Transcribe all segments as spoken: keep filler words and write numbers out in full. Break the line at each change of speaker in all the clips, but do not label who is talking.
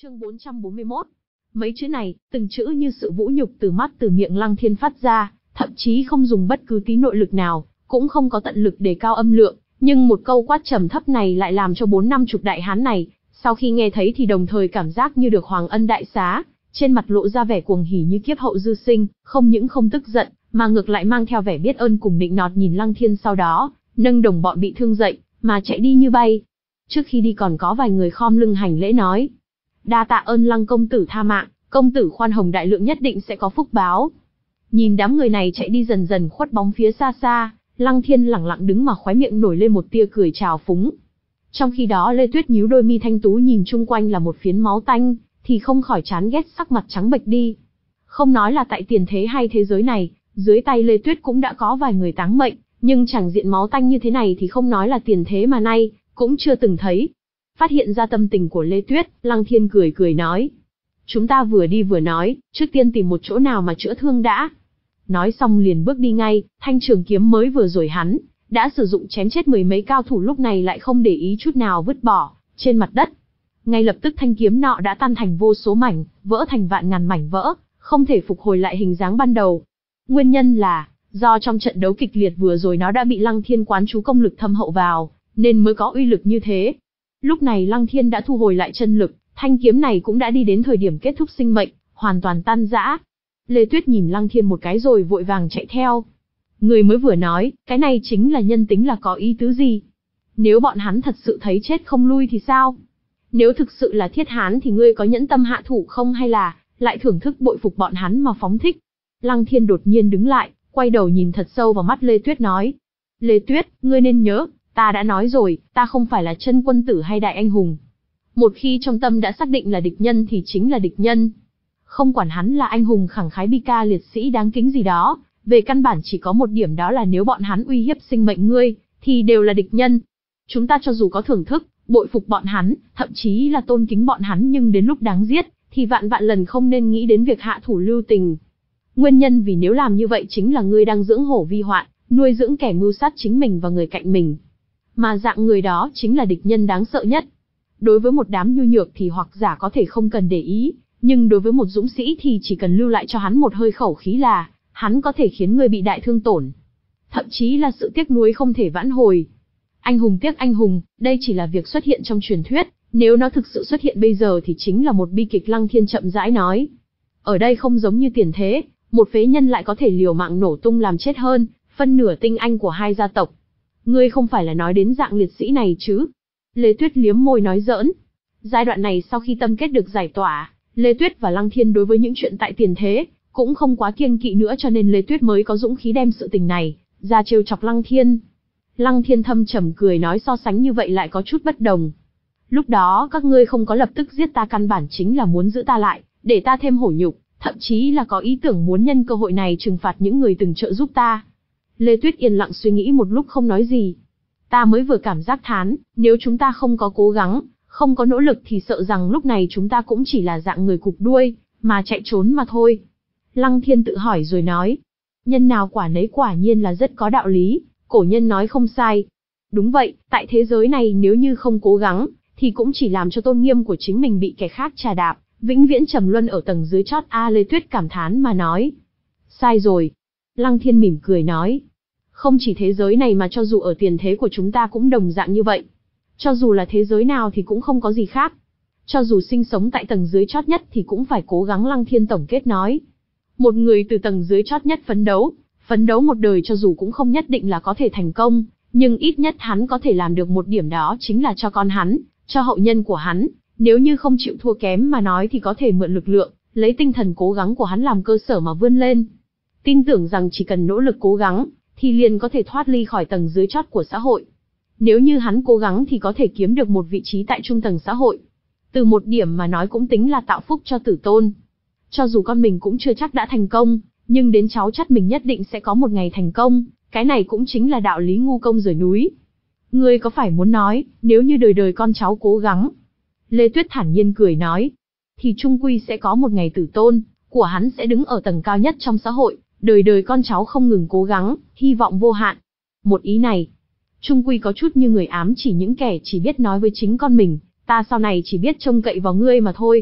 Chương bốn trăm bốn mươi mốt. Mấy chữ này, từng chữ như sự vũ nhục từ mắt từ miệng Lăng Thiên phát ra, thậm chí không dùng bất cứ tí nội lực nào, cũng không có tận lực để cao âm lượng, nhưng một câu quát trầm thấp này lại làm cho bốn năm chục đại hán này, sau khi nghe thấy thì đồng thời cảm giác như được hoàng ân đại xá, trên mặt lộ ra vẻ cuồng hỉ như kiếp hậu dư sinh, không những không tức giận, mà ngược lại mang theo vẻ biết ơn cùng nịnh nọt nhìn Lăng Thiên, sau đó nâng đồng bọn bị thương dậy, mà chạy đi như bay. Trước khi đi còn có vài người khom lưng hành lễ nói: đa tạ ơn Lăng công tử tha mạng, công tử khoan hồng đại lượng nhất định sẽ có phúc báo. Nhìn đám người này chạy đi dần dần khuất bóng phía xa xa, Lăng Thiên lẳng lặng đứng mà khóe miệng nổi lên một tia cười trào phúng. Trong khi đó Lê Tuyết nhíu đôi mi thanh tú nhìn chung quanh là một phiến máu tanh, thì không khỏi chán ghét, sắc mặt trắng bệch đi. Không nói là tại tiền thế hay thế giới này, dưới tay Lê Tuyết cũng đã có vài người táng mệnh, nhưng chẳng diện máu tanh như thế này thì không nói là tiền thế mà nay cũng chưa từng thấy. Phát hiện ra tâm tình của Lê Tuyết, Lăng Thiên cười cười nói: chúng ta vừa đi vừa nói, trước tiên tìm một chỗ nào mà chữa thương đã. Nói xong liền bước đi ngay, thanh trường kiếm mới vừa rồi hắn đã sử dụng chém chết mười mấy cao thủ lúc này lại không để ý chút nào vứt bỏ trên mặt đất. Ngay lập tức thanh kiếm nọ đã tan thành vô số mảnh, vỡ thành vạn ngàn mảnh vỡ, không thể phục hồi lại hình dáng ban đầu. Nguyên nhân là do trong trận đấu kịch liệt vừa rồi nó đã bị Lăng Thiên quán chú công lực thâm hậu vào, nên mới có uy lực như thế. Lúc này Lăng Thiên đã thu hồi lại chân lực, thanh kiếm này cũng đã đi đến thời điểm kết thúc sinh mệnh, hoàn toàn tan rã. Lê Tuyết nhìn Lăng Thiên một cái rồi vội vàng chạy theo. Người mới vừa nói, cái này chính là nhân tính, là có ý tứ gì? Nếu bọn hắn thật sự thấy chết không lui thì sao? Nếu thực sự là thiết hán thì ngươi có nhẫn tâm hạ thủ không, hay là lại thưởng thức bội phục bọn hắn mà phóng thích? Lăng Thiên đột nhiên đứng lại, quay đầu nhìn thật sâu vào mắt Lê Tuyết nói: Lê Tuyết, ngươi nên nhớ, ta đã nói rồi, ta không phải là chân quân tử hay đại anh hùng. Một khi trong tâm đã xác định là địch nhân thì chính là địch nhân. Không quản hắn là anh hùng khẳng khái bi ca liệt sĩ đáng kính gì đó, về căn bản chỉ có một điểm, đó là nếu bọn hắn uy hiếp sinh mệnh ngươi, thì đều là địch nhân. Chúng ta cho dù có thưởng thức, bội phục bọn hắn, thậm chí là tôn kính bọn hắn, nhưng đến lúc đáng giết, thì vạn vạn lần không nên nghĩ đến việc hạ thủ lưu tình. Nguyên nhân vì nếu làm như vậy chính là ngươi đang dưỡng hổ vi hoạn, nuôi dưỡng kẻ mưu sát chính mình và người cạnh mình. Mà dạng người đó chính là địch nhân đáng sợ nhất. Đối với một đám nhu nhược thì hoặc giả có thể không cần để ý, nhưng đối với một dũng sĩ thì chỉ cần lưu lại cho hắn một hơi khẩu khí là hắn có thể khiến người bị đại thương tổn, thậm chí là sự tiếc nuối không thể vãn hồi. Anh hùng tiếc anh hùng, đây chỉ là việc xuất hiện trong truyền thuyết, nếu nó thực sự xuất hiện bây giờ thì chính là một bi kịch. Lăng Thiên chậm rãi nói: ở đây không giống như tiền thế, một phế nhân lại có thể liều mạng nổ tung làm chết hơn phân nửa tinh anh của hai gia tộc. Ngươi không phải là nói đến dạng liệt sĩ này chứ? Lê Tuyết liếm môi nói giỡn. Giai đoạn này sau khi tâm kết được giải tỏa, Lê Tuyết và Lăng Thiên đối với những chuyện tại tiền thế cũng không quá kiêng kỵ nữa, cho nên Lê Tuyết mới có dũng khí đem sự tình này ra trêu chọc Lăng Thiên. Lăng Thiên thâm trầm cười nói: so sánh như vậy lại có chút bất đồng. Lúc đó các ngươi không có lập tức giết ta, căn bản chính là muốn giữ ta lại, để ta thêm hổ nhục, thậm chí là có ý tưởng muốn nhân cơ hội này trừng phạt những người từng trợ giúp ta. Lê Tuyết yên lặng suy nghĩ một lúc không nói gì. Ta mới vừa cảm giác thán, nếu chúng ta không có cố gắng, không có nỗ lực thì sợ rằng lúc này chúng ta cũng chỉ là dạng người cụp đuôi, mà chạy trốn mà thôi. Lăng Thiên tự hỏi rồi nói: nhân nào quả nấy, quả nhiên là rất có đạo lý, cổ nhân nói không sai. Đúng vậy, tại thế giới này nếu như không cố gắng, thì cũng chỉ làm cho tôn nghiêm của chính mình bị kẻ khác trà đạp, vĩnh viễn trầm luân ở tầng dưới chót. A Lê Tuyết cảm thán mà nói: sai rồi. Lăng Thiên mỉm cười nói: không chỉ thế giới này mà cho dù ở tiền thế của chúng ta cũng đồng dạng như vậy. Cho dù là thế giới nào thì cũng không có gì khác. Cho dù sinh sống tại tầng dưới chót nhất thì cũng phải cố gắng. Lăng Thiên tổng kết nói: một người từ tầng dưới chót nhất phấn đấu, phấn đấu một đời cho dù cũng không nhất định là có thể thành công, nhưng ít nhất hắn có thể làm được một điểm, đó chính là cho con hắn, cho hậu nhân của hắn, nếu như không chịu thua kém mà nói thì có thể mượn lực lượng, lấy tinh thần cố gắng của hắn làm cơ sở mà vươn lên. Tin tưởng rằng chỉ cần nỗ lực cố gắng, thì liền có thể thoát ly khỏi tầng dưới chót của xã hội. Nếu như hắn cố gắng thì có thể kiếm được một vị trí tại trung tầng xã hội. Từ một điểm mà nói cũng tính là tạo phúc cho tử tôn. Cho dù con mình cũng chưa chắc đã thành công, nhưng đến cháu chắt mình nhất định sẽ có một ngày thành công, cái này cũng chính là đạo lý ngu công rời núi. Ngươi có phải muốn nói, nếu như đời đời con cháu cố gắng, Lê Tuyết thản nhiên cười nói, thì chung quy sẽ có một ngày tử tôn của hắn sẽ đứng ở tầng cao nhất trong xã hội, đời đời con cháu không ngừng cố gắng, hy vọng vô hạn. Một ý này, chung quy có chút như người ám chỉ những kẻ chỉ biết nói với chính con mình, ta sau này chỉ biết trông cậy vào ngươi mà thôi.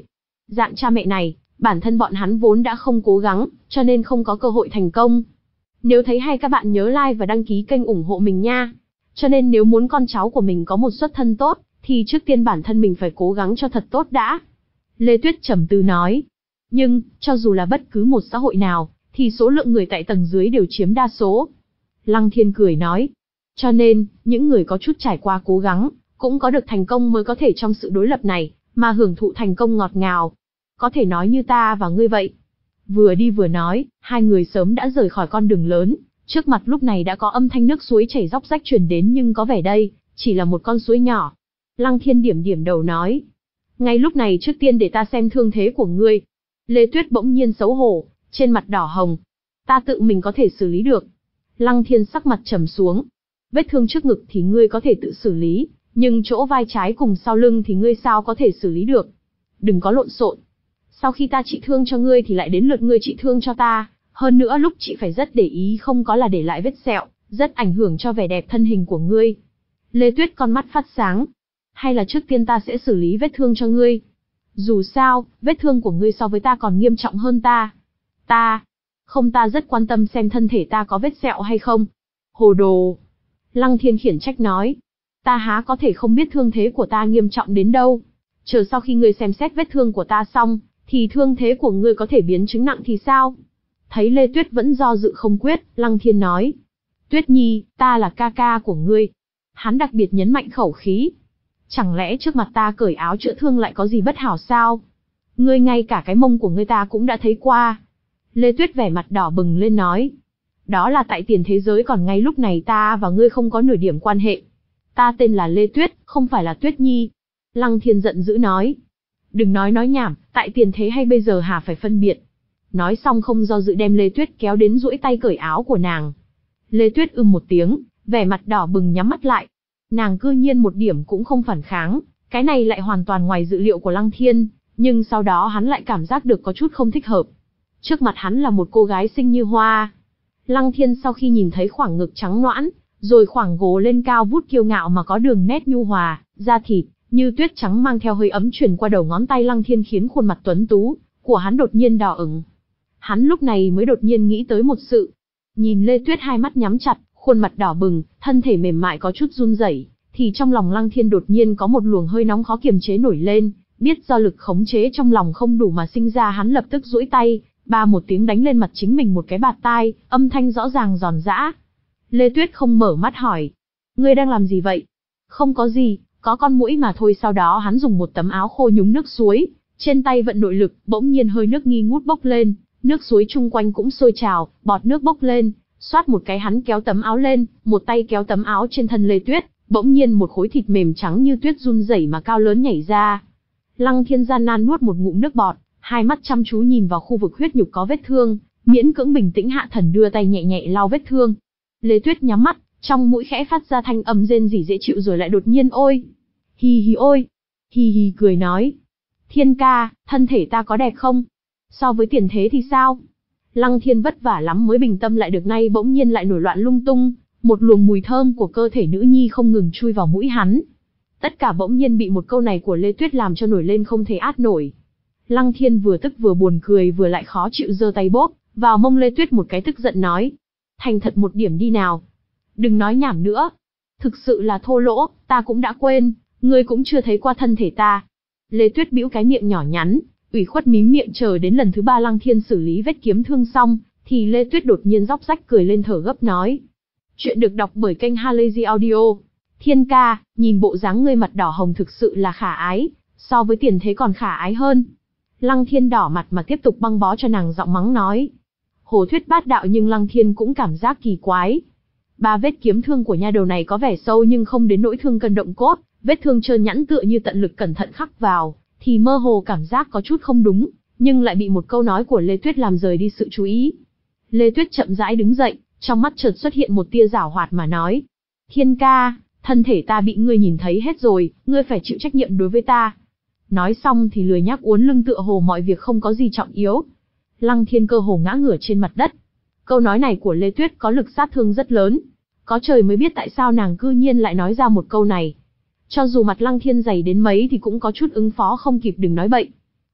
Dạng cha mẹ này, bản thân bọn hắn vốn đã không cố gắng, cho nên không có cơ hội thành công. Nếu thấy hay các bạn nhớ like và đăng ký kênh ủng hộ mình nha. Cho nên nếu muốn con cháu của mình có một xuất thân tốt, thì trước tiên bản thân mình phải cố gắng cho thật tốt đã. Lê Tuyết trầm tư nói. Nhưng, cho dù là bất cứ một xã hội nào, thì số lượng người tại tầng dưới đều chiếm đa số. Lăng Thiên cười nói. Cho nên, những người có chút trải qua cố gắng, cũng có được thành công mới có thể trong sự đối lập này, mà hưởng thụ thành công ngọt ngào. Có thể nói như ta và ngươi vậy. Vừa đi vừa nói, hai người sớm đã rời khỏi con đường lớn, trước mặt lúc này đã có âm thanh nước suối chảy róc rách truyền đến, nhưng có vẻ đây chỉ là một con suối nhỏ. Lăng Thiên điểm điểm đầu nói. Ngay lúc này trước tiên để ta xem thương thế của ngươi. Lê Tuyết bỗng nhiên xấu hổ, trên mặt đỏ hồng. Ta tự mình có thể xử lý được. Lăng Thiên sắc mặt trầm xuống. Vết thương trước ngực thì ngươi có thể tự xử lý, nhưng chỗ vai trái cùng sau lưng thì ngươi sao có thể xử lý được. Đừng có lộn xộn. Sau khi ta trị thương cho ngươi thì lại đến lượt ngươi trị thương cho ta. Hơn nữa lúc chị phải rất để ý không có là để lại vết sẹo, rất ảnh hưởng cho vẻ đẹp thân hình của ngươi. Lê Tuyết con mắt phát sáng. Hay là trước tiên ta sẽ xử lý vết thương cho ngươi. Dù sao, vết thương của ngươi so với ta còn nghiêm trọng hơn ta. Ta, không ta rất quan tâm xem thân thể ta có vết sẹo hay không. Hồ đồ. Lăng Thiên khiển trách nói. Ta há có thể không biết thương thế của ta nghiêm trọng đến đâu. Chờ sau khi ngươi xem xét vết thương của ta xong, thì thương thế của ngươi có thể biến chứng nặng thì sao? Thấy Lê Tuyết vẫn do dự không quyết, Lăng Thiên nói. Tuyết Nhi, ta là ca ca của ngươi. Hắn đặc biệt nhấn mạnh khẩu khí. Chẳng lẽ trước mặt ta cởi áo chữa thương lại có gì bất hảo sao? Ngươi ngay cả cái mông của ngươi ta cũng đã thấy qua. Lê Tuyết vẻ mặt đỏ bừng lên nói. Đó là tại tiền thế giới, còn ngay lúc này ta và ngươi không có nửa điểm quan hệ. Ta tên là Lê Tuyết, không phải là Tuyết Nhi. Lăng Thiên giận dữ nói. Đừng nói nói nhảm, tại tiền thế hay bây giờ hả phải phân biệt. Nói xong không do dự đem Lê Tuyết kéo đến duỗi tay cởi áo của nàng. Lê Tuyết ưm một tiếng, vẻ mặt đỏ bừng nhắm mắt lại. Nàng cư nhiên một điểm cũng không phản kháng, cái này lại hoàn toàn ngoài dự liệu của Lăng Thiên, nhưng sau đó hắn lại cảm giác được có chút không thích hợp. Trước mặt hắn là một cô gái xinh như hoa. Lăng Thiên sau khi nhìn thấy khoảng ngực trắng nõn, rồi khoảng gồ lên cao vút kiêu ngạo mà có đường nét nhu hòa, da thịt như tuyết trắng mang theo hơi ấm truyền qua đầu ngón tay Lăng Thiên, khiến khuôn mặt tuấn tú của hắn đột nhiên đỏ ửng. Hắn lúc này mới đột nhiên nghĩ tới một sự. Nhìn Lê Tuyết hai mắt nhắm chặt, khuôn mặt đỏ bừng, thân thể mềm mại có chút run rẩy, thì trong lòng Lăng Thiên đột nhiên có một luồng hơi nóng khó kiềm chế nổi lên, biết do lực khống chế trong lòng không đủ mà sinh ra, hắn lập tức duỗi tay, ba một tiếng đánh lên mặt chính mình một cái bạt tai, âm thanh rõ ràng giòn giã. Lê Tuyết không mở mắt hỏi. Ngươi đang làm gì vậy? Không có gì, có con muỗi mà thôi. Sau đó hắn dùng một tấm áo khô nhúng nước suối, trên tay vận nội lực, bỗng nhiên hơi nước nghi ngút bốc lên, nước suối chung quanh cũng sôi trào, bọt nước bốc lên, xoát một cái hắn kéo tấm áo lên, một tay kéo tấm áo trên thân Lê Tuyết, bỗng nhiên một khối thịt mềm trắng như tuyết run rẩy mà cao lớn nhảy ra. Lăng Thiên gian nan nuốt một ngụm nước bọt, hai mắt chăm chú nhìn vào khu vực huyết nhục có vết thương, miễn cưỡng bình tĩnh hạ thần đưa tay nhẹ nhẹ lau vết thương. Lê Tuyết nhắm mắt, trong mũi khẽ phát ra thanh âm rên rỉ dễ chịu, rồi lại đột nhiên ôi, hi hi ôi, hi hi cười nói. Thiên ca, thân thể ta có đẹp không? So với tiền thế thì sao? Lăng Thiên vất vả lắm mới bình tâm lại được, nay bỗng nhiên lại nổi loạn lung tung, một luồng mùi thơm của cơ thể nữ nhi không ngừng chui vào mũi hắn. Tất cả bỗng nhiên bị một câu này của Lê Tuyết làm cho nổi lên không thể át nổi. Lăng Thiên vừa tức vừa buồn cười vừa lại khó chịu, giơ tay bóp vào mông Lê Tuyết một cái, tức giận nói. Thành thật một điểm đi nào. Đừng nói nhảm nữa. Thực sự là thô lỗ, ta cũng đã quên, ngươi cũng chưa thấy qua thân thể ta. Lê Tuyết bĩu cái miệng nhỏ nhắn, ủy khuất mím miệng, chờ đến lần thứ ba Lăng Thiên xử lý vết kiếm thương xong, thì Lê Tuyết đột nhiên róc rách cười lên, thở gấp nói. Chuyện được đọc bởi kênh Halazy Audio. Thiên ca, nhìn bộ dáng ngươi mặt đỏ hồng thực sự là khả ái, so với tiền thế còn khả ái hơn. Lăng Thiên đỏ mặt mà tiếp tục băng bó cho nàng, giọng mắng nói. Hồ thuyết bát đạo, nhưng Lăng Thiên cũng cảm giác kỳ quái. Ba vết kiếm thương của nha đầu này có vẻ sâu nhưng không đến nỗi thương cân động cốt, vết thương trơn nhẵn tựa như tận lực cẩn thận khắc vào, thì mơ hồ cảm giác có chút không đúng, nhưng lại bị một câu nói của Lê Tuyết làm rời đi sự chú ý. Lê Tuyết chậm rãi đứng dậy, trong mắt chợt xuất hiện một tia giảo hoạt mà nói. Thiên ca, thân thể ta bị ngươi nhìn thấy hết rồi, ngươi phải chịu trách nhiệm đối với ta. Nói xong thì lười nhác uốn lưng, tựa hồ mọi việc không có gì trọng yếu. Lăng Thiên cơ hồ ngã ngửa trên mặt đất. Câu nói này của Lê Tuyết có lực sát thương rất lớn. Có trời mới biết tại sao nàng cư nhiên lại nói ra một câu này. Cho dù mặt Lăng Thiên dày đến mấy thì cũng có chút ứng phó không kịp, đừng nói bậy.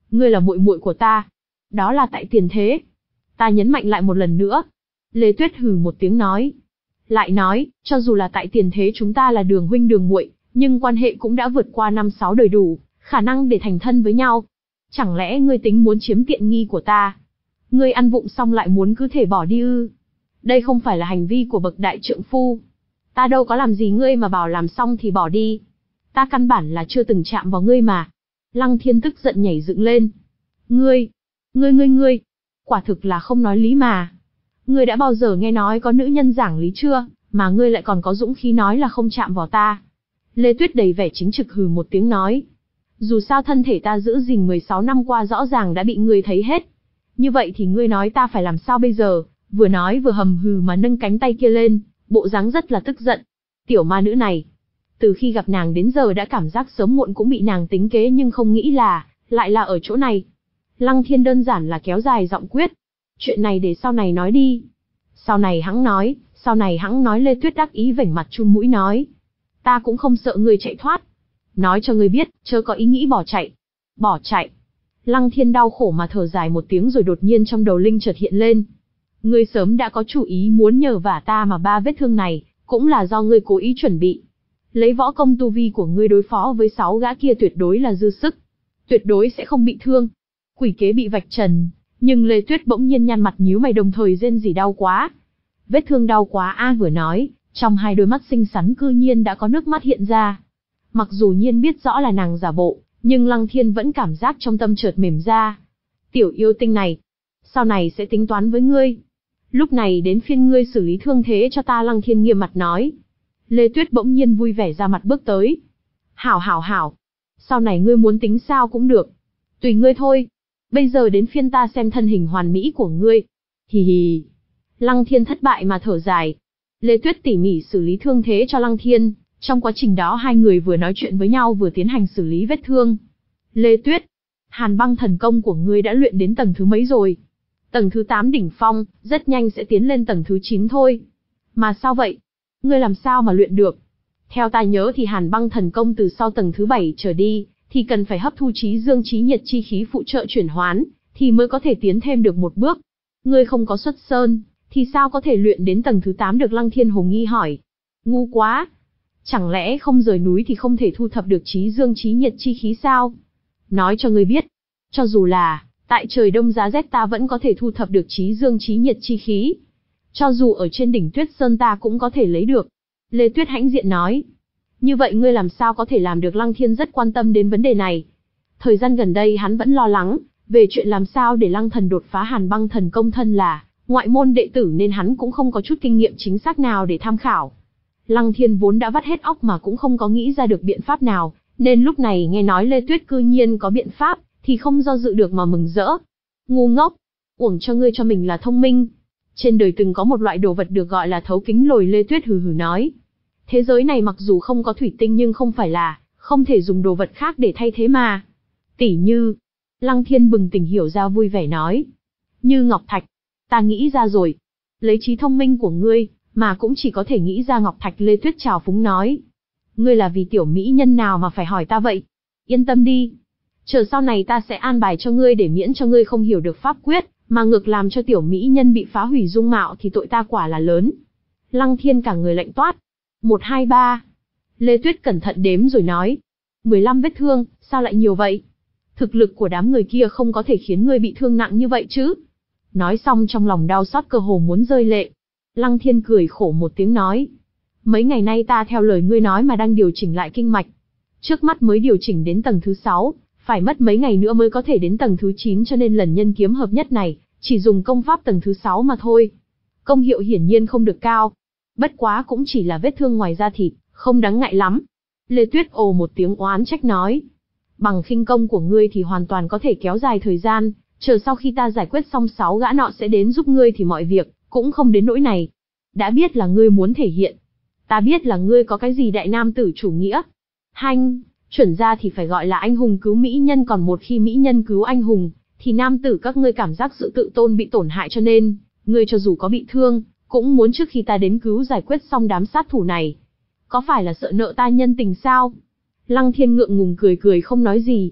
Ngươi là muội muội của ta. Đó là tại tiền thế. Ta nhấn mạnh lại một lần nữa. Lê Tuyết hừ một tiếng nói. Lại nói, cho dù là tại tiền thế chúng ta là đường huynh đường muội, nhưng quan hệ cũng đã vượt qua năm sáu đời đủ, khả năng để thành thân với nhau. Chẳng lẽ ngươi tính muốn chiếm tiện nghi của ta? Ngươi ăn vụng xong lại muốn cứ thể bỏ đi ư? Đây không phải là hành vi của bậc đại trượng phu. Ta đâu có làm gì ngươi mà bảo làm xong thì bỏ đi. Ta căn bản là chưa từng chạm vào ngươi mà. Lăng Thiên tức giận nhảy dựng lên. Ngươi, ngươi ngươi ngươi, quả thực là không nói lý mà. Ngươi đã bao giờ nghe nói có nữ nhân giảng lý chưa, mà ngươi lại còn có dũng khí nói là không chạm vào ta. Lê Tuyết đầy vẻ chính trực hừ một tiếng nói. Dù sao thân thể ta giữ gìn mười sáu năm qua rõ ràng đã bị ngươi thấy hết. Như vậy thì ngươi nói ta phải làm sao bây giờ? Vừa nói vừa hầm hừ mà nâng cánh tay kia lên, bộ dáng rất là tức giận. Tiểu ma nữ này, từ khi gặp nàng đến giờ đã cảm giác sớm muộn cũng bị nàng tính kế, nhưng không nghĩ là, lại là ở chỗ này. Lăng Thiên đơn giản là kéo dài giọng quyết. Chuyện này để sau này nói đi. Sau này hẵng nói, sau này hẵng nói. Lê Tuyết đắc ý vểnh mặt chun mũi nói. Ta cũng không sợ ngươi chạy thoát. Nói cho ngươi biết, chớ có ý nghĩ bỏ chạy. Bỏ chạy. Lăng Thiên đau khổ mà thở dài một tiếng rồi đột nhiên trong đầu linh chợt hiện lên. Ngươi sớm đã có chủ ý muốn nhờ vả ta mà ba vết thương này, cũng là do ngươi cố ý chuẩn bị. Lấy võ công tu vi của ngươi đối phó với sáu gã kia tuyệt đối là dư sức. Tuyệt đối sẽ không bị thương. Quỷ kế bị vạch trần, nhưng Lê Tuyết bỗng nhiên nhăn mặt nhíu mày đồng thời rên rỉ đau quá. Vết thương đau quá a vừa nói, trong hai đôi mắt xinh xắn cư nhiên đã có nước mắt hiện ra. Mặc dù nhiên biết rõ là nàng giả bộ, nhưng Lăng Thiên vẫn cảm giác trong tâm chợt mềm ra. Tiểu yêu tinh này, sau này sẽ tính toán với ngươi. Lúc này đến phiên ngươi xử lý thương thế cho ta. Lăng Thiên nghiêm mặt nói. Lê Tuyết bỗng nhiên vui vẻ ra mặt bước tới. Hảo hảo hảo, sau này ngươi muốn tính sao cũng được. Tùy ngươi thôi. Bây giờ đến phiên ta xem thân hình hoàn mỹ của ngươi. Hì hì. Lăng Thiên thất bại mà thở dài. Lê Tuyết tỉ mỉ xử lý thương thế cho Lăng Thiên. Trong quá trình đó hai người vừa nói chuyện với nhau vừa tiến hành xử lý vết thương. Lê Tuyết, Hàn băng thần công của ngươi đã luyện đến tầng thứ mấy rồi? Tầng thứ tám đỉnh phong, rất nhanh sẽ tiến lên tầng thứ chín thôi. Mà sao vậy? Ngươi làm sao mà luyện được? Theo ta nhớ thì Hàn băng thần công từ sau tầng thứ bảy trở đi, thì cần phải hấp thu trí dương trí nhiệt chi khí phụ trợ chuyển hoán, thì mới có thể tiến thêm được một bước. Ngươi không có xuất sơn, thì sao có thể luyện đến tầng thứ tám được? Lăng Thiên hồ nghi hỏi. Ngu quá! Chẳng lẽ không rời núi thì không thể thu thập được trí dương trí nhiệt chi khí sao? Nói cho ngươi biết, cho dù là tại trời đông giá rét ta vẫn có thể thu thập được trí dương trí nhiệt chi khí. Cho dù ở trên đỉnh Tuyết Sơn ta cũng có thể lấy được. Lê Tuyết hãnh diện nói. Như vậy ngươi làm sao có thể làm được? Lăng Thiên rất quan tâm đến vấn đề này. Thời gian gần đây hắn vẫn lo lắng về chuyện làm sao để Lăng Thần đột phá Hàn băng thần công, thân là ngoại môn đệ tử nên hắn cũng không có chút kinh nghiệm chính xác nào để tham khảo. Lăng Thiên vốn đã vắt hết óc mà cũng không có nghĩ ra được biện pháp nào, nên lúc này nghe nói Lê Tuyết cư nhiên có biện pháp, thì không do dự được mà mừng rỡ. Ngu ngốc, uổng cho ngươi cho mình là thông minh. Trên đời từng có một loại đồ vật được gọi là thấu kính lồi. Lê Tuyết hừ hừ nói. Thế giới này mặc dù không có thủy tinh nhưng không phải là không thể dùng đồ vật khác để thay thế mà. Tỉ như, Lăng Thiên bừng tỉnh hiểu ra vui vẻ nói. Như ngọc thạch, ta nghĩ ra rồi. Lấy trí thông minh của ngươi, mà cũng chỉ có thể nghĩ ra ngọc thạch. Lê Tuyết trào phúng nói. Ngươi là vì tiểu mỹ nhân nào mà phải hỏi ta vậy? Yên tâm đi. Chờ sau này ta sẽ an bài cho ngươi để miễn cho ngươi không hiểu được pháp quyết, mà ngược làm cho tiểu mỹ nhân bị phá hủy dung mạo thì tội ta quả là lớn. Lăng Thiên cả người lạnh toát. Một hai ba. Lê Tuyết cẩn thận đếm rồi nói. Mười lăm vết thương, sao lại nhiều vậy? Thực lực của đám người kia không có thể khiến ngươi bị thương nặng như vậy chứ? Nói xong trong lòng đau xót cơ hồ muốn rơi lệ. Lăng Thiên cười khổ một tiếng nói. Mấy ngày nay ta theo lời ngươi nói mà đang điều chỉnh lại kinh mạch. Trước mắt mới điều chỉnh đến tầng thứ sáu, phải mất mấy ngày nữa mới có thể đến tầng thứ chín, cho nên lần nhân kiếm hợp nhất này, chỉ dùng công pháp tầng thứ sáu mà thôi. Công hiệu hiển nhiên không được cao. Bất quá cũng chỉ là vết thương ngoài da thịt, không đáng ngại lắm. Lê Tuyết ồ một tiếng oán trách nói. Bằng khinh công của ngươi thì hoàn toàn có thể kéo dài thời gian, chờ sau khi ta giải quyết xong sáu gã nọ sẽ đến giúp ngươi thì mọi việc cũng không đến nỗi này. Đã biết là ngươi muốn thể hiện. Ta biết là ngươi có cái gì đại nam tử chủ nghĩa. Hanh, chuẩn ra thì phải gọi là anh hùng cứu mỹ nhân, còn một khi mỹ nhân cứu anh hùng, thì nam tử các ngươi cảm giác sự tự tôn bị tổn hại, cho nên, ngươi cho dù có bị thương, cũng muốn trước khi ta đến cứu giải quyết xong đám sát thủ này. Có phải là sợ nợ ta nhân tình sao? Lăng Thiên ngượng ngùng cười cười không nói gì.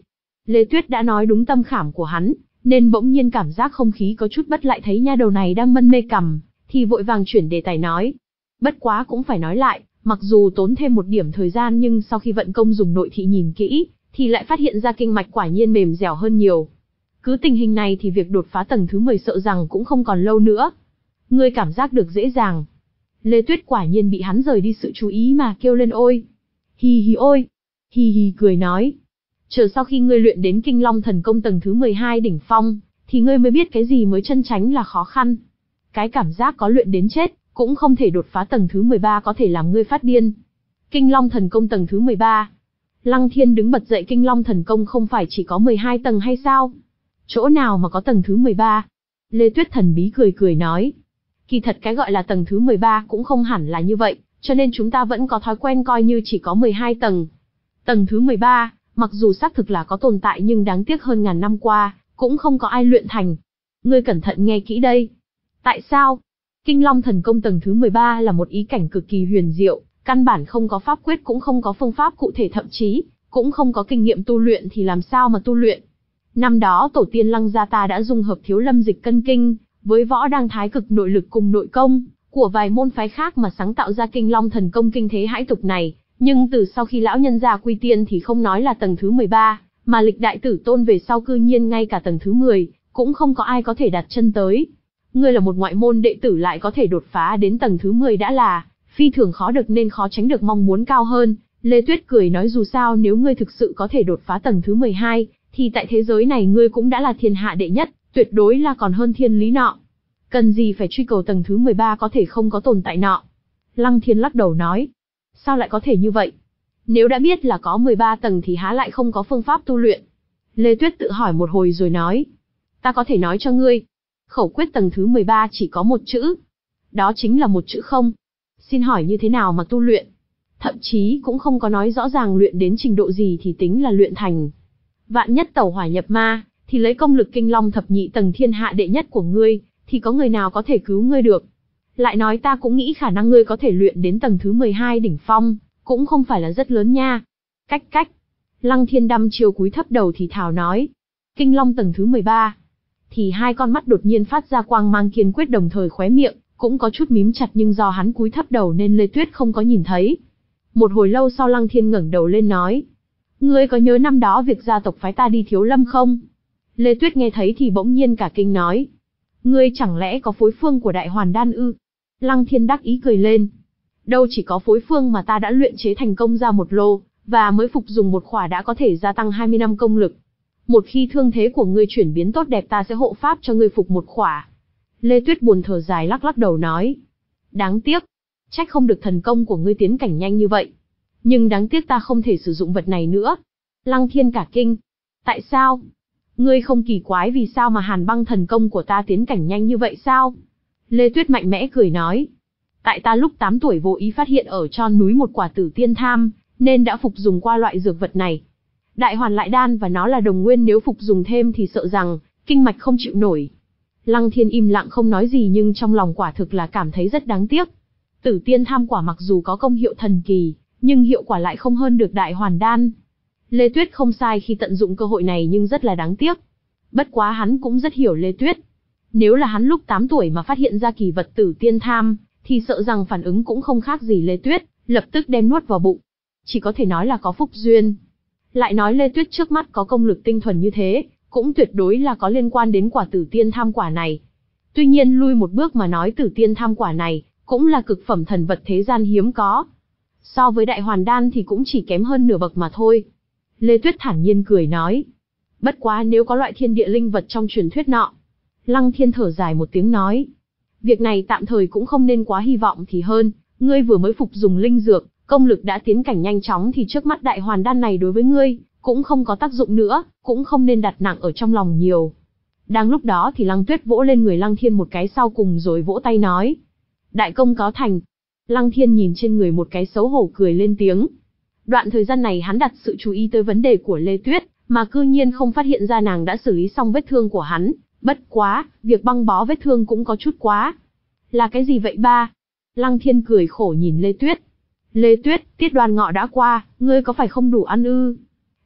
Lê Tuyết đã nói đúng tâm khảm của hắn, nên bỗng nhiên cảm giác không khí có chút bất lại, thấy nha đầu này đang mân mê cằm, thì vội vàng chuyển đề tài nói. Bất quá cũng phải nói lại, mặc dù tốn thêm một điểm thời gian nhưng sau khi vận công dùng nội thị nhìn kỹ, thì lại phát hiện ra kinh mạch quả nhiên mềm dẻo hơn nhiều. Cứ tình hình này thì việc đột phá tầng thứ mười sợ rằng cũng không còn lâu nữa. Ngươi cảm giác được dễ dàng. Lê Tuyết quả nhiên bị hắn rời đi sự chú ý mà kêu lên ôi. Hì hì ôi. Hì hì cười nói. Chờ sau khi ngươi luyện đến Kinh Long Thần Công tầng thứ mười hai đỉnh phong, thì ngươi mới biết cái gì mới chân chánh là khó khăn. Cái cảm giác có luyện đến chết, cũng không thể đột phá tầng thứ mười ba có thể làm ngươi phát điên. Kinh Long Thần Công tầng thứ mười ba. Lăng Thiên đứng bật dậy, Kinh Long Thần Công không phải chỉ có mười hai tầng hay sao? Chỗ nào mà có tầng thứ mười ba? Lê Tuyết thần bí cười cười nói. Kỳ thật cái gọi là tầng thứ mười ba cũng không hẳn là như vậy, cho nên chúng ta vẫn có thói quen coi như chỉ có mười hai tầng. Tầng thứ mười ba, mặc dù xác thực là có tồn tại nhưng đáng tiếc hơn ngàn năm qua, cũng không có ai luyện thành. Ngươi cẩn thận nghe kỹ đây. Tại sao? Kinh Long Thần Công tầng thứ mười ba là một ý cảnh cực kỳ huyền diệu, căn bản không có pháp quyết, cũng không có phương pháp cụ thể, thậm chí cũng không có kinh nghiệm tu luyện thì làm sao mà tu luyện. Năm đó tổ tiên Lăng gia ta đã dung hợp Thiếu Lâm Dịch Cân Kinh với Võ Đăng Thái Cực nội lực cùng nội công của vài môn phái khác mà sáng tạo ra Kinh Long Thần Công kinh thế hãi tục này, nhưng từ sau khi lão nhân gia quy tiên thì không nói là tầng thứ mười ba, mà lịch đại tử tôn về sau cư nhiên ngay cả tầng thứ mười cũng không có ai có thể đặt chân tới. Ngươi là một ngoại môn đệ tử lại có thể đột phá đến tầng thứ mười đã là phi thường khó được, nên khó tránh được mong muốn cao hơn. Lê Tuyết cười nói, dù sao nếu ngươi thực sự có thể đột phá tầng thứ mười hai, thì tại thế giới này ngươi cũng đã là thiên hạ đệ nhất, tuyệt đối là còn hơn thiên lý nọ. Cần gì phải truy cầu tầng thứ mười ba có thể không có tồn tại nọ. Lăng Thiên lắc đầu nói. Sao lại có thể như vậy? Nếu đã biết là có mười ba tầng thì há lại không có phương pháp tu luyện? Lê Tuyết tự hỏi một hồi rồi nói. Ta có thể nói cho ngươi. Khẩu quyết tầng thứ mười ba chỉ có một chữ. Đó chính là một chữ không. Xin hỏi như thế nào mà tu luyện? Thậm chí cũng không có nói rõ ràng luyện đến trình độ gì thì tính là luyện thành. Vạn nhất tẩu hỏa nhập ma, thì lấy công lực Kinh Long thập nhị tầng thiên hạ đệ nhất của ngươi, thì có người nào có thể cứu ngươi được? Lại nói ta cũng nghĩ khả năng ngươi có thể luyện đến tầng thứ mười hai đỉnh phong, cũng không phải là rất lớn nha. Cách cách. Lăng Thiên đăm chiêu cúi thấp đầu thì thào nói. Kinh Long tầng thứ mười ba. Thì hai con mắt đột nhiên phát ra quang mang kiên quyết, đồng thời khóe miệng cũng có chút mím chặt, nhưng do hắn cúi thấp đầu nên Lê Tuyết không có nhìn thấy. Một hồi lâu sau Lăng Thiên ngẩng đầu lên nói. Ngươi có nhớ năm đó việc gia tộc phái ta đi Thiếu Lâm không? Lê Tuyết nghe thấy thì bỗng nhiên cả kinh nói. Ngươi chẳng lẽ có phối phương của Đại Hoàn Đan ư? Lăng Thiên đắc ý cười lên. Đâu chỉ có phối phương mà ta đã luyện chế thành công ra một lô, và mới phục dùng một khỏa đã có thể gia tăng hai mươi năm công lực. Một khi thương thế của ngươi chuyển biến tốt đẹp ta sẽ hộ pháp cho ngươi phục một khỏa. Lê Tuyết buồn thở dài lắc lắc đầu nói. Đáng tiếc. Trách không được thần công của ngươi tiến cảnh nhanh như vậy. Nhưng đáng tiếc ta không thể sử dụng vật này nữa. Lăng Thiên cả kinh. Tại sao? Ngươi không kỳ quái vì sao mà Hàn Băng thần công của ta tiến cảnh nhanh như vậy sao? Lê Tuyết mạnh mẽ cười nói. Tại ta lúc tám tuổi vô ý phát hiện ở tron núi một quả tử tiên tham, nên đã phục dùng qua loại dược vật này. Đại Hoàn Lại Đan và nó là đồng nguyên, nếu phục dùng thêm thì sợ rằng kinh mạch không chịu nổi. Lăng Thiên im lặng không nói gì, nhưng trong lòng quả thực là cảm thấy rất đáng tiếc. Tử tiên tham quả mặc dù có công hiệu thần kỳ, nhưng hiệu quả lại không hơn được Đại Hoàn Đan. Lê Tuyết không sai khi tận dụng cơ hội này, nhưng rất là đáng tiếc. Bất quá hắn cũng rất hiểu Lê Tuyết. Nếu là hắn lúc tám tuổi mà phát hiện ra kỳ vật tử tiên tham, thì sợ rằng phản ứng cũng không khác gì Lê Tuyết, lập tức đem nuốt vào bụng. Chỉ có thể nói là có phúc duyên. Lại nói Lê Tuyết trước mắt có công lực tinh thuần như thế, cũng tuyệt đối là có liên quan đến quả tử tiên tham quả này. Tuy nhiên lui một bước mà nói, tử tiên tham quả này cũng là cực phẩm thần vật thế gian hiếm có. So với Đại Hoàn Đan thì cũng chỉ kém hơn nửa bậc mà thôi. Lê Tuyết thản nhiên cười nói. Bất quá nếu có loại thiên địa linh vật trong truyền thuyết nọ. Lăng Thiên thở dài một tiếng nói. Việc này tạm thời cũng không nên quá hy vọng thì hơn, ngươi vừa mới phục dùng linh dược, công lực đã tiến cảnh nhanh chóng thì trước mắt Đại Hoàn Đan này đối với ngươi cũng không có tác dụng nữa, cũng không nên đặt nặng ở trong lòng nhiều. Đang lúc đó thì Lăng Tuyết vỗ lên người Lăng Thiên một cái sau cùng rồi vỗ tay nói. Đại công cáo thành. Lăng Thiên nhìn trên người một cái xấu hổ cười lên tiếng. Đoạn thời gian này hắn đặt sự chú ý tới vấn đề của Lê Tuyết, mà cư nhiên không phát hiện ra nàng đã xử lý xong vết thương của hắn. Bất quá, việc băng bó vết thương cũng có chút quá. Là cái gì vậy ba? Lăng Thiên cười khổ nhìn Lê Tuyết. Lê Tuyết, tiết đoan ngọ đã qua, ngươi có phải không đủ ăn ư?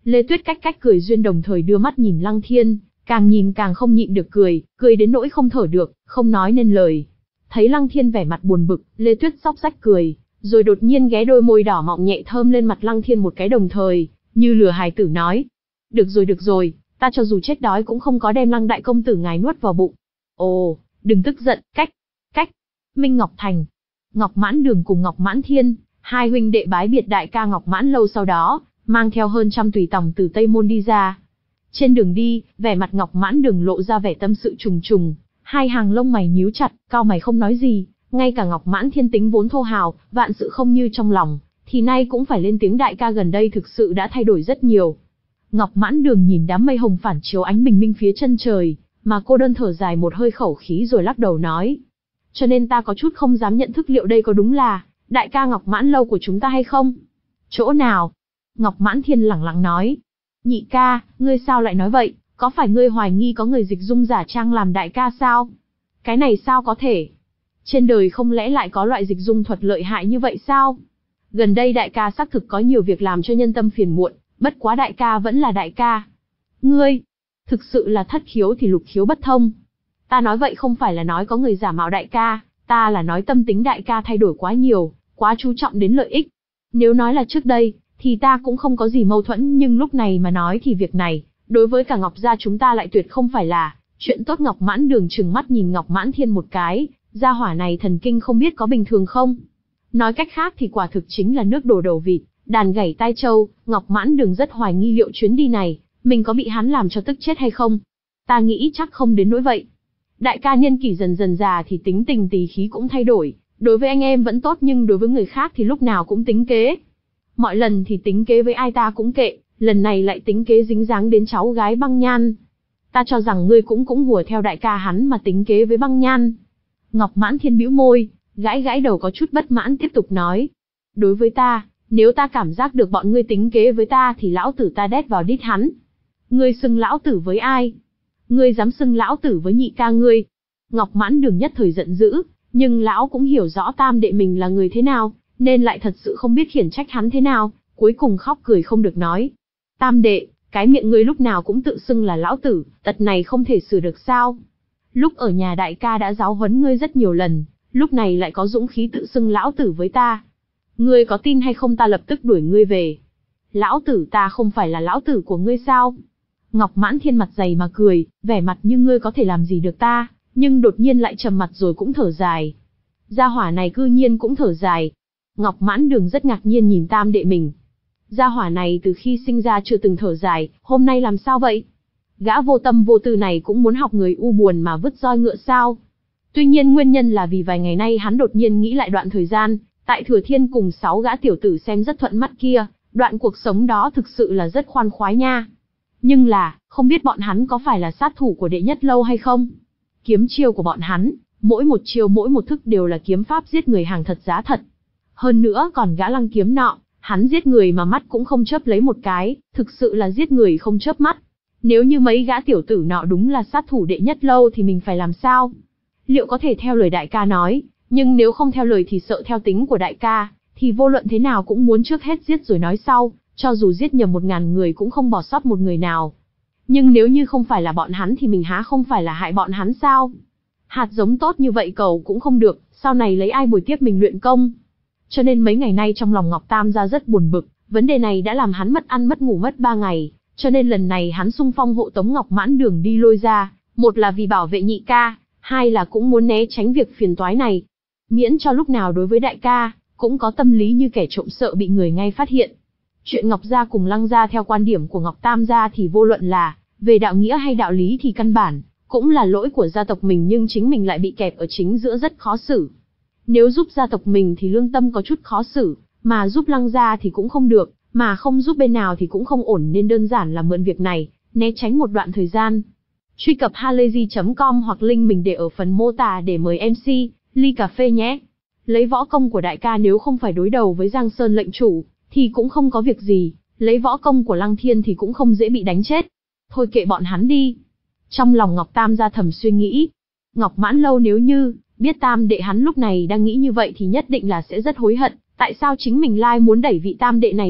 Lê Tuyết cách cách cười duyên đồng thời đưa mắt nhìn Lăng Thiên, càng nhìn càng không nhịn được cười, cười đến nỗi không thở được, không nói nên lời. Thấy Lăng Thiên vẻ mặt buồn bực, Lê Tuyết xóc xách cười, rồi đột nhiên ghé đôi môi đỏ mọng nhẹ thơm lên mặt Lăng Thiên một cái đồng thời, như lừa hài tử nói. Được rồi được rồi, ta cho dù chết đói cũng không có đem Lăng đại công tử ngài nuốt vào bụng. Ồ, đừng tức giận, cách, cách. Minh Ngọc Thành. Ngọc Mãn Đường cùng Ngọc Mãn Thiên, hai huynh đệ bái biệt đại ca Ngọc Mãn Lâu sau đó, mang theo hơn trăm tùy tòng từ Tây Môn đi ra. Trên đường đi, vẻ mặt Ngọc Mãn Đường lộ ra vẻ tâm sự trùng trùng, hai hàng lông mày nhíu chặt, cao mày không nói gì, ngay cả Ngọc Mãn Thiên tính vốn thô hào, vạn sự không như trong lòng, thì nay cũng phải lên tiếng đại ca gần đây thực sự đã thay đổi rất nhiều. Ngọc Mãn Đường nhìn đám mây hồng phản chiếu ánh bình minh phía chân trời, mà cô đơn thở dài một hơi khẩu khí rồi lắc đầu nói. Cho nên ta có chút không dám nhận thức liệu đây có đúng là đại ca Ngọc Mãn Lâu của chúng ta hay không? Chỗ nào? Ngọc Mãn Thiên lẳng lặng nói. Nhị ca, ngươi sao lại nói vậy? Có phải ngươi hoài nghi có người dịch dung giả trang làm đại ca sao? Cái này sao có thể? Trên đời không lẽ lại có loại dịch dung thuật lợi hại như vậy sao? Gần đây đại ca xác thực có nhiều việc làm cho nhân tâm phiền muộn, bất quá đại ca vẫn là đại ca. Ngươi, thực sự là thất khiếu thì lục khiếu bất thông. Ta nói vậy không phải là nói có người giả mạo đại ca, ta là nói tâm tính đại ca thay đổi quá nhiều, quá chú trọng đến lợi ích. Nếu nói là trước đây, thì ta cũng không có gì mâu thuẫn, nhưng lúc này mà nói thì việc này, đối với cả Ngọc gia chúng ta lại tuyệt không phải là chuyện tốt. Ngọc Mãn Đường trừng mắt nhìn Ngọc Mãn Thiên một cái, gia hỏa này thần kinh không biết có bình thường không? Nói cách khác thì quả thực chính là nước đổ đầu vịt, đàn gảy tai trâu. Ngọc Mãn Đường rất hoài nghi liệu chuyến đi này, mình có bị hắn làm cho tức chết hay không? Ta nghĩ chắc không đến nỗi vậy. Đại ca niên kỷ dần dần già thì tính tình tỳ khí cũng thay đổi, đối với anh em vẫn tốt nhưng đối với người khác thì lúc nào cũng tính kế. Mọi lần thì tính kế với ai ta cũng kệ, lần này lại tính kế dính dáng đến cháu gái Băng Nhan. Ta cho rằng ngươi cũng cũng hùa theo đại ca hắn mà tính kế với Băng Nhan. Ngọc Mãn Thiên bĩu môi, gãi gãi đầu có chút bất mãn tiếp tục nói. Đối với ta, nếu ta cảm giác được bọn ngươi tính kế với ta thì lão tử ta đét vào đít hắn. Ngươi xưng lão tử với ai? Ngươi dám xưng lão tử với nhị ca ngươi? Ngọc Mãn Đường nhất thời giận dữ, nhưng lão cũng hiểu rõ tam đệ mình là người thế nào, nên lại thật sự không biết khiển trách hắn thế nào, cuối cùng khóc cười không được nói. Tam đệ, cái miệng ngươi lúc nào cũng tự xưng là lão tử, tật này không thể sửa được sao? Lúc ở nhà đại ca đã giáo huấn ngươi rất nhiều lần, lúc này lại có dũng khí tự xưng lão tử với ta. Ngươi có tin hay không ta lập tức đuổi ngươi về. Lão tử ta không phải là lão tử của ngươi sao? Ngọc Mãn Thiên mặt dày mà cười, vẻ mặt như ngươi có thể làm gì được ta, nhưng đột nhiên lại trầm mặt rồi cũng thở dài. Gia hỏa này cư nhiên cũng thở dài. Ngọc Mãn Đường rất ngạc nhiên nhìn tam đệ mình. Gia hỏa này từ khi sinh ra chưa từng thở dài, hôm nay làm sao vậy? Gã vô tâm vô tư này cũng muốn học người u buồn mà vứt roi ngựa sao? Tuy nhiên nguyên nhân là vì vài ngày nay hắn đột nhiên nghĩ lại đoạn thời gian, tại Thừa Thiên cùng sáu gã tiểu tử xem rất thuận mắt kia, đoạn cuộc sống đó thực sự là rất khoan khoái nha. Nhưng là, không biết bọn hắn có phải là sát thủ của đệ nhất lâu hay không? Kiếm chiêu của bọn hắn, mỗi một chiêu mỗi một thức đều là kiếm pháp giết người hàng thật giá thật. Hơn nữa còn gã Lăng Kiếm nọ, hắn giết người mà mắt cũng không chớp lấy một cái, thực sự là giết người không chớp mắt. Nếu như mấy gã tiểu tử nọ đúng là sát thủ đệ nhất lâu thì mình phải làm sao? Liệu có thể theo lời đại ca nói, nhưng nếu không theo lời thì sợ theo tính của đại ca, thì vô luận thế nào cũng muốn trước hết giết rồi nói sau, cho dù giết nhầm một ngàn người cũng không bỏ sót một người nào. Nhưng nếu như không phải là bọn hắn thì mình há không phải là hại bọn hắn sao? Hạt giống tốt như vậy cầu cũng không được, sau này lấy ai bồi tiếp mình luyện công? Cho nên mấy ngày nay trong lòng Ngọc Tam gia rất buồn bực, vấn đề này đã làm hắn mất ăn mất ngủ mất ba ngày, cho nên lần này hắn xung phong hộ tống Ngọc Mãn Đường đi Lôi ra, một là vì bảo vệ nhị ca, hai là cũng muốn né tránh việc phiền toái này. Miễn cho lúc nào đối với đại ca, cũng có tâm lý như kẻ trộm sợ bị người ngay phát hiện. Chuyện Ngọc gia cùng Lăng gia theo quan điểm của Ngọc Tam gia thì vô luận là về đạo nghĩa hay đạo lý thì căn bản cũng là lỗi của gia tộc mình, nhưng chính mình lại bị kẹp ở chính giữa rất khó xử. Nếu giúp gia tộc mình thì lương tâm có chút khó xử, mà giúp Lăng gia thì cũng không được, mà không giúp bên nào thì cũng không ổn, nên đơn giản là mượn việc này, né tránh một đoạn thời gian. Truy cập halayzi chấm com hoặc link mình để ở phần mô tả để mời em xê, ly cà phê nhé. Lấy võ công của đại ca nếu không phải đối đầu với Giang Sơn lệnh chủ, thì cũng không có việc gì, lấy võ công của Lăng Thiên thì cũng không dễ bị đánh chết. Thôi kệ bọn hắn đi. Trong lòng Ngọc Tam gia thầm suy nghĩ. Ngọc Mãn Lâu nếu như biết tam đệ hắn lúc này đang nghĩ như vậy thì nhất định là sẽ rất hối hận, tại sao chính mình lai muốn đẩy vị tam đệ này đi,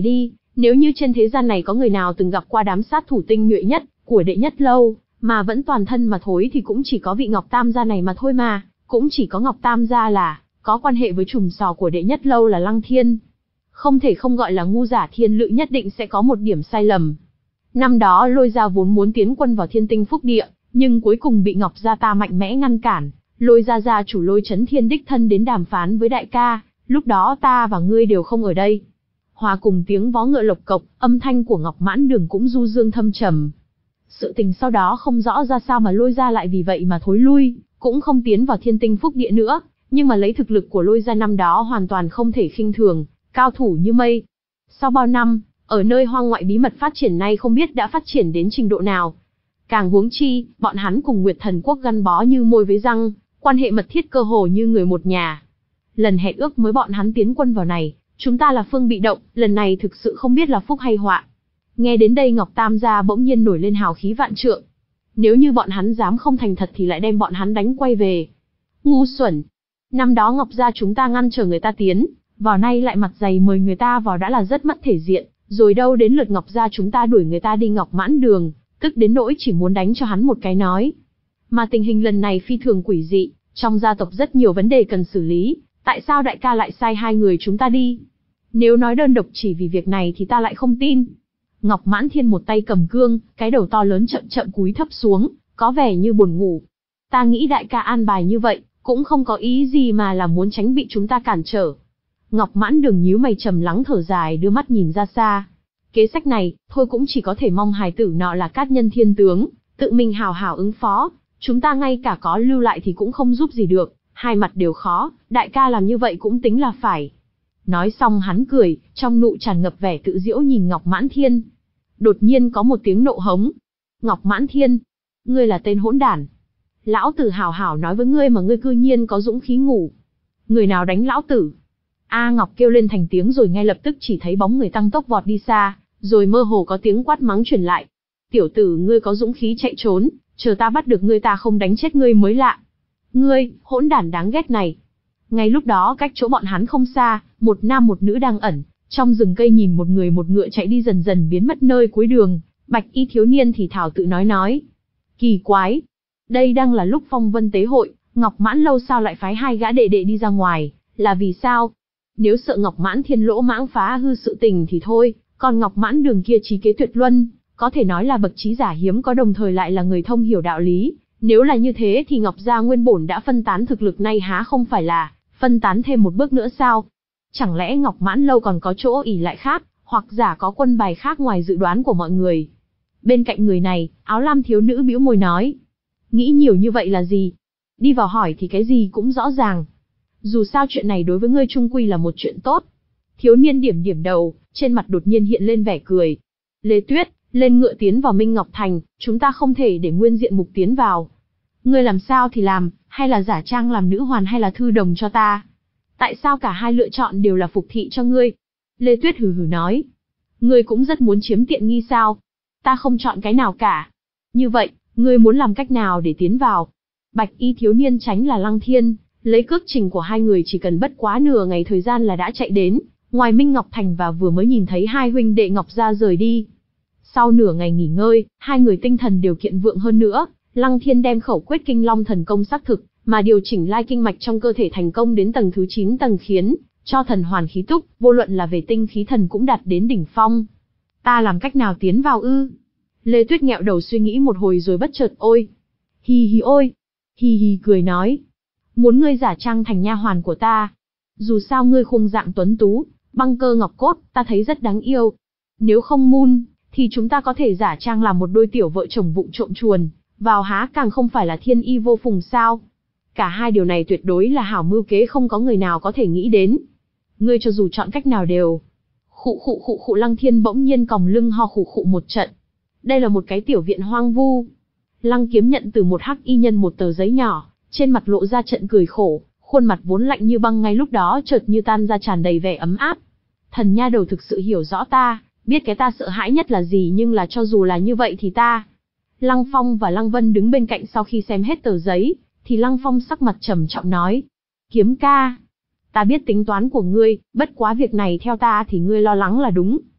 Nếu như trên thế gian này có người nào từng gặp qua đám sát thủ tinh nhuệ nhất của Đệ Nhất Lâu, mà vẫn toàn thân mà thối thì cũng chỉ có vị Ngọc Tam gia này mà thôi mà, cũng chỉ có Ngọc Tam gia là có quan hệ với trùm sò của Đệ Nhất Lâu là Lăng Thiên. Không thể không gọi là ngu giả thiên lự nhất định sẽ có một điểm sai lầm. Năm đó Lôi gia vốn muốn tiến quân vào Thiên Tinh Phúc Địa, nhưng cuối cùng bị Ngọc gia ta mạnh mẽ ngăn cản. Lôi gia gia chủ Lôi Chấn Thiên đích thân đến đàm phán với đại ca, lúc đó ta và ngươi đều không ở đây. Hòa cùng tiếng vó ngựa lộc cộc, âm thanh của Ngọc Mãn Đường cũng du dương thâm trầm. Sự tình sau đó không rõ ra sao mà Lôi gia lại vì vậy mà thối lui, cũng không tiến vào Thiên Tinh Phúc Địa nữa, nhưng mà lấy thực lực của Lôi gia năm đó hoàn toàn không thể khinh thường, cao thủ như mây. Sau bao năm, ở nơi hoang ngoại bí mật phát triển nay không biết đã phát triển đến trình độ nào. Càng huống chi, bọn hắn cùng Nguyệt Thần Quốc gắn bó như môi với răng, quan hệ mật thiết cơ hồ như người một nhà. Lần hẹn ước mới bọn hắn tiến quân vào này, chúng ta là phương bị động, lần này thực sự không biết là phúc hay họa. Nghe đến đây Ngọc Tam gia bỗng nhiên nổi lên hào khí vạn trượng. Nếu như bọn hắn dám không thành thật thì lại đem bọn hắn đánh quay về. Ngu xuẩn! Năm đó Ngọc gia chúng ta ngăn trở người ta tiến, vào nay lại mặt dày mời người ta vào đã là rất mất thể diện, rồi đâu đến lượt Ngọc gia chúng ta đuổi người ta đi Ngọc Mãn Đường, tức đến nỗi chỉ muốn đánh cho hắn một cái nói. Mà tình hình lần này phi thường quỷ dị, trong gia tộc rất nhiều vấn đề cần xử lý, tại sao đại ca lại sai hai người chúng ta đi? Nếu nói đơn độc chỉ vì việc này thì ta lại không tin. Ngọc Mãn Thiên một tay cầm cương, cái đầu to lớn chậm chậm cúi thấp xuống, có vẻ như buồn ngủ. Ta nghĩ đại ca an bài như vậy, cũng không có ý gì mà là muốn tránh bị chúng ta cản trở. Ngọc Mãn Đường nhíu mày trầm lắng thở dài đưa mắt nhìn ra xa. Kế sách này, thôi cũng chỉ có thể mong hài tử nọ là cát nhân thiên tướng, tự mình hào hào ứng phó, chúng ta ngay cả có lưu lại thì cũng không giúp gì được, hai mặt đều khó, đại ca làm như vậy cũng tính là phải. Nói xong hắn cười, trong nụ tràn ngập vẻ tự giễu nhìn Ngọc Mãn Thiên. Đột nhiên có một tiếng nộ hống. Ngọc Mãn Thiên, ngươi là tên hỗn đản. Lão tử hào hào nói với ngươi mà ngươi cư nhiên có dũng khí ngủ. Người nào đánh lão tử? A Ngọc kêu lên thành tiếng rồi ngay lập tức chỉ thấy bóng người tăng tốc vọt đi xa, rồi mơ hồ có tiếng quát mắng truyền lại. Tiểu tử ngươi có dũng khí chạy trốn, chờ ta bắt được ngươi ta không đánh chết ngươi mới lạ. Ngươi, hỗn đản đáng ghét này. Ngay lúc đó cách chỗ bọn hắn không xa, một nam một nữ đang ẩn, trong rừng cây nhìn một người một ngựa chạy đi dần dần biến mất nơi cuối đường, bạch y thiếu niên thì thảo tự nói nói. Kỳ quái, đây đang là lúc phong vân tế hội, Ngọc Mãn Lâu sao lại phái hai gã đệ đệ đi ra ngoài, là vì sao? Nếu sợ Ngọc Mãn Thiên lỗ mãng phá hư sự tình thì thôi, còn Ngọc Mãn Đường kia trí kế tuyệt luân, có thể nói là bậc trí giả hiếm có đồng thời lại là người thông hiểu đạo lý. Nếu là như thế thì Ngọc gia nguyên bổn đã phân tán thực lực nay há không phải là phân tán thêm một bước nữa sao? Chẳng lẽ Ngọc Mãn Lâu còn có chỗ ỷ lại khác, hoặc giả có quân bài khác ngoài dự đoán của mọi người? Bên cạnh người này, áo lam thiếu nữ bĩu môi nói. Nghĩ nhiều như vậy là gì? Đi vào hỏi thì cái gì cũng rõ ràng. Dù sao chuyện này đối với ngươi chung quy là một chuyện tốt. Thiếu niên điểm điểm đầu, trên mặt đột nhiên hiện lên vẻ cười. Lê Tuyết, lên ngựa tiến vào Minh Ngọc Thành, chúng ta không thể để Nguyên Diện Mục tiến vào. Ngươi làm sao thì làm, hay là giả trang làm nữ hoàn hay là thư đồng cho ta? Tại sao cả hai lựa chọn đều là phục thị cho ngươi? Lê Tuyết hừ hừ nói. Ngươi cũng rất muốn chiếm tiện nghi sao? Ta không chọn cái nào cả. Như vậy, ngươi muốn làm cách nào để tiến vào? Bạch y thiếu niên tránh là Lăng Thiên, lấy cước trình của hai người chỉ cần bất quá nửa ngày thời gian là đã chạy đến, ngoài Minh Ngọc Thành và vừa mới nhìn thấy hai huynh đệ Ngọc gia rời đi. Sau nửa ngày nghỉ ngơi, hai người tinh thần đều kiện vượng hơn nữa, Lăng Thiên đem khẩu quyết kinh long thần công xác thực, mà điều chỉnh lai kinh mạch trong cơ thể thành công đến tầng thứ chín tầng khiến cho thần hoàn khí túc, vô luận là về tinh khí thần cũng đạt đến đỉnh phong. Ta làm cách nào tiến vào ư? Lê Tuyết nghẹo đầu suy nghĩ một hồi rồi bất chợt ôi. Hi hi ôi. Hi hi cười nói. Muốn ngươi giả trang thành nha hoàn của ta. Dù sao ngươi khung dạng tuấn tú, băng cơ ngọc cốt, ta thấy rất đáng yêu. Nếu không mun, thì chúng ta có thể giả trang làm một đôi tiểu vợ chồng vụng trộm chuồn, vào há càng không phải là thiên y vô phùng sao. Cả hai điều này tuyệt đối là hảo mưu kế không có người nào có thể nghĩ đến. Ngươi cho dù chọn cách nào đều. Khụ khụ khụ khụ Lăng Thiên bỗng nhiên còng lưng ho khụ khụ một trận. Đây là một cái tiểu viện hoang vu. Lăng Kiếm nhận từ một hắc y nhân một tờ giấy nhỏ, trên mặt lộ ra trận cười khổ, khuôn mặt vốn lạnh như băng ngay lúc đó chợt như tan ra tràn đầy vẻ ấm áp. Thần nha đầu thực sự hiểu rõ ta, biết cái ta sợ hãi nhất là gì, nhưng là cho dù là như vậy thì ta. Lăng Phong và Lăng Vân đứng bên cạnh sau khi xem hết tờ giấy, thì Lăng Phong sắc mặt trầm trọng nói. Kiếm ca, ta biết tính toán của ngươi, bất quá việc này theo ta thì ngươi lo lắng là đúng.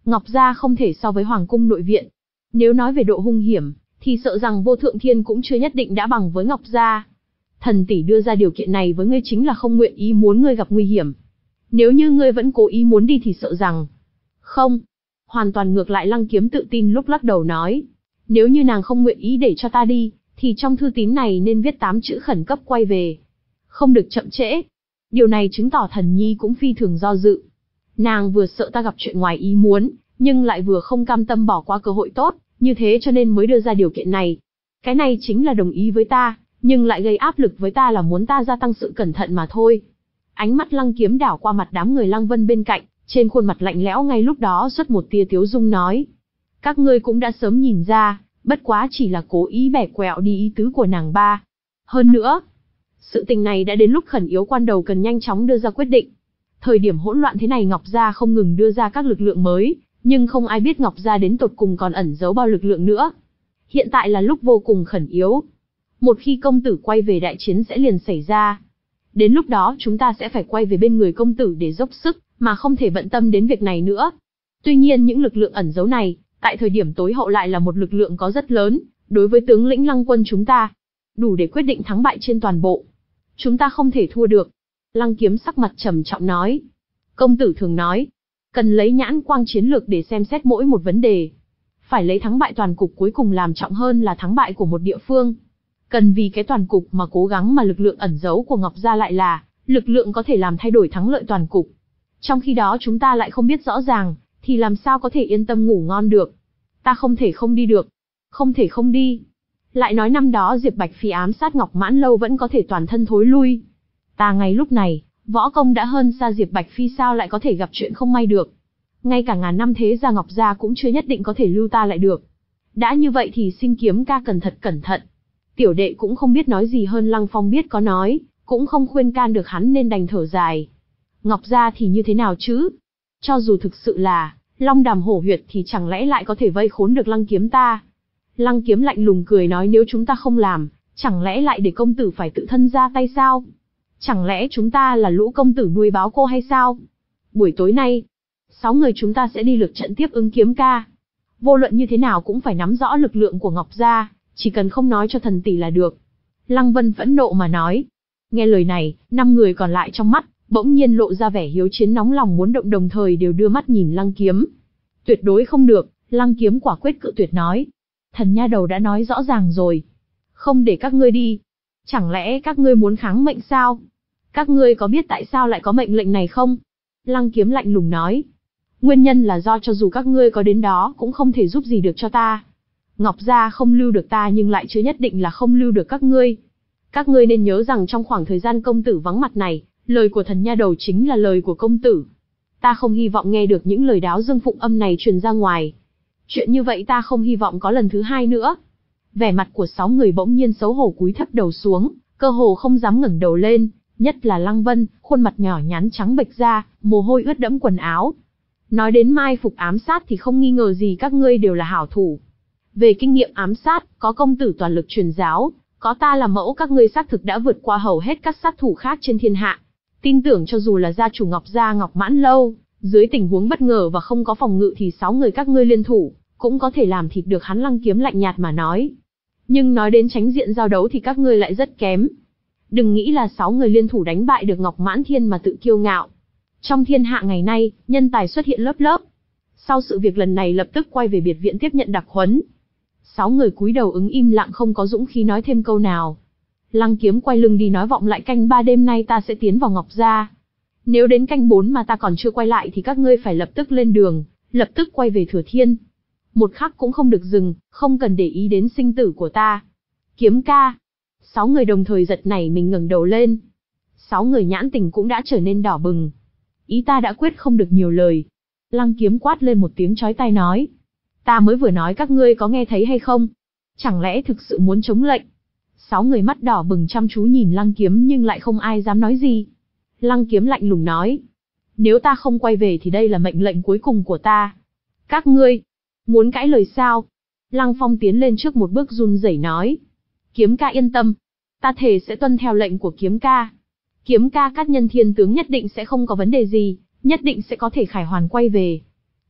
Ngọc gia không thể so với hoàng cung nội viện. Nếu nói về độ hung hiểm, thì sợ rằng vô thượng thiên cũng chưa nhất định đã bằng với Ngọc gia. Thần tỷ đưa ra điều kiện này với ngươi chính là không nguyện ý muốn ngươi gặp nguy hiểm. Nếu như ngươi vẫn cố ý muốn đi thì sợ rằng... Không. Hoàn toàn ngược lại, Lăng Kiếm tự tin lúc lắc đầu nói. Nếu như nàng không nguyện ý để cho ta đi, thì trong thư tín này nên viết tám chữ khẩn cấp quay về. Không được chậm trễ. Điều này chứng tỏ Thần Nhi cũng phi thường do dự. Nàng vừa sợ ta gặp chuyện ngoài ý muốn, nhưng lại vừa không cam tâm bỏ qua cơ hội tốt, như thế cho nên mới đưa ra điều kiện này. Cái này chính là đồng ý với ta, nhưng lại gây áp lực với ta là muốn ta gia tăng sự cẩn thận mà thôi. Ánh mắt Lăng Kiếm đảo qua mặt đám người Lăng Vân bên cạnh, trên khuôn mặt lạnh lẽo ngay lúc đó xuất một tia tiếu dung nói. Các ngươi cũng đã sớm nhìn ra, bất quá chỉ là cố ý bẻ quẹo đi ý tứ của nàng ba. Hơn nữa, sự tình này đã đến lúc khẩn yếu quan đầu cần nhanh chóng đưa ra quyết định. Thời điểm hỗn loạn thế này Ngọc gia không ngừng đưa ra các lực lượng mới, nhưng không ai biết Ngọc gia đến tột cùng còn ẩn giấu bao lực lượng nữa. Hiện tại là lúc vô cùng khẩn yếu. Một khi công tử quay về đại chiến sẽ liền xảy ra. Đến lúc đó chúng ta sẽ phải quay về bên người công tử để dốc sức, mà không thể bận tâm đến việc này nữa. Tuy nhiên những lực lượng ẩn giấu này, tại thời điểm tối hậu lại là một lực lượng có rất lớn, đối với tướng lĩnh Lăng quân chúng ta, đủ để quyết định thắng bại trên toàn bộ. Chúng ta không thể thua được. Lăng Kiếm sắc mặt trầm trọng nói. Công tử thường nói, cần lấy nhãn quang chiến lược để xem xét mỗi một vấn đề. Phải lấy thắng bại toàn cục cuối cùng làm trọng hơn là thắng bại của một địa phương. Cần vì cái toàn cục mà cố gắng, mà lực lượng ẩn giấu của Ngọc gia lại là lực lượng có thể làm thay đổi thắng lợi toàn cục. Trong khi đó chúng ta lại không biết rõ ràng, thì làm sao có thể yên tâm ngủ ngon được. Ta không thể không đi được. Không thể không đi. Lại nói năm đó Diệp Bạch Phi ám sát Ngọc Mãn Lâu vẫn có thể toàn thân thối lui. Ta ngay lúc này, võ công đã hơn xa Diệp Bạch Phi, sao lại có thể gặp chuyện không may được. Ngay cả ngàn năm thế gia Ngọc gia cũng chưa nhất định có thể lưu ta lại được. Đã như vậy thì xin Kiếm ca cần thật cẩn thận. Tiểu đệ cũng không biết nói gì hơn, Lăng Phong biết có nói, cũng không khuyên can được hắn nên đành thở dài. Ngọc gia thì như thế nào chứ? Cho dù thực sự là Long Đàm Hổ Huyệt thì chẳng lẽ lại có thể vây khốn được Lăng Kiếm ta? Lăng Kiếm lạnh lùng cười nói, nếu chúng ta không làm, chẳng lẽ lại để công tử phải tự thân ra tay sao? Chẳng lẽ chúng ta là lũ công tử nuôi báo cô hay sao? Buổi tối nay, sáu người chúng ta sẽ đi lượt trận tiếp ứng Kiếm ca. Vô luận như thế nào cũng phải nắm rõ lực lượng của Ngọc gia, chỉ cần không nói cho thần tỷ là được. Lăng Vân phẫn nộ mà nói. Nghe lời này, năm người còn lại trong mắt bỗng nhiên lộ ra vẻ hiếu chiến nóng lòng muốn động, đồng thời đều đưa mắt nhìn Lăng Kiếm. Tuyệt đối không được, Lăng Kiếm quả quyết cự tuyệt nói. Thần nha đầu đã nói rõ ràng rồi, không để các ngươi đi. Chẳng lẽ các ngươi muốn kháng mệnh sao? Các ngươi có biết tại sao lại có mệnh lệnh này không? Lăng Kiếm lạnh lùng nói. Nguyên nhân là do cho dù các ngươi có đến đó cũng không thể giúp gì được cho ta. Ngọc gia không lưu được ta nhưng lại chưa nhất định là không lưu được các ngươi. Các ngươi nên nhớ rằng trong khoảng thời gian công tử vắng mặt này, lời của thần nha đầu chính là lời của công tử. Ta không hy vọng nghe được những lời đáo dương phụng âm này truyền ra ngoài. Chuyện như vậy ta không hy vọng có lần thứ hai nữa. Vẻ mặt của sáu người bỗng nhiên xấu hổ cúi thấp đầu xuống, cơ hồ không dám ngẩng đầu lên, nhất là Lăng Vân, khuôn mặt nhỏ nhắn trắng bệch ra, mồ hôi ướt đẫm quần áo. Nói đến mai phục ám sát thì không nghi ngờ gì các ngươi đều là hảo thủ. Về kinh nghiệm ám sát, có công tử toàn lực truyền giáo, có ta làm mẫu, các ngươi xác thực đã vượt qua hầu hết các sát thủ khác trên thiên hạ. Tin tưởng cho dù là gia chủ Ngọc gia Ngọc Mãn Lâu, dưới tình huống bất ngờ và không có phòng ngự thì sáu người các ngươi liên thủ, cũng có thể làm thịt được hắn. Lăng Kiếm lạnh nhạt mà nói. Nhưng nói đến tránh diện giao đấu thì các ngươi lại rất kém. Đừng nghĩ là sáu người liên thủ đánh bại được Ngọc Mãn Thiên mà tự kiêu ngạo. Trong thiên hạ ngày nay, nhân tài xuất hiện lớp lớp. Sau sự việc lần này lập tức quay về biệt viện tiếp nhận đặc huấn. Sáu người cúi đầu ứng im lặng, không có dũng khí nói thêm câu nào. Lăng Kiếm quay lưng đi nói, vọng lại canh ba đêm nay ta sẽ tiến vào Ngọc gia. Nếu đến canh bốn mà ta còn chưa quay lại thì các ngươi phải lập tức lên đường, lập tức quay về Thừa Thiên. Một khắc cũng không được dừng, không cần để ý đến sinh tử của ta. Kiếm ca. Sáu người đồng thời giật nảy mình ngẩng đầu lên. Sáu người nhãn tình cũng đã trở nên đỏ bừng. Ý ta đã quyết không được nhiều lời. Lăng Kiếm quát lên một tiếng chói tai nói. Ta mới vừa nói các ngươi có nghe thấy hay không? Chẳng lẽ thực sự muốn chống lệnh? Sáu người mắt đỏ bừng chăm chú nhìn Lăng Kiếm nhưng lại không ai dám nói gì. Lăng Kiếm lạnh lùng nói. Nếu ta không quay về thì đây là mệnh lệnh cuối cùng của ta. Các ngươi, muốn cãi lời sao? Lăng Phong tiến lên trước một bước run rẩy nói. Kiếm ca yên tâm. Ta thề sẽ tuân theo lệnh của Kiếm ca. Kiếm ca Cát Nhân Thiên tướng nhất định sẽ không có vấn đề gì, nhất định sẽ có thể khải hoàn quay về.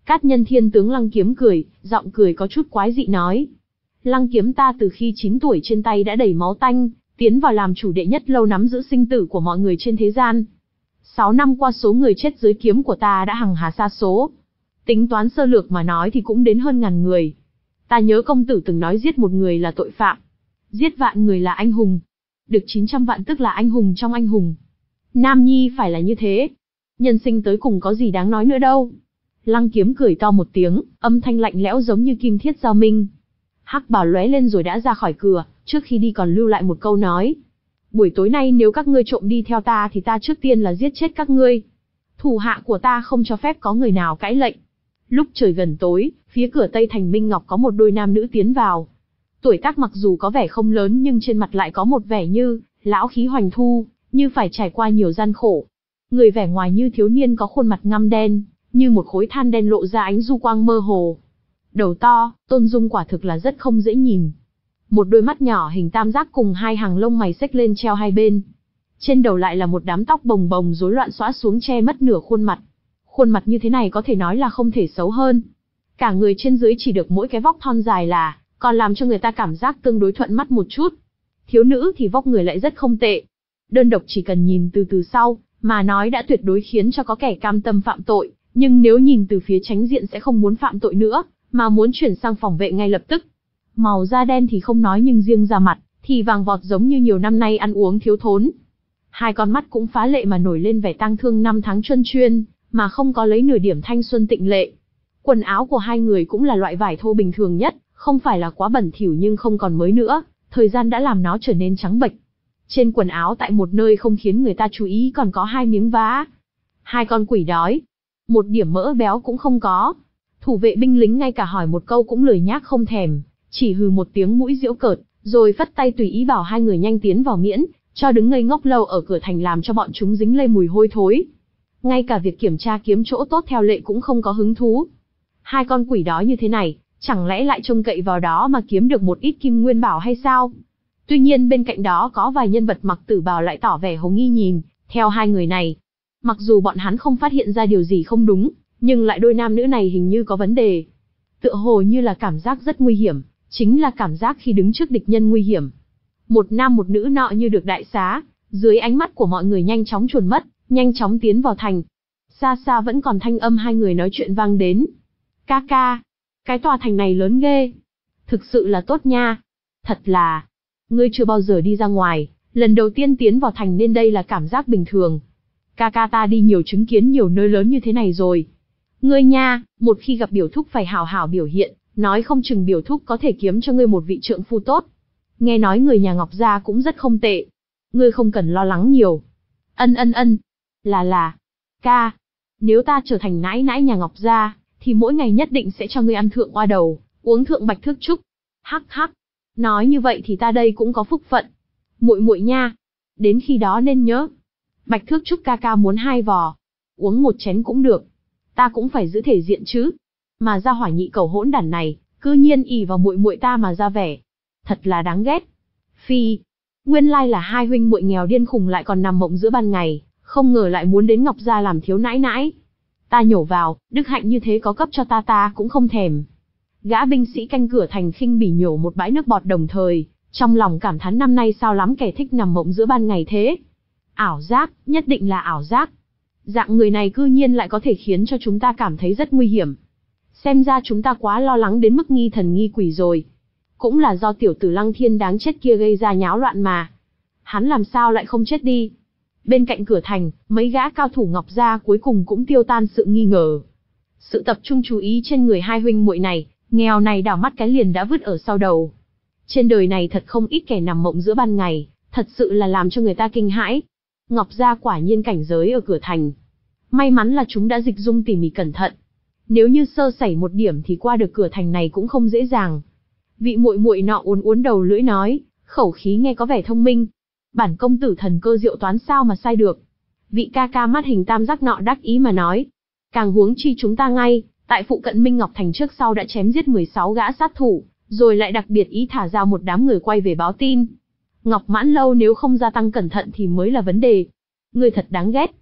Cát Nhân Thiên tướng Lăng Kiếm cười, giọng cười có chút quái dị nói. Lăng Kiếm ta từ khi chín tuổi trên tay đã đầy máu tanh, tiến vào làm chủ đệ nhất lâu nắm giữ sinh tử của mọi người trên thế gian. Sáu năm qua số người chết dưới kiếm của ta đã hằng hà sa số. Tính toán sơ lược mà nói thì cũng đến hơn ngàn người. Ta nhớ công tử từng nói giết một người là tội phạm, giết vạn người là anh hùng. Được chín trăm vạn tức là anh hùng trong anh hùng. Nam nhi phải là như thế. Nhân sinh tới cùng có gì đáng nói nữa đâu. Lăng Kiếm cười to một tiếng, âm thanh lạnh lẽo giống như kim thiết giao minh. Hắc bào lóe lên rồi đã ra khỏi cửa, trước khi đi còn lưu lại một câu nói. Buổi tối nay nếu các ngươi trộm đi theo ta thì ta trước tiên là giết chết các ngươi. Thủ hạ của ta không cho phép có người nào cãi lệnh. Lúc trời gần tối, phía cửa Tây Thành Minh Ngọc có một đôi nam nữ tiến vào. Tuổi tác mặc dù có vẻ không lớn nhưng trên mặt lại có một vẻ như lão khí hoành thu, như phải trải qua nhiều gian khổ. Người vẻ ngoài như thiếu niên có khuôn mặt ngăm đen, như một khối than đen lộ ra ánh du quang mơ hồ. Đầu to, tôn dung quả thực là rất không dễ nhìn. Một đôi mắt nhỏ hình tam giác cùng hai hàng lông mày xếch lên treo hai bên. Trên đầu lại là một đám tóc bồng bồng rối loạn xõa xuống che mất nửa khuôn mặt. Khuôn mặt như thế này có thể nói là không thể xấu hơn. Cả người trên dưới chỉ được mỗi cái vóc thon dài là, còn làm cho người ta cảm giác tương đối thuận mắt một chút. Thiếu nữ thì vóc người lại rất không tệ. Đơn độc chỉ cần nhìn từ từ sau, mà nói đã tuyệt đối khiến cho có kẻ cam tâm phạm tội, nhưng nếu nhìn từ phía tránh diện sẽ không muốn phạm tội nữa, mà muốn chuyển sang phòng vệ ngay lập tức. Màu da đen thì không nói nhưng riêng da mặt, thì vàng vọt giống như nhiều năm nay ăn uống thiếu thốn. Hai con mắt cũng phá lệ mà nổi lên vẻ tang thương năm tháng truân chuyên, mà không có lấy nửa điểm thanh xuân tịnh lệ. Quần áo của hai người cũng là loại vải thô bình thường nhất, không phải là quá bẩn thỉu nhưng không còn mới nữa, thời gian đã làm nó trở nên trắng bệch. Trên quần áo tại một nơi không khiến người ta chú ý còn có hai miếng vá. Hai con quỷ đói. Một điểm mỡ béo cũng không có. Thủ vệ binh lính ngay cả hỏi một câu cũng lười nhác không thèm, chỉ hừ một tiếng mũi giễu cợt, rồi phất tay tùy ý bảo hai người nhanh tiến vào miễn, cho đứng ngây ngốc lâu ở cửa thành làm cho bọn chúng dính lây mùi hôi thối. Ngay cả việc kiểm tra kiếm chỗ tốt theo lệ cũng không có hứng thú. Hai con quỷ đói như thế này, chẳng lẽ lại trông cậy vào đó mà kiếm được một ít kim nguyên bảo hay sao? Tuy nhiên bên cạnh đó có vài nhân vật mặc tử bào lại tỏ vẻ hồ nghi nhìn theo hai người này. Mặc dù bọn hắn không phát hiện ra điều gì không đúng, nhưng lại đôi nam nữ này hình như có vấn đề. Tựa hồ như là cảm giác rất nguy hiểm, chính là cảm giác khi đứng trước địch nhân nguy hiểm. Một nam một nữ nọ như được đại xá, dưới ánh mắt của mọi người nhanh chóng chuồn mất, nhanh chóng tiến vào thành. Xa xa vẫn còn thanh âm hai người nói chuyện vang đến. Ca ca, cái tòa thành này lớn ghê. Thực sự là tốt nha. Thật là, ngươi chưa bao giờ đi ra ngoài, lần đầu tiên tiến vào thành nên đây là cảm giác bình thường. Ca ca ta đi nhiều chứng kiến nhiều nơi lớn như thế này rồi. Ngươi nha, một khi gặp biểu thúc phải hảo hảo biểu hiện, nói không chừng biểu thúc có thể kiếm cho ngươi một vị trượng phu tốt. Nghe nói người nhà Ngọc Gia cũng rất không tệ. Ngươi không cần lo lắng nhiều. Ân ân ân. Là là. Ca. Nếu ta trở thành nãi nãi nhà Ngọc Gia, thì mỗi ngày nhất định sẽ cho ngươi ăn thượng oa đầu, uống thượng bạch thước trúc. Hắc hắc. Nói như vậy thì ta đây cũng có phúc phận. Muội muội nha. Đến khi đó nên nhớ. Bạch thước trúc ca ca muốn hai vò. Uống một chén cũng được. Ta cũng phải giữ thể diện chứ. Mà ra hỏa nhị cầu hỗn đản này, cư nhiên ỷ vào muội muội ta mà ra vẻ. Thật là đáng ghét. Phi. Nguyên lai là hai huynh muội nghèo điên khùng lại còn nằm mộng giữa ban ngày, không ngờ lại muốn đến Ngọc Gia làm thiếu nãi nãi. Ta nhổ vào, đức hạnh như thế có cấp cho ta ta cũng không thèm. Gã binh sĩ canh cửa thành khinh bỉ nhổ một bãi nước bọt đồng thời, trong lòng cảm thán năm nay sao lắm kẻ thích nằm mộng giữa ban ngày thế. Ảo giác, nhất định là ảo giác. Dạng người này cư nhiên lại có thể khiến cho chúng ta cảm thấy rất nguy hiểm. Xem ra chúng ta quá lo lắng đến mức nghi thần nghi quỷ rồi. Cũng là do tiểu tử Lăng Thiên đáng chết kia gây ra nháo loạn mà. Hắn làm sao lại không chết đi. Bên cạnh cửa thành, mấy gã cao thủ Ngọc Gia cuối cùng cũng tiêu tan sự nghi ngờ. Sự tập trung chú ý trên người hai huynh muội này, nghèo này đảo mắt cái liền đã vứt ở sau đầu. Trên đời này thật không ít kẻ nằm mộng giữa ban ngày, thật sự là làm cho người ta kinh hãi. Ngọc Gia quả nhiên cảnh giới ở cửa thành. May mắn là chúng đã dịch dung tỉ mỉ cẩn thận. Nếu như sơ sẩy một điểm thì qua được cửa thành này cũng không dễ dàng. Vị muội muội nọ uốn uốn đầu lưỡi nói, khẩu khí nghe có vẻ thông minh. Bản công tử thần cơ diệu toán sao mà sai được. Vị ca ca mắt hình tam giác nọ đắc ý mà nói. Càng huống chi chúng ta ngay, tại phụ cận Minh Ngọc Thành trước sau đã chém giết mười sáu gã sát thủ, rồi lại đặc biệt ý thả ra một đám người quay về báo tin. Ngọc Mãn Lâu nếu không gia tăng cẩn thận thì mới là vấn đề. Người thật đáng ghét.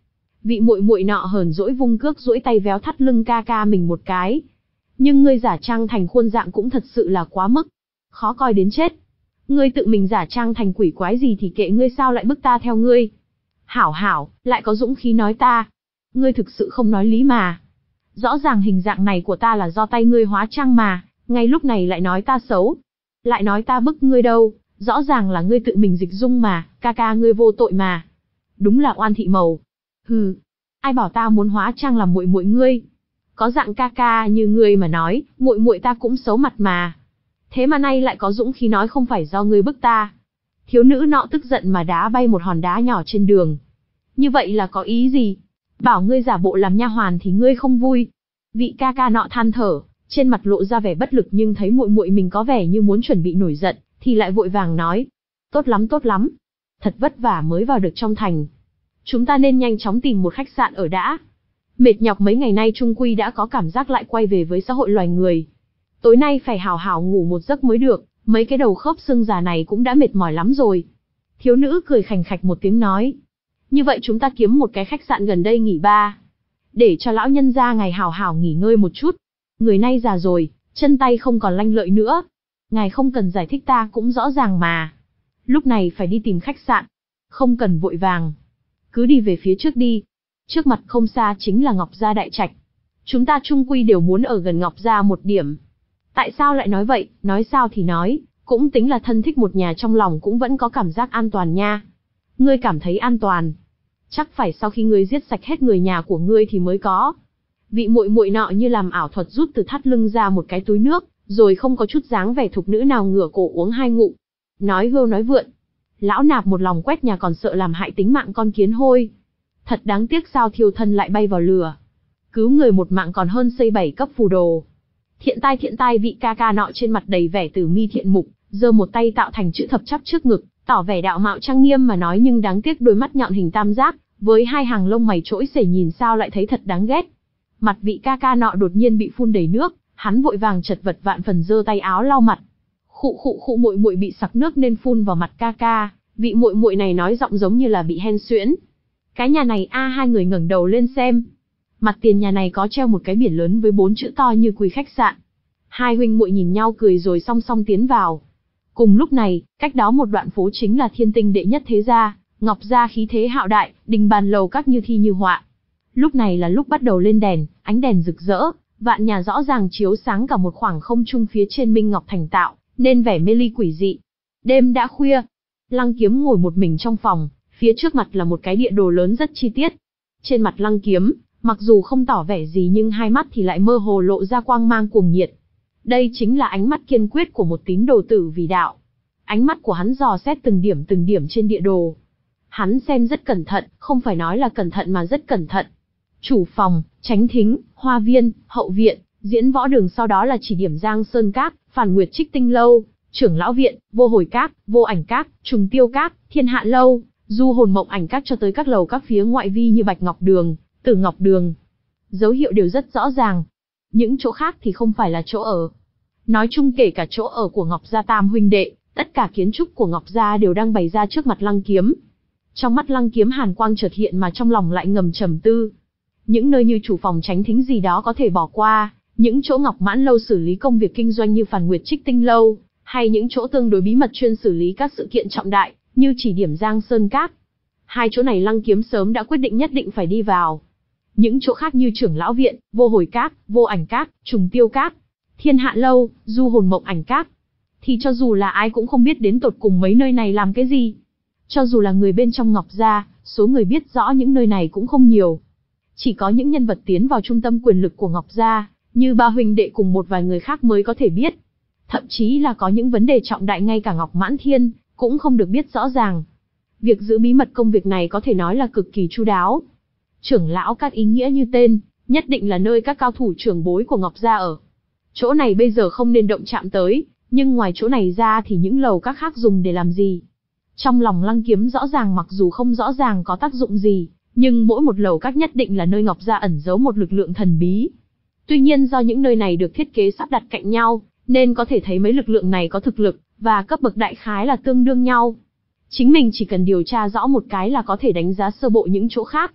Vị muội muội nọ hờn dỗi vung cước duỗi tay véo thắt lưng ca ca mình một cái. Nhưng ngươi giả trang thành khuôn dạng cũng thật sự là quá mức. Khó coi đến chết. Ngươi tự mình giả trang thành quỷ quái gì thì kệ ngươi, sao lại bức ta theo ngươi. Hảo hảo, lại có dũng khí nói ta. Ngươi thực sự không nói lý mà. Rõ ràng hình dạng này của ta là do tay ngươi hóa trang mà, ngay lúc này lại nói ta xấu. Lại nói ta bức ngươi đâu, rõ ràng là ngươi tự mình dịch dung mà, ca ca ngươi vô tội mà. Đúng là oan thị màu. Hừ, ai bảo ta muốn hóa trang làm muội muội ngươi. Có dạng ca ca như ngươi mà nói, muội muội ta cũng xấu mặt mà. Thế mà nay lại có dũng khí nói không phải do ngươi bức ta. Thiếu nữ nọ tức giận mà đá bay một hòn đá nhỏ trên đường. Như vậy là có ý gì? Bảo ngươi giả bộ làm nha hoàn thì ngươi không vui. Vị ca ca nọ than thở, trên mặt lộ ra vẻ bất lực, nhưng thấy muội muội mình có vẻ như muốn chuẩn bị nổi giận, thì lại vội vàng nói: "Tốt lắm, tốt lắm. Thật vất vả mới vào được trong thành. Chúng ta nên nhanh chóng tìm một khách sạn ở đã. Mệt nhọc mấy ngày nay chung quy đã có cảm giác lại quay về với xã hội loài người. Tối nay phải hảo hảo ngủ một giấc mới được, mấy cái đầu khớp xương già này cũng đã mệt mỏi lắm rồi." Thiếu nữ cười khành khạch một tiếng nói: "Như vậy chúng ta kiếm một cái khách sạn gần đây nghỉ ba. Để cho lão nhân gia ngài hảo hảo nghỉ ngơi một chút. Người nay già rồi, chân tay không còn lanh lợi nữa. Ngài không cần giải thích, ta cũng rõ ràng mà. Lúc này phải đi tìm khách sạn. Không cần vội vàng. Cứ đi về phía trước đi. Trước mặt không xa chính là Ngọc Gia đại trạch. Chúng ta chung quy đều muốn ở gần Ngọc Gia một điểm." Tại sao lại nói vậy? Nói sao thì nói, cũng tính là thân thích một nhà, trong lòng cũng vẫn có cảm giác an toàn nha. Ngươi cảm thấy an toàn? Chắc phải sau khi ngươi giết sạch hết người nhà của ngươi thì mới có. Vị muội muội nọ như làm ảo thuật rút từ thắt lưng ra một cái túi nước, rồi không có chút dáng vẻ thục nữ nào ngửa cổ uống hai ngụm. Nói hưu nói vượn. Lão nạp một lòng quét nhà còn sợ làm hại tính mạng con kiến hôi. Thật đáng tiếc, sao thiêu thân lại bay vào lửa. Cứu người một mạng còn hơn xây bảy cấp phù đồ. Thiện tai thiện tai, vị ca ca nọ trên mặt đầy vẻ tử mi thiện mục, giơ một tay tạo thành chữ thập chắp trước ngực, tỏ vẻ đạo mạo trang nghiêm mà nói, nhưng đáng tiếc đôi mắt nhọn hình tam giác, với hai hàng lông mày trỗi xể nhìn sao lại thấy thật đáng ghét. Mặt vị ca ca nọ đột nhiên bị phun đầy nước, hắn vội vàng chật vật vạn phần giơ tay áo lau mặt. Khụ khụ khụ, muội muội bị sặc nước nên phun vào mặt ca ca, vị muội muội này nói giọng giống như là bị hen suyễn. Cái nhà này a, hai người ngẩng đầu lên xem. Mặt tiền nhà này có treo một cái biển lớn với bốn chữ to như Quý khách sạn. Hai huynh muội nhìn nhau cười rồi song song tiến vào. Cùng lúc này, cách đó một đoạn phố chính là Thiên Tinh đệ nhất thế gia, Ngọc Gia khí thế hạo đại, đình bàn lầu các như thi như họa. Lúc này là lúc bắt đầu lên đèn, ánh đèn rực rỡ, vạn nhà rõ ràng chiếu sáng cả một khoảng không trung phía trên Minh Ngọc thành tạo, nên vẻ mê ly quỷ dị. Đêm đã khuya, Lăng Kiếm ngồi một mình trong phòng, phía trước mặt là một cái địa đồ lớn rất chi tiết. Trên mặt Lăng Kiếm, mặc dù không tỏ vẻ gì nhưng hai mắt thì lại mơ hồ lộ ra quang mang cuồng nhiệt. Đây chính là ánh mắt kiên quyết của một tín đồ tử vì đạo. Ánh mắt của hắn dò xét từng điểm từng điểm trên địa đồ. Hắn xem rất cẩn thận, không phải nói là cẩn thận mà rất cẩn thận. Chủ phòng, chánh thính, hoa viên, hậu viện, diễn võ đường, sau đó là chỉ điểm Giang Sơn Các, Phản Nguyệt Trích Tinh Lâu, Trưởng Lão Viện, Vô Hồi Các, Vô Ảnh Các, Trùng Tiêu Các, Thiên Hạ Lâu, Du Hồn Mộng Ảnh Các, cho tới các lầu các phía ngoại vi như Bạch Ngọc Đường, Tử Ngọc Đường. Dấu hiệu đều rất rõ ràng. Những chỗ khác thì không phải là chỗ ở. Nói chung kể cả chỗ ở của Ngọc Gia tam huynh đệ, tất cả kiến trúc của Ngọc Gia đều đang bày ra trước mặt Lăng Kiếm. Trong mắt Lăng Kiếm hàn quang chợt hiện mà trong lòng lại ngầm trầm tư. Những nơi như chủ phòng chánh thính gì đó có thể bỏ qua, những chỗ Ngọc Mãn Lâu xử lý công việc kinh doanh như Phản Nguyệt Trích Tinh Lâu, hay những chỗ tương đối bí mật chuyên xử lý các sự kiện trọng đại, như chỉ điểm Giang Sơn Các. Hai chỗ này Lăng Kiếm sớm đã quyết định nhất định phải đi vào. Những chỗ khác như Trưởng Lão Viện, Vô Hồi Các, Vô Ảnh Các, Trùng Tiêu Các, Thiên Hạ Lâu, Du Hồn Mộng Ảnh Các, thì cho dù là ai cũng không biết đến tột cùng mấy nơi này làm cái gì. Cho dù là người bên trong Ngọc Gia, số người biết rõ những nơi này cũng không nhiều. Chỉ có những nhân vật tiến vào trung tâm quyền lực của Ngọc Gia, như ba huynh đệ cùng một vài người khác mới có thể biết. Thậm chí là có những vấn đề trọng đại ngay cả Ngọc Mãn Thiên cũng không được biết rõ ràng. Việc giữ bí mật công việc này có thể nói là cực kỳ chu đáo. Trưởng Lão Các ý nghĩa như tên, nhất định là nơi các cao thủ trưởng bối của Ngọc Gia ở. Chỗ này bây giờ không nên động chạm tới, nhưng ngoài chỗ này ra thì những lầu các khác dùng để làm gì? Trong lòng Lăng Kiếm rõ ràng, mặc dù không rõ ràng có tác dụng gì, nhưng mỗi một lầu các nhất định là nơi Ngọc Gia ẩn giấu một lực lượng thần bí. Tuy nhiên do những nơi này được thiết kế sắp đặt cạnh nhau, nên có thể thấy mấy lực lượng này có thực lực, và cấp bậc đại khái là tương đương nhau. Chính mình chỉ cần điều tra rõ một cái là có thể đánh giá sơ bộ những chỗ khác.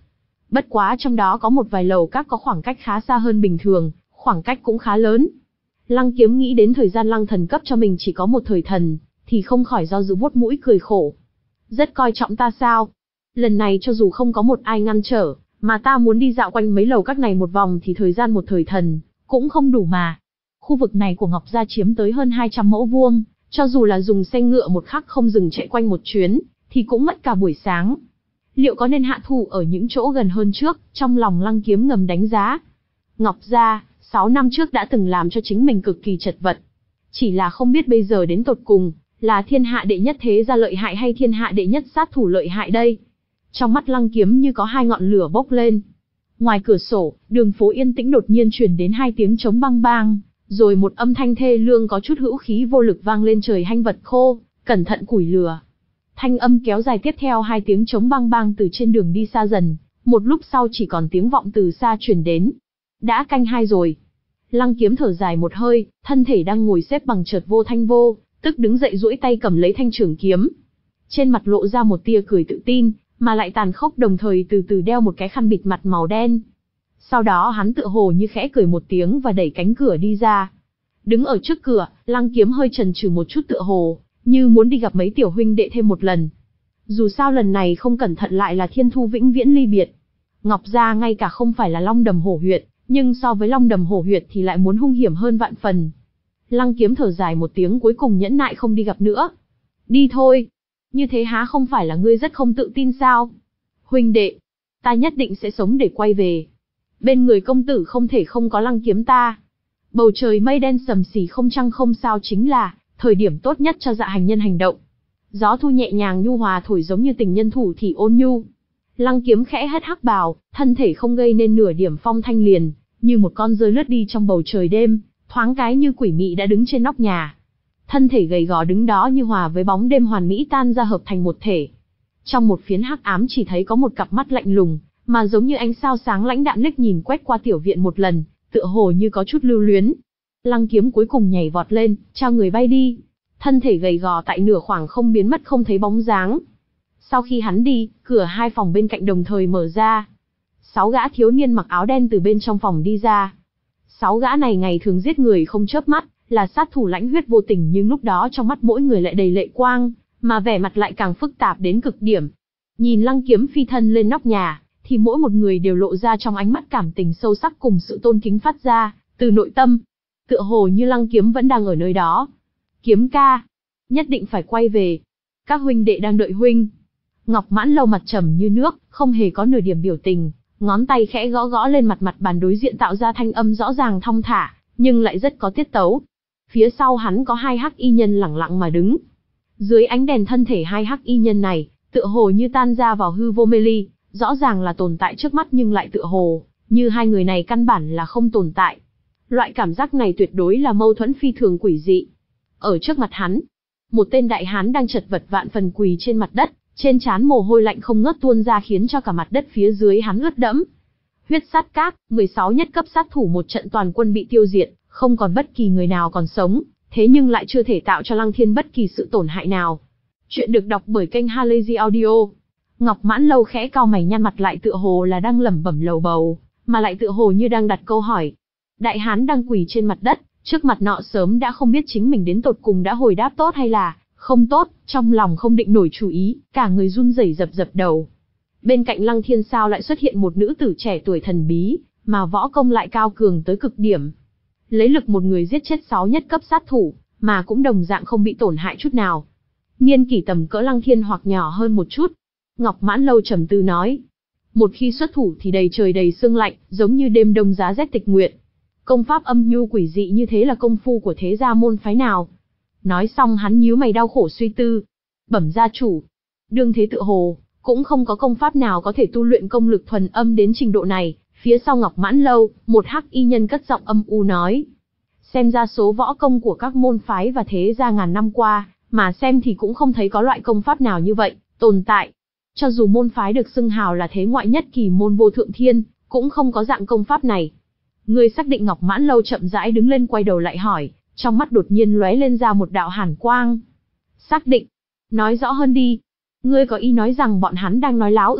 Bất quá trong đó có một vài lầu các có khoảng cách khá xa hơn bình thường, khoảng cách cũng khá lớn. Lăng Kiếm nghĩ đến thời gian Lăng Thần cấp cho mình chỉ có một thời thần, thì không khỏi do dự vuốt mũi cười khổ. Rất coi trọng ta sao? Lần này cho dù không có một ai ngăn trở, mà ta muốn đi dạo quanh mấy lầu các này một vòng thì thời gian một thời thần, cũng không đủ mà. Khu vực này của Ngọc Gia chiếm tới hơn hai trăm mẫu vuông, cho dù là dùng xe ngựa một khắc không dừng chạy quanh một chuyến, thì cũng mất cả buổi sáng. Liệu có nên hạ thủ ở những chỗ gần hơn trước, trong lòng Lăng Kiếm ngầm đánh giá. Ngọc Gia, sáu năm trước đã từng làm cho chính mình cực kỳ chật vật. Chỉ là không biết bây giờ đến tột cùng, là thiên hạ đệ nhất thế gia lợi hại hay thiên hạ đệ nhất sát thủ lợi hại đây? Trong mắt Lăng Kiếm như có hai ngọn lửa bốc lên. Ngoài cửa sổ, đường phố yên tĩnh đột nhiên truyền đến hai tiếng trống bang bang, rồi một âm thanh thê lương có chút hữu khí vô lực vang lên trời hanh vật khô, cẩn thận củi lửa. Thanh âm kéo dài tiếp theo hai tiếng trống bang bang từ trên đường đi xa dần, một lúc sau chỉ còn tiếng vọng từ xa truyền đến. Đã canh hai rồi. Lăng Kiếm thở dài một hơi, thân thể đang ngồi xếp bằng chợt vô thanh vô, tức đứng dậy duỗi tay cầm lấy thanh trường kiếm. Trên mặt lộ ra một tia cười tự tin, mà lại tàn khốc, đồng thời từ từ đeo một cái khăn bịt mặt màu đen. Sau đó hắn tựa hồ như khẽ cười một tiếng và đẩy cánh cửa đi ra. Đứng ở trước cửa, Lăng Kiếm hơi chần chừ một chút, tựa hồ như muốn đi gặp mấy tiểu huynh đệ thêm một lần. Dù sao lần này không cẩn thận lại là thiên thu vĩnh viễn ly biệt. Ngọc Gia ngay cả không phải là Long Đầm Hổ Huyệt, nhưng so với Long Đầm Hổ Huyệt thì lại muốn hung hiểm hơn vạn phần. Lăng Kiếm thở dài một tiếng, cuối cùng nhẫn nại không đi gặp nữa. Đi thôi. Như thế há không phải là ngươi rất không tự tin sao? Huynh đệ, ta nhất định sẽ sống để quay về. Bên người công tử không thể không có Lăng Kiếm ta. Bầu trời mây đen sầm xì không trăng không sao chính là thời điểm tốt nhất cho Dạ Hành Nhân hành động. Gió thu nhẹ nhàng nhu hòa thổi giống như tình nhân thủ thì ôn nhu. Lăng Kiếm khẽ hất hắc bào, thân thể không gây nên nửa điểm phong thanh liền, như một con rơi lướt đi trong bầu trời đêm, thoáng cái như quỷ mị đã đứng trên nóc nhà. Thân thể gầy gò đứng đó như hòa với bóng đêm hoàn mỹ tan ra hợp thành một thể. Trong một phiến hắc ám chỉ thấy có một cặp mắt lạnh lùng, mà giống như ánh sao sáng lãnh đạm liếc nhìn quét qua tiểu viện một lần, tựa hồ như có chút lưu luyến. Lăng Kiếm cuối cùng nhảy vọt lên, trao người bay đi. Thân thể gầy gò tại nửa khoảng không biến mất không thấy bóng dáng. Sau khi hắn đi, cửa hai phòng bên cạnh đồng thời mở ra. Sáu gã thiếu niên mặc áo đen từ bên trong phòng đi ra. Sáu gã này ngày thường giết người không chớp mắt, là sát thủ lãnh huyết vô tình, nhưng lúc đó trong mắt mỗi người lại đầy lệ quang, mà vẻ mặt lại càng phức tạp đến cực điểm. Nhìn Lăng Kiếm phi thân lên nóc nhà, thì mỗi một người đều lộ ra trong ánh mắt cảm tình sâu sắc cùng sự tôn kính phát ra từ nội tâm. Tựa hồ như Lăng Kiếm vẫn đang ở nơi đó. Kiếm ca, nhất định phải quay về. Các huynh đệ đang đợi huynh. Ngọc Mãn Lâu mặt trầm như nước, không hề có nửa điểm biểu tình, ngón tay khẽ gõ gõ lên mặt mặt bàn đối diện tạo ra thanh âm rõ ràng thong thả, nhưng lại rất có tiết tấu. Phía sau hắn có hai hắc y nhân lẳng lặng mà đứng. Dưới ánh đèn thân thể hai hắc y nhân này, tựa hồ như tan ra vào hư vô mê ly, rõ ràng là tồn tại trước mắt nhưng lại tựa hồ như hai người này căn bản là không tồn tại. Loại cảm giác này tuyệt đối là mâu thuẫn phi thường quỷ dị. Ở trước mặt hắn, một tên đại hán đang chật vật vạn phần quỳ trên mặt đất, trên trán mồ hôi lạnh không ngớt tuôn ra khiến cho cả mặt đất phía dưới hắn ướt đẫm. Huyết sát các, mười sáu nhất cấp sát thủ một trận toàn quân bị tiêu diệt, không còn bất kỳ người nào còn sống, thế nhưng lại chưa thể tạo cho Lăng Thiên bất kỳ sự tổn hại nào. Chuyện được đọc bởi kênh Halazy Audio. Ngọc Mãn Lâu khẽ cau mày, nhăn mặt lại tựa hồ là đang lẩm bẩm lầu bầu, mà lại tựa hồ như đang đặt câu hỏi. Đại hán đang quỳ trên mặt đất, trước mặt nọ sớm đã không biết chính mình đến tột cùng đã hồi đáp tốt hay là không tốt, trong lòng không định nổi chủ ý, cả người run rẩy dập dập đầu. Bên cạnh Lăng Thiên sao lại xuất hiện một nữ tử trẻ tuổi thần bí, mà võ công lại cao cường tới cực điểm. Lấy lực một người giết chết sáu nhất cấp sát thủ, mà cũng đồng dạng không bị tổn hại chút nào. Niên kỷ tầm cỡ Lăng Thiên hoặc nhỏ hơn một chút. Ngọc Mãn Lâu trầm tư nói. Một khi xuất thủ thì đầy trời đầy sương lạnh, giống như đêm đông giá rét tịch nguyện. Công pháp âm nhu quỷ dị như thế là công phu của thế gia môn phái nào? Nói xong hắn nhíu mày đau khổ suy tư. Bẩm gia chủ, đương thế tự hồ, cũng không có công pháp nào có thể tu luyện công lực thuần âm đến trình độ này. Phía sau Ngọc Mãn Lâu, một hắc y nhân cất giọng âm u nói. Xem ra số võ công của các môn phái và thế gia ngàn năm qua, mà xem thì cũng không thấy có loại công pháp nào như vậy tồn tại. Cho dù môn phái được xưng hào là thế ngoại nhất kỳ môn vô thượng thiên, cũng không có dạng công pháp này. Người xác định? Ngọc Mãn Lâu chậm rãi đứng lên quay đầu lại hỏi, trong mắt đột nhiên lóe lên ra một đạo hàn quang. Xác định. Nói rõ hơn đi. Ngươi có ý nói rằng bọn hắn đang nói láo ư?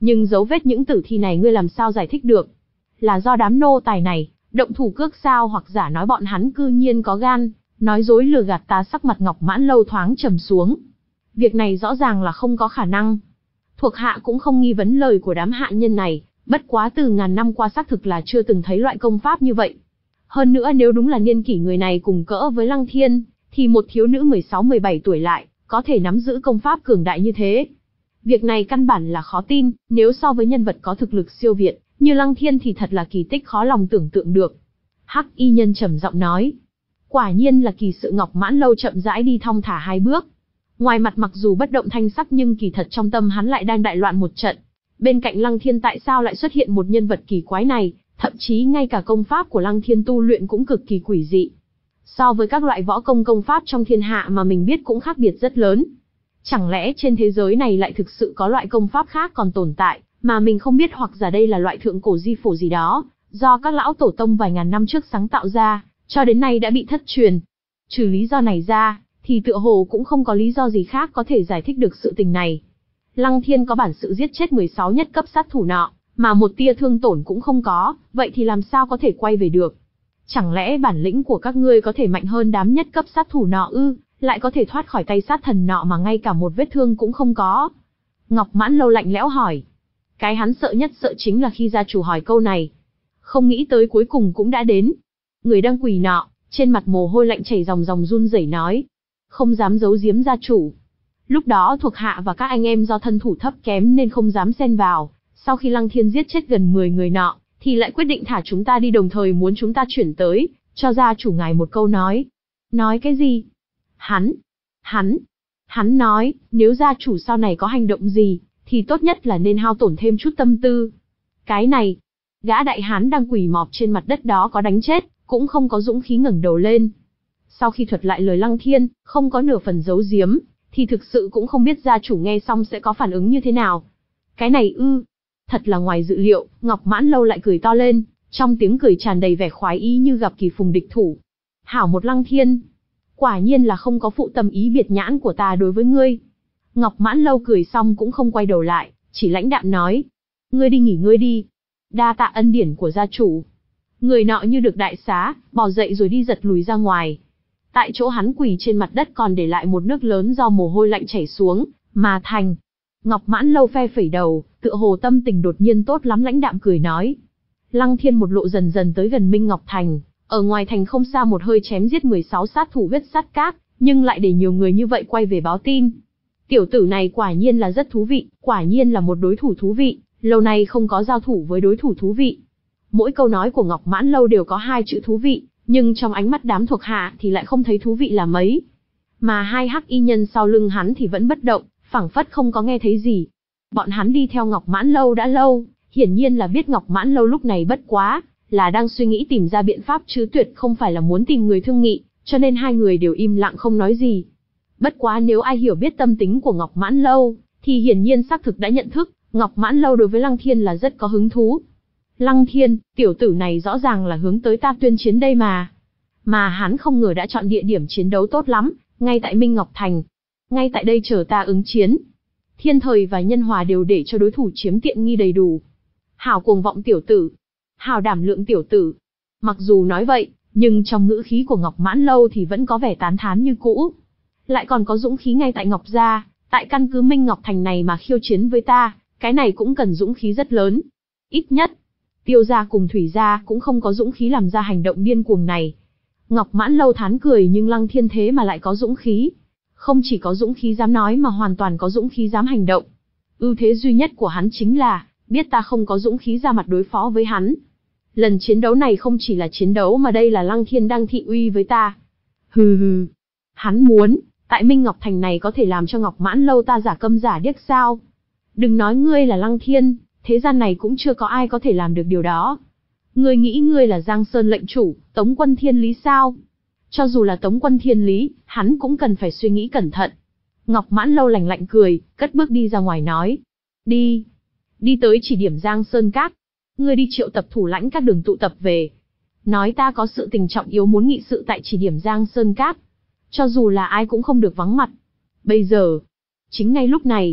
Nhưng dấu vết những tử thi này ngươi làm sao giải thích được? Là do đám nô tài này động thủ cước sao, hoặc giả nói bọn hắn cư nhiên có gan nói dối lừa gạt ta? Sắc mặt Ngọc Mãn Lâu thoáng trầm xuống. Việc này rõ ràng là không có khả năng. Thuộc hạ cũng không nghi vấn lời của đám hạ nhân này, bất quá từ ngàn năm qua xác thực là chưa từng thấy loại công pháp như vậy. Hơn nữa nếu đúng là niên kỷ người này cùng cỡ với Lăng Thiên, thì một thiếu nữ mười sáu mười bảy tuổi lại có thể nắm giữ công pháp cường đại như thế. Việc này căn bản là khó tin, nếu so với nhân vật có thực lực siêu việt như Lăng Thiên thì thật là kỳ tích khó lòng tưởng tượng được. Hắc y nhân trầm giọng nói. Quả nhiên là kỳ sự. Ngọc Mãn Lâu chậm rãi đi thong thả hai bước. Ngoài mặt mặc dù bất động thanh sắc nhưng kỳ thật trong tâm hắn lại đang đại loạn một trận. Bên cạnh Lăng Thiên tại sao lại xuất hiện một nhân vật kỳ quái này, thậm chí ngay cả công pháp của Lăng Thiên tu luyện cũng cực kỳ quỷ dị. So với các loại võ công công pháp trong thiên hạ mà mình biết cũng khác biệt rất lớn. Chẳng lẽ trên thế giới này lại thực sự có loại công pháp khác còn tồn tại, mà mình không biết, hoặc giả đây là loại thượng cổ di phổ gì đó, do các lão tổ tông vài ngàn năm trước sáng tạo ra, cho đến nay đã bị thất truyền. Trừ lý do này ra, thì tựa hồ cũng không có lý do gì khác có thể giải thích được sự tình này. Lăng Thiên có bản sự giết chết mười sáu nhất cấp sát thủ nọ, mà một tia thương tổn cũng không có, vậy thì làm sao có thể quay về được? Chẳng lẽ bản lĩnh của các ngươi có thể mạnh hơn đám nhất cấp sát thủ nọ ư, lại có thể thoát khỏi tay sát thần nọ mà ngay cả một vết thương cũng không có? Ngọc Mãn Lâu lạnh lẽo hỏi. Cái hắn sợ nhất sợ chính là khi gia chủ hỏi câu này. Không nghĩ tới cuối cùng cũng đã đến. Người đang quỳ nọ, trên mặt mồ hôi lạnh chảy ròng ròng run rẩy nói. Không dám giấu giếm gia chủ. Lúc đó thuộc hạ và các anh em do thân thủ thấp kém nên không dám xen vào. Sau khi Lăng Thiên giết chết gần mười người nọ, thì lại quyết định thả chúng ta đi, đồng thời muốn chúng ta chuyển tới, cho gia chủ ngài một câu nói. Nói cái gì? Hắn, hắn, hắn nói, nếu gia chủ sau này có hành động gì, thì tốt nhất là nên hao tổn thêm chút tâm tư. Cái này, gã đại hán đang quỳ mọp trên mặt đất đó có đánh chết, cũng không có dũng khí ngẩng đầu lên. Sau khi thuật lại lời Lăng Thiên, không có nửa phần giấu giếm, thì thực sự cũng không biết gia chủ nghe xong sẽ có phản ứng như thế nào. Cái này ư, thật là ngoài dự liệu. Ngọc Mãn Lâu lại cười to lên, trong tiếng cười tràn đầy vẻ khoái ý như gặp kỳ phùng địch thủ. Hảo một Lăng Thiên, quả nhiên là không có phụ tâm ý biệt nhãn của ta đối với ngươi. Ngọc Mãn Lâu cười xong cũng không quay đầu lại, chỉ lãnh đạm nói. Ngươi đi nghỉ ngơi đi. Đa tạ ân điển của gia chủ. Người nọ như được đại xá, bò dậy rồi đi giật lùi ra ngoài. Tại chỗ hắn quỳ trên mặt đất còn để lại một nước lớn do mồ hôi lạnh chảy xuống, mà thành. Ngọc Mãn Lâu phe phẩy đầu, tựa hồ tâm tình đột nhiên tốt lắm, lãnh đạm cười nói. Lăng Thiên một lộ dần dần tới gần Minh Ngọc Thành, ở ngoài thành không xa một hơi chém giết mười sáu sát thủ huyết sát các, nhưng lại để nhiều người như vậy quay về báo tin. Tiểu tử này quả nhiên là rất thú vị, quả nhiên là một đối thủ thú vị, lâu nay không có giao thủ với đối thủ thú vị. Mỗi câu nói của Ngọc Mãn Lâu đều có hai chữ thú vị, nhưng trong ánh mắt đám thuộc hạ thì lại không thấy thú vị là mấy. Mà hai hắc y nhân sau lưng hắn thì vẫn bất động, phảng phất không có nghe thấy gì. Bọn hắn đi theo Ngọc Mãn Lâu đã lâu, hiển nhiên là biết Ngọc Mãn Lâu lúc này bất quá là đang suy nghĩ tìm ra biện pháp chứ tuyệt không phải là muốn tìm người thương nghị, cho nên hai người đều im lặng không nói gì. Bất quá nếu ai hiểu biết tâm tính của Ngọc Mãn Lâu, thì hiển nhiên xác thực đã nhận thức, Ngọc Mãn Lâu đối với Lăng Thiên là rất có hứng thú. Lăng Thiên, tiểu tử này rõ ràng là hướng tới ta tuyên chiến đây mà. Mà hắn không ngờ đã chọn địa điểm chiến đấu tốt lắm, ngay tại Minh Ngọc Thành. Ngay tại đây chờ ta ứng chiến. Thiên Thời và Nhân Hòa đều để cho đối thủ chiếm tiện nghi đầy đủ. Hảo cuồng vọng tiểu tử. Hảo đảm lượng tiểu tử. Mặc dù nói vậy, nhưng trong ngữ khí của Ngọc Mãn Lâu thì vẫn có vẻ tán thán như cũ. Lại còn có dũng khí ngay tại Ngọc Gia, tại căn cứ Minh Ngọc Thành này mà khiêu chiến với ta, cái này cũng cần dũng khí rất lớn. Ít nhất, Tiêu Gia cùng Thủy Gia cũng không có dũng khí làm ra hành động điên cuồng này. Ngọc Mãn Lâu thán cười, nhưng Lăng Thiên thế mà lại có dũng khí. Không chỉ có dũng khí dám nói mà hoàn toàn có dũng khí dám hành động. Ưu thế duy nhất của hắn chính là, biết ta không có dũng khí ra mặt đối phó với hắn. Lần chiến đấu này không chỉ là chiến đấu mà đây là Lăng Thiên đang thị uy với ta. Hừ hừ. Hắn muốn, tại Minh Ngọc Thành này có thể làm cho Ngọc Mãn Lâu ta giả câm giả điếc sao? Đừng nói ngươi là Lăng Thiên, thế gian này cũng chưa có ai có thể làm được điều đó. Ngươi nghĩ ngươi là Giang Sơn lệnh chủ, Tống Quân Thiên Lý sao? Cho dù là Tống Quân Thiên Lý, hắn cũng cần phải suy nghĩ cẩn thận. Ngọc Mãn Lâu lạnh lạnh cười, cất bước đi ra ngoài nói. Đi. Đi tới chỉ điểm Giang Sơn Các. Ngươi đi triệu tập thủ lãnh các đường tụ tập về. Nói ta có sự tình trọng yếu muốn nghị sự tại chỉ điểm Giang Sơn Các. Cho dù là ai cũng không được vắng mặt. Bây giờ, chính ngay lúc này,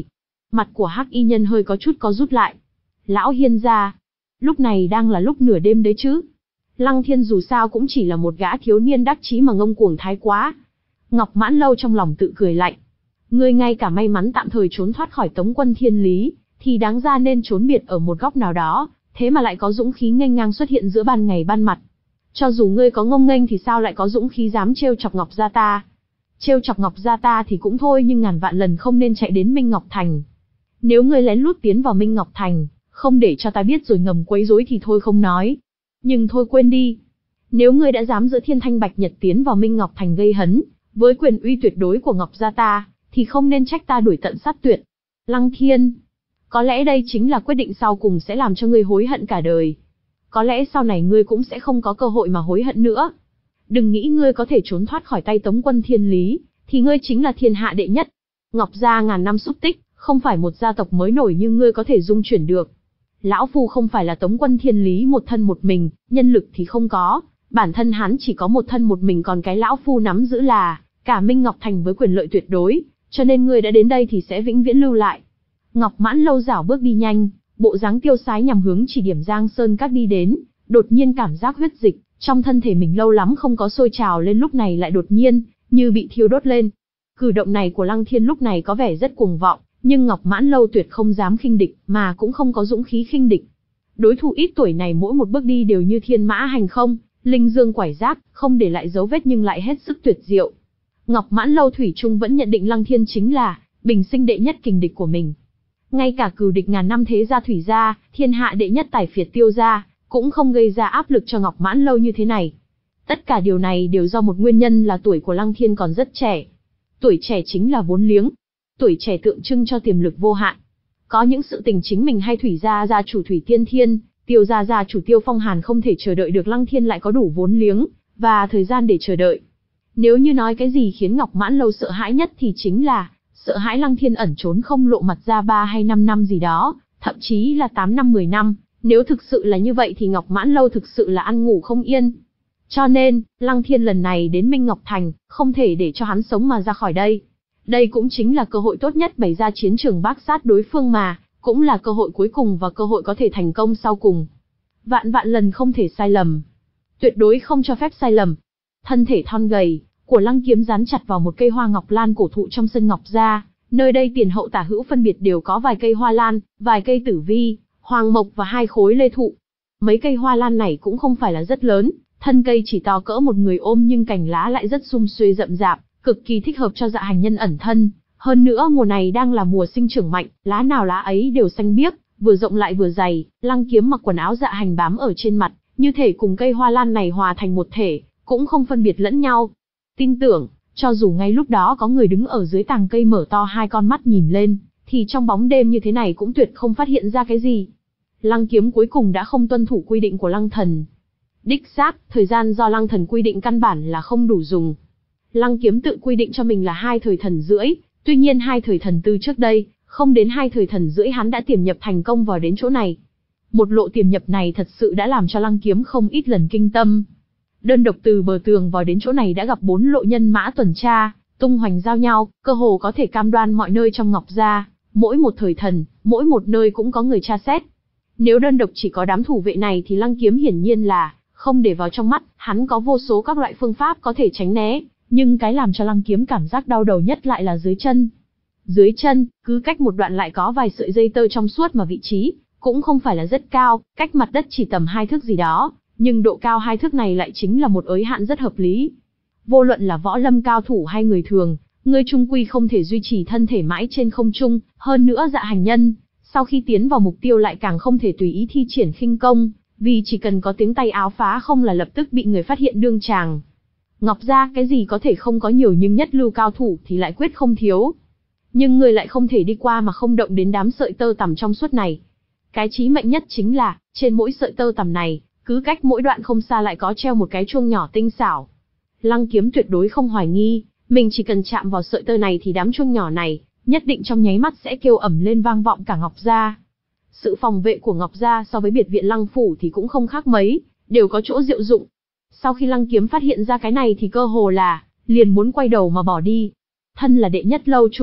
Mặt của Hắc Y Nhân hơi có chút co rút lại. Lão Hiên gia, lúc này đang là lúc nửa đêm đấy chứ. Lăng Thiên dù sao cũng chỉ là một gã thiếu niên đắc chí mà ngông cuồng thái quá. Ngọc Mãn Lâu trong lòng tự cười lạnh. Ngươi ngay cả may mắn tạm thời trốn thoát khỏi Tống quân Thiên Lý, thì đáng ra nên trốn biệt ở một góc nào đó, thế mà lại có dũng khí nghênh ngang xuất hiện giữa ban ngày ban mặt. Cho dù ngươi có ngông nghênh thì sao lại có dũng khí dám trêu chọc Ngọc gia ta? Trêu chọc Ngọc gia ta thì cũng thôi, nhưng ngàn vạn lần không nên chạy đến Minh Ngọc Thành. Nếu ngươi lén lút tiến vào Minh Ngọc Thành, không để cho ta biết rồi ngầm quấy rối thì thôi không nói. Nhưng thôi quên đi. Nếu ngươi đã dám giữa Thiên Thanh Bạch Nhật tiến vào Minh Ngọc Thành gây hấn, với quyền uy tuyệt đối của Ngọc gia ta, thì không nên trách ta đuổi tận sát tuyệt. Lăng Thiên, có lẽ đây chính là quyết định sau cùng sẽ làm cho ngươi hối hận cả đời. Có lẽ sau này ngươi cũng sẽ không có cơ hội mà hối hận nữa. Đừng nghĩ ngươi có thể trốn thoát khỏi tay Tống quân Thiên Lý, thì ngươi chính là thiên hạ đệ nhất. Ngọc gia ngàn năm xúc tích, không phải một gia tộc mới nổi như ngươi có thể dung chuyển được. Lão Phu không phải là Tống quân Thiên Lý một thân một mình, nhân lực thì không có, bản thân hắn chỉ có một thân một mình, còn cái Lão Phu nắm giữ là cả Minh Ngọc Thành với quyền lợi tuyệt đối, cho nên ngươi đã đến đây thì sẽ vĩnh viễn lưu lại. Ngọc Mãn Lâu rảo bước đi nhanh, bộ dáng tiêu sái nhằm hướng chỉ điểm Giang Sơn Các đi đến, đột nhiên cảm giác huyết dịch trong thân thể mình lâu lắm không có sôi trào lên lúc này lại đột nhiên như bị thiêu đốt lên. Cử động này của Lăng Thiên lúc này có vẻ rất cuồng vọng, nhưng Ngọc Mãn Lâu tuyệt không dám khinh địch, mà cũng không có dũng khí khinh địch. Đối thủ ít tuổi này mỗi một bước đi đều như thiên mã hành không, linh dương quải giác, không để lại dấu vết nhưng lại hết sức tuyệt diệu. Ngọc Mãn Lâu thủy chung vẫn nhận định Lăng Thiên chính là bình sinh đệ nhất kình địch của mình. Ngay cả cừu địch ngàn năm thế gia Thủy gia, thiên hạ đệ nhất tài phiệt Tiêu gia, cũng không gây ra áp lực cho Ngọc Mãn Lâu như thế này. Tất cả điều này đều do một nguyên nhân là tuổi của Lăng Thiên còn rất trẻ. Tuổi trẻ chính là vốn liếng. Tuổi trẻ tượng trưng cho tiềm lực vô hạn. Có những sự tình chính mình hay Thủy gia gia chủ Thủy Tiên Thiên, Tiêu gia gia chủ Tiêu Phong Hàn không thể chờ đợi được, Lăng Thiên lại có đủ vốn liếng và thời gian để chờ đợi. Nếu như nói cái gì khiến Ngọc Mãn Lâu sợ hãi nhất thì chính là sợ hãi Lăng Thiên ẩn trốn không lộ mặt ra ba hay năm năm gì đó, thậm chí là tám năm mười năm, nếu thực sự là như vậy thì Ngọc Mãn Lâu thực sự là ăn ngủ không yên. Cho nên, Lăng Thiên lần này đến Minh Ngọc Thành, không thể để cho hắn sống mà ra khỏi đây. Đây cũng chính là cơ hội tốt nhất bày ra chiến trường bác sát đối phương mà, cũng là cơ hội cuối cùng và cơ hội có thể thành công sau cùng. Vạn vạn lần không thể sai lầm. Tuyệt đối không cho phép sai lầm. Thân thể thon gầy của Lăng Kiếm dán chặt vào một cây hoa ngọc lan cổ thụ trong sân Ngọc gia, nơi đây tiền hậu tả hữu phân biệt đều có vài cây hoa lan, vài cây tử vi, hoàng mộc và hai khối lê thụ. Mấy cây hoa lan này cũng không phải là rất lớn, thân cây chỉ to cỡ một người ôm nhưng cành lá lại rất sum xuê rậm rạp, cực kỳ thích hợp cho dạ hành nhân ẩn thân. Hơn nữa mùa này đang là mùa sinh trưởng mạnh, lá nào lá ấy đều xanh biếc, vừa rộng lại vừa dày. Lăng Kiếm mặc quần áo dạ hành bám ở trên mặt, như thể cùng cây hoa lan này hòa thành một thể, cũng không phân biệt lẫn nhau. Tin tưởng, cho dù ngay lúc đó có người đứng ở dưới tàng cây mở to hai con mắt nhìn lên, thì trong bóng đêm như thế này cũng tuyệt không phát hiện ra cái gì. Lăng Kiếm cuối cùng đã không tuân thủ quy định của Lăng Thần. Đích xác, thời gian do Lăng Thần quy định căn bản là không đủ dùng. Lăng Kiếm tự quy định cho mình là hai thời thần rưỡi, tuy nhiên hai thời thần tư trước đây, không đến hai thời thần rưỡi hắn đã tiềm nhập thành công vào đến chỗ này. Một lộ tiềm nhập này thật sự đã làm cho Lăng Kiếm không ít lần kinh tâm. Đơn độc từ bờ tường vào đến chỗ này đã gặp bốn lộ nhân mã tuần tra, tung hoành giao nhau, cơ hồ có thể cam đoan mọi nơi trong Ngọc gia, mỗi một thời thần, mỗi một nơi cũng có người tra xét. Nếu đơn độc chỉ có đám thủ vệ này thì Lăng Kiếm hiển nhiên là không để vào trong mắt, hắn có vô số các loại phương pháp có thể tránh né, nhưng cái làm cho Lăng Kiếm cảm giác đau đầu nhất lại là dưới chân. Dưới chân, cứ cách một đoạn lại có vài sợi dây tơ trong suốt mà vị trí cũng không phải là rất cao, cách mặt đất chỉ tầm hai thước gì đó, nhưng độ cao hai thước này lại chính là một giới hạn rất hợp lý. Vô luận là võ lâm cao thủ hay người thường, người trung quy không thể duy trì thân thể mãi trên không trung, hơn nữa dạ hành nhân, sau khi tiến vào mục tiêu lại càng không thể tùy ý thi triển khinh công, vì chỉ cần có tiếng tay áo phá không là lập tức bị người phát hiện đương tràng. Ngọc gia cái gì có thể không có nhiều nhưng nhất lưu cao thủ thì lại quyết không thiếu. Nhưng người lại không thể đi qua mà không động đến đám sợi tơ tằm trong suốt này. Cái chí mệnh nhất chính là, trên mỗi sợi tơ tằm này, cứ cách mỗi đoạn không xa lại có treo một cái chuông nhỏ tinh xảo. Lăng Kiếm tuyệt đối không hoài nghi, mình chỉ cần chạm vào sợi tơ này thì đám chuông nhỏ này, nhất định trong nháy mắt sẽ kêu ầm lên vang vọng cả Ngọc gia. Sự phòng vệ của Ngọc gia so với biệt viện Lăng phủ thì cũng không khác mấy, đều có chỗ diệu dụng. Sau khi Lăng Kiếm phát hiện ra cái này thì cơ hồ là liền muốn quay đầu mà bỏ đi. Thân là đệ nhất lâu chủ,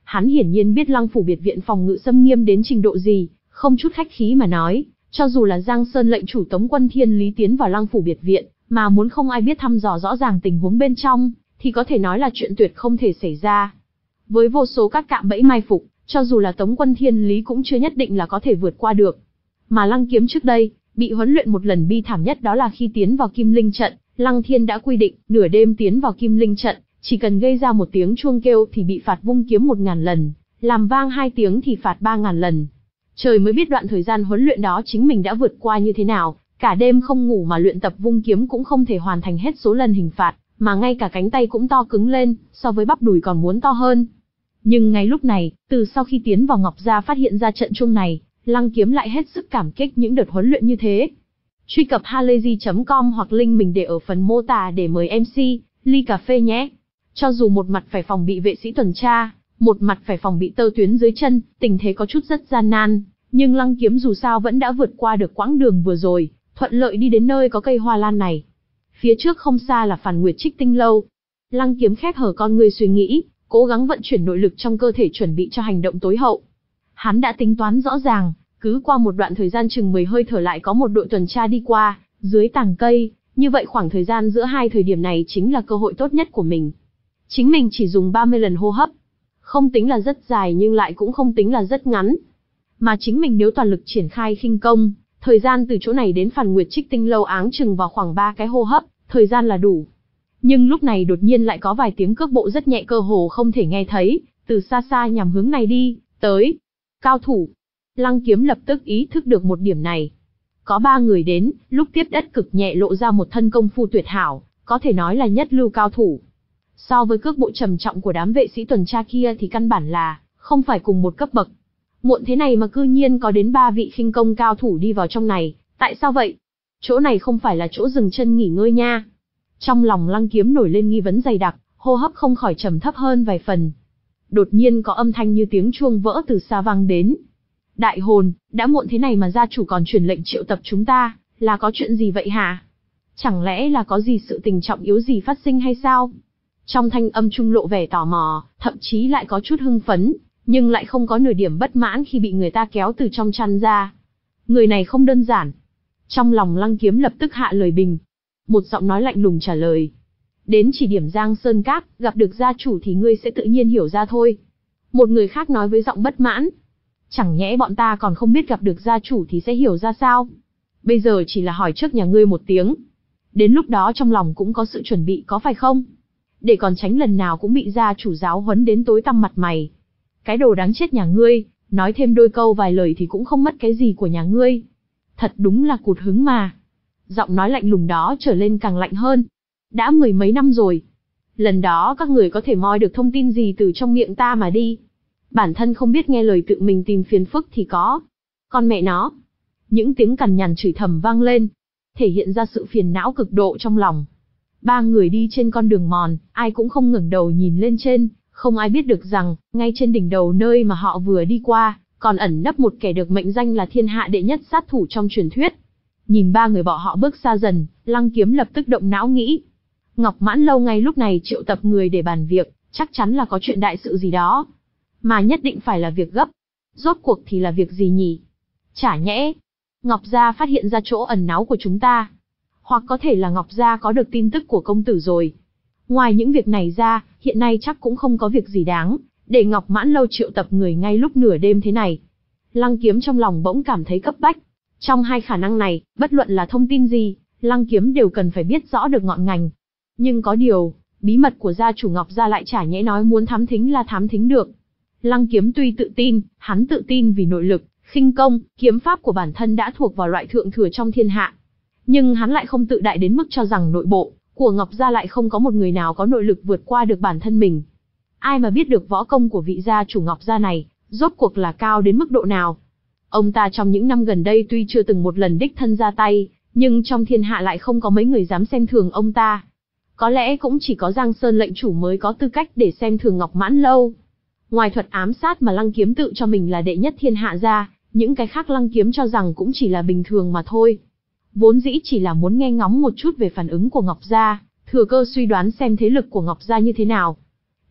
Hắn hiển nhiên biết Lăng phủ biệt viện phòng ngự xâm nghiêm đến trình độ gì, không chút khách khí mà nói, cho dù là Giang Sơn lệnh chủ Tống quân Thiên Lý tiến vào Lăng phủ biệt viện, mà muốn không ai biết thăm dò rõ ràng tình huống bên trong, thì có thể nói là chuyện tuyệt không thể xảy ra. Với vô số các cạm bẫy mai phục, cho dù là Tống quân Thiên Lý cũng chưa nhất định là có thể vượt qua được. Mà Lăng Kiếm trước đây, bị huấn luyện một lần bi thảm nhất đó là khi tiến vào Kim Linh trận, Lăng Thiên đã quy định, nửa đêm tiến vào Kim Linh trận, chỉ cần gây ra một tiếng chuông kêu thì bị phạt vung kiếm một ngàn lần, làm vang hai tiếng thì phạt ba ngàn lần. Trời mới biết đoạn thời gian huấn luyện đó chính mình đã vượt qua như thế nào, cả đêm không ngủ mà luyện tập vung kiếm cũng không thể hoàn thành hết số lần hình phạt, mà ngay cả cánh tay cũng to cứng lên, so với bắp đùi còn muốn to hơn. Nhưng ngay lúc này, từ sau khi tiến vào Ngọc Gia phát hiện ra trận chuông này, Lăng Kiếm lại hết sức cảm kích những đợt huấn luyện như thế. Truy cập halayzi chấm com hoặc link mình để ở phần mô tả để mời em xê, ly cà phê nhé. Cho dù một mặt phải phòng bị vệ sĩ tuần tra, một mặt phải phòng bị tơ tuyến dưới chân, tình thế có chút rất gian nan, nhưng Lăng Kiếm dù sao vẫn đã vượt qua được quãng đường vừa rồi, thuận lợi đi đến nơi có cây hoa lan này. Phía trước không xa là Phản Nguyệt Trích Tinh lâu. Lăng Kiếm khép hở con ngươi suy nghĩ, cố gắng vận chuyển nội lực trong cơ thể chuẩn bị cho hành động tối hậu. Hắn đã tính toán rõ ràng, cứ qua một đoạn thời gian chừng mười hơi thở lại có một đội tuần tra đi qua, dưới tàng cây, như vậy khoảng thời gian giữa hai thời điểm này chính là cơ hội tốt nhất của mình. Chính mình chỉ dùng ba mươi lần hô hấp, không tính là rất dài nhưng lại cũng không tính là rất ngắn. Mà chính mình nếu toàn lực triển khai khinh công, thời gian từ chỗ này đến Phản Nguyệt Trích Tinh lâu áng chừng vào khoảng ba cái hô hấp, thời gian là đủ. Nhưng lúc này đột nhiên lại có vài tiếng cước bộ rất nhẹ cơ hồ không thể nghe thấy, từ xa xa nhằm hướng này đi, tới. Cao thủ. Lăng Kiếm lập tức ý thức được một điểm này. Có ba người đến, lúc tiếp đất cực nhẹ lộ ra một thân công phu tuyệt hảo, có thể nói là nhất lưu cao thủ. So với cước bộ trầm trọng của đám vệ sĩ tuần tra kia thì căn bản là không phải cùng một cấp bậc. Muộn thế này mà cư nhiên có đến ba vị khinh công cao thủ đi vào trong này, tại sao vậy? Chỗ này không phải là chỗ dừng chân nghỉ ngơi nha. Trong lòng Lăng Kiếm nổi lên nghi vấn dày đặc, hô hấp không khỏi trầm thấp hơn vài phần. Đột nhiên có âm thanh như tiếng chuông vỡ từ xa vang đến. Đại hồn, đã muộn thế này mà gia chủ còn truyền lệnh triệu tập chúng ta, là có chuyện gì vậy hả? Chẳng lẽ là có gì sự tình trọng yếu gì phát sinh hay sao? Trong thanh âm trung lộ vẻ tò mò, thậm chí lại có chút hưng phấn, nhưng lại không có nửa điểm bất mãn khi bị người ta kéo từ trong chăn ra. Người này không đơn giản. Trong lòng Lăng Kiếm lập tức hạ lời bình. Một giọng nói lạnh lùng trả lời. Đến chỉ điểm Giang Sơn Các, gặp được gia chủ thì ngươi sẽ tự nhiên hiểu ra thôi. Một người khác nói với giọng bất mãn. Chẳng nhẽ bọn ta còn không biết gặp được gia chủ thì sẽ hiểu ra sao? Bây giờ chỉ là hỏi trước nhà ngươi một tiếng. Đến lúc đó trong lòng cũng có sự chuẩn bị có phải không? Để còn tránh lần nào cũng bị gia chủ giáo huấn đến tối tăm mặt mày. Cái đồ đáng chết nhà ngươi, nói thêm đôi câu vài lời thì cũng không mất cái gì của nhà ngươi. Thật đúng là cụt hứng mà. Giọng nói lạnh lùng đó trở lên càng lạnh hơn. Đã mười mấy năm rồi. Lần đó các người có thể moi được thông tin gì từ trong miệng ta mà đi. Bản thân không biết nghe lời tự mình tìm phiền phức thì có. Con mẹ nó. Những tiếng cằn nhằn chửi thầm vang lên, thể hiện ra sự phiền não cực độ trong lòng. Ba người đi trên con đường mòn, ai cũng không ngẩng đầu nhìn lên trên, không ai biết được rằng, ngay trên đỉnh đầu nơi mà họ vừa đi qua, còn ẩn nấp một kẻ được mệnh danh là thiên hạ đệ nhất sát thủ trong truyền thuyết. Nhìn ba người bọn họ bước xa dần, Lăng Kiếm lập tức động não nghĩ. Ngọc Mãn Lâu ngay lúc này triệu tập người để bàn việc, chắc chắn là có chuyện đại sự gì đó. Mà nhất định phải là việc gấp. Rốt cuộc thì là việc gì nhỉ? Chả nhẽ, Ngọc Gia phát hiện ra chỗ ẩn náu của chúng ta. Hoặc có thể là Ngọc Gia có được tin tức của công tử rồi. Ngoài những việc này ra, hiện nay chắc cũng không có việc gì đáng, để Ngọc Mãn Lâu triệu tập người ngay lúc nửa đêm thế này. Lăng Kiếm trong lòng bỗng cảm thấy cấp bách. Trong hai khả năng này, bất luận là thông tin gì, Lăng Kiếm đều cần phải biết rõ được ngọn ngành. Nhưng có điều, bí mật của gia chủ Ngọc Gia lại chả nhẽ nói muốn thám thính là thám thính được. Lăng Kiếm tuy tự tin, hắn tự tin vì nội lực, khinh công, kiếm pháp của bản thân đã thuộc vào loại thượng thừa trong thiên hạ. Nhưng hắn lại không tự đại đến mức cho rằng nội bộ của Ngọc Gia lại không có một người nào có nội lực vượt qua được bản thân mình. Ai mà biết được võ công của vị gia chủ Ngọc Gia này, rốt cuộc là cao đến mức độ nào. Ông ta trong những năm gần đây tuy chưa từng một lần đích thân ra tay, nhưng trong thiên hạ lại không có mấy người dám xem thường ông ta. Có lẽ cũng chỉ có Giang Sơn lệnh chủ mới có tư cách để xem thường Ngọc Mãn Lâu. Ngoài thuật ám sát mà Lăng Kiếm tự cho mình là đệ nhất thiên hạ ra, những cái khác Lăng Kiếm cho rằng cũng chỉ là bình thường mà thôi. Vốn dĩ chỉ là muốn nghe ngóng một chút về phản ứng của Ngọc Gia, thừa cơ suy đoán xem thế lực của Ngọc Gia như thế nào.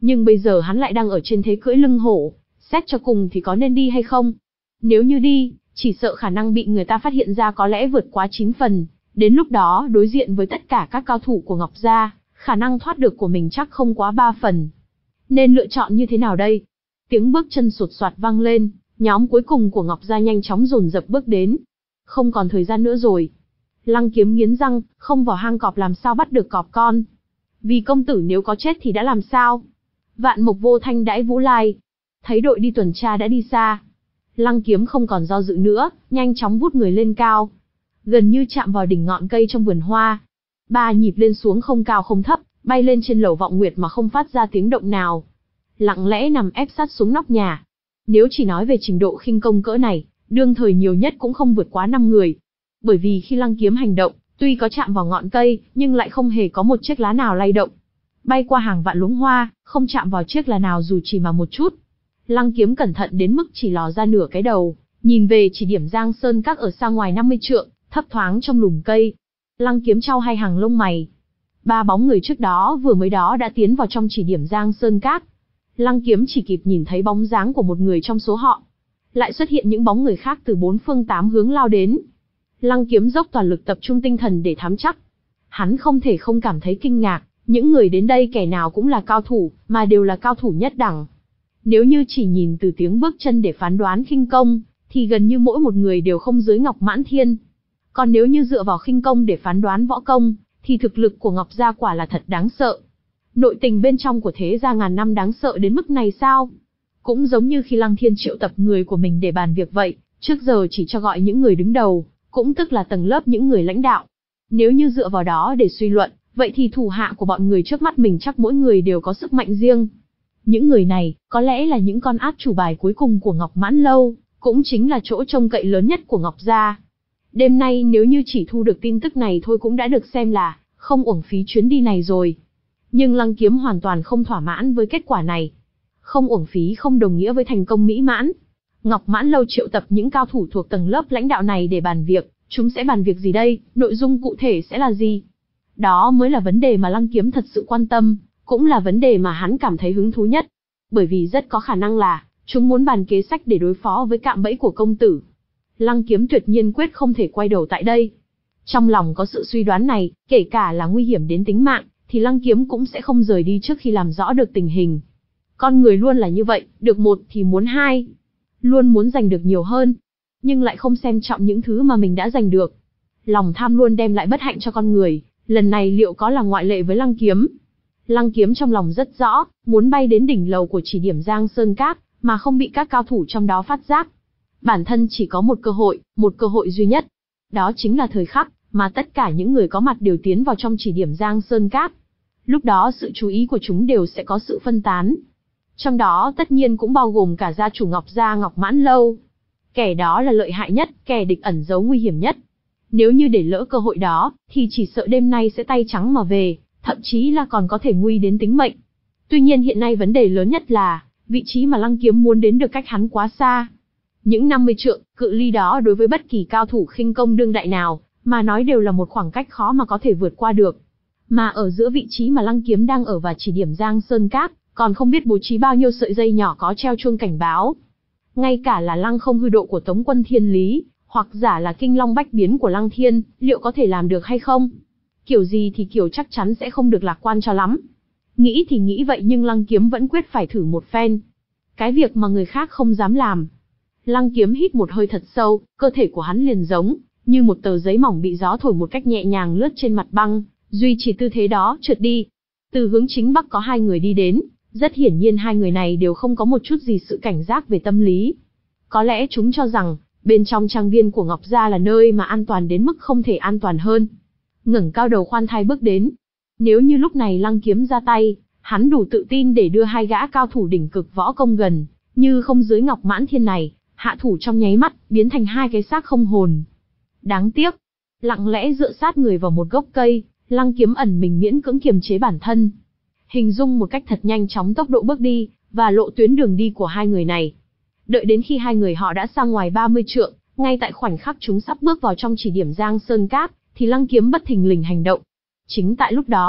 Nhưng bây giờ hắn lại đang ở trên thế cưỡi lưng hổ, xét cho cùng thì có nên đi hay không? Nếu như đi, chỉ sợ khả năng bị người ta phát hiện ra có lẽ vượt quá chín phần, đến lúc đó đối diện với tất cả các cao thủ của Ngọc Gia, khả năng thoát được của mình chắc không quá ba phần. Nên lựa chọn như thế nào đây? Tiếng bước chân sột soạt vang lên, nhóm cuối cùng của Ngọc Gia nhanh chóng dồn dập bước đến. Không còn thời gian nữa rồi. Lăng Kiếm nghiến răng, không vào hang cọp làm sao bắt được cọp con. Vì công tử nếu có chết thì đã làm sao? Vạn Mộc Vô Thanh đãi Vũ Lai. Thấy đội đi tuần tra đã đi xa. Lăng Kiếm không còn do dự nữa, nhanh chóng vút người lên cao. Gần như chạm vào đỉnh ngọn cây trong vườn hoa. Ba nhịp lên xuống không cao không thấp, bay lên trên lầu vọng nguyệt mà không phát ra tiếng động nào. Lặng lẽ nằm ép sát xuống nóc nhà. Nếu chỉ nói về trình độ khinh công cỡ này, đương thời nhiều nhất cũng không vượt quá năm người. Bởi vì khi Lăng Kiếm hành động, tuy có chạm vào ngọn cây, nhưng lại không hề có một chiếc lá nào lay động. Bay qua hàng vạn luống hoa, không chạm vào chiếc lá nào dù chỉ mà một chút. Lăng Kiếm cẩn thận đến mức chỉ lò ra nửa cái đầu, nhìn về chỉ điểm Giang Sơn Các ở xa ngoài năm mươi trượng, thấp thoáng trong lùm cây. Lăng Kiếm trao hai hàng lông mày. Ba bóng người trước đó vừa mới đó đã tiến vào trong chỉ điểm Giang Sơn Các. Lăng Kiếm chỉ kịp nhìn thấy bóng dáng của một người trong số họ. Lại xuất hiện những bóng người khác từ bốn phương tám hướng lao đến. Lăng Kiếm dốc toàn lực tập trung tinh thần để thám chắc. Hắn không thể không cảm thấy kinh ngạc, những người đến đây kẻ nào cũng là cao thủ, mà đều là cao thủ nhất đẳng. Nếu như chỉ nhìn từ tiếng bước chân để phán đoán khinh công, thì gần như mỗi một người đều không dưới Ngọc Mãn Thiên. Còn nếu như dựa vào khinh công để phán đoán võ công, thì thực lực của Ngọc Gia quả là thật đáng sợ. Nội tình bên trong của thế gia ngàn năm đáng sợ đến mức này sao? Cũng giống như khi Lăng Thiên triệu tập người của mình để bàn việc vậy, trước giờ chỉ cho gọi những người đứng đầu, cũng tức là tầng lớp những người lãnh đạo. Nếu như dựa vào đó để suy luận, vậy thì thủ hạ của bọn người trước mắt mình chắc mỗi người đều có sức mạnh riêng. Những người này, có lẽ là những con át chủ bài cuối cùng của Ngọc Mãn Lâu, cũng chính là chỗ trông cậy lớn nhất của Ngọc Gia. Đêm nay nếu như chỉ thu được tin tức này thôi cũng đã được xem là không uổng phí chuyến đi này rồi. Nhưng Lăng Kiếm hoàn toàn không thỏa mãn với kết quả này. Không uổng phí không đồng nghĩa với thành công mỹ mãn. Ngọc Mãn Lâu triệu tập những cao thủ thuộc tầng lớp lãnh đạo này để bàn việc, chúng sẽ bàn việc gì đây, nội dung cụ thể sẽ là gì? Đó mới là vấn đề mà Lăng Kiếm thật sự quan tâm, cũng là vấn đề mà hắn cảm thấy hứng thú nhất. Bởi vì rất có khả năng là, chúng muốn bàn kế sách để đối phó với cạm bẫy của công tử. Lăng Kiếm tuyệt nhiên quyết không thể quay đầu tại đây. Trong lòng có sự suy đoán này, kể cả là nguy hiểm đến tính mạng, thì Lăng Kiếm cũng sẽ không rời đi trước khi làm rõ được tình hình. Con người luôn là như vậy, được một thì muốn hai. Luôn muốn giành được nhiều hơn, nhưng lại không xem trọng những thứ mà mình đã giành được. Lòng tham luôn đem lại bất hạnh cho con người, lần này liệu có là ngoại lệ với Lăng Kiếm? Lăng Kiếm trong lòng rất rõ, muốn bay đến đỉnh lầu của chỉ điểm Giang Sơn Các, mà không bị các cao thủ trong đó phát giác. Bản thân chỉ có một cơ hội, một cơ hội duy nhất. Đó chính là thời khắc, mà tất cả những người có mặt đều tiến vào trong chỉ điểm Giang Sơn Các. Lúc đó sự chú ý của chúng đều sẽ có sự phân tán. Trong đó tất nhiên cũng bao gồm cả gia chủ Ngọc Gia Ngọc Mãn Lâu. Kẻ đó là lợi hại nhất, kẻ địch ẩn giấu nguy hiểm nhất. Nếu như để lỡ cơ hội đó, thì chỉ sợ đêm nay sẽ tay trắng mà về, thậm chí là còn có thể nguy đến tính mệnh. Tuy nhiên hiện nay vấn đề lớn nhất là, vị trí mà Lăng Kiếm muốn đến được cách hắn quá xa. Những năm mươi trượng, cự ly đó đối với bất kỳ cao thủ khinh công đương đại nào, mà nói đều là một khoảng cách khó mà có thể vượt qua được. Mà ở giữa vị trí mà Lăng Kiếm đang ở và chỉ điểm Giang Sơn Các, còn không biết bố trí bao nhiêu sợi dây nhỏ có treo chuông cảnh báo. Ngay cả là Lăng không hư độ của Tống Quân Thiên Lý, hoặc giả là Kinh Long Bách Biến của Lăng Thiên, liệu có thể làm được hay không? Kiểu gì thì kiểu chắc chắn sẽ không được lạc quan cho lắm. Nghĩ thì nghĩ vậy nhưng Lăng Kiếm vẫn quyết phải thử một phen. Cái việc mà người khác không dám làm. Lăng Kiếm hít một hơi thật sâu, cơ thể của hắn liền giống như một tờ giấy mỏng bị gió thổi một cách nhẹ nhàng lướt trên mặt băng, duy trì tư thế đó trượt đi. Từ hướng chính bắc có hai người đi đến, rất hiển nhiên hai người này đều không có một chút gì sự cảnh giác về tâm lý. Có lẽ chúng cho rằng, bên trong trang viên của Ngọc Gia là nơi mà an toàn đến mức không thể an toàn hơn. Ngẩng cao đầu khoan thai bước đến. Nếu như lúc này Lăng Kiếm ra tay, hắn đủ tự tin để đưa hai gã cao thủ đỉnh cực võ công gần, như không dưới Ngọc Mãn Thiên này, hạ thủ trong nháy mắt, biến thành hai cái xác không hồn. Đáng tiếc, lặng lẽ dựa sát người vào một gốc cây, Lăng Kiếm ẩn mình miễn cưỡng kiềm chế bản thân. Hình dung một cách thật nhanh chóng tốc độ bước đi, và lộ tuyến đường đi của hai người này. Đợi đến khi hai người họ đã xa ngoài ba mươi trượng, ngay tại khoảnh khắc chúng sắp bước vào trong chỉ điểm Giang Sơn Các, thì Lăng Kiếm bất thình lình hành động. Chính tại lúc đó,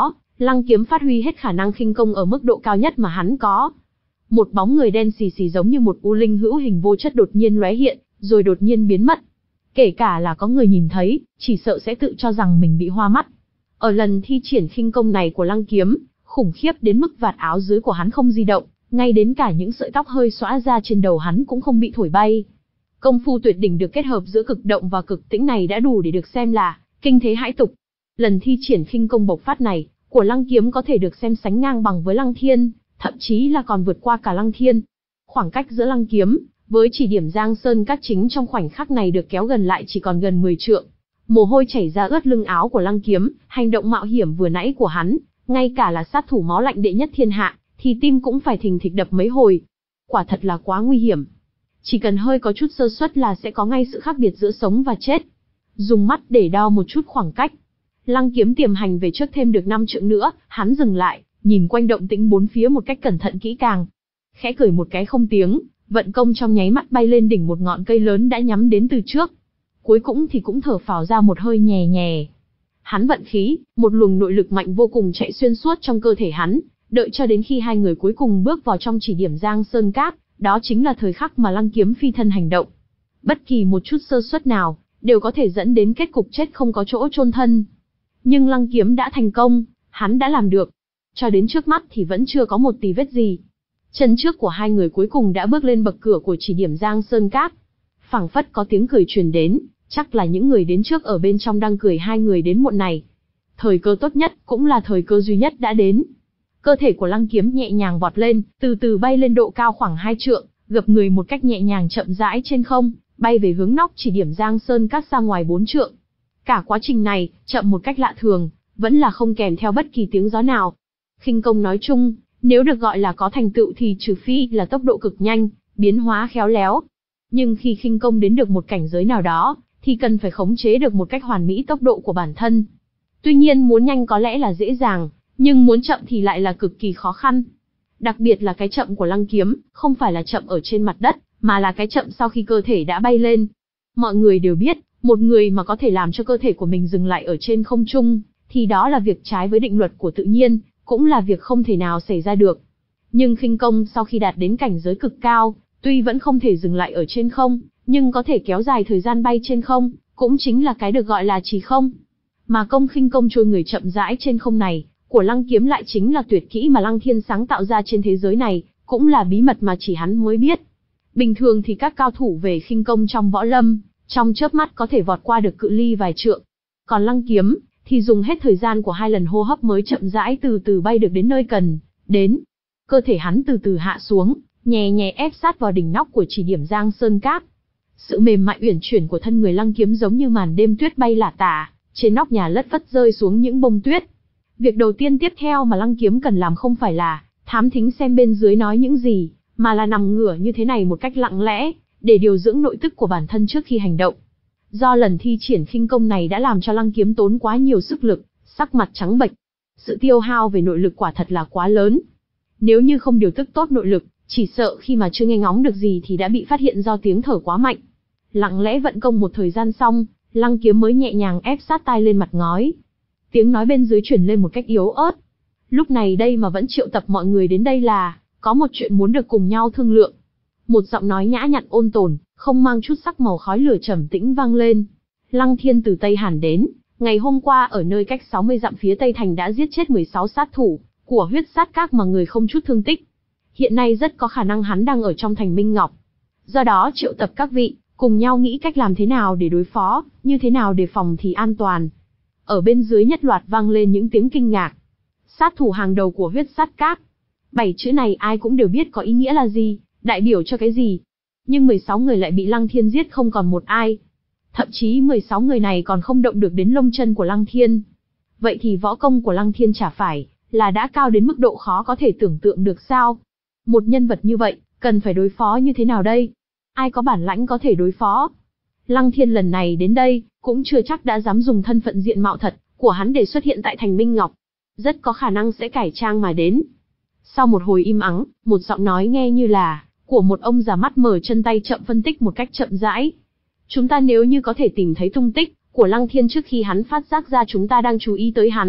Lăng Kiếm phát huy hết khả năng khinh công ở mức độ cao nhất mà hắn có. Một bóng người đen xì xì giống như một u linh hữu hình vô chất đột nhiên lóe hiện, rồi đột nhiên biến mất. Kể cả là có người nhìn thấy, chỉ sợ sẽ tự cho rằng mình bị hoa mắt. Ở lần thi triển khinh công này của Lăng Kiếm, khủng khiếp đến mức vạt áo dưới của hắn không di động, ngay đến cả những sợi tóc hơi xõa ra trên đầu hắn cũng không bị thổi bay. Công phu tuyệt đỉnh được kết hợp giữa cực động và cực tĩnh này đã đủ để được xem là kinh thế hãi tục. Lần thi triển khinh công bộc phát này của Lăng Kiếm có thể được xem sánh ngang bằng với Lăng Thiên, thậm chí là còn vượt qua cả Lăng Thiên. Khoảng cách giữa Lăng Kiếm với chỉ điểm Giang Sơn Các chính trong khoảnh khắc này được kéo gần lại chỉ còn gần mười trượng. Mồ hôi chảy ra ướt lưng áo của Lăng Kiếm, hành động mạo hiểm vừa nãy của hắn, ngay cả là sát thủ máu lạnh đệ nhất thiên hạ, thì tim cũng phải thình thịch đập mấy hồi. Quả thật là quá nguy hiểm. Chỉ cần hơi có chút sơ suất là sẽ có ngay sự khác biệt giữa sống và chết. Dùng mắt để đo một chút khoảng cách. Lăng Kiếm tiềm hành về trước thêm được năm trượng nữa, hắn dừng lại, nhìn quanh động tĩnh bốn phía một cách cẩn thận kỹ càng. Khẽ cười một cái không tiếng, vận công trong nháy mắt bay lên đỉnh một ngọn cây lớn đã nhắm đến từ trước. Cuối cùng thì cũng thở phào ra một hơi nhè nhè. Hắn vận khí, một luồng nội lực mạnh vô cùng chạy xuyên suốt trong cơ thể hắn, đợi cho đến khi hai người cuối cùng bước vào trong chỉ điểm Giang Sơn Các, đó chính là thời khắc mà Lăng Kiếm phi thân hành động. Bất kỳ một chút sơ suất nào, đều có thể dẫn đến kết cục chết không có chỗ chôn thân. Nhưng Lăng Kiếm đã thành công, hắn đã làm được. Cho đến trước mắt thì vẫn chưa có một tì vết gì. Chân trước của hai người cuối cùng đã bước lên bậc cửa của chỉ điểm Giang Sơn Các. Phảng phất có tiếng cười truyền đến, chắc là những người đến trước ở bên trong đang cười hai người đến muộn này. Thời cơ tốt nhất, cũng là thời cơ duy nhất đã đến. Cơ thể của Lăng Kiếm nhẹ nhàng vọt lên, từ từ bay lên độ cao khoảng hai trượng, gập người một cách nhẹ nhàng chậm rãi trên không, bay về hướng nóc chỉ điểm Giang Sơn Các ra ngoài bốn trượng. Cả quá trình này, chậm một cách lạ thường, vẫn là không kèm theo bất kỳ tiếng gió nào. Khinh công nói chung, nếu được gọi là có thành tựu thì trừ phi là tốc độ cực nhanh, biến hóa khéo léo. Nhưng khi khinh công đến được một cảnh giới nào đó, thì cần phải khống chế được một cách hoàn mỹ tốc độ của bản thân. Tuy nhiên muốn nhanh có lẽ là dễ dàng, nhưng muốn chậm thì lại là cực kỳ khó khăn. Đặc biệt là cái chậm của Lăng Kiếm, không phải là chậm ở trên mặt đất, mà là cái chậm sau khi cơ thể đã bay lên. Mọi người đều biết, một người mà có thể làm cho cơ thể của mình dừng lại ở trên không trung, thì đó là việc trái với định luật của tự nhiên, cũng là việc không thể nào xảy ra được. Nhưng khinh công sau khi đạt đến cảnh giới cực cao, tuy vẫn không thể dừng lại ở trên không, nhưng có thể kéo dài thời gian bay trên không, cũng chính là cái được gọi là trì không. Mà công khinh công trôi người chậm rãi trên không này, của Lăng Kiếm lại chính là tuyệt kỹ mà Lăng Thiên sáng tạo ra trên thế giới này, cũng là bí mật mà chỉ hắn mới biết. Bình thường thì các cao thủ về khinh công trong võ lâm, trong chớp mắt có thể vọt qua được cự ly vài trượng. Còn Lăng Kiếm, thì dùng hết thời gian của hai lần hô hấp mới chậm rãi từ từ bay được đến nơi cần đến. Cơ thể hắn từ từ hạ xuống, nhẹ nhẹ ép sát vào đỉnh nóc của chỉ điểm Giang Sơn Các. Sự mềm mại uyển chuyển của thân người Lăng Kiếm giống như màn đêm tuyết bay lả tả, trên nóc nhà lất phất rơi xuống những bông tuyết. Việc đầu tiên tiếp theo mà Lăng Kiếm cần làm không phải là thám thính xem bên dưới nói những gì, mà là nằm ngửa như thế này một cách lặng lẽ, để điều dưỡng nội tức của bản thân trước khi hành động. Do lần thi triển khinh công này đã làm cho Lăng Kiếm tốn quá nhiều sức lực, sắc mặt trắng bệch. Sự tiêu hao về nội lực quả thật là quá lớn. Nếu như không điều tức tốt nội lực, chỉ sợ khi mà chưa nghe ngóng được gì thì đã bị phát hiện do tiếng thở quá mạnh. Lặng lẽ vận công một thời gian xong, Lăng Kiếm mới nhẹ nhàng ép sát tai lên mặt ngói. Tiếng nói bên dưới truyền lên một cách yếu ớt. Lúc này đây mà vẫn triệu tập mọi người đến đây là, có một chuyện muốn được cùng nhau thương lượng. Một giọng nói nhã nhặn ôn tồn, không mang chút sắc màu khói lửa trầm tĩnh vang lên. Lăng Thiên từ Tây Hàn đến, ngày hôm qua ở nơi cách sáu mươi dặm phía Tây Thành đã giết chết mười sáu sát thủ của Huyết Sát Các mà người không chút thương tích. Hiện nay rất có khả năng hắn đang ở trong thành Minh Ngọc. Do đó triệu tập các vị, cùng nhau nghĩ cách làm thế nào để đối phó, như thế nào để phòng thì an toàn. Ở bên dưới nhất loạt vang lên những tiếng kinh ngạc. Sát thủ hàng đầu của Huyết Sát Các. Bảy chữ này ai cũng đều biết có ý nghĩa là gì, đại biểu cho cái gì. Nhưng mười sáu người lại bị Lăng Thiên giết không còn một ai. Thậm chí mười sáu người này còn không động được đến lông chân của Lăng Thiên. Vậy thì võ công của Lăng Thiên chả phải là đã cao đến mức độ khó có thể tưởng tượng được sao? Một nhân vật như vậy, cần phải đối phó như thế nào đây? Ai có bản lãnh có thể đối phó? Lăng Thiên lần này đến đây, cũng chưa chắc đã dám dùng thân phận diện mạo thật của hắn để xuất hiện tại thành Minh Ngọc. Rất có khả năng sẽ cải trang mà đến. Sau một hồi im ắng, một giọng nói nghe như là của một ông già mắt mở chân tay chậm phân tích một cách chậm rãi. Chúng ta nếu như có thể tìm thấy tung tích của Lăng Thiên trước khi hắn phát giác ra chúng ta đang chú ý tới hắn,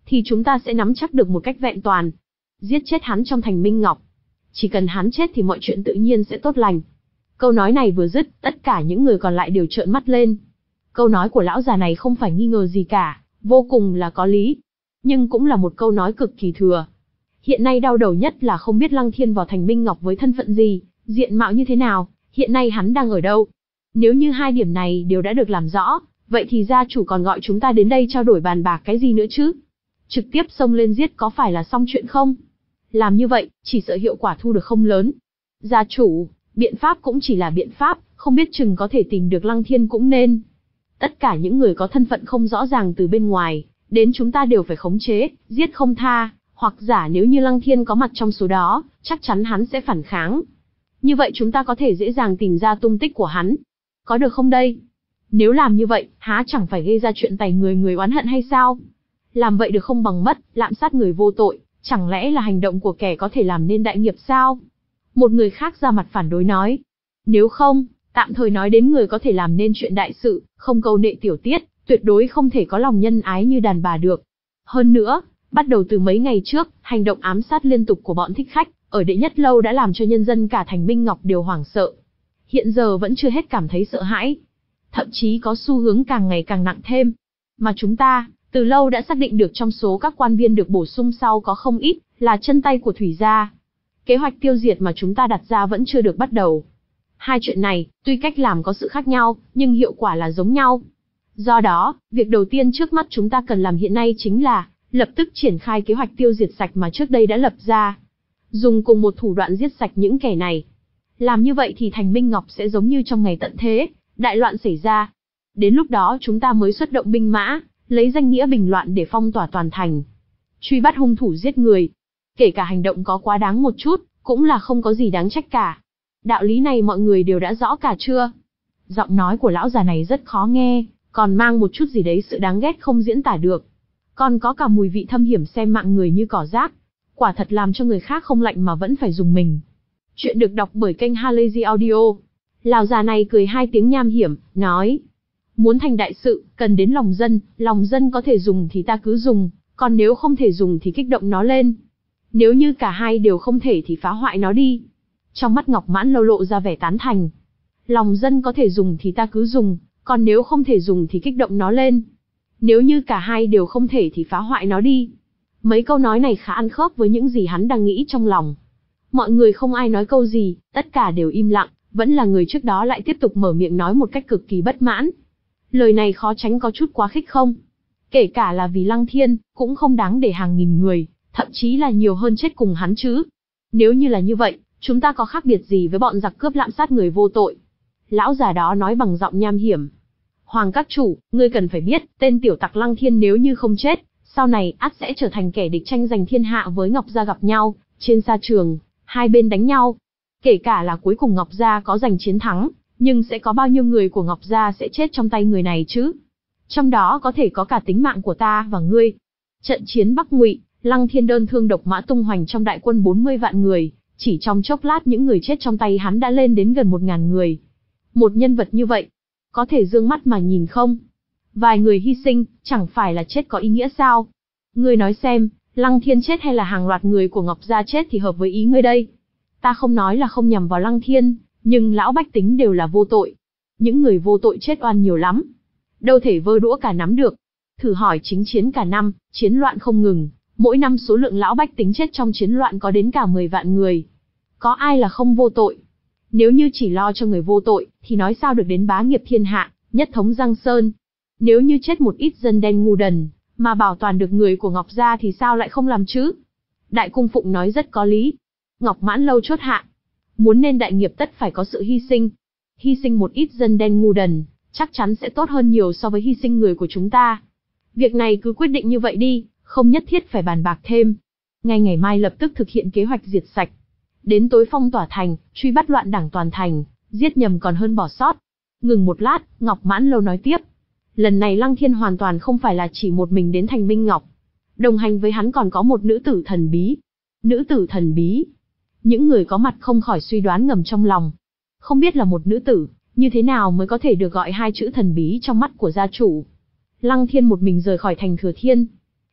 thì chúng ta sẽ nắm chắc được một cách vẹn toàn. Giết chết hắn trong thành Minh Ngọc. Chỉ cần hắn chết thì mọi chuyện tự nhiên sẽ tốt lành. Câu nói này vừa dứt, tất cả những người còn lại đều trợn mắt lên. Câu nói của lão già này không phải nghi ngờ gì cả, vô cùng là có lý. Nhưng cũng là một câu nói cực kỳ thừa. Hiện nay đau đầu nhất là không biết Lăng Thiên vào thành Minh Ngọc với thân phận gì, diện mạo như thế nào, hiện nay hắn đang ở đâu. Nếu như hai điểm này đều đã được làm rõ, vậy thì gia chủ còn gọi chúng ta đến đây trao đổi bàn bạc cái gì nữa chứ? Trực tiếp xông lên giết có phải là xong chuyện không? Làm như vậy, chỉ sợ hiệu quả thu được không lớn. Gia chủ, biện pháp cũng chỉ là biện pháp, không biết chừng có thể tìm được Lăng Thiên cũng nên. Tất cả những người có thân phận không rõ ràng từ bên ngoài, đến chúng ta đều phải khống chế, giết không tha, hoặc giả nếu như Lăng Thiên có mặt trong số đó, chắc chắn hắn sẽ phản kháng. Như vậy chúng ta có thể dễ dàng tìm ra tung tích của hắn. Có được không đây? Nếu làm như vậy, há chẳng phải gây ra chuyện tày người người oán hận hay sao? Làm vậy được không bằng mất, lạm sát người vô tội, chẳng lẽ là hành động của kẻ có thể làm nên đại nghiệp sao? Một người khác ra mặt phản đối nói. Nếu không, tạm thời nói đến người có thể làm nên chuyện đại sự, không câu nệ tiểu tiết, tuyệt đối không thể có lòng nhân ái như đàn bà được. Hơn nữa, bắt đầu từ mấy ngày trước, hành động ám sát liên tục của bọn thích khách, ở đệ nhất lâu đã làm cho nhân dân cả thành Minh Ngọc đều hoảng sợ. Hiện giờ vẫn chưa hết cảm thấy sợ hãi. Thậm chí có xu hướng càng ngày càng nặng thêm. Mà chúng ta, từ lâu đã xác định được trong số các quan viên được bổ sung sau có không ít, là chân tay của Thủy gia. Kế hoạch tiêu diệt mà chúng ta đặt ra vẫn chưa được bắt đầu. Hai chuyện này, tuy cách làm có sự khác nhau, nhưng hiệu quả là giống nhau. Do đó, việc đầu tiên trước mắt chúng ta cần làm hiện nay chính là, lập tức triển khai kế hoạch tiêu diệt sạch mà trước đây đã lập ra. Dùng cùng một thủ đoạn giết sạch những kẻ này. Làm như vậy thì thành Minh Ngọc sẽ giống như trong ngày tận thế, đại loạn xảy ra. Đến lúc đó chúng ta mới xuất động binh mã, lấy danh nghĩa bình loạn để phong tỏa toàn thành. Truy bắt hung thủ giết người. Kể cả hành động có quá đáng một chút, cũng là không có gì đáng trách cả. Đạo lý này mọi người đều đã rõ cả chưa? Giọng nói của lão già này rất khó nghe, còn mang một chút gì đấy sự đáng ghét không diễn tả được. Còn có cả mùi vị thâm hiểm xem mạng người như cỏ rác. Quả thật làm cho người khác không lạnh mà vẫn phải dùng mình. Chuyện được đọc bởi kênh Halazy Audio. Lão già này cười hai tiếng nham hiểm, nói. Muốn thành đại sự, cần đến lòng dân, lòng dân có thể dùng thì ta cứ dùng, còn nếu không thể dùng thì kích động nó lên. Nếu như cả hai đều không thể thì phá hoại nó đi. Trong mắt Ngọc Mãn Lâu lộ ra vẻ tán thành. Lòng dân có thể dùng thì ta cứ dùng, còn nếu không thể dùng thì kích động nó lên. Nếu như cả hai đều không thể thì phá hoại nó đi. Mấy câu nói này khá ăn khớp với những gì hắn đang nghĩ trong lòng. Mọi người không ai nói câu gì, tất cả đều im lặng, vẫn là người trước đó lại tiếp tục mở miệng nói một cách cực kỳ bất mãn. Lời này khó tránh có chút quá khích không? Kể cả là vì Lăng Thiên, cũng không đáng để hàng nghìn người, thậm chí là nhiều hơn chết cùng hắn chứ. Nếu như là như vậy, chúng ta có khác biệt gì với bọn giặc cướp lạm sát người vô tội? Lão già đó nói bằng giọng nham hiểm. Hoàng các chủ, ngươi cần phải biết, tên tiểu tặc Lăng Thiên nếu như không chết, sau này ắt sẽ trở thành kẻ địch tranh giành thiên hạ với Ngọc Gia gặp nhau, trên sa trường, hai bên đánh nhau. Kể cả là cuối cùng Ngọc Gia có giành chiến thắng, nhưng sẽ có bao nhiêu người của Ngọc Gia sẽ chết trong tay người này chứ? Trong đó có thể có cả tính mạng của ta và ngươi. Trận chiến Bắc Ngụy, Lăng Thiên đơn thương độc mã tung hoành trong đại quân bốn mươi vạn người, chỉ trong chốc lát những người chết trong tay hắn đã lên đến gần một ngàn người. Một nhân vật như vậy, có thể dương mắt mà nhìn không? Vài người hy sinh, chẳng phải là chết có ý nghĩa sao? Ngươi nói xem, Lăng Thiên chết hay là hàng loạt người của Ngọc Gia chết thì hợp với ý ngươi đây? Ta không nói là không nhằm vào Lăng Thiên, nhưng lão bách tính đều là vô tội. Những người vô tội chết oan nhiều lắm. Đâu thể vơ đũa cả nắm được. Thử hỏi chính chiến cả năm, chiến loạn không ngừng, mỗi năm số lượng lão bách tính chết trong chiến loạn có đến cả mười vạn người. Có ai là không vô tội? Nếu như chỉ lo cho người vô tội, thì nói sao được đến bá nghiệp thiên hạ, nhất thống Giang Sơn. Nếu như chết một ít dân đen ngu đần, mà bảo toàn được người của Ngọc Gia thì sao lại không làm chứ? Đại Cung Phụng nói rất có lý. Ngọc Mãn Lâu chốt hạ. Muốn nên đại nghiệp tất phải có sự hy sinh. Hy sinh một ít dân đen ngu đần, chắc chắn sẽ tốt hơn nhiều so với hy sinh người của chúng ta. Việc này cứ quyết định như vậy đi, không nhất thiết phải bàn bạc thêm. Ngay ngày mai lập tức thực hiện kế hoạch diệt sạch. Đến tối phong tỏa thành, truy bắt loạn đảng toàn thành, giết nhầm còn hơn bỏ sót. Ngừng một lát, Ngọc Mãn Lâu nói tiếp. Lần này Lăng Thiên hoàn toàn không phải là chỉ một mình đến thành Minh Ngọc. Đồng hành với hắn còn có một nữ tử thần bí. Nữ tử thần bí. Những người có mặt không khỏi suy đoán ngầm trong lòng. Không biết là một nữ tử, như thế nào mới có thể được gọi hai chữ thần bí trong mắt của gia chủ. Lăng Thiên một mình rời khỏi thành Thừa Thiên.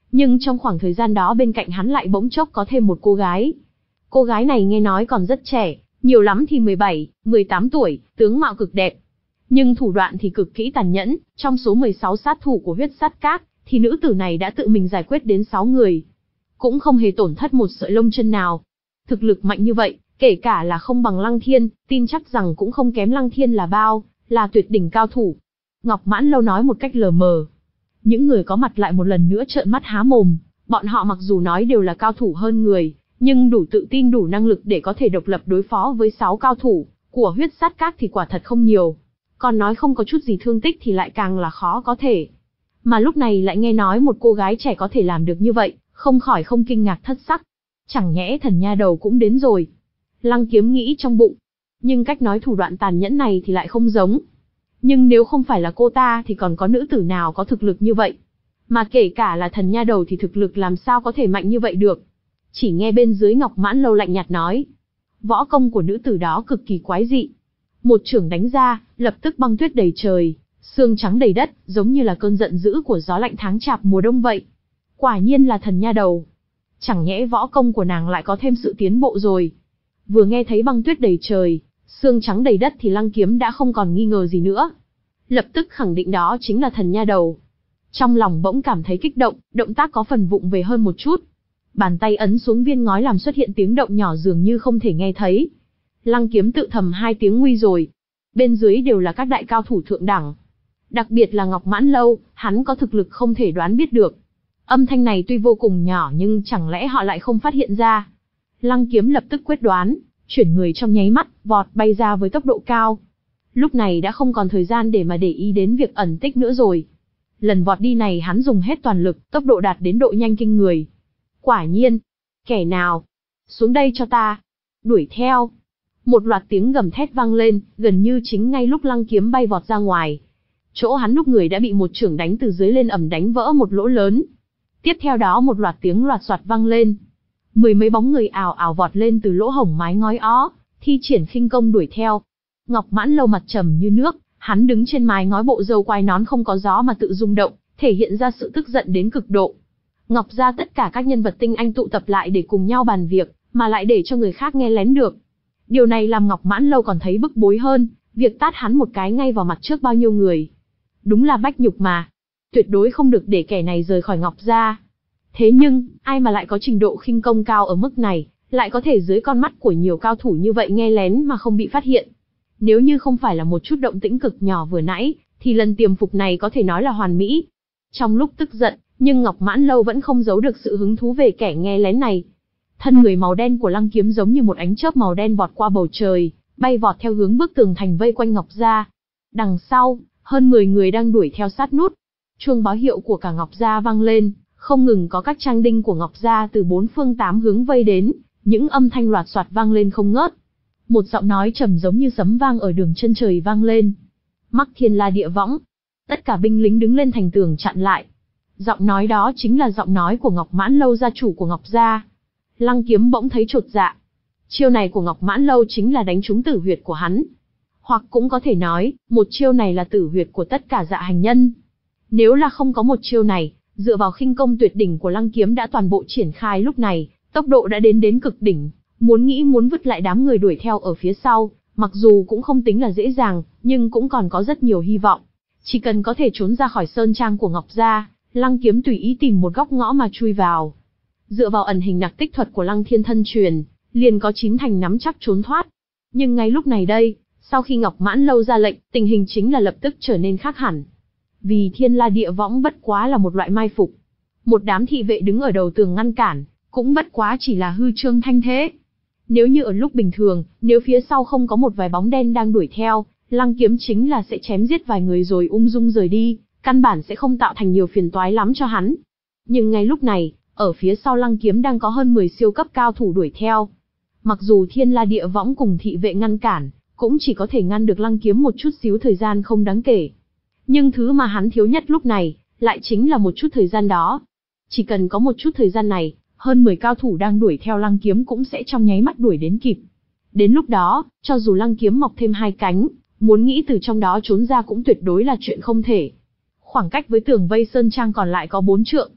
Nhưng trong khoảng thời gian đó bên cạnh hắn lại bỗng chốc có thêm một cô gái. Cô gái này nghe nói còn rất trẻ, nhiều lắm thì mười bảy, mười tám tuổi, tướng mạo cực đẹp. Nhưng thủ đoạn thì cực kỹ tàn nhẫn, trong số mười sáu sát thủ của huyết sát các, thì nữ tử này đã tự mình giải quyết đến sáu người. Cũng không hề tổn thất một sợi lông chân nào. Thực lực mạnh như vậy, kể cả là không bằng Lăng Thiên, tin chắc rằng cũng không kém Lăng Thiên là bao, là tuyệt đỉnh cao thủ. Ngọc Mãn Lâu nói một cách lờ mờ. Những người có mặt lại một lần nữa trợn mắt há mồm, bọn họ mặc dù nói đều là cao thủ hơn người, nhưng đủ tự tin đủ năng lực để có thể độc lập đối phó với sáu cao thủ của huyết sát các thì quả thật không nhiều. Còn nói không có chút gì thương tích thì lại càng là khó có thể. Mà lúc này lại nghe nói một cô gái trẻ có thể làm được như vậy, không khỏi không kinh ngạc thất sắc. Chẳng nhẽ thần nha đầu cũng đến rồi. Lăng Kiếm nghĩ trong bụng. Nhưng cách nói thủ đoạn tàn nhẫn này thì lại không giống. Nhưng nếu không phải là cô ta thì còn có nữ tử nào có thực lực như vậy. Mà kể cả là thần nha đầu thì thực lực làm sao có thể mạnh như vậy được. Chỉ nghe bên dưới Ngọc Mãn Lâu lạnh nhạt nói. Võ công của nữ tử đó cực kỳ quái dị. Một chưởng đánh ra, lập tức băng tuyết đầy trời, sương trắng đầy đất, giống như là cơn giận dữ của gió lạnh tháng chạp mùa đông vậy. Quả nhiên là thần nha đầu. Chẳng nhẽ võ công của nàng lại có thêm sự tiến bộ rồi. Vừa nghe thấy băng tuyết đầy trời, sương trắng đầy đất thì Lăng Kiếm đã không còn nghi ngờ gì nữa. Lập tức khẳng định đó chính là thần nha đầu. Trong lòng bỗng cảm thấy kích động, động tác có phần vụng về hơn một chút. Bàn tay ấn xuống viên ngói làm xuất hiện tiếng động nhỏ dường như không thể nghe thấy. Lăng Kiếm tự thầm hai tiếng nguy rồi. Bên dưới đều là các đại cao thủ thượng đẳng. Đặc biệt là Ngọc Mãn Lâu, hắn có thực lực không thể đoán biết được. Âm thanh này tuy vô cùng nhỏ nhưng chẳng lẽ họ lại không phát hiện ra. Lăng Kiếm lập tức quyết đoán, chuyển người trong nháy mắt, vọt bay ra với tốc độ cao. Lúc này đã không còn thời gian để mà để ý đến việc ẩn tích nữa rồi. Lần vọt đi này hắn dùng hết toàn lực, tốc độ đạt đến độ nhanh kinh người. Quả nhiên, kẻ nào? Xuống đây cho ta. Đuổi theo. Một loạt tiếng gầm thét vang lên, gần như chính ngay lúc Lăng Kiếm bay vọt ra ngoài. Chỗ hắn núp người đã bị một chưởng đánh từ dưới lên ầm đánh vỡ một lỗ lớn. Tiếp theo đó một loạt tiếng loạt soạt vang lên. Mười mấy bóng người ào ào vọt lên từ lỗ hổng mái ngói ó, thi triển khinh công đuổi theo. Ngọc Mãn Lâu mặt trầm như nước, hắn đứng trên mái ngói, bộ râu quai nón không có gió mà tự rung động, thể hiện ra sự tức giận đến cực độ. Ngọc gia tất cả các nhân vật tinh anh tụ tập lại để cùng nhau bàn việc, mà lại để cho người khác nghe lén được. Điều này làm Ngọc Mãn Lâu còn thấy bức bối hơn, việc tát hắn một cái ngay vào mặt trước bao nhiêu người. Đúng là bách nhục mà. Tuyệt đối không được để kẻ này rời khỏi Ngọc gia. Thế nhưng, ai mà lại có trình độ khinh công cao ở mức này, lại có thể dưới con mắt của nhiều cao thủ như vậy nghe lén mà không bị phát hiện. Nếu như không phải là một chút động tĩnh cực nhỏ vừa nãy, thì lần tiềm phục này có thể nói là hoàn mỹ. Trong lúc tức giận, nhưng Ngọc Mãn Lâu vẫn không giấu được sự hứng thú về kẻ nghe lén này. Thân người màu đen của Lăng Kiếm giống như một ánh chớp màu đen vọt qua bầu trời, bay vọt theo hướng bức tường thành vây quanh Ngọc gia. Đằng sau, hơn mười người đang đuổi theo sát nút. Chuông báo hiệu của cả Ngọc gia vang lên, không ngừng có các trang đinh của Ngọc gia từ bốn phương tám hướng vây đến, những âm thanh loạt soạt vang lên không ngớt. Một giọng nói trầm giống như sấm vang ở đường chân trời vang lên. Mắc thiên la địa võng. Tất cả binh lính đứng lên thành tường chặn lại. Giọng nói đó chính là giọng nói của Ngọc Mãn Lâu, gia chủ của Ngọc gia. Lăng Kiếm bỗng thấy chột dạ. Chiêu này của Ngọc Mãn Lâu chính là đánh trúng tử huyệt của hắn. Hoặc cũng có thể nói, một chiêu này là tử huyệt của tất cả dạ hành nhân. Nếu là không có một chiêu này, dựa vào khinh công tuyệt đỉnh của Lăng Kiếm đã toàn bộ triển khai lúc này, tốc độ đã đến đến cực đỉnh, muốn nghĩ muốn vứt lại đám người đuổi theo ở phía sau, mặc dù cũng không tính là dễ dàng, nhưng cũng còn có rất nhiều hy vọng. Chỉ cần có thể trốn ra khỏi sơn trang của Ngọc gia, Lăng Kiếm tùy ý tìm một góc ngõ mà chui vào. Dựa vào ẩn hình nặc tích thuật của Lăng Thiên thân truyền, liền có chín thành nắm chắc trốn thoát. Nhưng ngay lúc này đây, sau khi Ngọc Mãn Lâu ra lệnh, tình hình chính là lập tức trở nên khác hẳn. Vì thiên la địa võng bất quá là một loại mai phục. Một đám thị vệ đứng ở đầu tường ngăn cản, cũng bất quá chỉ là hư trương thanh thế. Nếu như ở lúc bình thường, nếu phía sau không có một vài bóng đen đang đuổi theo, Lăng Kiếm chính là sẽ chém giết vài người rồi ung dung rời đi, căn bản sẽ không tạo thành nhiều phiền toái lắm cho hắn. Nhưng ngay lúc này, ở phía sau Lăng Kiếm đang có hơn mười siêu cấp cao thủ đuổi theo. Mặc dù thiên la địa võng cùng thị vệ ngăn cản, cũng chỉ có thể ngăn được Lăng Kiếm một chút xíu thời gian không đáng kể. Nhưng thứ mà hắn thiếu nhất lúc này, lại chính là một chút thời gian đó. Chỉ cần có một chút thời gian này, hơn mười cao thủ đang đuổi theo Lăng Kiếm cũng sẽ trong nháy mắt đuổi đến kịp. Đến lúc đó, cho dù Lăng Kiếm mọc thêm hai cánh, muốn nghĩ từ trong đó trốn ra cũng tuyệt đối là chuyện không thể. Khoảng cách với tường vây sơn trang còn lại có bốn trượng.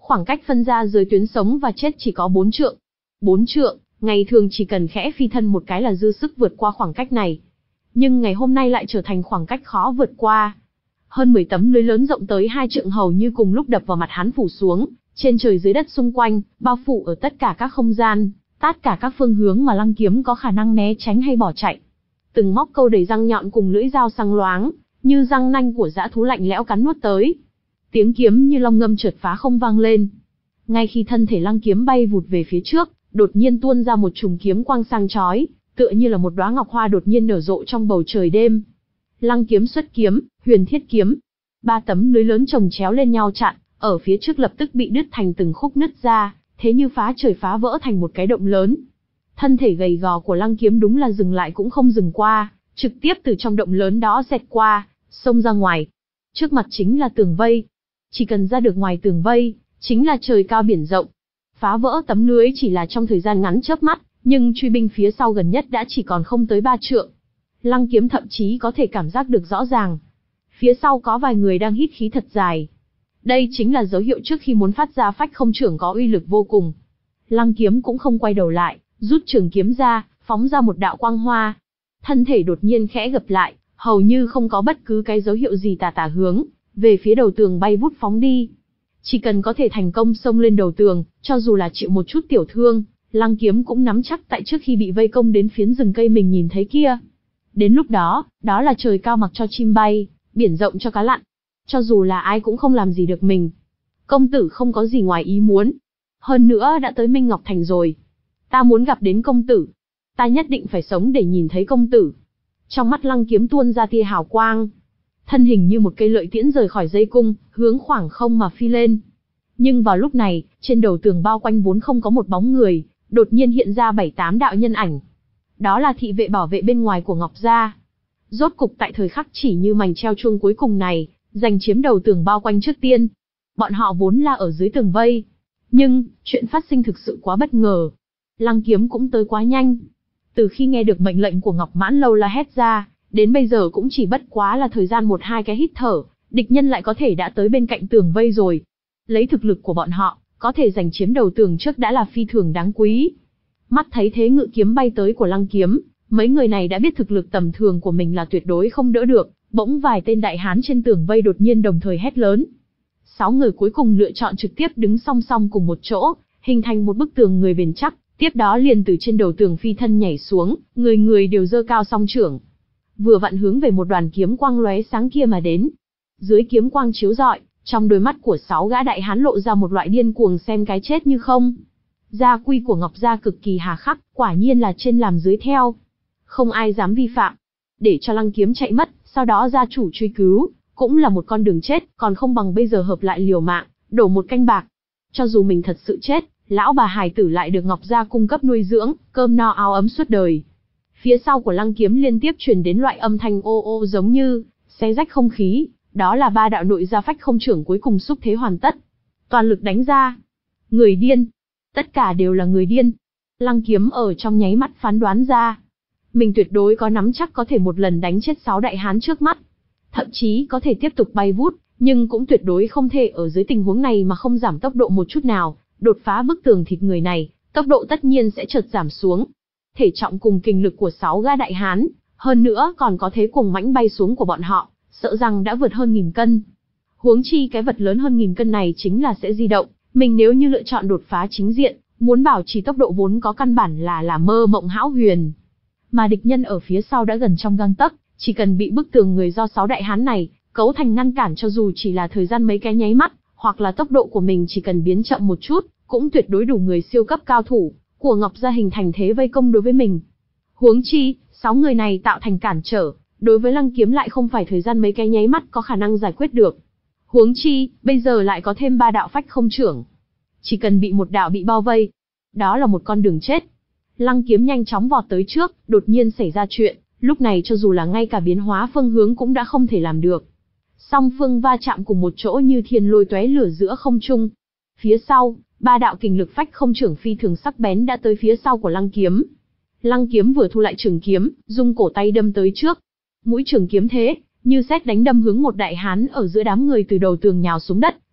Khoảng cách phân ra dưới tuyến sống và chết chỉ có bốn trượng. Bốn trượng, ngày thường chỉ cần khẽ phi thân một cái là dư sức vượt qua khoảng cách này. Nhưng ngày hôm nay lại trở thành khoảng cách khó vượt qua. Hơn mười tấm lưới lớn rộng tới hai trượng hầu như cùng lúc đập vào mặt hắn phủ xuống, trên trời dưới đất xung quanh, bao phủ ở tất cả các không gian, tất cả các phương hướng mà Lăng Kiếm có khả năng né tránh hay bỏ chạy. Từng móc câu đầy răng nhọn cùng lưỡi dao sáng loáng, như răng nanh của dã thú lạnh lẽo cắn nuốt tới. Tiếng kiếm như long ngâm chợt phá không vang lên. Ngay khi thân thể Lăng Kiếm bay vụt về phía trước, đột nhiên tuôn ra một chùm kiếm quang sáng chói, tựa như là một đóa ngọc hoa đột nhiên nở rộ trong bầu trời đêm. Lăng Kiếm xuất kiếm, Huyền Thiết kiếm. Ba tấm lưới lớn chồng chéo lên nhau chặn, ở phía trước lập tức bị đứt thành từng khúc nứt ra, thế như phá trời phá vỡ thành một cái động lớn. Thân thể gầy gò của Lăng Kiếm đúng là dừng lại cũng không dừng qua, trực tiếp từ trong động lớn đó xẹt qua, xông ra ngoài. Trước mặt chính là tường vây. Chỉ cần ra được ngoài tường vây, chính là trời cao biển rộng. Phá vỡ tấm lưới chỉ là trong thời gian ngắn chớp mắt, nhưng truy binh phía sau gần nhất đã chỉ còn không tới ba trượng. Lăng Kiếm thậm chí có thể cảm giác được rõ ràng. Phía sau có vài người đang hít khí thật dài. Đây chính là dấu hiệu trước khi muốn phát ra phách không trưởng có uy lực vô cùng. Lăng Kiếm cũng không quay đầu lại, rút trường kiếm ra, phóng ra một đạo quang hoa. Thân thể đột nhiên khẽ gập lại, hầu như không có bất cứ cái dấu hiệu gì tà tà hướng, về phía đầu tường bay vút phóng đi. Chỉ cần có thể thành công xông lên đầu tường, cho dù là chịu một chút tiểu thương, Lăng Kiếm cũng nắm chắc tại trước khi bị vây công đến phiến rừng cây mình nhìn thấy kia. Đến lúc đó, đó là trời cao mặc cho chim bay, biển rộng cho cá lặn. Cho dù là ai cũng không làm gì được mình. Công tử không có gì ngoài ý muốn. Hơn nữa đã tới Minh Ngọc Thành rồi. Ta muốn gặp đến công tử. Ta nhất định phải sống để nhìn thấy công tử. Trong mắt Lăng Kiếm tuôn ra tia hào quang. Thân hình như một cây lợi tiễn rời khỏi dây cung, hướng khoảng không mà phi lên. Nhưng vào lúc này, trên đầu tường bao quanh vốn không có một bóng người, đột nhiên hiện ra bảy tám đạo nhân ảnh. Đó là thị vệ bảo vệ bên ngoài của Ngọc Gia. Rốt cục tại thời khắc chỉ như mảnh treo chuông cuối cùng này, giành chiếm đầu tường bao quanh trước tiên. Bọn họ vốn là ở dưới tường vây. Nhưng, chuyện phát sinh thực sự quá bất ngờ. Lăng Kiếm cũng tới quá nhanh. Từ khi nghe được mệnh lệnh của Ngọc Mãn Lâu la hét ra, đến bây giờ cũng chỉ bất quá là thời gian một hai cái hít thở, địch nhân lại có thể đã tới bên cạnh tường vây rồi. Lấy thực lực của bọn họ, có thể giành chiếm đầu tường trước đã là phi thường đáng quý. Mắt thấy thế ngự kiếm bay tới của Lăng Kiếm, mấy người này đã biết thực lực tầm thường của mình là tuyệt đối không đỡ được, bỗng vài tên đại hán trên tường vây đột nhiên đồng thời hét lớn. Sáu người cuối cùng lựa chọn trực tiếp đứng song song cùng một chỗ, hình thành một bức tường người bền chắc, tiếp đó liền từ trên đầu tường phi thân nhảy xuống, người người đều giơ cao song trưởng. Vừa vặn hướng về một đoàn kiếm quang lóe sáng kia mà đến. Dưới kiếm quang chiếu rọi, trong đôi mắt của sáu gã đại hán lộ ra một loại điên cuồng xem cái chết như không. Gia quy của Ngọc Gia cực kỳ hà khắc, quả nhiên là trên làm dưới theo. Không ai dám vi phạm. Để cho Lăng Kiếm chạy mất, sau đó gia chủ truy cứu, cũng là một con đường chết, còn không bằng bây giờ hợp lại liều mạng, đổ một canh bạc. Cho dù mình thật sự chết, lão bà hài tử lại được Ngọc Gia cung cấp nuôi dưỡng, cơm no áo ấm suốt đời. Phía sau của Lăng Kiếm liên tiếp truyền đến loại âm thanh ô ô giống như xé rách không khí, đó là ba đạo nội gia phách không trưởng cuối cùng xúc thế hoàn tất. Toàn lực đánh ra. Người điên. Tất cả đều là người điên. Lăng Kiếm ở trong nháy mắt phán đoán ra. Mình tuyệt đối có nắm chắc có thể một lần đánh chết sáu đại hán trước mắt. Thậm chí có thể tiếp tục bay vút, nhưng cũng tuyệt đối không thể ở dưới tình huống này mà không giảm tốc độ một chút nào. Đột phá bức tường thịt người này, tốc độ tất nhiên sẽ chợt giảm xuống. Thể trọng cùng kinh lực của sáu gã đại hán, hơn nữa còn có thế cuồng mãnh bay xuống của bọn họ, sợ rằng đã vượt hơn nghìn cân. Huống chi cái vật lớn hơn nghìn cân này chính là sẽ di động, mình nếu như lựa chọn đột phá chính diện, muốn bảo trì tốc độ vốn có căn bản là là mơ mộng hão huyền. Mà địch nhân ở phía sau đã gần trong gang tấc, chỉ cần bị bức tường người do sáu đại hán này cấu thành ngăn cản, cho dù chỉ là thời gian mấy cái nháy mắt, hoặc là tốc độ của mình chỉ cần biến chậm một chút, cũng tuyệt đối đủ người siêu cấp cao thủ của Ngọc Gia hình thành thế vây công đối với mình. Huống chi, sáu người này tạo thành cản trở, đối với Lăng Kiếm lại không phải thời gian mấy cái nháy mắt có khả năng giải quyết được. Huống chi, bây giờ lại có thêm ba đạo phách không trưởng. Chỉ cần bị một đạo bị bao vây, đó là một con đường chết. Lăng Kiếm nhanh chóng vọt tới trước, đột nhiên xảy ra chuyện, lúc này cho dù là ngay cả biến hóa phương hướng cũng đã không thể làm được. Song phương va chạm cùng một chỗ như thiên lôi tóe lửa giữa không trung. Phía sau, ba đạo kình lực phách không trưởng phi thường sắc bén đã tới phía sau của Lăng Kiếm. Lăng Kiếm vừa thu lại trường kiếm, dùng cổ tay đâm tới trước. Mũi trường kiếm thế, như sét đánh đâm hướng một đại hán ở giữa đám người từ đầu tường nhào xuống đất,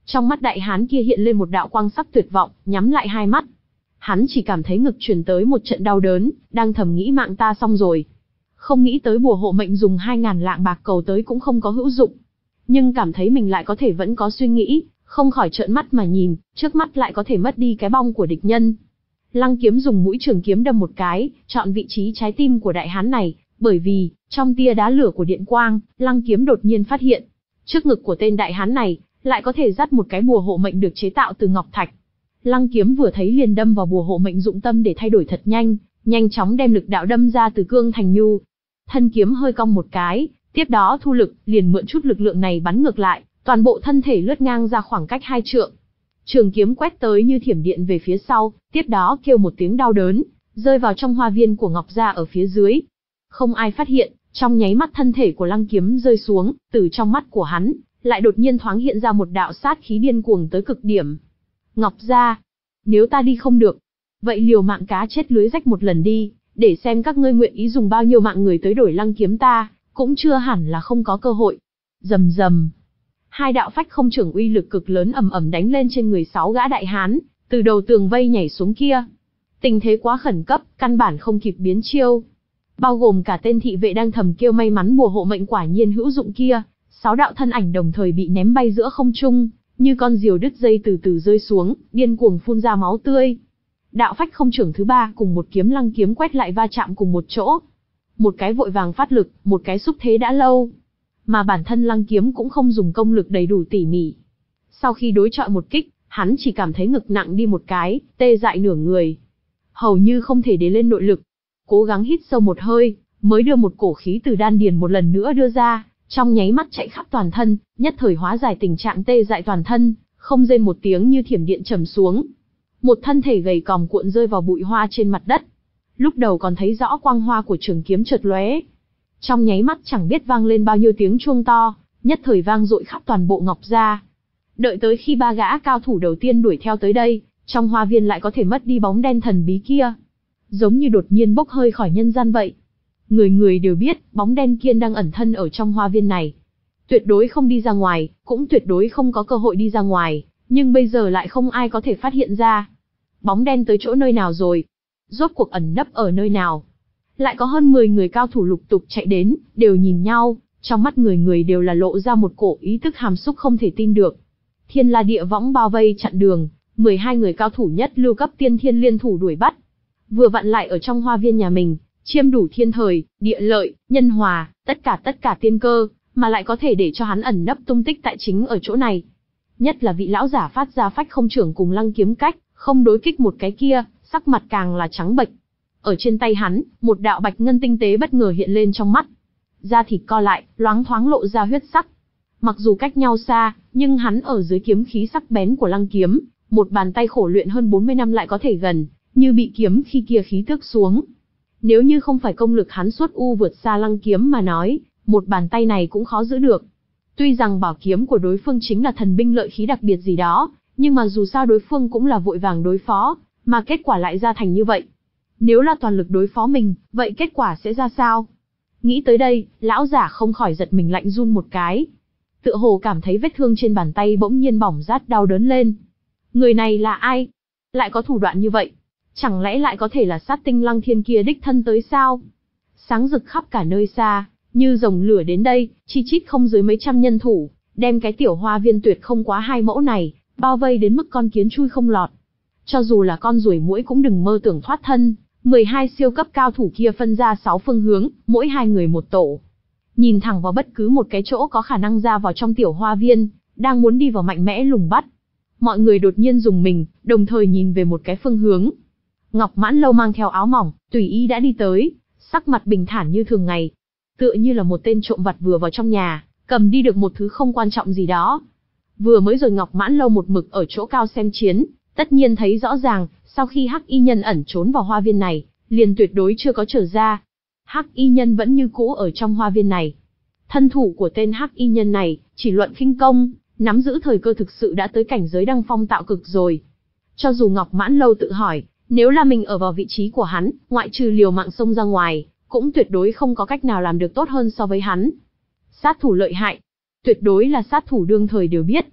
Trong mắt đại hán kia hiện lên một đạo quang sắc tuyệt vọng, nhắm lại hai mắt. Hắn chỉ cảm thấy ngực truyền tới một trận đau đớn, đang thầm nghĩ mạng ta xong rồi. Không nghĩ tới bùa hộ mệnh dùng hai ngàn lạng bạc cầu tới cũng không có hữu dụng. Nhưng cảm thấy mình lại có thể vẫn có suy nghĩ, không khỏi trợn mắt mà nhìn, trước mắt lại có thể mất đi cái bong của địch nhân. Lăng Kiếm dùng mũi trường kiếm đâm một cái, chọn vị trí trái tim của đại hán này, bởi vì, trong tia đá lửa của điện quang, Lăng Kiếm đột nhiên phát hiện, trước ngực của tên đại hán này, lại có thể dắt một cái bùa hộ mệnh được chế tạo từ ngọc thạch. Lăng Kiếm vừa thấy liền đâm vào bùa hộ mệnh dụng tâm để thay đổi thật nhanh, nhanh chóng đem lực đạo đâm ra từ cương thành nhu. Thân kiếm hơi cong một cái, tiếp đó thu lực, liền mượn chút lực lượng này bắn ngược lại, toàn bộ thân thể lướt ngang ra khoảng cách hai trượng. Trường kiếm quét tới như thiểm điện về phía sau, tiếp đó kêu một tiếng đau đớn, rơi vào trong hoa viên của Ngọc gia ở phía dưới. Không ai phát hiện, trong nháy mắt thân thể của Lăng Kiếm rơi xuống, từ trong mắt của hắn, lại đột nhiên thoáng hiện ra một đạo sát khí điên cuồng tới cực điểm. Ngọc gia, nếu ta đi không được, vậy liều mạng cá chết lưới rách một lần đi, để xem các ngươi nguyện ý dùng bao nhiêu mạng người tới đổi Lăng Kiếm ta, cũng chưa hẳn là không có cơ hội. Rầm rầm. Hai đạo phách không trưởng uy lực cực lớn ầm ầm đánh lên trên người sáu gã đại hán, từ đầu tường vây nhảy xuống kia. Tình thế quá khẩn cấp, căn bản không kịp biến chiêu. Bao gồm cả tên thị vệ đang thầm kêu may mắn bùa hộ mệnh quả nhiên hữu dụng kia, sáu đạo thân ảnh đồng thời bị ném bay giữa không trung, như con diều đứt dây từ từ rơi xuống, điên cuồng phun ra máu tươi. Đạo phách không trưởng thứ ba cùng một kiếm Lăng Kiếm quét lại va chạm cùng một chỗ. Một cái vội vàng phát lực, một cái xúc thế đã lâu. Mà bản thân Lăng Kiếm cũng không dùng công lực đầy đủ tỉ mỉ. Sau khi đối chọi một kích, hắn chỉ cảm thấy ngực nặng đi một cái, tê dại nửa người. Hầu như không thể để lên nội lực. Cố gắng hít sâu một hơi, mới đưa một cổ khí từ đan điền một lần nữa đưa ra, trong nháy mắt chạy khắp toàn thân, nhất thời hóa giải tình trạng tê dại toàn thân, không rên một tiếng như thiểm điện trầm xuống. Một thân thể gầy còm cuộn rơi vào bụi hoa trên mặt đất. Lúc đầu còn thấy rõ quang hoa của trường kiếm chợt lóe. Trong nháy mắt chẳng biết vang lên bao nhiêu tiếng chuông to, nhất thời vang dội khắp toàn bộ Ngọc gia. Đợi tới khi ba gã cao thủ đầu tiên đuổi theo tới đây, trong hoa viên lại có thể mất đi bóng đen thần bí kia. Giống như đột nhiên bốc hơi khỏi nhân gian vậy. Người người đều biết, bóng đen kia đang ẩn thân ở trong hoa viên này. Tuyệt đối không đi ra ngoài, cũng tuyệt đối không có cơ hội đi ra ngoài, nhưng bây giờ lại không ai có thể phát hiện ra. Bóng đen tới chỗ nơi nào rồi? Rốt cuộc ẩn nấp ở nơi nào? Lại có hơn mười người cao thủ lục tục chạy đến, đều nhìn nhau, trong mắt người người đều là lộ ra một cổ ý thức hàm xúc không thể tin được. Thiên La Địa Võng bao vây chặn đường, mười hai người cao thủ nhất lưu cấp tiên thiên liên thủ đuổi bắt. Vừa vặn lại ở trong hoa viên nhà mình, chiêm đủ thiên thời, địa lợi, nhân hòa, tất cả tất cả tiên cơ, mà lại có thể để cho hắn ẩn nấp tung tích tại chính ở chỗ này. Nhất là vị lão giả phát ra phách không trưởng cùng Lăng Kiếm cách, không đối kích một cái kia, sắc mặt càng là trắng bệch. Ở trên tay hắn, một đạo bạch ngân tinh tế bất ngờ hiện lên trong mắt. Da thịt co lại, loáng thoáng lộ ra huyết sắc. Mặc dù cách nhau xa, nhưng hắn ở dưới kiếm khí sắc bén của Lăng Kiếm, một bàn tay khổ luyện hơn bốn mươi năm lại có thể gần, như bị kiếm khi kia khí tước xuống. Nếu như không phải công lực hắn suốt u vượt xa Lăng Kiếm mà nói, một bàn tay này cũng khó giữ được. Tuy rằng bảo kiếm của đối phương chính là thần binh lợi khí đặc biệt gì đó, nhưng mà dù sao đối phương cũng là vội vàng đối phó, mà kết quả lại ra thành như vậy. Nếu là toàn lực đối phó mình, vậy kết quả sẽ ra sao? Nghĩ tới đây, lão giả không khỏi giật mình lạnh run một cái. Tựa hồ cảm thấy vết thương trên bàn tay bỗng nhiên bỏng rát đau đớn lên. Người này là ai? Lại có thủ đoạn như vậy? Chẳng lẽ lại có thể là sát tinh Lăng Thiên kia đích thân tới sao? Sáng rực khắp cả nơi xa, như rồng lửa đến đây, chi chít không dưới mấy trăm nhân thủ, đem cái tiểu hoa viên tuyệt không quá hai mẫu này, bao vây đến mức con kiến chui không lọt. Cho dù là con ruồi muỗi cũng đừng mơ tưởng thoát thân. mười hai siêu cấp cao thủ kia phân ra sáu phương hướng, mỗi hai người một tổ. Nhìn thẳng vào bất cứ một cái chỗ có khả năng ra vào trong tiểu hoa viên, đang muốn đi vào mạnh mẽ lùng bắt. Mọi người đột nhiên dùng mình, đồng thời nhìn về một cái phương hướng. Ngọc Mãn Lâu mang theo áo mỏng, tùy ý đã đi tới, sắc mặt bình thản như thường ngày. Tựa như là một tên trộm vặt vừa vào trong nhà, cầm đi được một thứ không quan trọng gì đó. Vừa mới rồi Ngọc Mãn Lâu một mực ở chỗ cao xem chiến, tất nhiên thấy rõ ràng, sau khi Hắc Y Nhân ẩn trốn vào hoa viên này, liền tuyệt đối chưa có trở ra. Hắc Y Nhân vẫn như cũ ở trong hoa viên này. Thân thủ của tên Hắc Y Nhân này, chỉ luận khinh công, nắm giữ thời cơ thực sự đã tới cảnh giới đăng phong tạo cực rồi. Cho dù Ngọc Mãn Lâu tự hỏi, nếu là mình ở vào vị trí của hắn, ngoại trừ liều mạng xông ra ngoài, cũng tuyệt đối không có cách nào làm được tốt hơn so với hắn. Sát thủ lợi hại, tuyệt đối là sát thủ đương thời đều biết.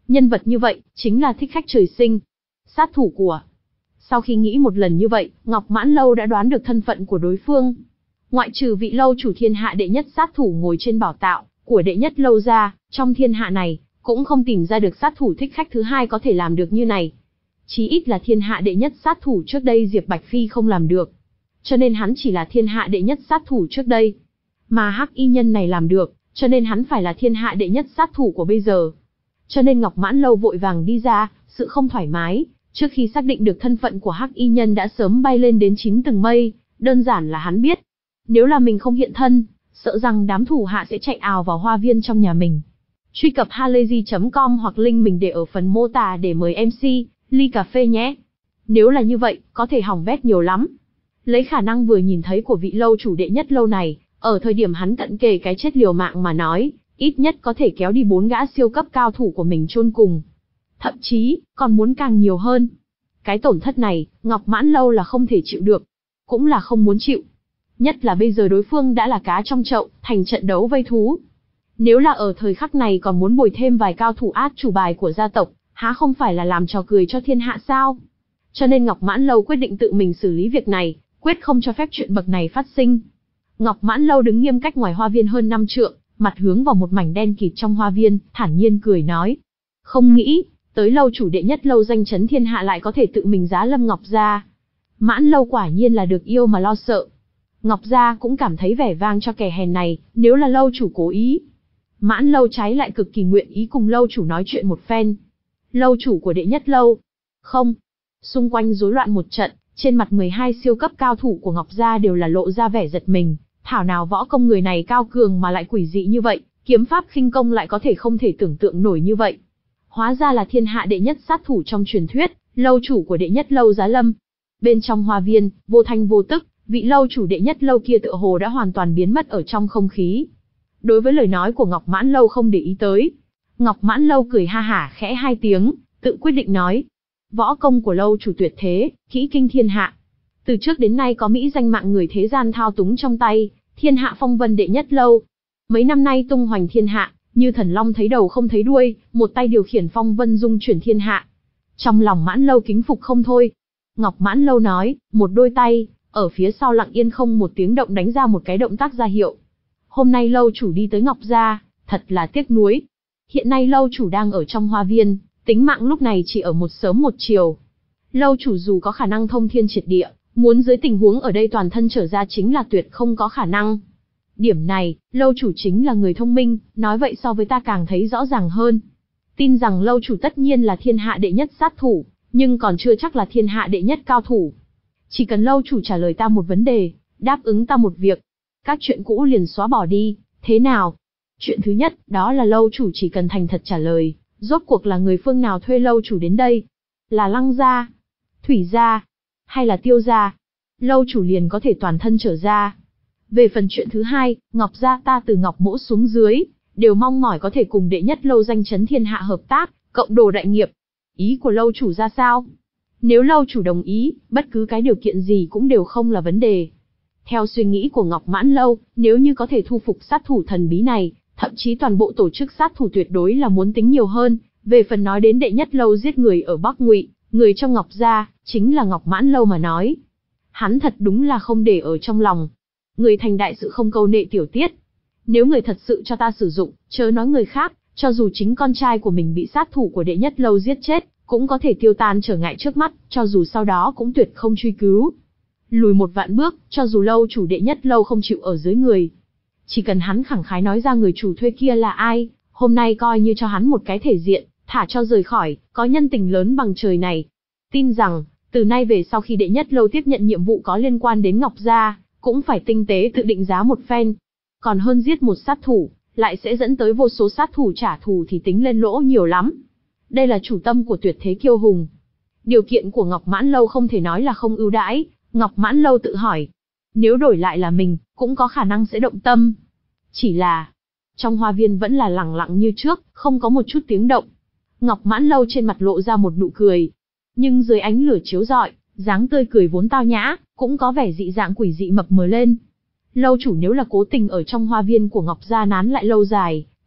Nhân vật như vậy, chính là thích khách trời sinh. Sát thủ của... Sau khi nghĩ một lần như vậy, Ngọc Mãn Lâu đã đoán được thân phận của đối phương. Ngoại trừ vị lâu chủ thiên hạ đệ nhất sát thủ ngồi trên bảo tạo của đệ nhất lâu ra, trong thiên hạ này, cũng không tìm ra được sát thủ thích khách thứ hai có thể làm được như này. Chí ít là thiên hạ đệ nhất sát thủ trước đây Diệp Bạch Phi không làm được. Cho nên hắn chỉ là thiên hạ đệ nhất sát thủ trước đây. Mà hắc y nhân này làm được, cho nên hắn phải là thiên hạ đệ nhất sát thủ của bây giờ. Cho nên Ngọc Mãn Lâu vội vàng đi ra, sự không thoải mái, trước khi xác định được thân phận của hắc y nhân đã sớm bay lên đến chín tầng mây, đơn giản là hắn biết. Nếu là mình không hiện thân, sợ rằng đám thủ hạ sẽ chạy ào vào hoa viên trong nhà mình. Truy cập halayzi chấm com hoặc link mình để ở phần mô tả để mời em xê, ly cà phê nhé. Nếu là như vậy, có thể hỏng bét nhiều lắm. Lấy khả năng vừa nhìn thấy của vị lâu chủ đệ nhất lâu này, ở thời điểm hắn cận kề cái chết liều mạng mà nói, ít nhất có thể kéo đi bốn gã siêu cấp cao thủ của mình chôn cùng. Thậm chí, còn muốn càng nhiều hơn. Cái tổn thất này, Ngọc Mãn Lâu là không thể chịu được. Cũng là không muốn chịu. Nhất là bây giờ đối phương đã là cá trong chậu, thành trận đấu vây thú. Nếu là ở thời khắc này còn muốn bồi thêm vài cao thủ át chủ bài của gia tộc, há không phải là làm trò cười cho thiên hạ sao? Cho nên Ngọc Mãn Lâu quyết định tự mình xử lý việc này, quyết không cho phép chuyện bậc này phát sinh. Ngọc Mãn Lâu đứng nghiêm cách ngoài hoa viên hơn năm trượng, mặt hướng vào một mảnh đen kịt trong hoa viên, thản nhiên cười nói. Không nghĩ, tới lâu chủ đệ nhất lâu danh chấn thiên hạ lại có thể tự mình giá lâm Ngọc gia. Mãn Lâu quả nhiên là được yêu mà lo sợ. Ngọc gia cũng cảm thấy vẻ vang cho kẻ hèn này, nếu là lâu chủ cố ý. Mãn Lâu trái lại cực kỳ nguyện ý cùng lâu chủ nói chuyện một phen. Lâu chủ của đệ nhất lâu. Không. Xung quanh rối loạn một trận, trên mặt mười hai siêu cấp cao thủ của Ngọc gia đều là lộ ra vẻ giật mình. Thảo nào võ công người này cao cường mà lại quỷ dị như vậy, kiếm pháp khinh công lại có thể không thể tưởng tượng nổi như vậy. Hóa ra là thiên hạ đệ nhất sát thủ trong truyền thuyết, lâu chủ của đệ nhất lâu giá lâm. Bên trong hoa viên, vô thanh vô tức, vị lâu chủ đệ nhất lâu kia tựa hồ đã hoàn toàn biến mất ở trong không khí. Đối với lời nói của Ngọc Mãn Lâu không để ý tới. Ngọc Mãn Lâu cười ha hả khẽ hai tiếng, tự quyết định nói. Võ công của lâu chủ tuyệt thế, kỹ kinh thiên hạ. Từ trước đến nay có mỹ danh mạng người thế gian thao túng trong tay, thiên hạ phong vân đệ nhất lâu. Mấy năm nay tung hoành thiên hạ, như thần long thấy đầu không thấy đuôi, một tay điều khiển phong vân dung chuyển thiên hạ. Trong lòng Mãn Lâu kính phục không thôi. Ngọc Mãn Lâu nói, một đôi tay, ở phía sau lặng yên không một tiếng động đánh ra một cái động tác ra hiệu. Hôm nay lâu chủ đi tới Ngọc gia, thật là tiếc nuối. Hiện nay lâu chủ đang ở trong hoa viên, tính mạng lúc này chỉ ở một sớm một chiều. Lâu chủ dù có khả năng thông thiên triệt địa, muốn dưới tình huống ở đây toàn thân trở ra chính là tuyệt không có khả năng. Điểm này, lâu chủ chính là người thông minh, nói vậy so với ta càng thấy rõ ràng hơn. Tin rằng lâu chủ tất nhiên là thiên hạ đệ nhất sát thủ, nhưng còn chưa chắc là thiên hạ đệ nhất cao thủ. Chỉ cần lâu chủ trả lời ta một vấn đề, đáp ứng ta một việc, các chuyện cũ liền xóa bỏ đi, thế nào? Chuyện thứ nhất, đó là lâu chủ chỉ cần thành thật trả lời, rốt cuộc là người phương nào thuê lâu chủ đến đây? Là Lăng gia, Thủy gia, hay là Tiêu gia? Lâu chủ liền có thể toàn thân trở ra. Về phần chuyện thứ hai, Ngọc gia ta từ Ngọc Mỗ xuống dưới, đều mong mỏi có thể cùng đệ nhất lâu danh chấn thiên hạ hợp tác, cộng đồ đại nghiệp. Ý của lâu chủ ra sao? Nếu lâu chủ đồng ý, bất cứ cái điều kiện gì cũng đều không là vấn đề. Theo suy nghĩ của Ngọc Mãn Lâu, nếu như có thể thu phục sát thủ thần bí này, thậm chí toàn bộ tổ chức sát thủ tuyệt đối là muốn tính nhiều hơn. Về phần nói đến đệ nhất lâu giết người ở Bắc Ngụy, người trong Ngọc gia, chính là Ngọc Mãn Lâu mà nói. Hắn thật đúng là không để ở trong lòng. Người thành đại sự không câu nệ tiểu tiết. Nếu người thật sự cho ta sử dụng, chớ nói người khác, cho dù chính con trai của mình bị sát thủ của đệ nhất lâu giết chết, cũng có thể tiêu tan trở ngại trước mắt, cho dù sau đó cũng tuyệt không truy cứu. Lùi một vạn bước, cho dù lâu chủ đệ nhất lâu không chịu ở dưới người. Chỉ cần hắn khẳng khái nói ra người chủ thuê kia là ai, hôm nay coi như cho hắn một cái thể diện, thả cho rời khỏi, có nhân tình lớn bằng trời này. Tin rằng, từ nay về sau khi đệ nhất lâu tiếp nhận nhiệm vụ có liên quan đến Ngọc gia, cũng phải tinh tế tự định giá một phen. Còn hơn giết một sát thủ, lại sẽ dẫn tới vô số sát thủ trả thù thì tính lên lỗ nhiều lắm. Đây là chủ tâm của tuyệt thế kiêu hùng. Điều kiện của Ngọc Mãn Lâu không thể nói là không ưu đãi. Ngọc Mãn Lâu tự hỏi, nếu đổi lại là mình, cũng có khả năng sẽ động tâm. Chỉ là, trong hoa viên vẫn là lặng lặng như trước, không có một chút tiếng động. Ngọc Mãn Lâu trên mặt lộ ra một nụ cười. Nhưng dưới ánh lửa chiếu rọi, dáng tươi cười vốn tao nhã, cũng có vẻ dị dạng quỷ dị mập mờ lên. Lâu chủ nếu là cố tình ở trong hoa viên của Ngọc gia nán lại lâu dài,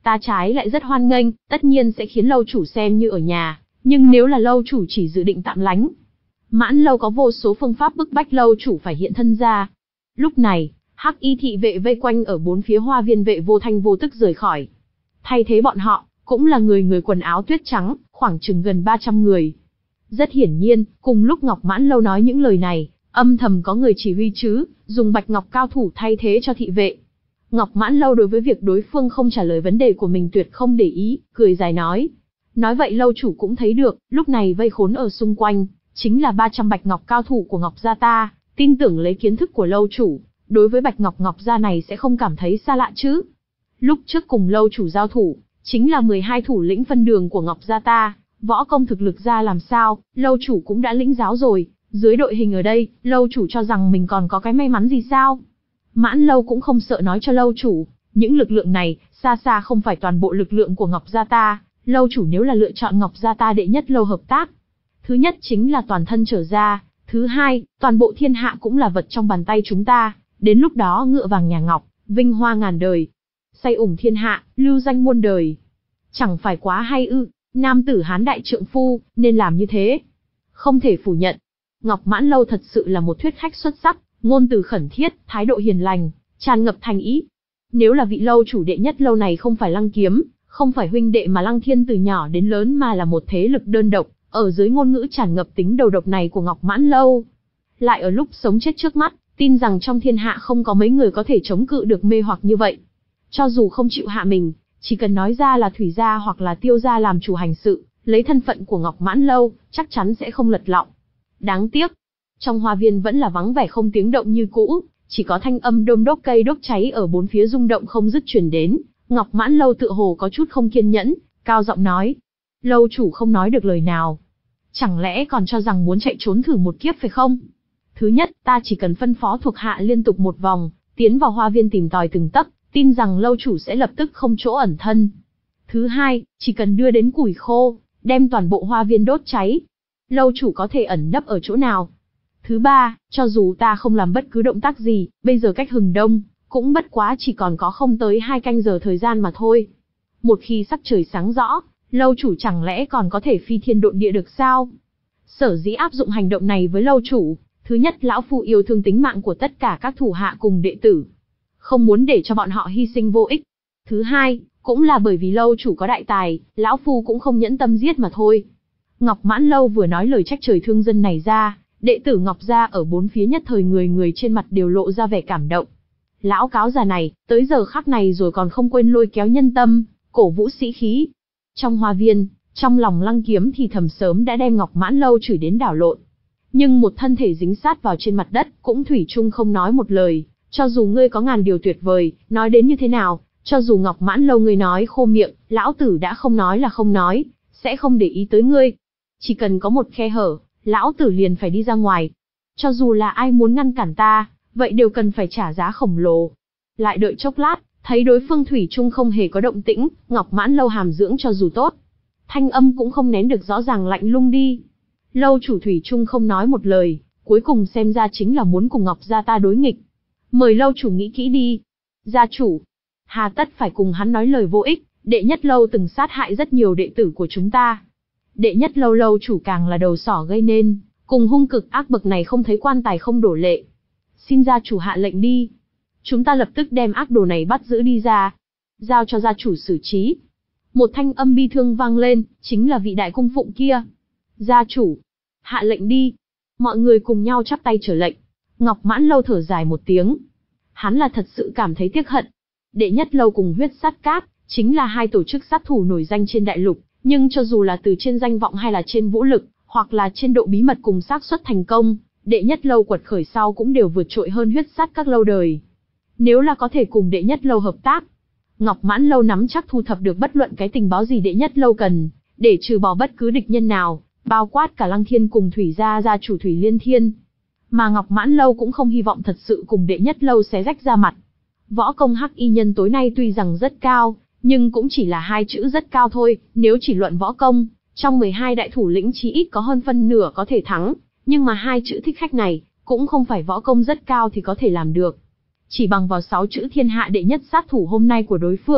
ta trái lại rất hoan nghênh, tất nhiên sẽ khiến lâu chủ xem như ở nhà, nhưng nếu là lâu chủ chỉ dự định tạm lánh, Mãn Lâu có vô số phương pháp bức bách lâu chủ phải hiện thân ra. Lúc này, Hắc Y thị vệ vây quanh ở bốn phía hoa viên vệ vô thanh vô tức rời khỏi. Thay thế bọn họ, cũng là người người quần áo tuyết trắng, khoảng chừng gần ba trăm người. Rất hiển nhiên, cùng lúc Ngọc Mãn Lâu nói những lời này, âm thầm có người chỉ huy chứ, dùng bạch ngọc cao thủ thay thế cho thị vệ. Ngọc Mãn Lâu đối với việc đối phương không trả lời vấn đề của mình tuyệt không để ý, cười dài nói. Nói vậy lâu chủ cũng thấy được, lúc này vây khốn ở xung quanh, chính là ba trăm bạch ngọc cao thủ của Ngọc gia ta, tin tưởng lấy kiến thức của lâu chủ, đối với bạch ngọc Ngọc gia này sẽ không cảm thấy xa lạ chứ. Lúc trước cùng lâu chủ giao thủ, chính là mười hai thủ lĩnh phân đường của Ngọc gia ta, võ công thực lực ra làm sao, lâu chủ cũng đã lĩnh giáo rồi, dưới đội hình ở đây, lâu chủ cho rằng mình còn có cái may mắn gì sao? Mãn Lâu cũng không sợ nói cho lâu chủ, những lực lượng này, xa xa không phải toàn bộ lực lượng của Ngọc gia ta, lâu chủ nếu là lựa chọn Ngọc gia ta đệ nhất lâu hợp tác. Thứ nhất chính là toàn thân trở ra, thứ hai, toàn bộ thiên hạ cũng là vật trong bàn tay chúng ta, đến lúc đó ngựa vàng nhà Ngọc, vinh hoa ngàn đời. Say ủng thiên hạ, lưu danh muôn đời. Chẳng phải quá hay ư, nam tử hán đại trượng phu, nên làm như thế. Không thể phủ nhận, Ngọc Mãn Lâu thật sự là một thuyết khách xuất sắc, ngôn từ khẩn thiết, thái độ hiền lành, tràn ngập thành ý. Nếu là vị lâu chủ đệ nhất lâu này không phải Lăng Kiếm, không phải huynh đệ mà Lăng Thiên từ nhỏ đến lớn mà là một thế lực đơn độc, ở dưới ngôn ngữ tràn ngập tính đầu độc này của Ngọc Mãn Lâu, lại ở lúc sống chết trước mắt, tin rằng trong thiên hạ không có mấy người có thể chống cự được mê hoặc như vậy. Cho dù không chịu hạ mình, chỉ cần nói ra là Thủy gia hoặc là Tiêu gia làm chủ hành sự, lấy thân phận của Ngọc Mãn Lâu, chắc chắn sẽ không lật lọng. Đáng tiếc, trong hoa viên vẫn là vắng vẻ không tiếng động như cũ, chỉ có thanh âm đôm đốt cây đốt cháy ở bốn phía rung động không dứt truyền đến. Ngọc Mãn Lâu tựa hồ có chút không kiên nhẫn, cao giọng nói: lâu chủ không nói được lời nào, chẳng lẽ còn cho rằng muốn chạy trốn thử một kiếp phải không? Thứ nhất, ta chỉ cần phân phó thuộc hạ liên tục một vòng, tiến vào hoa viên tìm tòi từng tấc, tin rằng lâu chủ sẽ lập tức không chỗ ẩn thân. Thứ hai, chỉ cần đưa đến củi khô, đem toàn bộ hoa viên đốt cháy, lâu chủ có thể ẩn nấp ở chỗ nào. Thứ ba, cho dù ta không làm bất cứ động tác gì, bây giờ cách hừng đông, cũng bất quá chỉ còn có không tới hai canh giờ thời gian mà thôi. Một khi sắc trời sáng rõ, lâu chủ chẳng lẽ còn có thể phi thiên độn địa được sao? Sở dĩ áp dụng hành động này với lâu chủ, thứ nhất lão phu yêu thương tính mạng của tất cả các thủ hạ cùng đệ tử, không muốn để cho bọn họ hy sinh vô ích. Thứ hai, cũng là bởi vì lâu chủ có đại tài, lão phu cũng không nhẫn tâm giết mà thôi. Ngọc Mãn Lâu vừa nói lời trách trời thương dân này ra, đệ tử Ngọc gia ở bốn phía nhất thời người người trên mặt đều lộ ra vẻ cảm động. Lão cáo già này, tới giờ khắc này rồi còn không quên lôi kéo nhân tâm, cổ vũ sĩ khí. Trong hoa viên, trong lòng Lăng Kiếm thì thầm sớm đã đem Ngọc Mãn Lâu chửi đến đảo lộn. Nhưng một thân thể dính sát vào trên mặt đất, cũng thủy chung không nói một lời, cho dù ngươi có ngàn điều tuyệt vời, nói đến như thế nào, cho dù Ngọc Mãn Lâu ngươi nói khô miệng, lão tử đã không nói là không nói, sẽ không để ý tới ngươi. Chỉ cần có một khe hở, lão tử liền phải đi ra ngoài. Cho dù là ai muốn ngăn cản ta, vậy đều cần phải trả giá khổng lồ. Lại đợi chốc lát, thấy đối phương thủy chung không hề có động tĩnh, Ngọc Mãn Lâu hàm dưỡng cho dù tốt, thanh âm cũng không nén được rõ ràng lạnh lùng đi. Lâu chủ thủy chung không nói một lời, cuối cùng xem ra chính là muốn cùng Ngọc gia ta đối nghịch. Mời lâu chủ nghĩ kỹ đi. Gia chủ, hà tất phải cùng hắn nói lời vô ích, đệ nhất lâu từng sát hại rất nhiều đệ tử của chúng ta. Đệ nhất lâu lâu chủ càng là đầu sỏ gây nên, cùng hung cực ác bậc này không thấy quan tài không đổ lệ. Xin gia chủ hạ lệnh đi. Chúng ta lập tức đem ác đồ này bắt giữ đi ra, giao cho gia chủ xử trí. Một thanh âm bi thương vang lên, chính là vị đại cung phụng kia. Gia chủ, hạ lệnh đi. Mọi người cùng nhau chắp tay trở lệnh. Ngọc Mãn Lâu thở dài một tiếng. Hắn là thật sự cảm thấy tiếc hận. Đệ nhất lâu cùng huyết sát cát, chính là hai tổ chức sát thủ nổi danh trên đại lục, nhưng cho dù là từ trên danh vọng hay là trên vũ lực, hoặc là trên độ bí mật cùng xác suất thành công, đệ nhất lâu quật khởi sau cũng đều vượt trội hơn huyết sát các lâu đời. Nếu là có thể cùng đệ nhất lâu hợp tác, Ngọc Mãn Lâu nắm chắc thu thập được bất luận cái tình báo gì đệ nhất lâu cần, để trừ bỏ bất cứ địch nhân nào, bao quát cả Lăng Thiên cùng Thủy gia gia chủ Thủy Liên Thiên. Mà Ngọc Mãn Lâu cũng không hy vọng thật sự cùng đệ nhất lâu xé rách ra mặt. Võ công Hắc Y nhân tối nay tuy rằng rất cao, nhưng cũng chỉ là hai chữ rất cao thôi, nếu chỉ luận võ công, trong mười hai đại thủ lĩnh chí ít có hơn phân nửa có thể thắng, nhưng mà hai chữ thích khách này, cũng không phải võ công rất cao thì có thể làm được. Chỉ bằng vào sáu chữ thiên hạ đệ nhất sát thủ hôm nay của đối phương,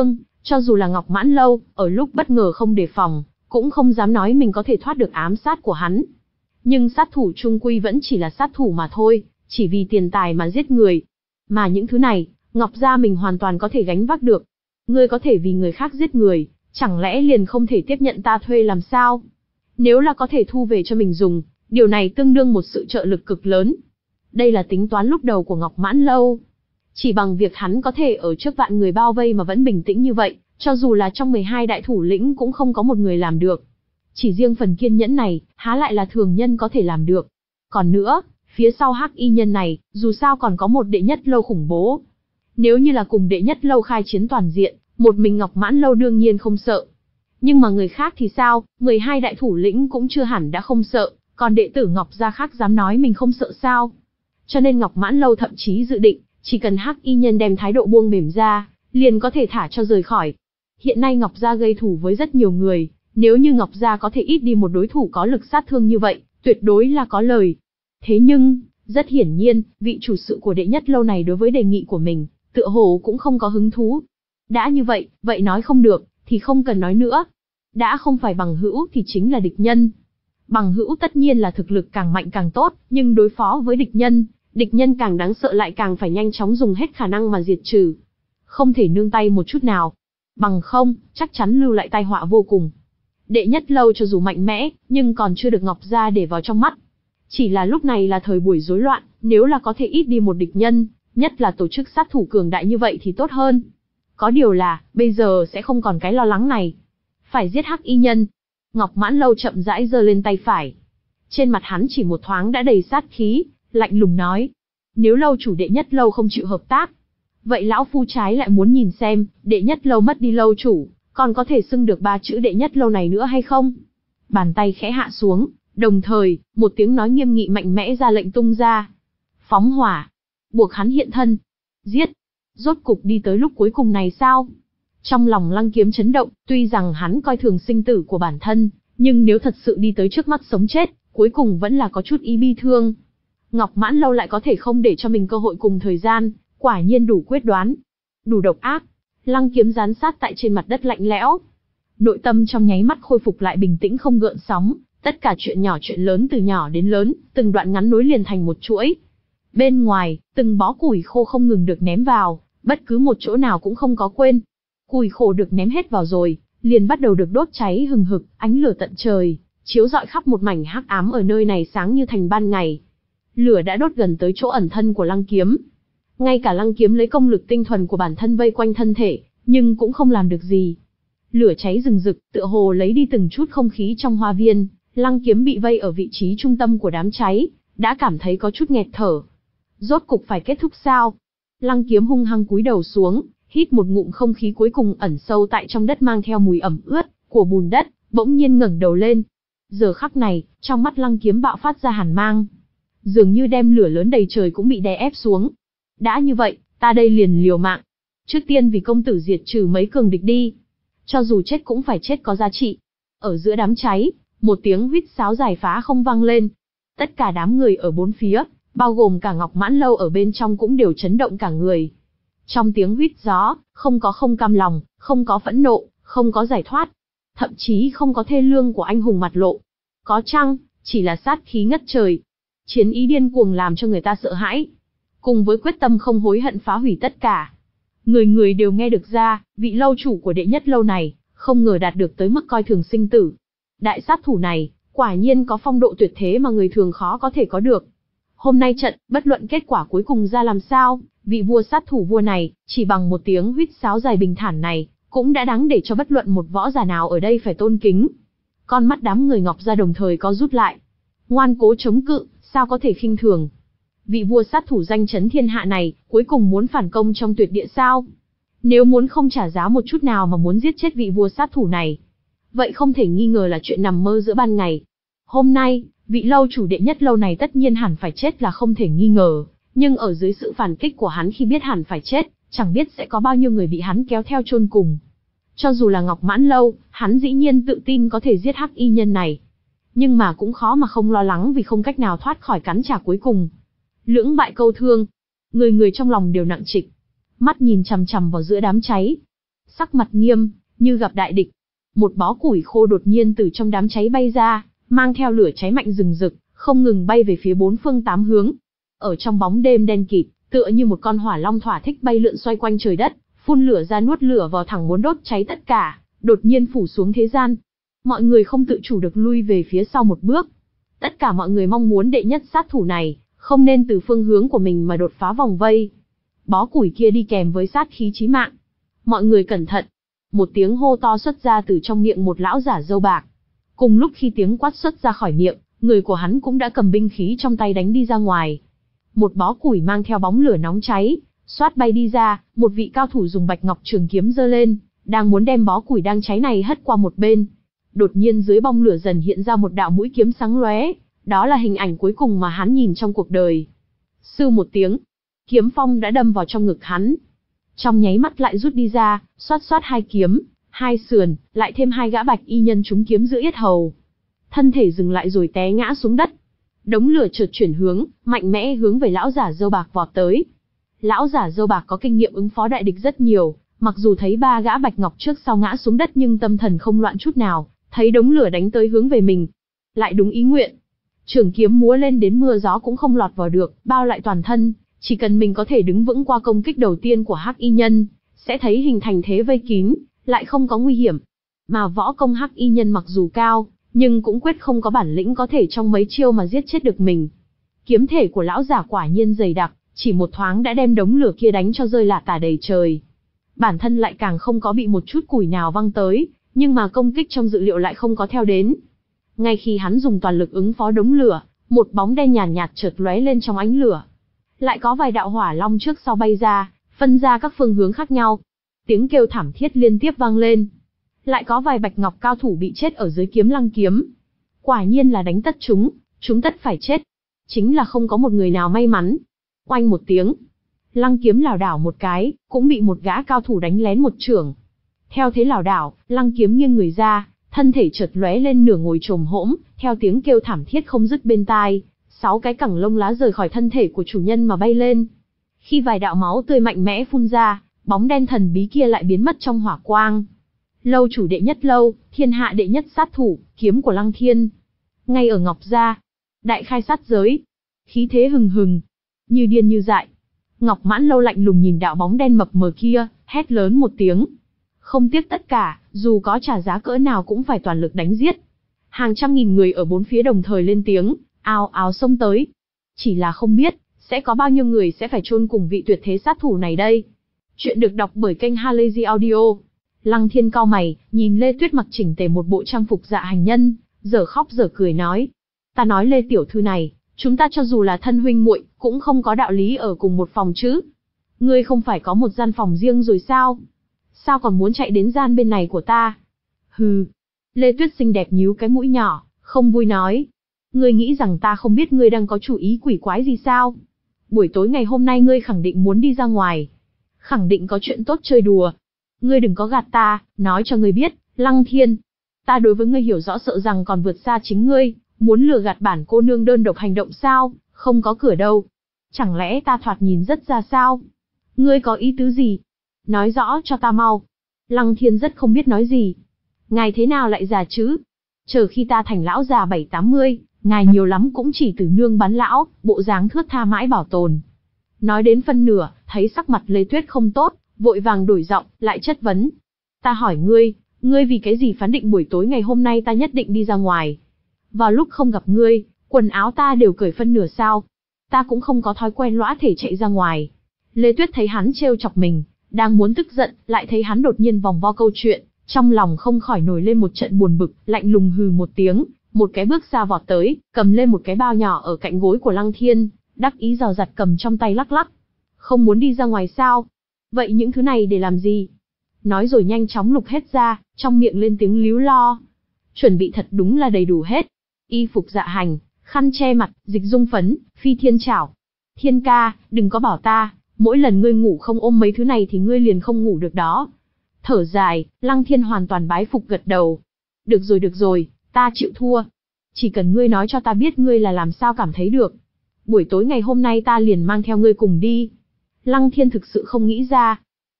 Cho dù là Ngọc Mãn Lâu, ở lúc bất ngờ không đề phòng, cũng không dám nói mình có thể thoát được ám sát của hắn. Nhưng sát thủ chung quy vẫn chỉ là sát thủ mà thôi, chỉ vì tiền tài mà giết người. Mà những thứ này, Ngọc gia mình hoàn toàn có thể gánh vác được. Ngươi có thể vì người khác giết người, chẳng lẽ liền không thể tiếp nhận ta thuê làm sao? Nếu là có thể thu về cho mình dùng, điều này tương đương một sự trợ lực cực lớn. Đây là tính toán lúc đầu của Ngọc Mãn Lâu. Chỉ bằng việc hắn có thể ở trước vạn người bao vây mà vẫn bình tĩnh như vậy, cho dù là trong mười hai đại thủ lĩnh cũng không có một người làm được. Chỉ riêng phần kiên nhẫn này, há lại là thường nhân có thể làm được. Còn nữa, phía sau hắc y nhân này, dù sao còn có một đệ nhất lâu khủng bố. Nếu như là cùng đệ nhất lâu khai chiến toàn diện, một mình Ngọc Mãn Lâu đương nhiên không sợ. Nhưng mà người khác thì sao, mười hai đại thủ lĩnh cũng chưa hẳn đã không sợ, còn đệ tử Ngọc gia khác dám nói mình không sợ sao. Cho nên Ngọc Mãn Lâu thậm chí dự định, chỉ cần hắc y nhân đem thái độ buông mềm ra, liền có thể thả cho rời khỏi. Hiện nay Ngọc gia gây thù với rất nhiều người, nếu như Ngọc gia có thể ít đi một đối thủ có lực sát thương như vậy, tuyệt đối là có lời. Thế nhưng, rất hiển nhiên, vị chủ sự của đệ nhất lâu này đối với đề nghị của mình, tựa hồ cũng không có hứng thú. Đã như vậy, vậy nói không được, thì không cần nói nữa. Đã không phải bằng hữu thì chính là địch nhân. Bằng hữu tất nhiên là thực lực càng mạnh càng tốt, nhưng đối phó với địch nhân, địch nhân càng đáng sợ lại càng phải nhanh chóng dùng hết khả năng mà diệt trừ. Không thể nương tay một chút nào. Bằng không, chắc chắn lưu lại tai họa vô cùng. Đệ nhất lâu cho dù mạnh mẽ, nhưng còn chưa được Ngọc gia để vào trong mắt. Chỉ là lúc này là thời buổi rối loạn, nếu là có thể ít đi một địch nhân, nhất là tổ chức sát thủ cường đại như vậy thì tốt hơn. Có điều là, bây giờ sẽ không còn cái lo lắng này. Phải giết hắc y nhân. Ngọc Mãn Lâu chậm rãi giơ lên tay phải. Trên mặt hắn chỉ một thoáng đã đầy sát khí, lạnh lùng nói. Nếu lâu chủ đệ nhất lâu không chịu hợp tác, vậy lão phu trái lại muốn nhìn xem, đệ nhất lâu mất đi lâu chủ, còn có thể xưng được ba chữ đệ nhất lâu này nữa hay không? Bàn tay khẽ hạ xuống, đồng thời, một tiếng nói nghiêm nghị mạnh mẽ ra lệnh tung ra. Phóng hỏa. Buộc hắn hiện thân. Giết. Rốt cục đi tới lúc cuối cùng này sao? Trong lòng Lăng Kiếm chấn động, tuy rằng hắn coi thường sinh tử của bản thân, nhưng nếu thật sự đi tới trước mắt sống chết, cuối cùng vẫn là có chút ý bi thương. Ngọc Mãn Lâu lại có thể không để cho mình cơ hội cùng thời gian, quả nhiên đủ quyết đoán, đủ độc ác. Lăng Kiếm gián sát tại trên mặt đất lạnh lẽo. Nội tâm trong nháy mắt khôi phục lại bình tĩnh không gợn sóng, tất cả chuyện nhỏ chuyện lớn từ nhỏ đến lớn, từng đoạn ngắn nối liền thành một chuỗi. Bên ngoài, từng bó củi khô không ngừng được ném vào, bất cứ một chỗ nào cũng không có quên. Củi khô được ném hết vào rồi, liền bắt đầu được đốt cháy hừng hực, ánh lửa tận trời, chiếu rọi khắp một mảnh hắc ám ở nơi này sáng như thành ban ngày. Lửa đã đốt gần tới chỗ ẩn thân của Lăng Kiếm. Ngay cả Lăng Kiếm lấy công lực tinh thuần của bản thân vây quanh thân thể, nhưng cũng không làm được gì. Lửa cháy rừng rực, tựa hồ lấy đi từng chút không khí trong hoa viên. Lăng Kiếm bị vây ở vị trí trung tâm của đám cháy, đã cảm thấy có chút nghẹt thở. Rốt cục phải kết thúc sao? Lăng Kiếm hung hăng cúi đầu xuống, hít một ngụm không khí cuối cùng ẩn sâu tại trong đất mang theo mùi ẩm ướt của bùn đất, bỗng nhiên ngẩng đầu lên. Giờ khắc này, trong mắt Lăng Kiếm bạo phát ra hàn mang, dường như đem lửa lớn đầy trời cũng bị đè ép xuống. Đã như vậy, ta đây liền liều mạng. Trước tiên vì công tử diệt trừ mấy cường địch đi. Cho dù chết cũng phải chết có giá trị. Ở giữa đám cháy, một tiếng huýt sáo dài phá không vang lên. Tất cả đám người ở bốn phía, bao gồm cả Ngọc Mãn Lâu ở bên trong cũng đều chấn động cả người. Trong tiếng huýt gió, không có không cam lòng, không có phẫn nộ, không có giải thoát. Thậm chí không có thê lương của anh hùng mặt lộ. Có chăng, chỉ là sát khí ngất trời. Chiến ý điên cuồng làm cho người ta sợ hãi. Cùng với quyết tâm không hối hận phá hủy tất cả. Người người đều nghe được ra, vị lâu chủ của đệ nhất lâu này, không ngờ đạt được tới mức coi thường sinh tử. Đại sát thủ này, quả nhiên có phong độ tuyệt thế mà người thường khó có thể có được. Hôm nay trận, bất luận kết quả cuối cùng ra làm sao, vị vua sát thủ vua này, chỉ bằng một tiếng huýt sáo dài bình thản này, cũng đã đáng để cho bất luận một võ giả nào ở đây phải tôn kính. Con mắt đám người Ngọc gia đồng thời có rút lại. Ngoan cố chống cự, sao có thể khinh thường. Vị vua sát thủ danh chấn thiên hạ này, cuối cùng muốn phản công trong tuyệt địa sao? Nếu muốn không trả giá một chút nào mà muốn giết chết vị vua sát thủ này, vậy không thể nghi ngờ là chuyện nằm mơ giữa ban ngày. Hôm nay, vị lâu chủ đệ nhất lâu này tất nhiên hẳn phải chết là không thể nghi ngờ, nhưng ở dưới sự phản kích của hắn khi biết hẳn phải chết, chẳng biết sẽ có bao nhiêu người bị hắn kéo theo chôn cùng. Cho dù là Ngọc Mãn Lâu, hắn dĩ nhiên tự tin có thể giết hắc y nhân này. Nhưng mà cũng khó mà không lo lắng vì không cách nào thoát khỏi cắn trả cuối cùng. Lưỡng bại câu thương, người người trong lòng đều nặng trịch, mắt nhìn chằm chằm vào giữa đám cháy. sắc mặt nghiêm, như gặp đại địch. Một bó củi khô đột nhiên từ trong đám cháy bay ra, mang theo lửa cháy mạnh rừng rực, không ngừng bay về phía bốn phương tám hướng. Ở trong bóng đêm đen kịt, tựa như một con hỏa long thỏa thích bay lượn xoay quanh trời đất, phun lửa ra nuốt lửa vào thẳng muốn đốt cháy tất cả, đột nhiên phủ xuống thế gian. Mọi người không tự chủ được lui về phía sau một bước. Tất cả mọi người mong muốn đệ nhất sát thủ này, không nên từ phương hướng của mình mà đột phá vòng vây. Bó củi kia đi kèm với sát khí chí mạng. Mọi người cẩn thận. Một tiếng hô to xuất ra từ trong miệng một lão giả râu bạc. Cùng lúc khi tiếng quát xuất ra khỏi miệng, người của hắn cũng đã cầm binh khí trong tay đánh đi ra ngoài. Một bó củi mang theo bóng lửa nóng cháy, xoát bay đi ra, một vị cao thủ dùng bạch ngọc trường kiếm giơ lên, đang muốn đem bó củi đang cháy này hất qua một bên. Đột nhiên dưới bong lửa dần hiện ra một đạo mũi kiếm sáng lóe, đó là hình ảnh cuối cùng mà hắn nhìn trong cuộc đời. Sư một tiếng, kiếm phong đã đâm vào trong ngực hắn. Trong nháy mắt lại rút đi ra, xoát xoát hai kiếm, hai sườn, lại thêm hai gã bạch y nhân trúng kiếm giữa yết hầu. Thân thể dừng lại rồi té ngã xuống đất. Đống lửa chợt chuyển hướng, mạnh mẽ hướng về lão giả râu bạc vọt tới. Lão giả râu bạc có kinh nghiệm ứng phó đại địch rất nhiều, mặc dù thấy ba gã bạch ngọc trước sau ngã xuống đất nhưng tâm thần không loạn chút nào, thấy đống lửa đánh tới hướng về mình, lại đúng ý nguyện. Trường kiếm múa lên đến mưa gió cũng không lọt vào được, bao lại toàn thân, chỉ cần mình có thể đứng vững qua công kích đầu tiên của hắc y nhân, sẽ thấy hình thành thế vây kín, lại không có nguy hiểm. Mà võ công hắc y nhân mặc dù cao, nhưng cũng quyết không có bản lĩnh có thể trong mấy chiêu mà giết chết được mình. Kiếm thể của lão giả quả nhiên dày đặc, chỉ một thoáng đã đem đống lửa kia đánh cho rơi lả tả đầy trời. Bản thân lại càng không có bị một chút củi nào văng tới, nhưng mà công kích trong dự liệu lại không có theo đến. Ngay khi hắn dùng toàn lực ứng phó đống lửa, một bóng đen nhàn nhạt, nhạt chợt lóe lên trong ánh lửa. Lại có vài đạo hỏa long trước sau bay ra, phân ra các phương hướng khác nhau. Tiếng kêu thảm thiết liên tiếp vang lên. Lại có vài bạch ngọc cao thủ bị chết ở dưới kiếm lăng kiếm. Quả nhiên là đánh tất chúng, chúng tất phải chết. Chính là không có một người nào may mắn. Oanh một tiếng, lăng kiếm lảo đảo một cái, cũng bị một gã cao thủ đánh lén một chưởng. Theo thế lảo đảo, lăng kiếm nghiêng người ra, thân thể chợt lóe lên nửa ngồi chồm hỗn, theo tiếng kêu thảm thiết không dứt bên tai, sáu cái cẳng lông lá rời khỏi thân thể của chủ nhân mà bay lên. Khi vài đạo máu tươi mạnh mẽ phun ra, bóng đen thần bí kia lại biến mất trong hỏa quang. Lâu chủ đệ nhất lâu, thiên hạ đệ nhất sát thủ, kiếm của Lăng Thiên. Ngay ở Ngọc Gia, đại khai sát giới, khí thế hừng hừng, như điên như dại. Ngọc Mãn Lâu lạnh lùng nhìn đạo bóng đen mập mờ kia, hét lớn một tiếng. Không tiếc tất cả, dù có trả giá cỡ nào cũng phải toàn lực đánh giết. Hàng trăm nghìn người ở bốn phía đồng thời lên tiếng, ào ào xông tới. Chỉ là không biết, sẽ có bao nhiêu người sẽ phải chôn cùng vị tuyệt thế sát thủ này đây. Chuyện được đọc bởi kênh Halazy Audio. Lăng Thiên cau mày, nhìn Lê Tuyết mặc chỉnh tề một bộ trang phục dạ hành nhân, giờ khóc giờ cười nói. Ta nói Lê tiểu thư này, chúng ta cho dù là thân huynh muội, cũng không có đạo lý ở cùng một phòng chứ. Ngươi không phải có một gian phòng riêng rồi sao? Sao còn muốn chạy đến gian bên này của ta? Hừ. Lê Tuyết xinh đẹp nhíu cái mũi nhỏ, không vui nói. Ngươi nghĩ rằng ta không biết ngươi đang có chủ ý quỷ quái gì sao? Buổi tối ngày hôm nay ngươi khẳng định muốn đi ra ngoài. Khẳng định có chuyện tốt chơi đùa. Ngươi đừng có gạt ta, nói cho ngươi biết, Lăng Thiên. Ta đối với ngươi hiểu rõ sợ rằng còn vượt xa chính ngươi, muốn lừa gạt bản cô nương đơn độc hành động sao, không có cửa đâu. Chẳng lẽ ta thoạt nhìn rất ra sao? Ngươi có ý tứ gì? Nói rõ cho ta mau. Lăng Thiên rất không biết nói gì. Ngài thế nào lại già chứ? Chờ khi ta thành lão già bảy tám mươi, ngài nhiều lắm cũng chỉ từ nương bán lão, bộ dáng thướt tha mãi bảo tồn. Nói đến phân nửa, thấy sắc mặt Lê Tuyết không tốt, vội vàng đổi giọng, lại chất vấn. Ta hỏi ngươi, ngươi vì cái gì phán định buổi tối ngày hôm nay ta nhất định đi ra ngoài? Vào lúc không gặp ngươi, quần áo ta đều cởi phân nửa sao? Ta cũng không có thói quen lõa thể chạy ra ngoài. Lê Tuyết thấy hắn trêu chọc mình, đang muốn tức giận, lại thấy hắn đột nhiên vòng vo câu chuyện, trong lòng không khỏi nổi lên một trận buồn bực, lạnh lùng hừ một tiếng, một cái bước xa vọt tới, cầm lên một cái bao nhỏ ở cạnh gối của Lăng Thiên, đắc ý giàu giặt cầm trong tay lắc lắc. Không muốn đi ra ngoài sao? Vậy những thứ này để làm gì? Nói rồi nhanh chóng lục hết ra, trong miệng lên tiếng líu lo. Chuẩn bị thật đúng là đầy đủ hết. Y phục dạ hành, khăn che mặt, dịch dung phấn, phi thiên chảo. Thiên ca, đừng có bảo ta, mỗi lần ngươi ngủ không ôm mấy thứ này thì ngươi liền không ngủ được đó. Thở dài, Lăng Thiên hoàn toàn bái phục gật đầu. Được rồi được rồi, ta chịu thua. Chỉ cần ngươi nói cho ta biết ngươi là làm sao cảm thấy được. Buổi tối ngày hôm nay ta liền mang theo ngươi cùng đi. Lăng Thiên thực sự không nghĩ ra.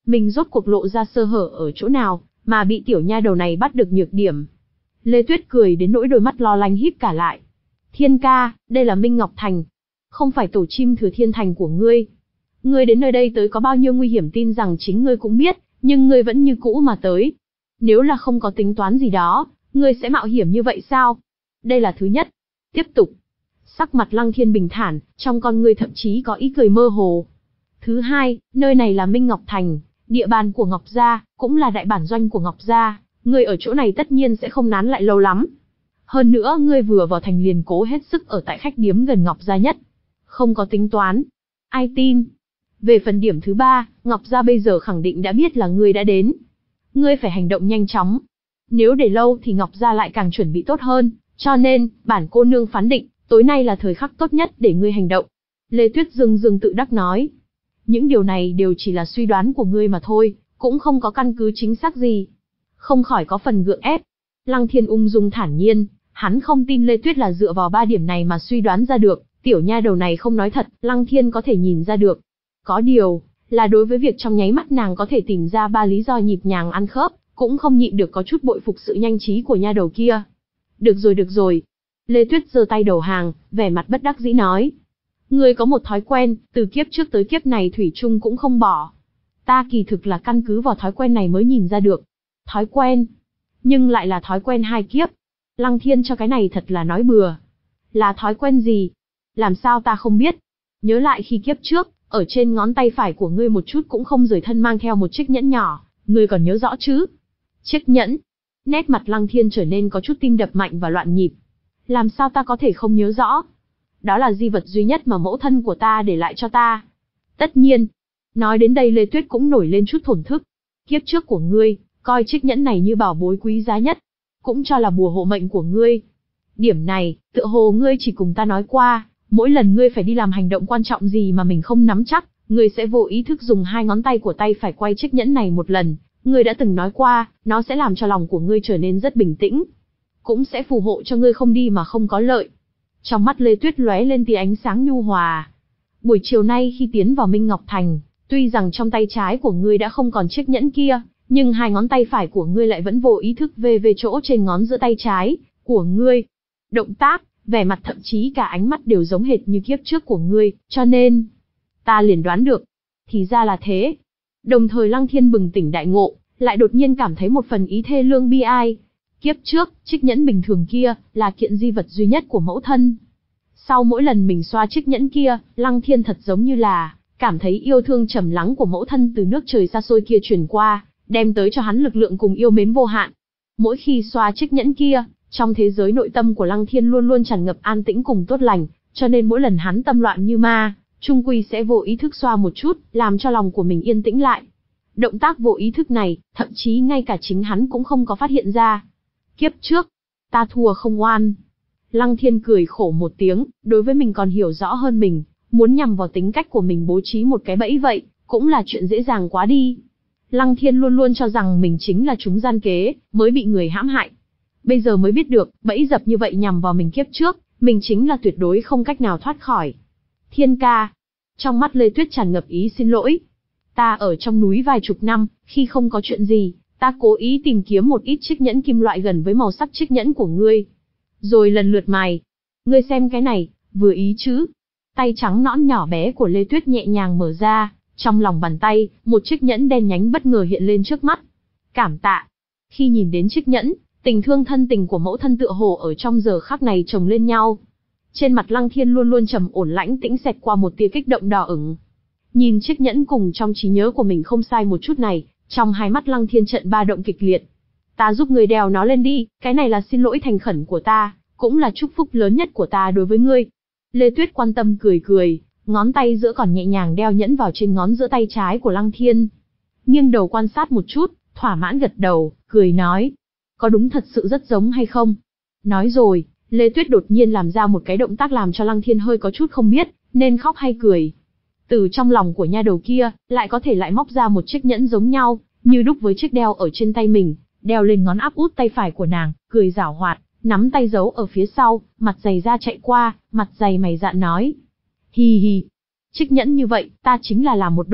Mình rốt cuộc lộ ra sơ hở ở chỗ nào, mà bị tiểu nha đầu này bắt được nhược điểm. Lê Tuyết cười đến nỗi đôi mắt lo lắng híp cả lại. Thiên ca, đây là Minh Ngọc Thành. Không phải tổ chim Thừa Thiên Thành của ngươi. Ngươi đến nơi đây tới có bao nhiêu nguy hiểm tin rằng chính ngươi cũng biết, nhưng ngươi vẫn như cũ mà tới. Nếu là không có tính toán gì đó, ngươi sẽ mạo hiểm như vậy sao? Đây là thứ nhất. Tiếp tục. Sắc mặt Lăng Thiên bình thản, trong con ngươi thậm chí có ý cười mơ hồ. Thứ hai, nơi này là Minh Ngọc Thành, địa bàn của Ngọc Gia, cũng là đại bản doanh của Ngọc Gia. Ngươi ở chỗ này tất nhiên sẽ không nán lại lâu lắm. Hơn nữa ngươi vừa vào thành liền cố hết sức ở tại khách điếm gần Ngọc Gia nhất. Không có tính toán. Ai tin? Về phần điểm thứ ba, Ngọc Gia bây giờ khẳng định đã biết là ngươi đã đến. Ngươi phải hành động nhanh chóng. Nếu để lâu thì Ngọc Gia lại càng chuẩn bị tốt hơn, cho nên, bản cô nương phán định, tối nay là thời khắc tốt nhất để ngươi hành động. Lê Tuyết dưng dưng tự đắc nói. Những điều này đều chỉ là suy đoán của ngươi mà thôi, cũng không có căn cứ chính xác gì. Không khỏi có phần gượng ép. Lăng Thiên ung dung thản nhiên, hắn không tin Lê Tuyết là dựa vào ba điểm này mà suy đoán ra được, tiểu nha đầu này không nói thật, Lăng Thiên có thể nhìn ra được. Có điều, là đối với việc trong nháy mắt nàng có thể tìm ra ba lý do nhịp nhàng ăn khớp, cũng không nhịn được có chút bội phục sự nhanh trí của nha đầu kia. Được rồi được rồi. Lê Tuyết giơ tay đầu hàng, vẻ mặt bất đắc dĩ nói. Ngươi có một thói quen, từ kiếp trước tới kiếp này thủy chung cũng không bỏ. Ta kỳ thực là căn cứ vào thói quen này mới nhìn ra được. Thói quen? Nhưng lại là thói quen hai kiếp. Lăng Thiên cho cái này thật là nói bừa. Là thói quen gì? Làm sao ta không biết? Nhớ lại khi kiếp trước, ở trên ngón tay phải của ngươi một chút cũng không rời thân mang theo một chiếc nhẫn nhỏ, ngươi còn nhớ rõ chứ? Chiếc nhẫn? Nét mặt Lăng Thiên trở nên có chút tim đập mạnh và loạn nhịp. Làm sao ta có thể không nhớ rõ? Đó là di vật duy nhất mà mẫu thân của ta để lại cho ta. Tất nhiên. Nói đến đây Lê Tuyết cũng nổi lên chút thổn thức. Kiếp trước của ngươi, coi chiếc nhẫn này như bảo bối quý giá nhất, cũng cho là bùa hộ mệnh của ngươi. Điểm này, tựa hồ ngươi chỉ cùng ta nói qua, mỗi lần ngươi phải đi làm hành động quan trọng gì mà mình không nắm chắc, ngươi sẽ vô ý thức dùng hai ngón tay của tay phải quay chiếc nhẫn này một lần. Ngươi đã từng nói qua, nó sẽ làm cho lòng của ngươi trở nên rất bình tĩnh, cũng sẽ phù hộ cho ngươi không đi mà không có lợi. Trong mắt Lê Tuyết lóe lên tia ánh sáng nhu hòa. Buổi chiều nay khi tiến vào Minh Ngọc Thành, tuy rằng trong tay trái của ngươi đã không còn chiếc nhẫn kia, nhưng hai ngón tay phải của ngươi lại vẫn vô ý thức về về chỗ trên ngón giữa tay trái của ngươi. Động tác, vẻ mặt thậm chí cả ánh mắt đều giống hệt như kiếp trước của ngươi, cho nên ta liền đoán được. Thì ra là thế. Đồng thời Lăng Thiên bừng tỉnh đại ngộ, lại đột nhiên cảm thấy một phần ý thê lương bi ai. Kiếp trước, chiếc nhẫn bình thường kia, là kiện di vật duy nhất của mẫu thân. Sau mỗi lần mình xoa chiếc nhẫn kia, Lăng Thiên thật giống như là, cảm thấy yêu thương trầm lắng của mẫu thân từ nước trời xa xôi kia truyền qua, đem tới cho hắn lực lượng cùng yêu mến vô hạn. Mỗi khi xoa chiếc nhẫn kia, trong thế giới nội tâm của Lăng Thiên luôn luôn tràn ngập an tĩnh cùng tốt lành, cho nên mỗi lần hắn tâm loạn như ma, chung quy sẽ vô ý thức xoa một chút, làm cho lòng của mình yên tĩnh lại. Động tác vô ý thức này, thậm chí ngay cả chính hắn cũng không có phát hiện ra. Kiếp trước, ta thua không oan. Lăng Thiên cười khổ một tiếng, đối với mình còn hiểu rõ hơn mình, muốn nhằm vào tính cách của mình bố trí một cái bẫy vậy, cũng là chuyện dễ dàng quá đi. Lăng Thiên luôn luôn cho rằng mình chính là chúng gian kế, mới bị người hãm hại. Bây giờ mới biết được, bẫy dập như vậy nhằm vào mình kiếp trước, mình chính là tuyệt đối không cách nào thoát khỏi. Thiên ca. Trong mắt Lê Tuyết tràn ngập ý xin lỗi. Ta ở trong núi vài chục năm, khi không có chuyện gì, ta cố ý tìm kiếm một ít chiếc nhẫn kim loại gần với màu sắc chiếc nhẫn của ngươi. Rồi lần lượt mài. Ngươi xem cái này, vừa ý chứ? Tay trắng nõn nhỏ bé của Lê Tuyết nhẹ nhàng mở ra, trong lòng bàn tay, một chiếc nhẫn đen nhánh bất ngờ hiện lên trước mắt. Cảm tạ. Khi nhìn đến chiếc nhẫn, tình thương thân tình của mẫu thân tựa hồ ở trong giờ khắc này chồng lên nhau. Trên mặt Lăng Thiên luôn luôn trầm ổn lãnh tĩnh xẹt qua một tia kích động đỏ ửng. Nhìn chiếc nhẫn cùng trong trí nhớ của mình không sai một chút này, trong hai mắt Lăng Thiên trận ba động kịch liệt. Ta giúp người đèo nó lên đi, cái này là xin lỗi thành khẩn của ta, cũng là chúc phúc lớn nhất của ta đối với ngươi. Lê Tuyết quan tâm cười cười, ngón tay giữa còn nhẹ nhàng đeo nhẫn vào trên ngón giữa tay trái của Lăng Thiên. Nghiêng đầu quan sát một chút, thỏa mãn gật đầu, cười nói. Có đúng thật sự rất giống hay không? Nói rồi, Lê Tuyết đột nhiên làm ra một cái động tác làm cho Lăng Thiên hơi có chút không biết, nên khóc hay cười. Từ trong lòng của nha đầu kia, lại có thể lại móc ra một chiếc nhẫn giống nhau, như đúc với chiếc đeo ở trên tay mình, đeo lên ngón áp út tay phải của nàng, cười giảo hoạt, nắm tay giấu ở phía sau, mặt dày ra chạy qua, mặt dày mày dạn nói. Hi hi, chiếc nhẫn như vậy, ta chính là làm một đôi,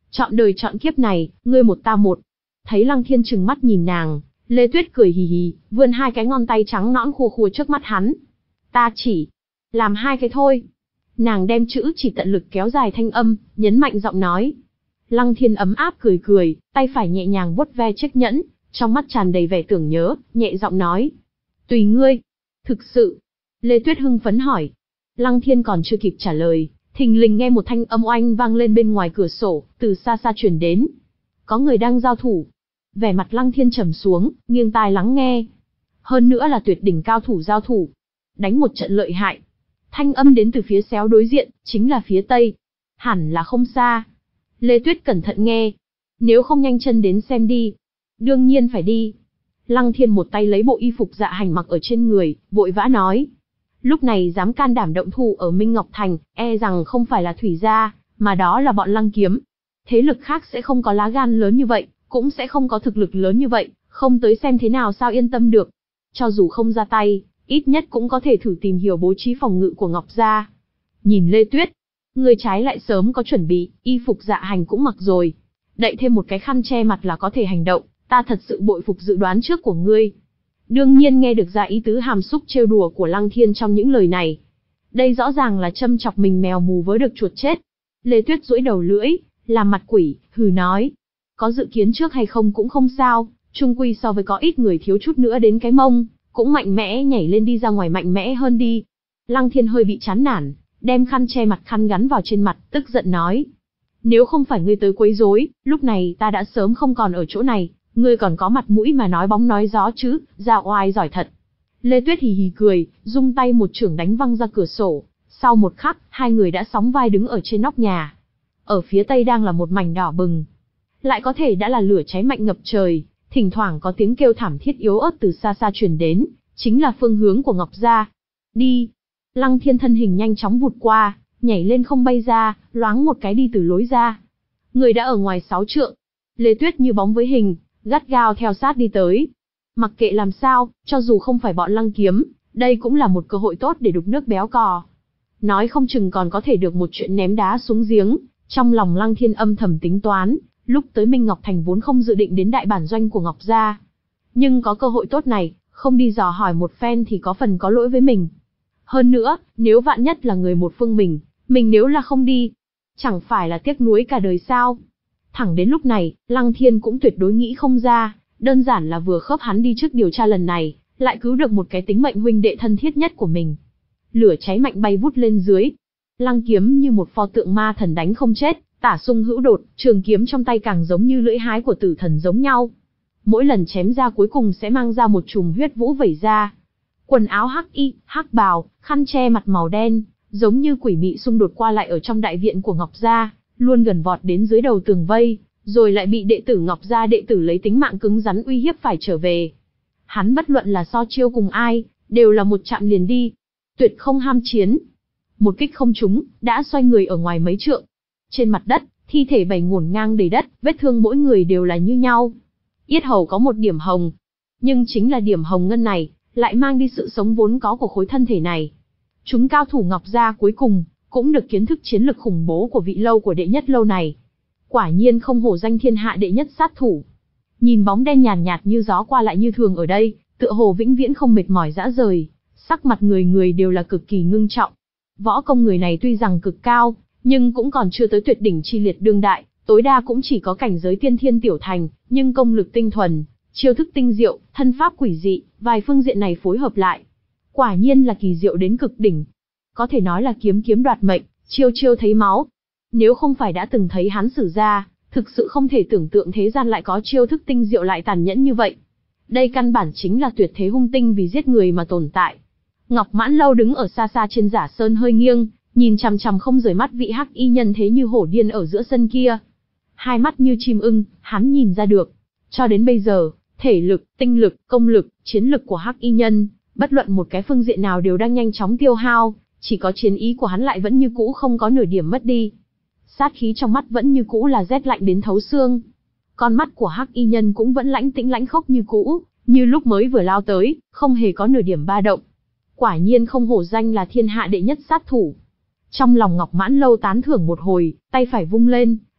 Chọn đời chọn kiếp này, ngươi một ta một. Thấy Lăng Thiên trừng mắt nhìn nàng, Lê Tuyết cười hì hì, vươn hai cái ngón tay trắng nõn khua khua trước mắt hắn. Ta chỉ làm hai cái thôi. Nàng đem chữ chỉ tận lực kéo dài thanh âm, nhấn mạnh giọng nói. Lăng Thiên ấm áp cười cười, tay phải nhẹ nhàng vuốt ve chiếc nhẫn, trong mắt tràn đầy vẻ tưởng nhớ, nhẹ giọng nói. Tùy ngươi. Thực sự. Lê Tuyết hưng phấn hỏi. Lăng Thiên còn chưa kịp trả lời, thình lình nghe một thanh âm oanh vang lên bên ngoài cửa sổ, từ xa xa truyền đến. Có người đang giao thủ. Vẻ mặt Lăng Thiên trầm xuống, nghiêng tai lắng nghe. Hơn nữa là tuyệt đỉnh cao thủ giao thủ. Đánh một trận lợi hại. Thanh âm đến từ phía xéo đối diện, chính là phía tây. Hẳn là không xa. Lê Tuyết cẩn thận nghe. Nếu không nhanh chân đến xem đi. Đương nhiên phải đi. Lăng Thiên một tay lấy bộ y phục dạ hành mặc ở trên người, vội vã nói. Lúc này dám can đảm động thủ ở Minh Ngọc Thành, e rằng không phải là Thủy gia, mà đó là bọn Lăng Kiếm. Thế lực khác sẽ không có lá gan lớn như vậy, cũng sẽ không có thực lực lớn như vậy, không tới xem thế nào sao yên tâm được. Cho dù không ra tay, ít nhất cũng có thể thử tìm hiểu bố trí phòng ngự của Ngọc gia. Nhìn Lê Tuyết, người trái lại sớm có chuẩn bị, y phục dạ hành cũng mặc rồi. Đậy thêm một cái khăn che mặt là có thể hành động, ta thật sự bội phục dự đoán trước của ngươi. Đương nhiên nghe được ra ý tứ hàm xúc trêu đùa của Lăng Thiên trong những lời này. Đây rõ ràng là châm chọc mình mèo mù với được chuột chết. Lê Tuyết duỗi đầu lưỡi, làm mặt quỷ, hừ nói. Có dự kiến trước hay không cũng không sao, chung quy so với có ít người thiếu chút nữa đến cái mông, cũng mạnh mẽ nhảy lên đi ra ngoài mạnh mẽ hơn đi. Lăng Thiên hơi bị chán nản, đem khăn che mặt khăn gắn vào trên mặt, tức giận nói. Nếu không phải ngươi tới quấy rối, lúc này ta đã sớm không còn ở chỗ này, ngươi còn có mặt mũi mà nói bóng nói gió chứ, ra oai giỏi thật. Lê Tuyết hì hì cười, dung tay một chưởng đánh văng ra cửa sổ, sau một khắc, hai người đã sóng vai đứng ở trên nóc nhà. Ở phía tây đang là một mảnh đỏ bừng. Lại có thể đã là lửa cháy mạnh ngập trời, thỉnh thoảng có tiếng kêu thảm thiết yếu ớt từ xa xa truyền đến, chính là phương hướng của Ngọc gia. Đi! Lăng Thiên thân hình nhanh chóng vụt qua, nhảy lên không bay ra, loáng một cái đi từ lối ra. Người đã ở ngoài sáu trượng. Lê Tuyết như bóng với hình, gắt gao theo sát đi tới. Mặc kệ làm sao, cho dù không phải bọn Lăng Kiếm, đây cũng là một cơ hội tốt để đục nước béo cò. Nói không chừng còn có thể được một chuyện ném đá xuống giếng. Trong lòng Lăng Thiên âm thầm tính toán, lúc tới Minh Ngọc Thành vốn không dự định đến đại bản doanh của Ngọc gia. Nhưng có cơ hội tốt này, không đi dò hỏi một phen thì có phần có lỗi với mình. Hơn nữa, nếu vạn nhất là người một phương mình, mình nếu là không đi, chẳng phải là tiếc nuối cả đời sao? Thẳng đến lúc này, Lăng Thiên cũng tuyệt đối nghĩ không ra, đơn giản là vừa khớp hắn đi trước điều tra lần này, lại cứu được một cái tính mệnh huynh đệ thân thiết nhất của mình. Lửa cháy mạnh bay vút lên dưới. Lăng Kiếm như một pho tượng ma thần đánh không chết, tả xung hữu đột, trường kiếm trong tay càng giống như lưỡi hái của tử thần giống nhau. Mỗi lần chém ra cuối cùng sẽ mang ra một chùm huyết vũ vẩy ra. Quần áo hắc y, hắc bào, khăn che mặt màu đen, giống như quỷ mị xung đột qua lại ở trong đại viện của Ngọc gia, luôn gần vọt đến dưới đầu tường vây, rồi lại bị đệ tử Ngọc gia đệ tử lấy tính mạng cứng rắn uy hiếp phải trở về. Hắn bất luận là so chiêu cùng ai, đều là một chạm liền đi, tuyệt không ham chiến. Một kích không trúng, đã xoay người ở ngoài mấy trượng. Trên mặt đất, thi thể bày ngổn ngang đầy đất, vết thương mỗi người đều là như nhau. Yết hầu có một điểm hồng, nhưng chính là điểm hồng ngân này, lại mang đi sự sống vốn có của khối thân thể này. Chúng cao thủ Ngọc gia cuối cùng, cũng được kiến thức chiến lực khủng bố của vị lâu của đệ nhất lâu này. Quả nhiên không hổ danh thiên hạ đệ nhất sát thủ. Nhìn bóng đen nhàn nhạt như gió qua lại như thường ở đây, tựa hồ vĩnh viễn không mệt mỏi dã rời, sắc mặt người người đều là cực kỳ ngưng trọng. Võ công người này tuy rằng cực cao, nhưng cũng còn chưa tới tuyệt đỉnh chi liệt đương đại, tối đa cũng chỉ có cảnh giới tiên thiên tiểu thành, nhưng công lực tinh thuần, chiêu thức tinh diệu, thân pháp quỷ dị, vài phương diện này phối hợp lại. Quả nhiên là kỳ diệu đến cực đỉnh. Có thể nói là kiếm kiếm đoạt mệnh, chiêu chiêu thấy máu. Nếu không phải đã từng thấy hắn sử ra, thực sự không thể tưởng tượng thế gian lại có chiêu thức tinh diệu lại tàn nhẫn như vậy. Đây căn bản chính là tuyệt thế hung tinh vì giết người mà tồn tại. Ngọc Mãn Lâu đứng ở xa xa trên giả sơn hơi nghiêng, nhìn chằm chằm không rời mắt vị hắc y nhân thế như hổ điên ở giữa sân kia. Hai mắt như chim ưng, hắn nhìn ra được. Cho đến bây giờ, thể lực, tinh lực, công lực, chiến lực của hắc y nhân, bất luận một cái phương diện nào đều đang nhanh chóng tiêu hao, chỉ có chiến ý của hắn lại vẫn như cũ không có nửa điểm mất đi. Sát khí trong mắt vẫn như cũ là rét lạnh đến thấu xương. Con mắt của hắc y nhân cũng vẫn lãnh tĩnh lãnh khốc như cũ, như lúc mới vừa lao tới, không hề có nửa điểm ba động. Quả nhiên không hổ danh là thiên hạ đệ nhất sát thủ. Trong lòng Ngọc Mãn Lâu tán thưởng một hồi, tay phải vung lên,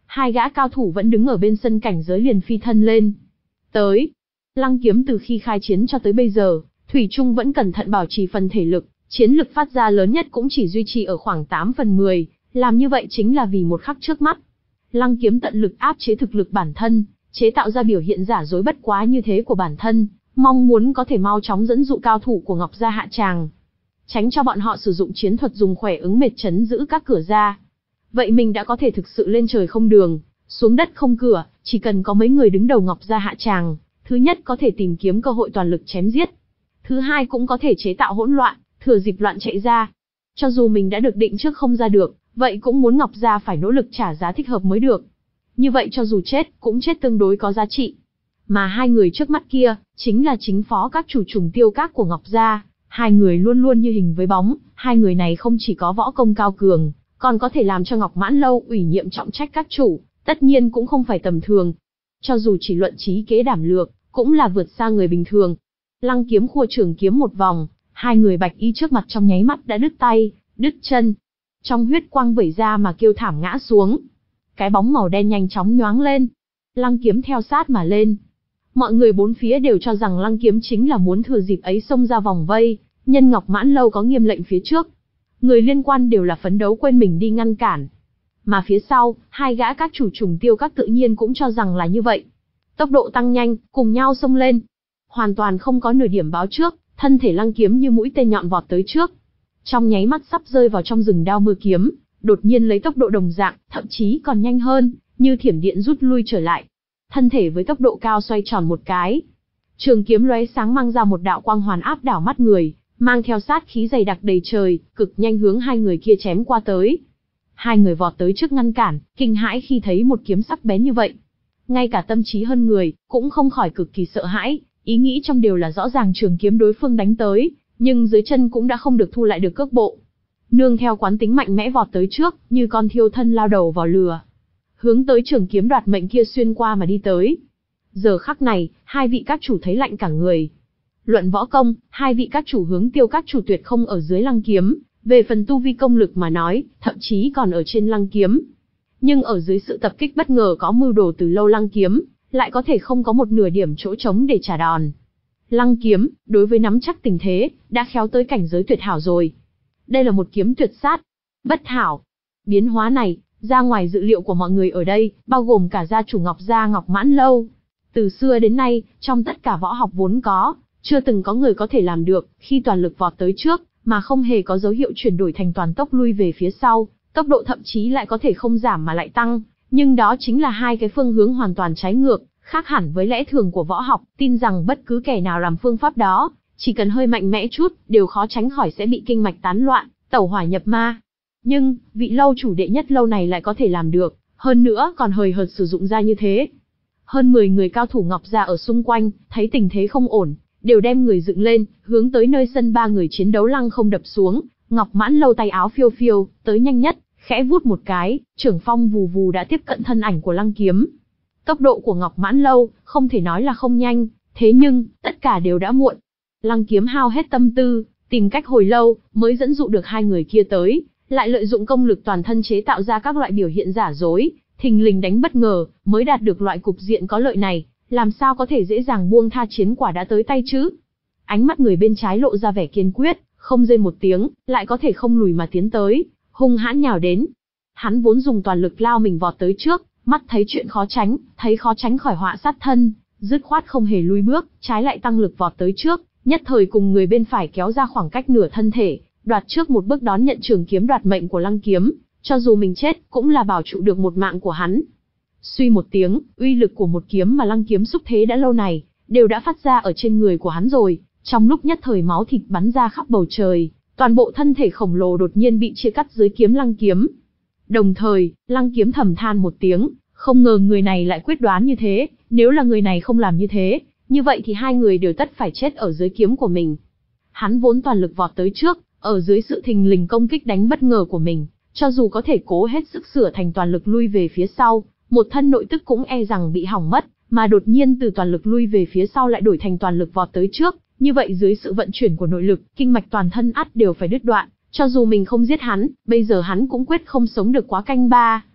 hai gã cao thủ vẫn đứng ở bên sân cảnh giới liền phi thân lên. Tới. Lăng Kiếm từ khi khai chiến cho tới bây giờ, thủy chung vẫn cẩn thận bảo trì phần thể lực, chiến lực phát ra lớn nhất cũng chỉ duy trì ở khoảng tám phần mười, làm như vậy chính là vì một khắc trước mắt. Lăng Kiếm tận lực áp chế thực lực bản thân, chế tạo ra biểu hiện giả dối bất quá như thế của bản thân, mong muốn có thể mau chóng dẫn dụ cao thủ của Ngọc gia hạ tràng, tránh cho bọn họ sử dụng chiến thuật dùng khỏe ứng mệt chấn giữ các cửa ra. Vậy mình đã có thể thực sự lên trời không đường, xuống đất không cửa, chỉ cần có mấy người đứng đầu Ngọc gia hạ tràng, thứ nhất có thể tìm kiếm cơ hội toàn lực chém giết, thứ hai cũng có thể chế tạo hỗn loạn, thừa dịp loạn chạy ra. Cho dù mình đã được định trước không ra được, vậy cũng muốn Ngọc gia phải nỗ lực trả giá thích hợp mới được. Như vậy cho dù chết, cũng chết tương đối có giá trị. Mà hai người trước mắt kia, chính là chính phó các chủ trùng tiêu các của Ngọc gia. Hai người luôn luôn như hình với bóng, hai người này không chỉ có võ công cao cường, còn có thể làm cho Ngọc Mãn Lâu ủy nhiệm trọng trách các chủ, tất nhiên cũng không phải tầm thường. Cho dù chỉ luận trí kế đảm lược, cũng là vượt xa người bình thường. Lăng Kiếm khua trường kiếm một vòng, hai người bạch y trước mặt trong nháy mắt đã đứt tay, đứt chân. Trong huyết quang vẩy ra mà kêu thảm ngã xuống. Cái bóng màu đen nhanh chóng nhoáng lên. Lăng Kiếm theo sát mà lên. Mọi người bốn phía đều cho rằng Lăng Kiếm chính là muốn thừa dịp ấy xông ra vòng vây, nhân Ngọc Mãn Lâu có nghiêm lệnh phía trước. Người liên quan đều là phấn đấu quên mình đi ngăn cản. Mà phía sau, hai gã các chủ trùng tiêu các tự nhiên cũng cho rằng là như vậy. Tốc độ tăng nhanh, cùng nhau xông lên. Hoàn toàn không có nửa điểm báo trước, thân thể Lăng Kiếm như mũi tên nhọn vọt tới trước. Trong nháy mắt sắp rơi vào trong rừng đao mưa kiếm, đột nhiên lấy tốc độ đồng dạng, thậm chí còn nhanh hơn, như thiểm điện rút lui trở lại. Thân thể với tốc độ cao xoay tròn một cái. Trường kiếm lóe sáng mang ra một đạo quang hoàn áp đảo mắt người, mang theo sát khí dày đặc đầy trời, cực nhanh hướng hai người kia chém qua tới. Hai người vọt tới trước ngăn cản, kinh hãi khi thấy một kiếm sắc bén như vậy. Ngay cả tâm trí hơn người, cũng không khỏi cực kỳ sợ hãi, ý nghĩ trong đều là rõ ràng trường kiếm đối phương đánh tới, nhưng dưới chân cũng đã không được thu lại được cước bộ. Nương theo quán tính mạnh mẽ vọt tới trước, như con thiêu thân lao đầu vào lửa. Hướng tới trường kiếm đoạt mệnh kia xuyên qua mà đi tới. Giờ khắc này, hai vị các chủ thấy lạnh cả người. Luận võ công, hai vị các chủ hướng tiêu các chủ tuyệt không ở dưới Lăng Kiếm, về phần tu vi công lực mà nói, thậm chí còn ở trên Lăng Kiếm. Nhưng ở dưới sự tập kích bất ngờ có mưu đồ từ lâu Lăng Kiếm, lại có thể không có một nửa điểm chỗ trống để trả đòn. Lăng Kiếm, đối với nắm chắc tình thế, đã khéo tới cảnh giới tuyệt hảo rồi. Đây là một kiếm tuyệt sát. Bất hảo. Biến hóa này, ra ngoài dự liệu của mọi người ở đây, bao gồm cả gia chủ Ngọc gia Ngọc Mãn Lâu. Từ xưa đến nay, trong tất cả võ học vốn có, chưa từng có người có thể làm được, khi toàn lực vọt tới trước, mà không hề có dấu hiệu chuyển đổi thành toàn tốc lui về phía sau, tốc độ thậm chí lại có thể không giảm mà lại tăng, nhưng đó chính là hai cái phương hướng hoàn toàn trái ngược, khác hẳn với lẽ thường của võ học, tin rằng bất cứ kẻ nào làm phương pháp đó, chỉ cần hơi mạnh mẽ chút, đều khó tránh khỏi sẽ bị kinh mạch tán loạn, tẩu hỏa nhập ma. Nhưng, vị lâu chủ đệ nhất lâu này lại có thể làm được, hơn nữa còn hời hợt sử dụng ra như thế. Hơn mười người cao thủ Ngọc gia ở xung quanh, thấy tình thế không ổn, đều đem người dựng lên, hướng tới nơi sân ba người chiến đấu lăng không đập xuống. Ngọc Mãn Lâu tay áo phiêu phiêu, tới nhanh nhất, khẽ vút một cái, trưởng phong vù vù đã tiếp cận thân ảnh của Lăng Kiếm. Tốc độ của Ngọc Mãn Lâu, không thể nói là không nhanh, thế nhưng, tất cả đều đã muộn. Lăng Kiếm hao hết tâm tư, tìm cách hồi lâu, mới dẫn dụ được hai người kia tới, lại lợi dụng công lực toàn thân chế tạo ra các loại biểu hiện giả dối, thình lình đánh bất ngờ, mới đạt được loại cục diện có lợi này, làm sao có thể dễ dàng buông tha chiến quả đã tới tay chứ? Ánh mắt người bên trái lộ ra vẻ kiên quyết, không rên một tiếng, lại có thể không lùi mà tiến tới, hung hãn nhào đến. Hắn vốn dùng toàn lực lao mình vọt tới trước, mắt thấy chuyện khó tránh, thấy khó tránh khỏi họa sát thân, dứt khoát không hề lùi bước, trái lại tăng lực vọt tới trước, nhất thời cùng người bên phải kéo ra khoảng cách nửa thân thể, đoạt trước một bước đón nhận trường kiếm đoạt mệnh của Lăng Kiếm, cho dù mình chết, cũng là bảo trụ được một mạng của hắn. Suy một tiếng, uy lực của một kiếm mà Lăng Kiếm xúc thế đã lâu này, đều đã phát ra ở trên người của hắn rồi, trong lúc nhất thời máu thịt bắn ra khắp bầu trời, toàn bộ thân thể khổng lồ đột nhiên bị chia cắt dưới kiếm Lăng Kiếm. Đồng thời, Lăng Kiếm thầm than một tiếng, không ngờ người này lại quyết đoán như thế, nếu là người này không làm như thế, như vậy thì hai người đều tất phải chết ở dưới kiếm của mình. Hắn vốn toàn lực vọt tới trước, ở dưới sự thình lình công kích đánh bất ngờ của mình, cho dù có thể cố hết sức sửa thành toàn lực lui về phía sau, một thân nội tức cũng e rằng bị hỏng mất, mà đột nhiên từ toàn lực lui về phía sau lại đổi thành toàn lực vọt tới trước, như vậy dưới sự vận chuyển của nội lực, kinh mạch toàn thân ắt đều phải đứt đoạn, cho dù mình không giết hắn, bây giờ hắn cũng quyết không sống được quá canh ba.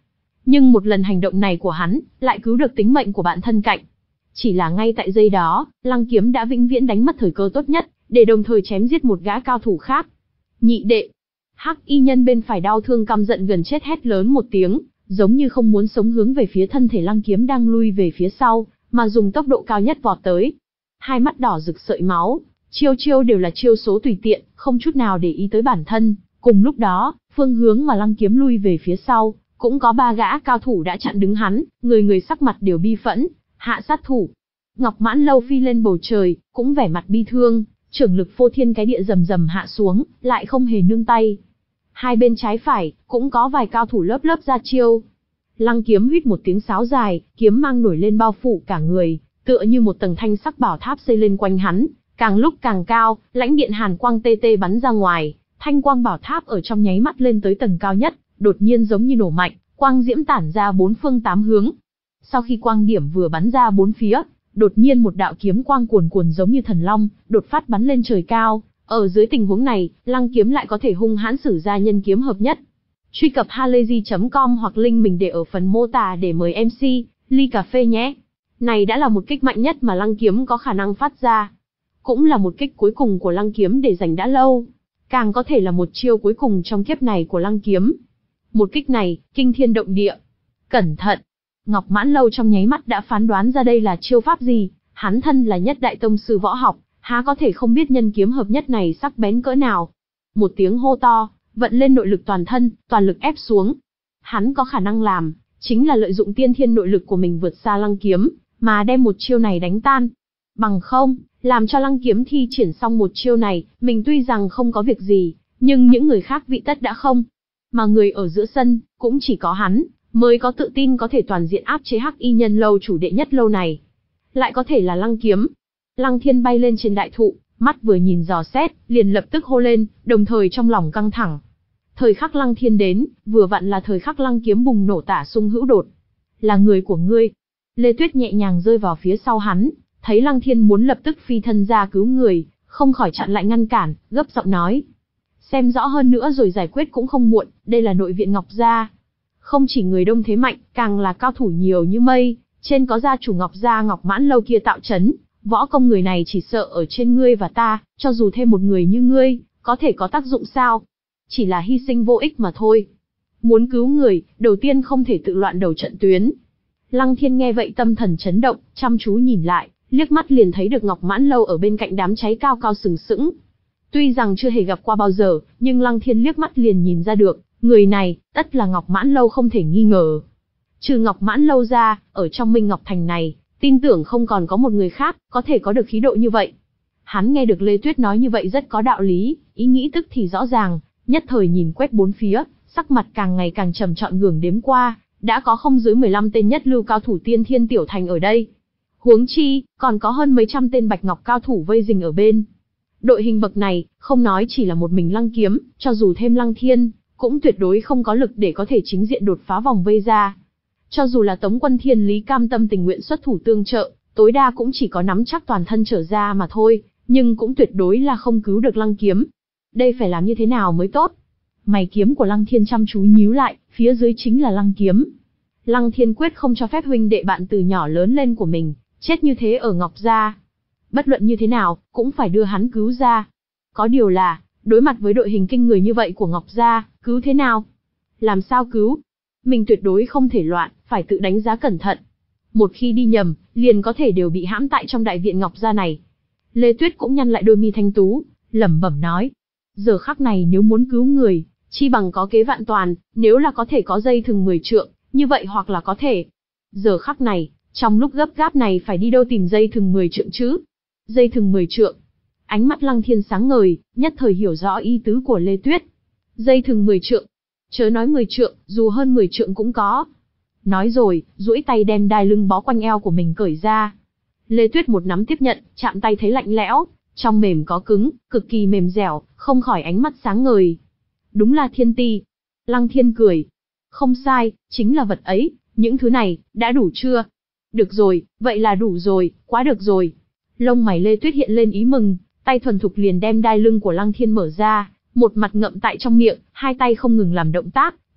Nhưng một lần hành động này của hắn, lại cứu được tính mệnh của bạn thân cạnh. Chỉ là ngay tại giây đó, Lăng Kiếm đã vĩnh viễn đánh mất thời cơ tốt nhất, để đồng thời chém giết một gã cao thủ khác. Nhị đệ! Hắc y nhân bên phải đau thương căm giận gần chết hét lớn một tiếng, giống như không muốn sống hướng về phía thân thể Lăng Kiếm đang lui về phía sau, mà dùng tốc độ cao nhất vọt tới. Hai mắt đỏ rực sợi máu, chiêu chiêu đều là chiêu số tùy tiện, không chút nào để ý tới bản thân. Cùng lúc đó, phương hướng mà Lăng Kiếm lui về phía sau, cũng có ba gã cao thủ đã chặn đứng hắn, người người sắc mặt đều bi phẫn, hạ sát thủ. Ngọc Mãn Lâu phi lên bầu trời, cũng vẻ mặt bi thương, trưởng lực phô thiên cái địa rầm rầm hạ xuống, lại không hề nương tay. Hai bên trái phải, cũng có vài cao thủ lớp lớp ra chiêu. Lăng Kiếm huýt một tiếng sáo dài, kiếm mang nổi lên bao phủ cả người, tựa như một tầng thanh sắc bảo tháp xây lên quanh hắn, càng lúc càng cao, lãnh điện hàn quang tê tê bắn ra ngoài, thanh quang bảo tháp ở trong nháy mắt lên tới tầng cao nhất, đột nhiên giống như nổ mạnh, quang diễm tản ra bốn phương tám hướng. Sau khi quang điểm vừa bắn ra bốn phía, đột nhiên một đạo kiếm quang cuồn cuồn giống như thần long, đột phát bắn lên trời cao. Ở dưới tình huống này, Lăng Kiếm lại có thể hung hãn sử ra nhân kiếm hợp nhất. Truy cập halayzi chấm com hoặc link mình để ở phần mô tả để mời em xê, ly cà phê nhé. Này đã là một kích mạnh nhất mà Lăng Kiếm có khả năng phát ra. Cũng là một kích cuối cùng của Lăng Kiếm để dành đã lâu. Càng có thể là một chiêu cuối cùng trong kiếp này của Lăng Kiếm. Một kích này, kinh thiên động địa. Cẩn thận! Ngọc Mãn Lâu trong nháy mắt đã phán đoán ra đây là chiêu pháp gì. Hắn thân là nhất đại tông sư võ học, há có thể không biết nhân kiếm hợp nhất này sắc bén cỡ nào. Một tiếng hô to, vận lên nội lực toàn thân, toàn lực ép xuống. Hắn có khả năng làm, chính là lợi dụng tiên thiên nội lực của mình vượt xa Lăng Kiếm, mà đem một chiêu này đánh tan. Bằng không, làm cho Lăng Kiếm thi triển xong một chiêu này, mình tuy rằng không có việc gì, nhưng những người khác vị tất đã không. Mà người ở giữa sân, cũng chỉ có hắn, mới có tự tin có thể toàn diện áp chế Hắc y nhân lâu chủ đệ nhất lâu này. Lại có thể là Lăng Kiếm. Lăng Thiên bay lên trên đại thụ, mắt vừa nhìn dò xét, liền lập tức hô lên, đồng thời trong lòng căng thẳng. Thời khắc Lăng Thiên đến, vừa vặn là thời khắc Lăng Kiếm bùng nổ tả sung hữu đột. Là người của ngươi. Lê Tuyết nhẹ nhàng rơi vào phía sau hắn, thấy Lăng Thiên muốn lập tức phi thân ra cứu người, không khỏi chặn lại ngăn cản, gấp giọng nói. Xem rõ hơn nữa rồi giải quyết cũng không muộn, đây là nội viện Ngọc Gia. Không chỉ người đông thế mạnh, càng là cao thủ nhiều như mây, trên có gia chủ Ngọc Gia Ngọc Mãn Lâu kia tạo chấn. Võ công người này chỉ sợ ở trên ngươi và ta, cho dù thêm một người như ngươi, có thể có tác dụng sao? Chỉ là hy sinh vô ích mà thôi. Muốn cứu người, đầu tiên không thể tự loạn đầu trận tuyến. Lăng Thiên nghe vậy tâm thần chấn động, chăm chú nhìn lại, liếc mắt liền thấy được Ngọc Mãn Lâu ở bên cạnh đám cháy cao cao sừng sững. Tuy rằng chưa hề gặp qua bao giờ, nhưng Lăng Thiên liếc mắt liền nhìn ra được, người này, tất là Ngọc Mãn Lâu không thể nghi ngờ. Trừ Ngọc Mãn Lâu ra, ở trong Minh Ngọc Thành này, tin tưởng không còn có một người khác, có thể có được khí độ như vậy. Hắn nghe được Lê Tuyết nói như vậy rất có đạo lý, ý nghĩ tức thì rõ ràng, nhất thời nhìn quét bốn phía, sắc mặt càng ngày càng trầm trọn gường đếm qua, đã có không dưới mười lăm tên nhất lưu cao thủ tiên thiên tiểu thành ở đây. Huống chi, còn có hơn mấy trăm tên bạch ngọc cao thủ vây rình ở bên. Đội hình bậc này, không nói chỉ là một mình Lăng Kiếm, cho dù thêm Lăng Thiên, cũng tuyệt đối không có lực để có thể chính diện đột phá vòng vây ra. Cho dù là Tống Quân Thiên Lý cam tâm tình nguyện xuất thủ tương trợ, tối đa cũng chỉ có nắm chắc toàn thân trở ra mà thôi, nhưng cũng tuyệt đối là không cứu được Lăng Kiếm. Đây phải làm như thế nào mới tốt? Mày kiếm của Lăng Thiên chăm chú nhíu lại, phía dưới chính là Lăng Kiếm. Lăng Thiên quyết không cho phép huynh đệ bạn từ nhỏ lớn lên của mình, chết như thế ở Ngọc Gia. Bất luận như thế nào, cũng phải đưa hắn cứu ra. Có điều là, đối mặt với đội hình kinh người như vậy của Ngọc Gia, cứu thế nào? Làm sao cứu? Mình tuyệt đối không thể loạn, phải tự đánh giá cẩn thận. Một khi đi nhầm, liền có thể đều bị hãm tại trong đại viện Ngọc Gia này. Lê Tuyết cũng nhăn lại đôi mi thanh tú, lẩm bẩm nói. Giờ khắc này nếu muốn cứu người, chi bằng có kế vạn toàn, nếu là có thể có dây thừng mười trượng, như vậy hoặc là có thể. Giờ khắc này, trong lúc gấp gáp này phải đi đâu tìm dây thừng mười trượng chứ? Dây thừng mười trượng. Ánh mắt Lăng Thiên sáng ngời, nhất thời hiểu rõ ý tứ của Lê Tuyết. Dây thừng mười trượng. Chớ nói mười trượng, dù hơn mười trượng cũng có. Nói rồi, duỗi tay đem đai lưng bó quanh eo của mình cởi ra. Lê Tuyết một nắm tiếp nhận, chạm tay thấy lạnh lẽo, trong mềm có cứng, cực kỳ mềm dẻo, không khỏi ánh mắt sáng ngời. Đúng là thiên ti. Lăng Thiên cười. Không sai, chính là vật ấy, những thứ này, đã đủ chưa? Được rồi, vậy là đủ rồi, quá được rồi. Lông mày Lê Tuyết hiện lên ý mừng, tay thuần thục liền đem đai lưng của Lăng Thiên mở ra, một mặt ngậm tại trong miệng, hai tay không ngừng làm động tác,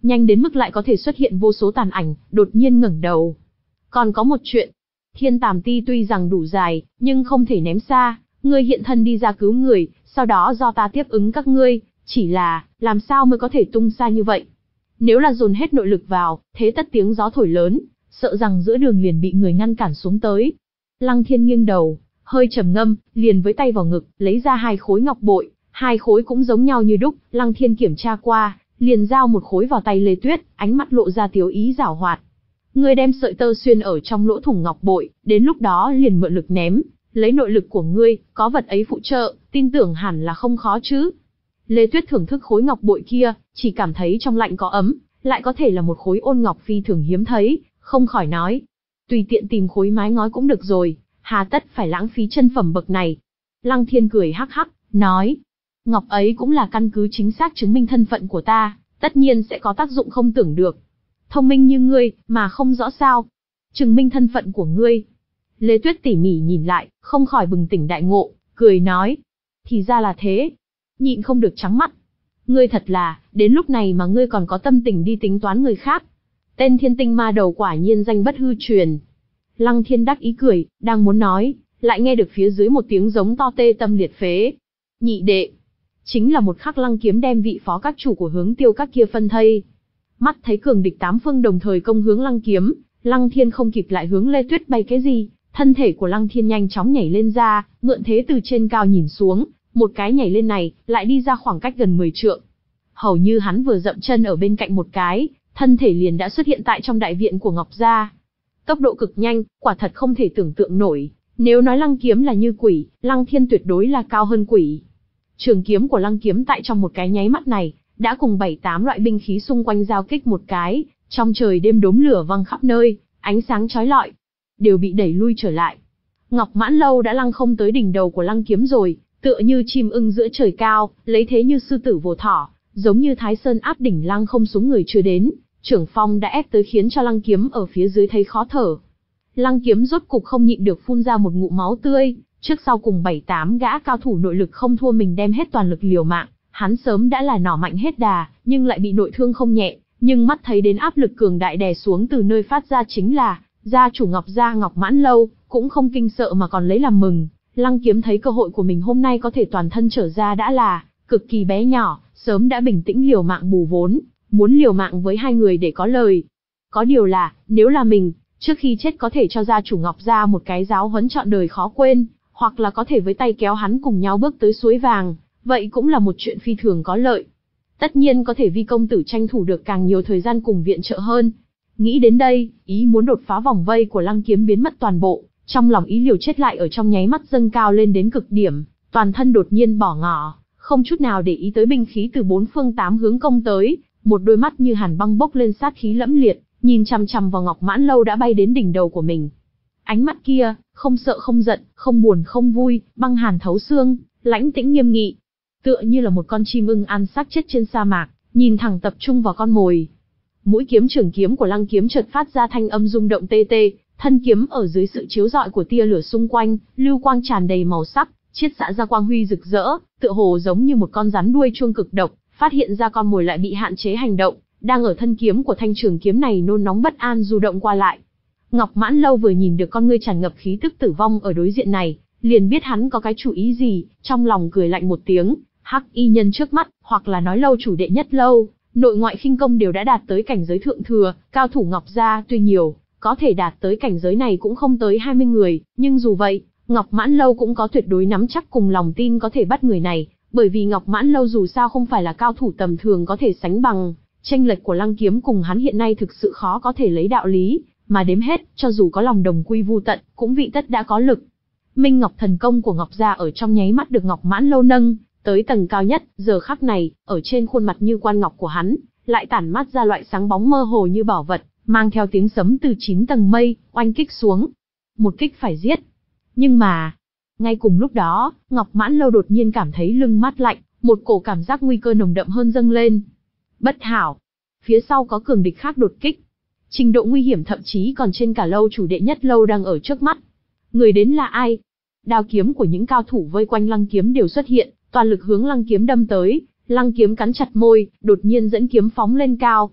nhanh đến mức lại có thể xuất hiện vô số tàn ảnh, đột nhiên ngẩng đầu. Còn có một chuyện, Thiên Tàm Ti tuy rằng đủ dài, nhưng không thể ném xa, ngươi hiện thân đi ra cứu người, sau đó do ta tiếp ứng các ngươi, chỉ là, làm sao mới có thể tung xa như vậy? Nếu là dồn hết nội lực vào, thế tất tiếng gió thổi lớn, sợ rằng giữa đường liền bị người ngăn cản xuống tới. Lăng Thiên nghiêng đầu, hơi trầm ngâm, liền với tay vào ngực, lấy ra hai khối ngọc bội, hai khối cũng giống nhau như đúc, Lăng Thiên kiểm tra qua, liền giao một khối vào tay Lê Tuyết, ánh mắt lộ ra tiếu ý giảo hoạt. Ngươi đem sợi tơ xuyên ở trong lỗ thủng ngọc bội, đến lúc đó liền mượn lực ném, lấy nội lực của ngươi, có vật ấy phụ trợ, tin tưởng hẳn là không khó chứ. Lê Tuyết thưởng thức khối ngọc bội kia, chỉ cảm thấy trong lạnh có ấm, lại có thể là một khối ôn ngọc phi thường hiếm thấy, không khỏi nói. Tùy tiện tìm khối mái ngói cũng được rồi, hà tất phải lãng phí chân phẩm bậc này. Lăng Thiên cười hắc hắc, nói. Ngọc ấy cũng là căn cứ chính xác chứng minh thân phận của ta, tất nhiên sẽ có tác dụng không tưởng được. Thông minh như ngươi, mà không rõ sao. Chứng minh thân phận của ngươi. Lê Tuyết tỉ mỉ nhìn lại, không khỏi bừng tỉnh đại ngộ, cười nói. Thì ra là thế. Nhịn không được trắng mắt. Ngươi thật là, đến lúc này mà ngươi còn có tâm tình đi tính toán người khác. Tên thiên tinh ma đầu quả nhiên danh bất hư truyền. Lăng Thiên đắc ý cười, đang muốn nói, lại nghe được phía dưới một tiếng giống to tê tâm liệt phế. Nhị đệ. Chính là một khắc Lăng Kiếm đem vị phó các chủ của hướng tiêu các kia phân thây. Mắt thấy cường địch tám phương đồng thời công hướng Lăng Kiếm, Lăng Thiên không kịp lại hướng Lê Tuyết bay cái gì, thân thể của Lăng Thiên nhanh chóng nhảy lên ra, mượn thế từ trên cao nhìn xuống, một cái nhảy lên này, lại đi ra khoảng cách gần mười trượng. Hầu như hắn vừa dậm chân ở bên cạnh một cái, thân thể liền đã xuất hiện tại trong đại viện của Ngọc Gia. Tốc độ cực nhanh, quả thật không thể tưởng tượng nổi, nếu nói Lăng Kiếm là như quỷ, Lăng Thiên tuyệt đối là cao hơn quỷ. Trường kiếm của Lăng Kiếm tại trong một cái nháy mắt này, đã cùng bảy tám loại binh khí xung quanh giao kích một cái, trong trời đêm đốm lửa văng khắp nơi, ánh sáng chói lọi, đều bị đẩy lui trở lại. Ngọc Mãn Lâu đã lăng không tới đỉnh đầu của Lăng Kiếm rồi, tựa như chim ưng giữa trời cao, lấy thế như sư tử vồ thỏ, giống như Thái Sơn áp đỉnh lăng không xuống người chưa đến, trưởng phong đã ép tới khiến cho Lăng Kiếm ở phía dưới thấy khó thở. Lăng Kiếm rốt cục không nhịn được phun ra một ngụm máu tươi, trước sau cùng bảy tám gã cao thủ nội lực không thua mình đem hết toàn lực liều mạng, hắn sớm đã là nỏ mạnh hết đà, nhưng lại bị nội thương không nhẹ, nhưng mắt thấy đến áp lực cường đại đè xuống từ nơi phát ra chính là gia chủ Ngọc Gia Ngọc Mãn Lâu, cũng không kinh sợ mà còn lấy làm mừng. Lăng Kiếm thấy cơ hội của mình hôm nay có thể toàn thân trở ra đã là cực kỳ bé nhỏ, sớm đã bình tĩnh liều mạng bù vốn, muốn liều mạng với hai người để có lời. Có điều là, nếu là mình, trước khi chết có thể cho gia chủ Ngọc Gia một cái giáo huấn trọn đời khó quên, hoặc là có thể với tay kéo hắn cùng nhau bước tới suối vàng, vậy cũng là một chuyện phi thường có lợi. Tất nhiên có thể vi công tử tranh thủ được càng nhiều thời gian cùng viện trợ hơn. Nghĩ đến đây, ý muốn đột phá vòng vây của Lăng Kiếm biến mất toàn bộ, trong lòng ý liều chết lại ở trong nháy mắt dâng cao lên đến cực điểm, toàn thân đột nhiên bỏ ngỏ, không chút nào để ý tới binh khí từ bốn phương tám hướng công tới, một đôi mắt như hàn băng bốc lên sát khí lẫm liệt, nhìn chằm chằm vào Ngọc Mãn Lâu đã bay đến đỉnh đầu của mình. Ánh mắt kia, không sợ không giận, không buồn không vui, băng hàn thấu xương, lãnh tĩnh nghiêm nghị, tựa như là một con chim ưng ăn xác chết trên sa mạc, nhìn thẳng tập trung vào con mồi. Mũi kiếm trường kiếm của Lăng Kiếm chợt phát ra thanh âm rung động tê tê, thân kiếm ở dưới sự chiếu rọi của tia lửa xung quanh, lưu quang tràn đầy màu sắc, chiết xạ ra quang huy rực rỡ, tựa hồ giống như một con rắn đuôi chuông cực độc, phát hiện ra con mồi lại bị hạn chế hành động, đang ở thân kiếm của thanh trường kiếm này nôn nóng bất an du động qua lại. Ngọc Mãn Lâu vừa nhìn được con ngươi tràn ngập khí tức tử vong ở đối diện này, liền biết hắn có cái chủ ý gì, trong lòng cười lạnh một tiếng, hắc y nhân trước mắt, hoặc là nói Lâu chủ đệ nhất lâu, nội ngoại khinh công đều đã đạt tới cảnh giới thượng thừa, cao thủ Ngọc Gia tuy nhiều, có thể đạt tới cảnh giới này cũng không tới hai mươi người, nhưng dù vậy, Ngọc Mãn Lâu cũng có tuyệt đối nắm chắc cùng lòng tin có thể bắt người này, bởi vì Ngọc Mãn Lâu dù sao không phải là cao thủ tầm thường có thể sánh bằng, chênh lệch của Lăng Kiếm cùng hắn hiện nay thực sự khó có thể lấy đạo lý mà đếm hết, cho dù có lòng đồng quy vu tận, cũng vị tất đã có lực. Minh Ngọc thần công của Ngọc Gia ở trong nháy mắt được Ngọc Mãn Lâu nâng tới tầng cao nhất, giờ khắc này, ở trên khuôn mặt như quan ngọc của hắn, lại tản mát ra loại sáng bóng mơ hồ như bảo vật, mang theo tiếng sấm từ chín tầng mây, oanh kích xuống. Một kích phải giết. Nhưng mà, ngay cùng lúc đó, Ngọc Mãn Lâu đột nhiên cảm thấy lưng mát lạnh, một cổ cảm giác nguy cơ nồng đậm hơn dâng lên. Bất hảo. Phía sau có cường địch khác đột kích. Trình độ nguy hiểm thậm chí còn trên cả lâu chủ đệ nhất lâu đang ở trước mắt. Người đến là ai? Đao kiếm của những cao thủ vây quanh Lăng Kiếm đều xuất hiện, toàn lực hướng Lăng Kiếm đâm tới. Lăng Kiếm cắn chặt môi, đột nhiên dẫn kiếm phóng lên cao.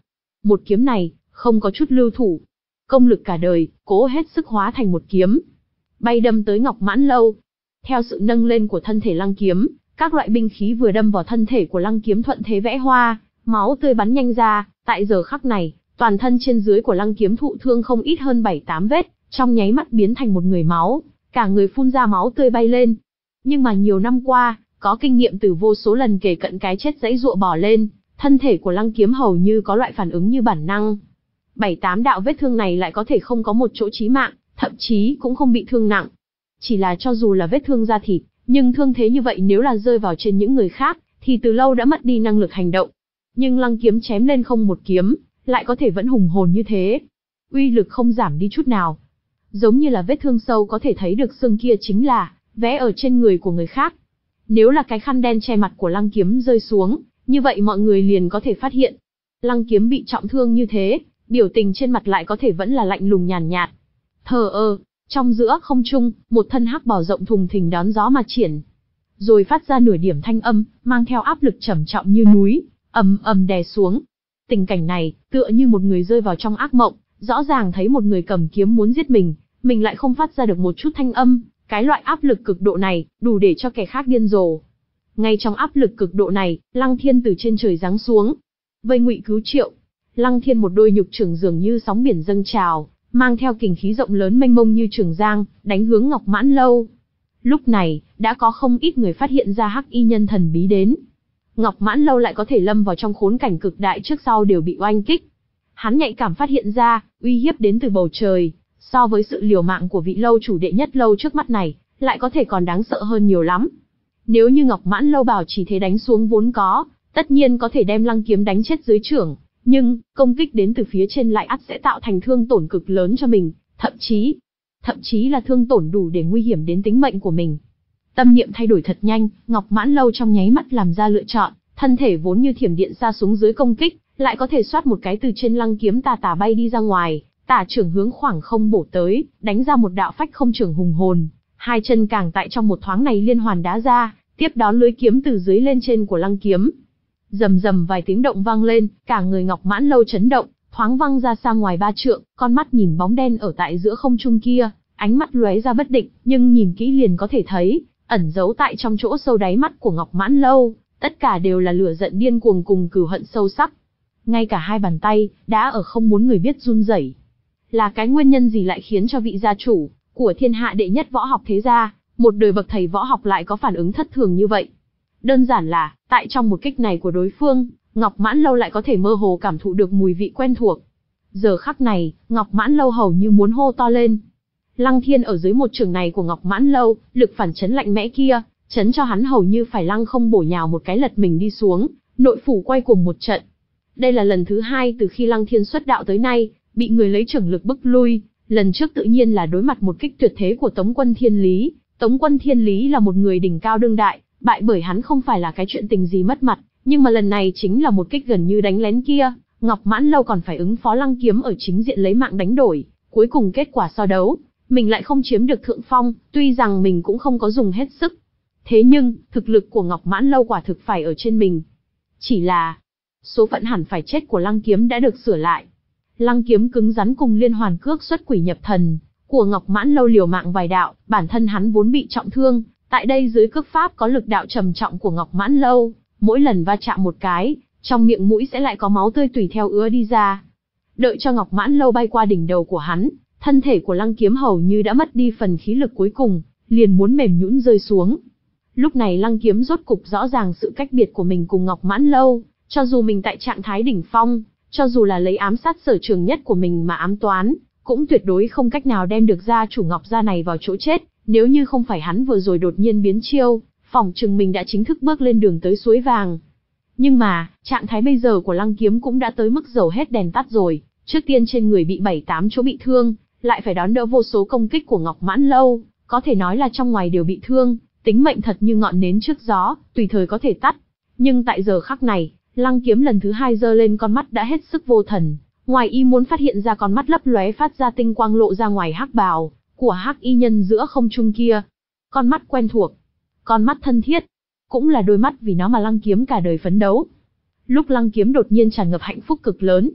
Một kiếm này, không có chút lưu thủ. Công lực cả đời, cố hết sức hóa thành một kiếm. Bay đâm tới Ngọc Mãn Lâu. Theo sự nâng lên của thân thể Lăng Kiếm, các loại binh khí vừa đâm vào thân thể của Lăng Kiếm thuận thế vẽ hoa, máu tươi bắn nhanh ra, tại giờ khắc này, toàn thân trên dưới của Lăng Kiếm thụ thương không ít hơn bảy tám vết, trong nháy mắt biến thành một người máu, cả người phun ra máu tươi bay lên. Nhưng mà nhiều năm qua, có kinh nghiệm từ vô số lần kề cận cái chết giãy giụa bò lên, thân thể của Lăng Kiếm hầu như có loại phản ứng như bản năng. Bảy tám đạo vết thương này lại có thể không có một chỗ chí mạng, thậm chí cũng không bị thương nặng. Chỉ là cho dù là vết thương da thịt, nhưng thương thế như vậy nếu là rơi vào trên những người khác, thì từ lâu đã mất đi năng lực hành động. Nhưng Lăng Kiếm chém lên không một kiếm, lại có thể vẫn hùng hồn như thế. Uy lực không giảm đi chút nào. Giống như là vết thương sâu có thể thấy được xương kia chính là vẽ ở trên người của người khác. Nếu là cái khăn đen che mặt của Lăng Kiếm rơi xuống, như vậy mọi người liền có thể phát hiện. Lăng Kiếm bị trọng thương như thế, biểu tình trên mặt lại có thể vẫn là lạnh lùng nhàn nhạt. Thờ ơ, trong giữa không trung, một thân hắc bào rộng thùng thình đón gió mà triển. Rồi phát ra nửa điểm thanh âm, mang theo áp lực trầm trọng như núi, ầm ầm đè xuống. Tình cảnh này, tựa như một người rơi vào trong ác mộng, rõ ràng thấy một người cầm kiếm muốn giết mình, mình lại không phát ra được một chút thanh âm, cái loại áp lực cực độ này, đủ để cho kẻ khác điên rồ. Ngay trong áp lực cực độ này, Lăng Thiên từ trên trời giáng xuống, vây Ngụy Cứu Triệu. Lăng Thiên một đôi nhục trưởng dường như sóng biển dâng trào, mang theo kình khí rộng lớn mênh mông như trường giang, đánh hướng Ngọc Mãn Lâu. Lúc này, đã có không ít người phát hiện ra hắc y nhân thần bí đến. Ngọc Mãn Lâu lại có thể lâm vào trong khốn cảnh cực đại trước sau đều bị oanh kích. Hắn nhạy cảm phát hiện ra, uy hiếp đến từ bầu trời, so với sự liều mạng của vị lâu chủ đệ nhất lâu trước mắt này, lại có thể còn đáng sợ hơn nhiều lắm. Nếu như Ngọc Mãn Lâu bảo chỉ thế đánh xuống vốn có, tất nhiên có thể đem Lăng Kiếm đánh chết dưới chưởng, nhưng, công kích đến từ phía trên lại ắt sẽ tạo thành thương tổn cực lớn cho mình, thậm chí, thậm chí là thương tổn đủ để nguy hiểm đến tính mệnh của mình. Tâm niệm thay đổi thật nhanh, Ngọc Mãn Lâu trong nháy mắt làm ra lựa chọn, thân thể vốn như thiểm điện xa xuống dưới công kích, lại có thể xoát một cái từ trên Lăng Kiếm tà tà bay đi ra ngoài, tả trưởng hướng khoảng không bổ tới, đánh ra một đạo phách không trưởng hùng hồn, hai chân càng tại trong một thoáng này liên hoàn đá ra, tiếp đón lưới kiếm từ dưới lên trên của Lăng Kiếm. Rầm rầm vài tiếng động vang lên, cả người Ngọc Mãn Lâu chấn động, thoáng văng ra xa ngoài ba trượng, con mắt nhìn bóng đen ở tại giữa không trung kia, ánh mắt lóe ra bất định, nhưng nhìn kỹ liền có thể thấy, ẩn giấu tại trong chỗ sâu đáy mắt của Ngọc Mãn Lâu, tất cả đều là lửa giận điên cuồng cùng cừu hận sâu sắc. Ngay cả hai bàn tay, đã ở không muốn người biết run rẩy. Là cái nguyên nhân gì lại khiến cho vị gia chủ của thiên hạ đệ nhất võ học thế gia, một đời bậc thầy võ học lại có phản ứng thất thường như vậy? Đơn giản là, tại trong một kích này của đối phương, Ngọc Mãn Lâu lại có thể mơ hồ cảm thụ được mùi vị quen thuộc. Giờ khắc này, Ngọc Mãn Lâu hầu như muốn hô to lên. Lăng Thiên ở dưới một trường này của Ngọc Mãn Lâu, lực phản chấn lạnh mẽ kia, chấn cho hắn hầu như phải lăng không bổ nhào một cái lật mình đi xuống, nội phủ quay cuồng một trận. Đây là lần thứ hai từ khi Lăng Thiên xuất đạo tới nay, bị người lấy trưởng lực bức lui, lần trước tự nhiên là đối mặt một kích tuyệt thế của Tống Quân Thiên Lý. Tống Quân Thiên Lý là một người đỉnh cao đương đại, bại bởi hắn không phải là cái chuyện tình gì mất mặt, nhưng mà lần này chính là một kích gần như đánh lén kia, Ngọc Mãn Lâu còn phải ứng phó Lăng Kiếm ở chính diện lấy mạng đánh đổi, cuối cùng kết quả so đấu, mình lại không chiếm được thượng phong, tuy rằng mình cũng không có dùng hết sức. Thế nhưng, thực lực của Ngọc Mãn Lâu quả thực phải ở trên mình. Chỉ là, số phận hẳn phải chết của Lăng Kiếm đã được sửa lại. Lăng Kiếm cứng rắn cùng liên hoàn cước xuất quỷ nhập thần, của Ngọc Mãn Lâu liều mạng vài đạo, bản thân hắn vốn bị trọng thương, tại đây dưới cước pháp có lực đạo trầm trọng của Ngọc Mãn Lâu, mỗi lần va chạm một cái, trong miệng mũi sẽ lại có máu tươi tùy theo ứa đi ra. Đợi cho Ngọc Mãn Lâu bay qua đỉnh đầu của hắn, thân thể của Lăng Kiếm hầu như đã mất đi phần khí lực cuối cùng, liền muốn mềm nhũn rơi xuống. Lúc này Lăng Kiếm rốt cục rõ ràng sự cách biệt của mình cùng Ngọc Mãn Lâu, cho dù mình tại trạng thái đỉnh phong, cho dù là lấy ám sát sở trường nhất của mình mà ám toán, cũng tuyệt đối không cách nào đem được gia chủ Ngọc gia này vào chỗ chết, nếu như không phải hắn vừa rồi đột nhiên biến chiêu, phỏng chừng mình đã chính thức bước lên đường tới suối vàng. Nhưng mà, trạng thái bây giờ của Lăng Kiếm cũng đã tới mức dầu hết đèn tắt rồi, trước tiên trên người bị bảy tám chỗ bị thương, lại phải đón đỡ vô số công kích của Ngọc Mãn Lâu, có thể nói là trong ngoài đều bị thương, tính mệnh thật như ngọn nến trước gió, tùy thời có thể tắt. Nhưng tại giờ khắc này, Lăng Kiếm lần thứ hai giơ lên con mắt đã hết sức vô thần, ngoài y muốn phát hiện ra con mắt lấp lóe phát ra tinh quang lộ ra ngoài hắc bào của hắc y nhân giữa không trung kia. Con mắt quen thuộc, con mắt thân thiết, cũng là đôi mắt vì nó mà Lăng Kiếm cả đời phấn đấu. Lúc Lăng Kiếm đột nhiên tràn ngập hạnh phúc cực lớn.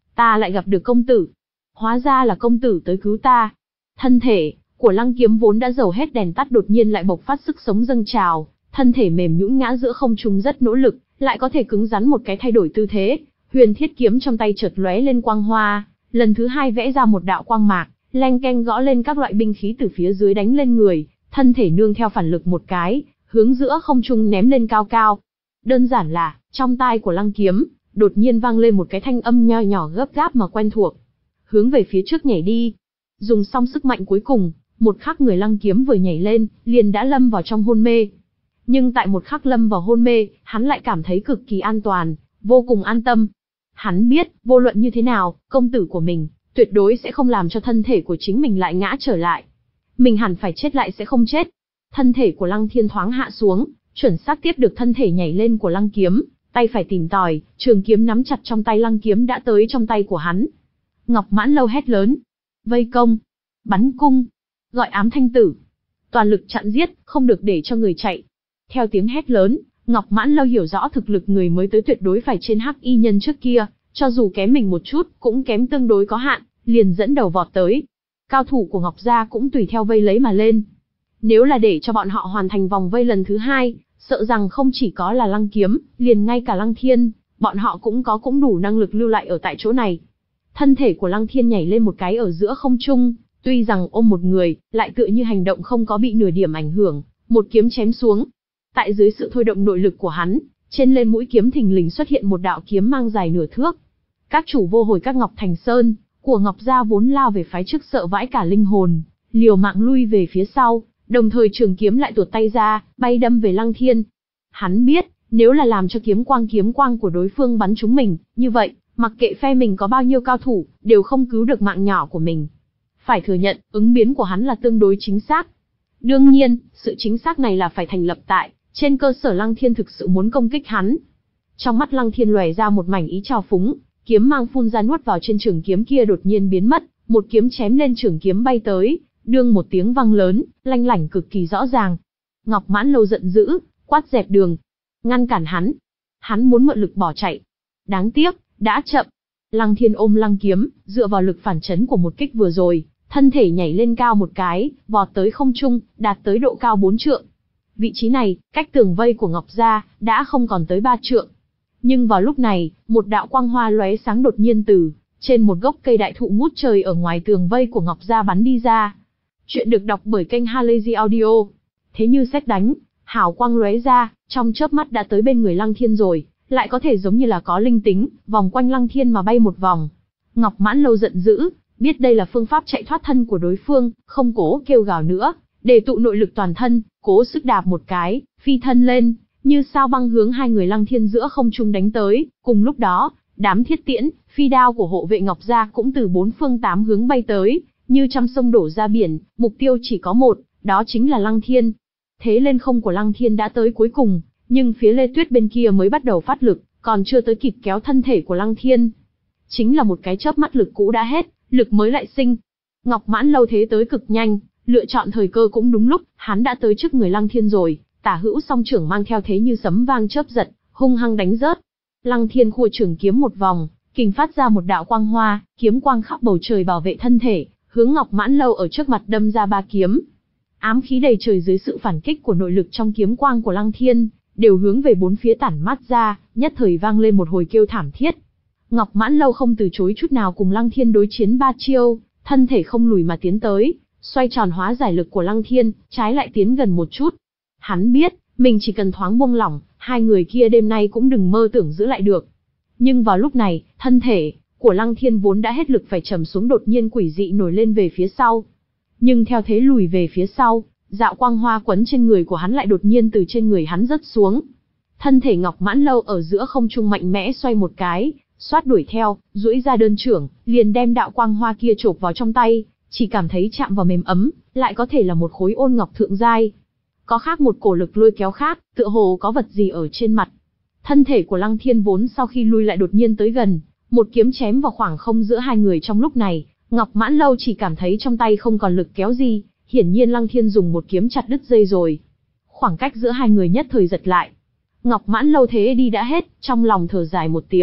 ta lại gặp được công tử. Hóa ra là công tử tới cứu ta. Thân thể của Lăng Kiếm vốn đã dầu hết đèn tắt đột nhiên lại bộc phát sức sống dâng trào, thân thể mềm nhũn ngã giữa không trung rất nỗ lực, lại có thể cứng rắn một cái thay đổi tư thế. Huyền thiết kiếm trong tay chợt lóe lên quang hoa, lần thứ hai vẽ ra một đạo quang mạc, leng keng gõ lên các loại binh khí từ phía dưới đánh lên người, thân thể nương theo phản lực một cái, hướng giữa không trung ném lên cao cao. Đơn giản là, trong tai của Lăng Kiếm, đột nhiên vang lên một cái thanh âm nho nhỏ gấp gáp mà quen thuộc. Hướng về phía trước nhảy đi. Dùng xong sức mạnh cuối cùng, một khắc người Lăng Kiếm vừa nhảy lên, liền đã lâm vào trong hôn mê. Nhưng tại một khắc lâm vào hôn mê, hắn lại cảm thấy cực kỳ an toàn, vô cùng an tâm. Hắn biết, vô luận như thế nào, công tử của mình, tuyệt đối sẽ không làm cho thân thể của chính mình lại ngã trở lại. Mình hẳn phải chết lại sẽ không chết. Thân thể của Lăng Thiên thoáng hạ xuống, chuẩn xác tiếp được thân thể nhảy lên của Lăng Kiếm, tay phải tìm tòi, trường kiếm nắm chặt trong tay Lăng Kiếm đã tới trong tay của hắn. Ngọc Mãn Lâu hét lớn, vây công, bắn cung, gọi ám thanh tử, toàn lực chặn giết, không được để cho người chạy. Theo tiếng hét lớn, Ngọc Mãn Lâu hiểu rõ thực lực người mới tới tuyệt đối phải trên hắc y nhân trước kia, cho dù kém mình một chút, cũng kém tương đối có hạn, liền dẫn đầu vọt tới. Cao thủ của Ngọc gia cũng tùy theo vây lấy mà lên. Nếu là để cho bọn họ hoàn thành vòng vây lần thứ hai, sợ rằng không chỉ có là Lăng Kiếm, liền ngay cả Lăng Thiên, bọn họ cũng có cũng đủ năng lực lưu lại ở tại chỗ này. Thân thể của Lăng Thiên nhảy lên một cái ở giữa không trung, tuy rằng ôm một người, lại tựa như hành động không có bị nửa điểm ảnh hưởng, một kiếm chém xuống. Tại dưới sự thôi động nội lực của hắn, trên lên mũi kiếm thình lình xuất hiện một đạo kiếm mang dài nửa thước. Các chủ vô hồi các Ngọc Thành Sơn của Ngọc gia vốn lao về phái trước sợ vãi cả linh hồn, liều mạng lui về phía sau, đồng thời trường kiếm lại tuột tay ra, bay đâm về Lăng Thiên. Hắn biết, nếu là làm cho kiếm quang kiếm quang của đối phương bắn trúng mình, như vậy, mặc kệ phe mình có bao nhiêu cao thủ, đều không cứu được mạng nhỏ của mình. Phải thừa nhận, ứng biến của hắn là tương đối chính xác. Đương nhiên, sự chính xác này là phải thành lập tại trên cơ sở Lăng Thiên thực sự muốn công kích hắn. Trong mắt Lăng Thiên lóe ra một mảnh ý trào phúng, kiếm mang phun ra nuốt vào trên trường kiếm kia đột nhiên biến mất, một kiếm chém lên trường kiếm bay tới, đương một tiếng vang lớn, lanh lảnh cực kỳ rõ ràng. Ngọc Mãn Lâu giận dữ, quát dẹp đường, ngăn cản hắn. Hắn muốn mượn lực bỏ chạy. Đáng tiếc, đã chậm. Lăng Thiên ôm Lăng Kiếm, dựa vào lực phản chấn của một kích vừa rồi, thân thể nhảy lên cao một cái, vọt tới không trung, đạt tới độ cao bốn trượng. Vị trí này, cách tường vây của Ngọc gia, đã không còn tới ba trượng. Nhưng vào lúc này, một đạo quang hoa lóe sáng đột nhiên từ trên một gốc cây đại thụ ngút trời ở ngoài tường vây của Ngọc gia bắn đi ra. Chuyện được đọc bởi kênh Halazy Audio. Thế như sét đánh, hào quang lóe ra, trong chớp mắt đã tới bên người Lăng Thiên rồi, lại có thể giống như là có linh tính, vòng quanh Lăng Thiên mà bay một vòng. Ngọc Mãn Lâu giận dữ, biết đây là phương pháp chạy thoát thân của đối phương, không cố kêu gào nữa, để tụ nội lực toàn thân, cố sức đạp một cái, phi thân lên, như sao băng hướng hai người Lăng Thiên giữa không trung đánh tới. Cùng lúc đó, đám thiết tiễn, phi đao của hộ vệ Ngọc gia cũng từ bốn phương tám hướng bay tới, như trăm sông đổ ra biển, mục tiêu chỉ có một, đó chính là Lăng Thiên. Thế lên không của Lăng Thiên đã tới cuối cùng, nhưng phía Lê Tuyết bên kia mới bắt đầu phát lực, còn chưa tới kịp kéo thân thể của Lăng Thiên. Chính là một cái chớp mắt lực cũ đã hết, lực mới lại sinh. Ngọc Mãn Lâu thế tới cực nhanh, lựa chọn thời cơ cũng đúng lúc, hắn đã tới trước người Lăng Thiên rồi, tả hữu song trưởng mang theo thế như sấm vang chớp giật, hung hăng đánh rớt. Lăng Thiên khua trường kiếm một vòng, kình phát ra một đạo quang hoa, kiếm quang khắp bầu trời bảo vệ thân thể, hướng Ngọc Mãn Lâu ở trước mặt đâm ra ba kiếm. Ám khí đầy trời dưới sự phản kích của nội lực trong kiếm quang của Lăng Thiên, đều hướng về bốn phía tản mát ra, nhất thời vang lên một hồi kêu thảm thiết. Ngọc Mãn Lâu không từ chối chút nào cùng Lăng Thiên đối chiến ba chiêu, thân thể không lùi mà tiến tới, xoay tròn hóa giải lực của Lăng Thiên, trái lại tiến gần một chút. Hắn biết, mình chỉ cần thoáng buông lỏng, hai người kia đêm nay cũng đừng mơ tưởng giữ lại được. Nhưng vào lúc này, thân thể của Lăng Thiên vốn đã hết lực phải trầm xuống đột nhiên quỷ dị nổi lên về phía sau. Nhưng theo thế lùi về phía sau, dạo quang hoa quấn trên người của hắn lại đột nhiên từ trên người hắn rớt xuống. Thân thể Ngọc Mãn Lâu ở giữa không trung mạnh mẽ xoay một cái, xoát đuổi theo, duỗi ra đơn trưởng, liền đem đạo quang hoa kia chộp vào trong tay, chỉ cảm thấy chạm vào mềm ấm, lại có thể là một khối ôn ngọc thượng giai. Có khác một cổ lực lôi kéo khác, tựa hồ có vật gì ở trên mặt. Thân thể của Lăng Thiên vốn sau khi lui lại đột nhiên tới gần, một kiếm chém vào khoảng không giữa hai người trong lúc này, Ngọc Mãn Lâu chỉ cảm thấy trong tay không còn lực kéo gì, hiển nhiên Lăng Thiên dùng một kiếm chặt đứt dây rồi. Khoảng cách giữa hai người nhất thời giật lại. Ngọc Mãn Lâu thế đi đã hết, trong lòng thở dài một tiếng,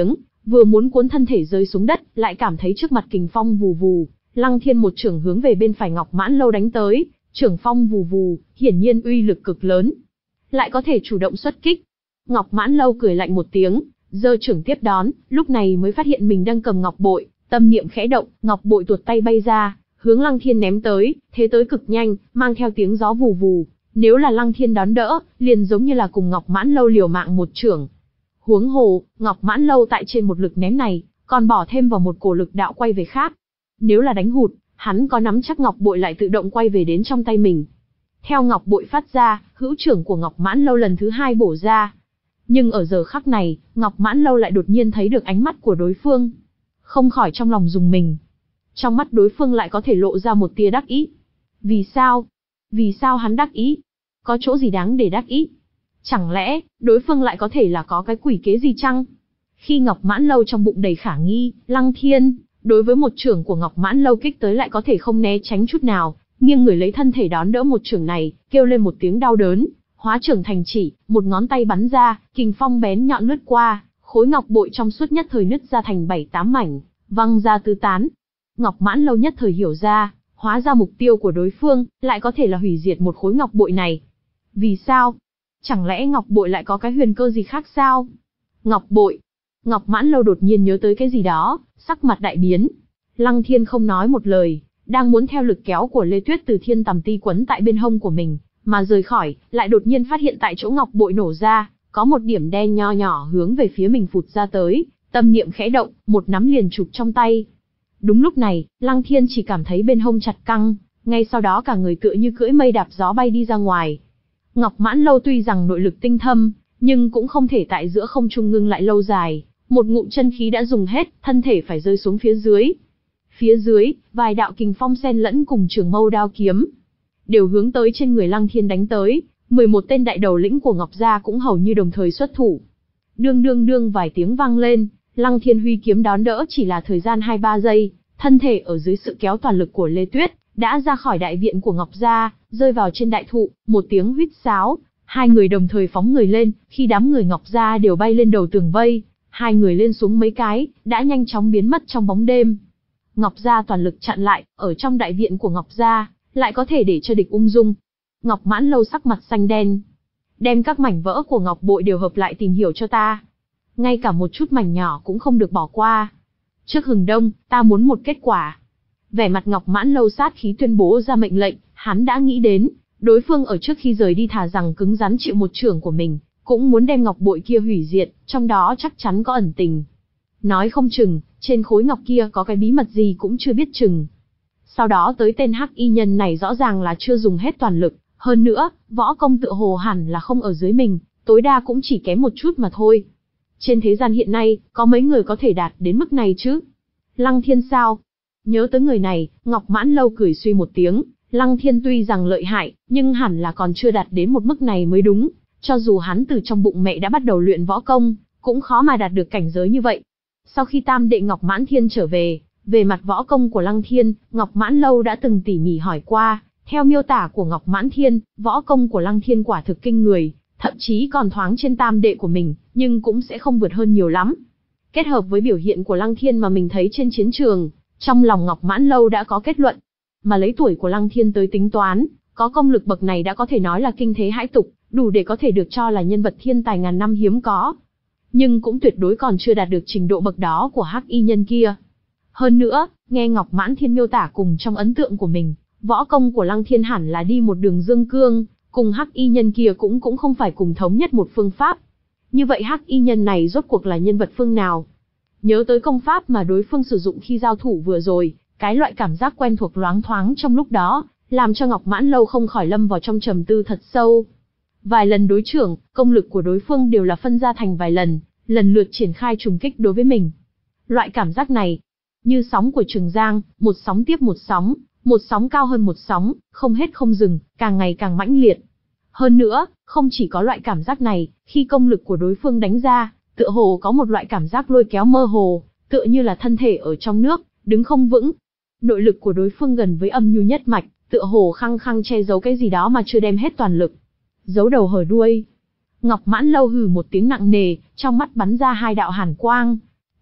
vừa muốn cuốn thân thể rơi xuống đất, lại cảm thấy trước mặt kình phong vù vù, Lăng Thiên một chưởng hướng về bên phải Ngọc Mãn Lâu đánh tới, chưởng phong vù vù, hiển nhiên uy lực cực lớn, lại có thể chủ động xuất kích. Ngọc Mãn Lâu cười lạnh một tiếng, giơ chưởng tiếp đón, lúc này mới phát hiện mình đang cầm ngọc bội, tâm niệm khẽ động, ngọc bội tuột tay bay ra, hướng Lăng Thiên ném tới, thế tới cực nhanh, mang theo tiếng gió vù vù. Nếu là Lăng Thiên đón đỡ, liền giống như là cùng Ngọc Mãn Lâu liều mạng một chưởng. Huống hồ, Ngọc Mãn Lâu tại trên một lực ném này, còn bỏ thêm vào một cổ lực đạo quay về khác. Nếu là đánh hụt, hắn có nắm chắc ngọc bội lại tự động quay về đến trong tay mình. Theo ngọc bội phát ra, hữu trưởng của Ngọc Mãn Lâu lần thứ hai bổ ra. Nhưng ở giờ khắc này, Ngọc Mãn Lâu lại đột nhiên thấy được ánh mắt của đối phương. Không khỏi trong lòng rùng mình. Trong mắt đối phương lại có thể lộ ra một tia đắc ý. Vì sao? Vì sao hắn đắc ý? Có chỗ gì đáng để đắc ý? Chẳng lẽ, đối phương lại có thể là có cái quỷ kế gì chăng? Khi Ngọc Mãn Lâu trong bụng đầy khả nghi, Lăng Thiên, đối với một chưởng của Ngọc Mãn Lâu kích tới lại có thể không né tránh chút nào, nghiêng người lấy thân thể đón đỡ một chưởng này, kêu lên một tiếng đau đớn, hóa chưởng thành chỉ, một ngón tay bắn ra, kình phong bén nhọn lướt qua, khối ngọc bội trong suốt nhất thời nứt ra thành bảy tám mảnh, văng ra tứ tán. Ngọc Mãn Lâu nhất thời hiểu ra, hóa ra mục tiêu của đối phương lại có thể là hủy diệt một khối ngọc bội này. Vì sao? Chẳng lẽ ngọc bội lại có cái huyền cơ gì khác sao? Ngọc bội. Ngọc Mãn Lâu đột nhiên nhớ tới cái gì đó, sắc mặt đại biến. Lăng Thiên không nói một lời, đang muốn theo lực kéo của Lê Tuyết từ thiên tầm ti quấn tại bên hông của mình, mà rời khỏi, lại đột nhiên phát hiện tại chỗ ngọc bội nổ ra, có một điểm đen nho nhỏ hướng về phía mình phụt ra tới, tâm niệm khẽ động, một nắm liền chụp trong tay. Đúng lúc này, Lăng Thiên chỉ cảm thấy bên hông chặt căng, ngay sau đó cả người tựa như cưỡi mây đạp gió bay đi ra ngoài. Ngọc Mãn Lâu tuy rằng nội lực tinh thâm, nhưng cũng không thể tại giữa không trung ngưng lại lâu dài, một ngụm chân khí đã dùng hết, thân thể phải rơi xuống phía dưới. Phía dưới, vài đạo kình phong xen lẫn cùng trường mâu đao kiếm, đều hướng tới trên người Lăng Thiên đánh tới, mười một tên đại đầu lĩnh của Ngọc gia cũng hầu như đồng thời xuất thủ. Đương đương đương vài tiếng vang lên, Lăng Thiên huy kiếm đón đỡ chỉ là thời gian hai ba giây, thân thể ở dưới sự kéo toàn lực của Lê Tuyết, đã ra khỏi đại viện của Ngọc gia, rơi vào trên đại thụ, một tiếng huýt sáo, hai người đồng thời phóng người lên, khi đám người Ngọc gia đều bay lên đầu tường vây, hai người lên xuống mấy cái, đã nhanh chóng biến mất trong bóng đêm. Ngọc gia toàn lực chặn lại, ở trong đại viện của Ngọc gia, lại có thể để cho địch ung dung. Ngọc Mãn Lâu sắc mặt xanh đen. Đem các mảnh vỡ của ngọc bội đều hợp lại tìm hiểu cho ta. Ngay cả một chút mảnh nhỏ cũng không được bỏ qua. Trước hừng đông, ta muốn một kết quả. Vẻ mặt Ngọc Mãn Lâu sát khí tuyên bố ra mệnh lệnh, hắn đã nghĩ đến, đối phương ở trước khi rời đi thà rằng cứng rắn chịu một chưởng của mình, cũng muốn đem ngọc bội kia hủy diệt, trong đó chắc chắn có ẩn tình. Nói không chừng, trên khối ngọc kia có cái bí mật gì cũng chưa biết chừng. Sau đó tới tên hắc y nhân này rõ ràng là chưa dùng hết toàn lực, hơn nữa, võ công tựa hồ hẳn là không ở dưới mình, tối đa cũng chỉ kém một chút mà thôi. Trên thế gian hiện nay, có mấy người có thể đạt đến mức này chứ? Lăng Thiên sao? Nhớ tới người này, Ngọc Mãn Lâu cười suy một tiếng, Lăng Thiên tuy rằng lợi hại, nhưng hẳn là còn chưa đạt đến một mức này mới đúng. Cho dù hắn từ trong bụng mẹ đã bắt đầu luyện võ công, cũng khó mà đạt được cảnh giới như vậy. Sau khi tam đệ Ngọc Mãn Thiên trở về, về mặt võ công của Lăng Thiên, Ngọc Mãn Lâu đã từng tỉ mỉ hỏi qua, theo miêu tả của Ngọc Mãn Thiên, võ công của Lăng Thiên quả thực kinh người, thậm chí còn thoáng trên tam đệ của mình, nhưng cũng sẽ không vượt hơn nhiều lắm. Kết hợp với biểu hiện của Lăng Thiên mà mình thấy trên chiến trường, trong lòng Ngọc Mãn Lâu đã có kết luận. Mà lấy tuổi của Lăng Thiên tới tính toán, có công lực bậc này đã có thể nói là kinh thế hãi tục, đủ để có thể được cho là nhân vật thiên tài ngàn năm hiếm có. Nhưng cũng tuyệt đối còn chưa đạt được trình độ bậc đó của hắc y nhân kia. Hơn nữa, nghe Ngọc Mãn Thiên miêu tả cùng trong ấn tượng của mình, võ công của Lăng Thiên hẳn là đi một đường dương cương, cùng hắc y nhân kia cũng cũng không phải cùng thống nhất một phương pháp. Như vậy hắc y nhân này rốt cuộc là nhân vật phương nào? Nhớ tới công pháp mà đối phương sử dụng khi giao thủ vừa rồi, cái loại cảm giác quen thuộc loáng thoáng trong lúc đó, làm cho Ngọc Mãn Lâu không khỏi lâm vào trong trầm tư thật sâu. Vài lần đối trưởng, công lực của đối phương đều là phân ra thành vài lần, lần lượt triển khai trùng kích đối với mình. Loại cảm giác này, như sóng của Trường Giang, một sóng tiếp một sóng, một sóng cao hơn một sóng, không hết không dừng, càng ngày càng mãnh liệt. Hơn nữa, không chỉ có loại cảm giác này, khi công lực của đối phương đánh ra, tựa hồ có một loại cảm giác lôi kéo mơ hồ, tựa như là thân thể ở trong nước, đứng không vững. Nội lực của đối phương gần với âm nhu nhất mạch, tựa hồ khăng khăng che giấu cái gì đó mà chưa đem hết toàn lực. Giấu đầu hở đuôi. Ngọc Mãn Lâu hừ một tiếng nặng nề, trong mắt bắn ra hai đạo hàn quang.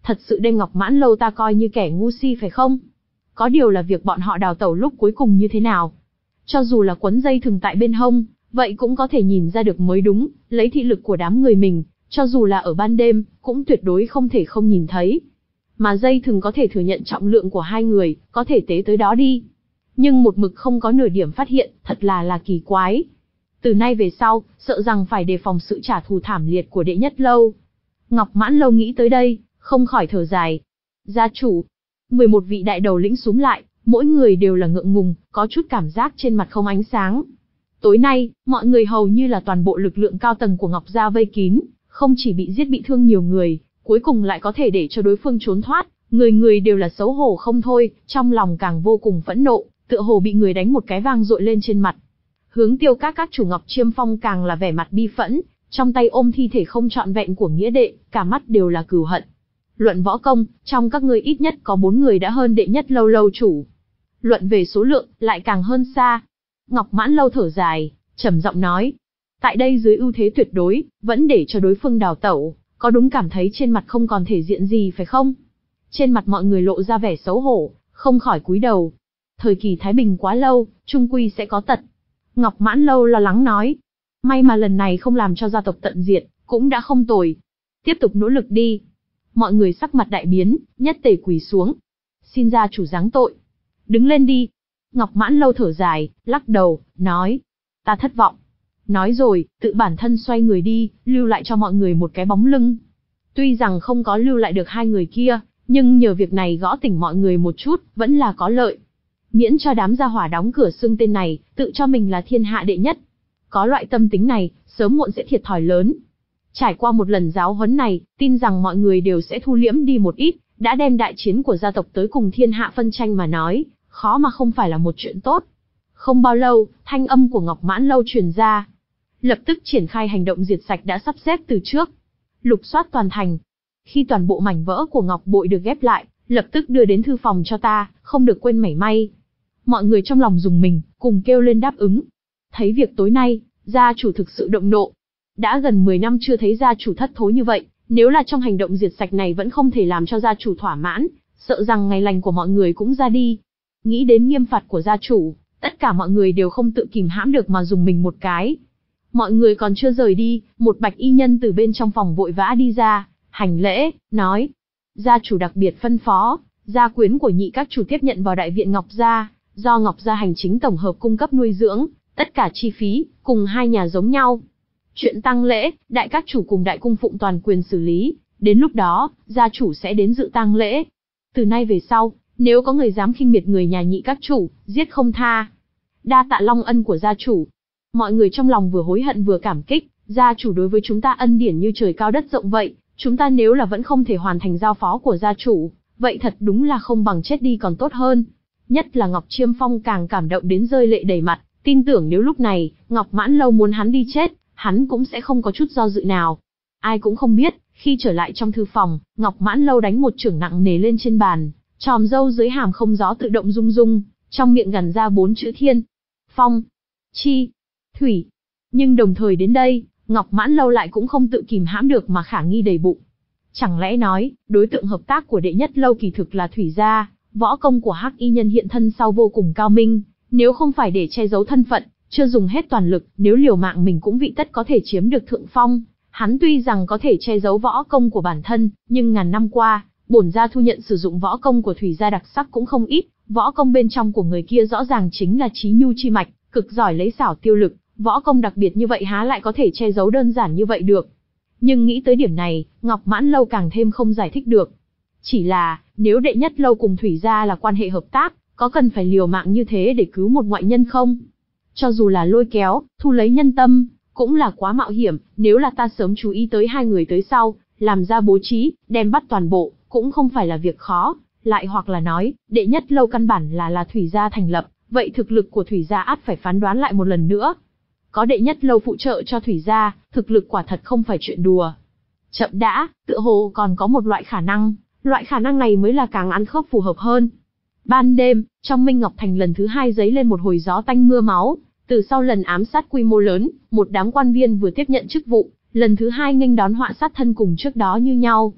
thật sự đem Ngọc Mãn Lâu ta coi như kẻ ngu si phải không? Có điều là việc bọn họ đào tẩu lúc cuối cùng như thế nào? Cho dù là quấn dây thừng tại bên hông, vậy cũng có thể nhìn ra được mới đúng, lấy thị lực của đám người mình, cho dù là ở ban đêm, cũng tuyệt đối không thể không nhìn thấy. Mà dây thừng có thể thừa nhận trọng lượng của hai người, có thể tế tới đó đi. Nhưng một mực không có nửa điểm phát hiện, thật là là kỳ quái. Từ nay về sau, sợ rằng phải đề phòng sự trả thù thảm liệt của Đệ Nhất Lâu. Ngọc Mãn Lâu nghĩ tới đây, không khỏi thở dài. Gia chủ, mười một vị đại đầu lĩnh xúm lại, mỗi người đều là ngượng ngùng, có chút cảm giác trên mặt không ánh sáng. Tối nay, mọi người hầu như là toàn bộ lực lượng cao tầng của Ngọc Gia vây kín, không chỉ bị giết bị thương nhiều người, cuối cùng lại có thể để cho đối phương trốn thoát, người người đều là xấu hổ không thôi, trong lòng càng vô cùng phẫn nộ, tựa hồ bị người đánh một cái vang dội lên trên mặt. Hướng Tiêu các các chủ Ngọc Chiêm Phong càng là vẻ mặt bi phẫn, trong tay ôm thi thể không trọn vẹn của nghĩa đệ, cả mắt đều là cừu hận. Luận võ công, trong các ngươi ít nhất có bốn người đã hơn Đệ Nhất Lâu lâu chủ. Luận về số lượng, lại càng hơn xa. Ngọc Mãn Lâu thở dài, trầm giọng nói. Tại đây dưới ưu thế tuyệt đối, vẫn để cho đối phương đào tẩu, có đúng cảm thấy trên mặt không còn thể diện gì phải không? Trên mặt mọi người lộ ra vẻ xấu hổ, không khỏi cúi đầu. Thời kỳ Thái Bình quá lâu, trung quy sẽ có tật. Ngọc Mãn Lâu lo lắng nói. May mà lần này không làm cho gia tộc tận diệt, cũng đã không tồi. Tiếp tục nỗ lực đi. Mọi người sắc mặt đại biến, nhất tề quỳ xuống. Xin gia chủ giáng tội. Đứng lên đi. Ngọc Mãn Lâu thở dài, lắc đầu, nói. Ta thất vọng. Nói rồi, tự bản thân xoay người đi, lưu lại cho mọi người một cái bóng lưng. Tuy rằng không có lưu lại được hai người kia, nhưng nhờ việc này gõ tỉnh mọi người một chút, vẫn là có lợi. Miễn cho đám gia hỏa đóng cửa xưng tên này, tự cho mình là thiên hạ đệ nhất. Có loại tâm tính này, sớm muộn sẽ thiệt thòi lớn. Trải qua một lần giáo huấn này, tin rằng mọi người đều sẽ thu liễm đi một ít, đã đem đại chiến của gia tộc tới cùng thiên hạ phân tranh mà nói, khó mà không phải là một chuyện tốt. Không bao lâu, thanh âm của Ngọc Mãn Lâu truyền ra. Lập tức triển khai hành động diệt sạch đã sắp xếp từ trước. Lục soát toàn thành. Khi toàn bộ mảnh vỡ của ngọc bội được ghép lại, lập tức đưa đến thư phòng cho ta, không được quên mảy may. Mọi người trong lòng rùng mình, cùng kêu lên đáp ứng. Thấy việc tối nay, gia chủ thực sự động nộ. Đã gần mười năm chưa thấy gia chủ thất thố như vậy, nếu là trong hành động diệt sạch này vẫn không thể làm cho gia chủ thỏa mãn, sợ rằng ngày lành của mọi người cũng ra đi. Nghĩ đến nghiêm phạt của gia chủ, tất cả mọi người đều không tự kìm hãm được mà dùng mình một cái. Mọi người còn chưa rời đi, một bạch y nhân từ bên trong phòng vội vã đi ra, hành lễ, nói. Gia chủ đặc biệt phân phó, gia quyến của nhị các chủ tiếp nhận vào đại viện Ngọc Gia, do Ngọc Gia hành chính tổng hợp cung cấp nuôi dưỡng, tất cả chi phí, cùng hai nhà giống nhau. Chuyện tang lễ, đại các chủ cùng đại cung phụng toàn quyền xử lý, đến lúc đó, gia chủ sẽ đến dự tang lễ. Từ nay về sau, nếu có người dám khinh miệt người nhà nhị các chủ, giết không tha. Đa tạ long ân của gia chủ. Mọi người trong lòng vừa hối hận vừa cảm kích, gia chủ đối với chúng ta ân điển như trời cao đất rộng vậy, chúng ta nếu là vẫn không thể hoàn thành giao phó của gia chủ, vậy thật đúng là không bằng chết đi còn tốt hơn. Nhất là Ngọc Chiêm Phong càng cảm động đến rơi lệ đầy mặt, tin tưởng nếu lúc này, Ngọc Mãn Lâu muốn hắn đi chết, hắn cũng sẽ không có chút do dự nào. Ai cũng không biết, khi trở lại trong thư phòng, Ngọc Mãn Lâu đánh một chưởng nặng nề lên trên bàn, tròm râu dưới hàm không gió tự động rung rung, trong miệng gằn ra bốn chữ thiên, phong, chi, thủy. Nhưng đồng thời đến đây, Ngọc Mãn Lâu lại cũng không tự kìm hãm được mà khả nghi đầy bụng. Chẳng lẽ nói, đối tượng hợp tác của Đệ Nhất Lâu kỳ thực là Thủy gia, võ công của Hắc y nhân hiện thân sau vô cùng cao minh, nếu không phải để che giấu thân phận, chưa dùng hết toàn lực, nếu liều mạng mình cũng vị tất có thể chiếm được thượng phong. Hắn tuy rằng có thể che giấu võ công của bản thân, nhưng ngàn năm qua, bổn gia thu nhận sử dụng võ công của Thủy gia đặc sắc cũng không ít, võ công bên trong của người kia rõ ràng chính là trí nhu chi mạch, cực giỏi lấy xảo tiêu lực, võ công đặc biệt như vậy há lại có thể che giấu đơn giản như vậy được. Nhưng nghĩ tới điểm này, Ngọc Mãn Lâu càng thêm không giải thích được. Chỉ là, nếu Đệ Nhất Lâu cùng Thủy gia là quan hệ hợp tác, có cần phải liều mạng như thế để cứu một ngoại nhân không? Cho dù là lôi kéo, thu lấy nhân tâm, cũng là quá mạo hiểm, nếu là ta sớm chú ý tới hai người tới sau, làm ra bố trí, đem bắt toàn bộ, cũng không phải là việc khó. Lại hoặc là nói, Đệ Nhất Lâu căn bản là là Thủy gia thành lập, vậy thực lực của Thủy gia ắt phải phán đoán lại một lần nữa. Có Đệ Nhất Lâu phụ trợ cho Thủy gia, thực lực quả thật không phải chuyện đùa. Chậm đã, tựa hồ còn có một loại khả năng, loại khả năng này mới là càng ăn khớp phù hợp hơn. Ban đêm, trong Minh Ngọc Thành lần thứ hai dấy lên một hồi gió tanh mưa máu, từ sau lần ám sát quy mô lớn, một đám quan viên vừa tiếp nhận chức vụ, lần thứ hai nghênh đón họa sát thân cùng trước đó như nhau.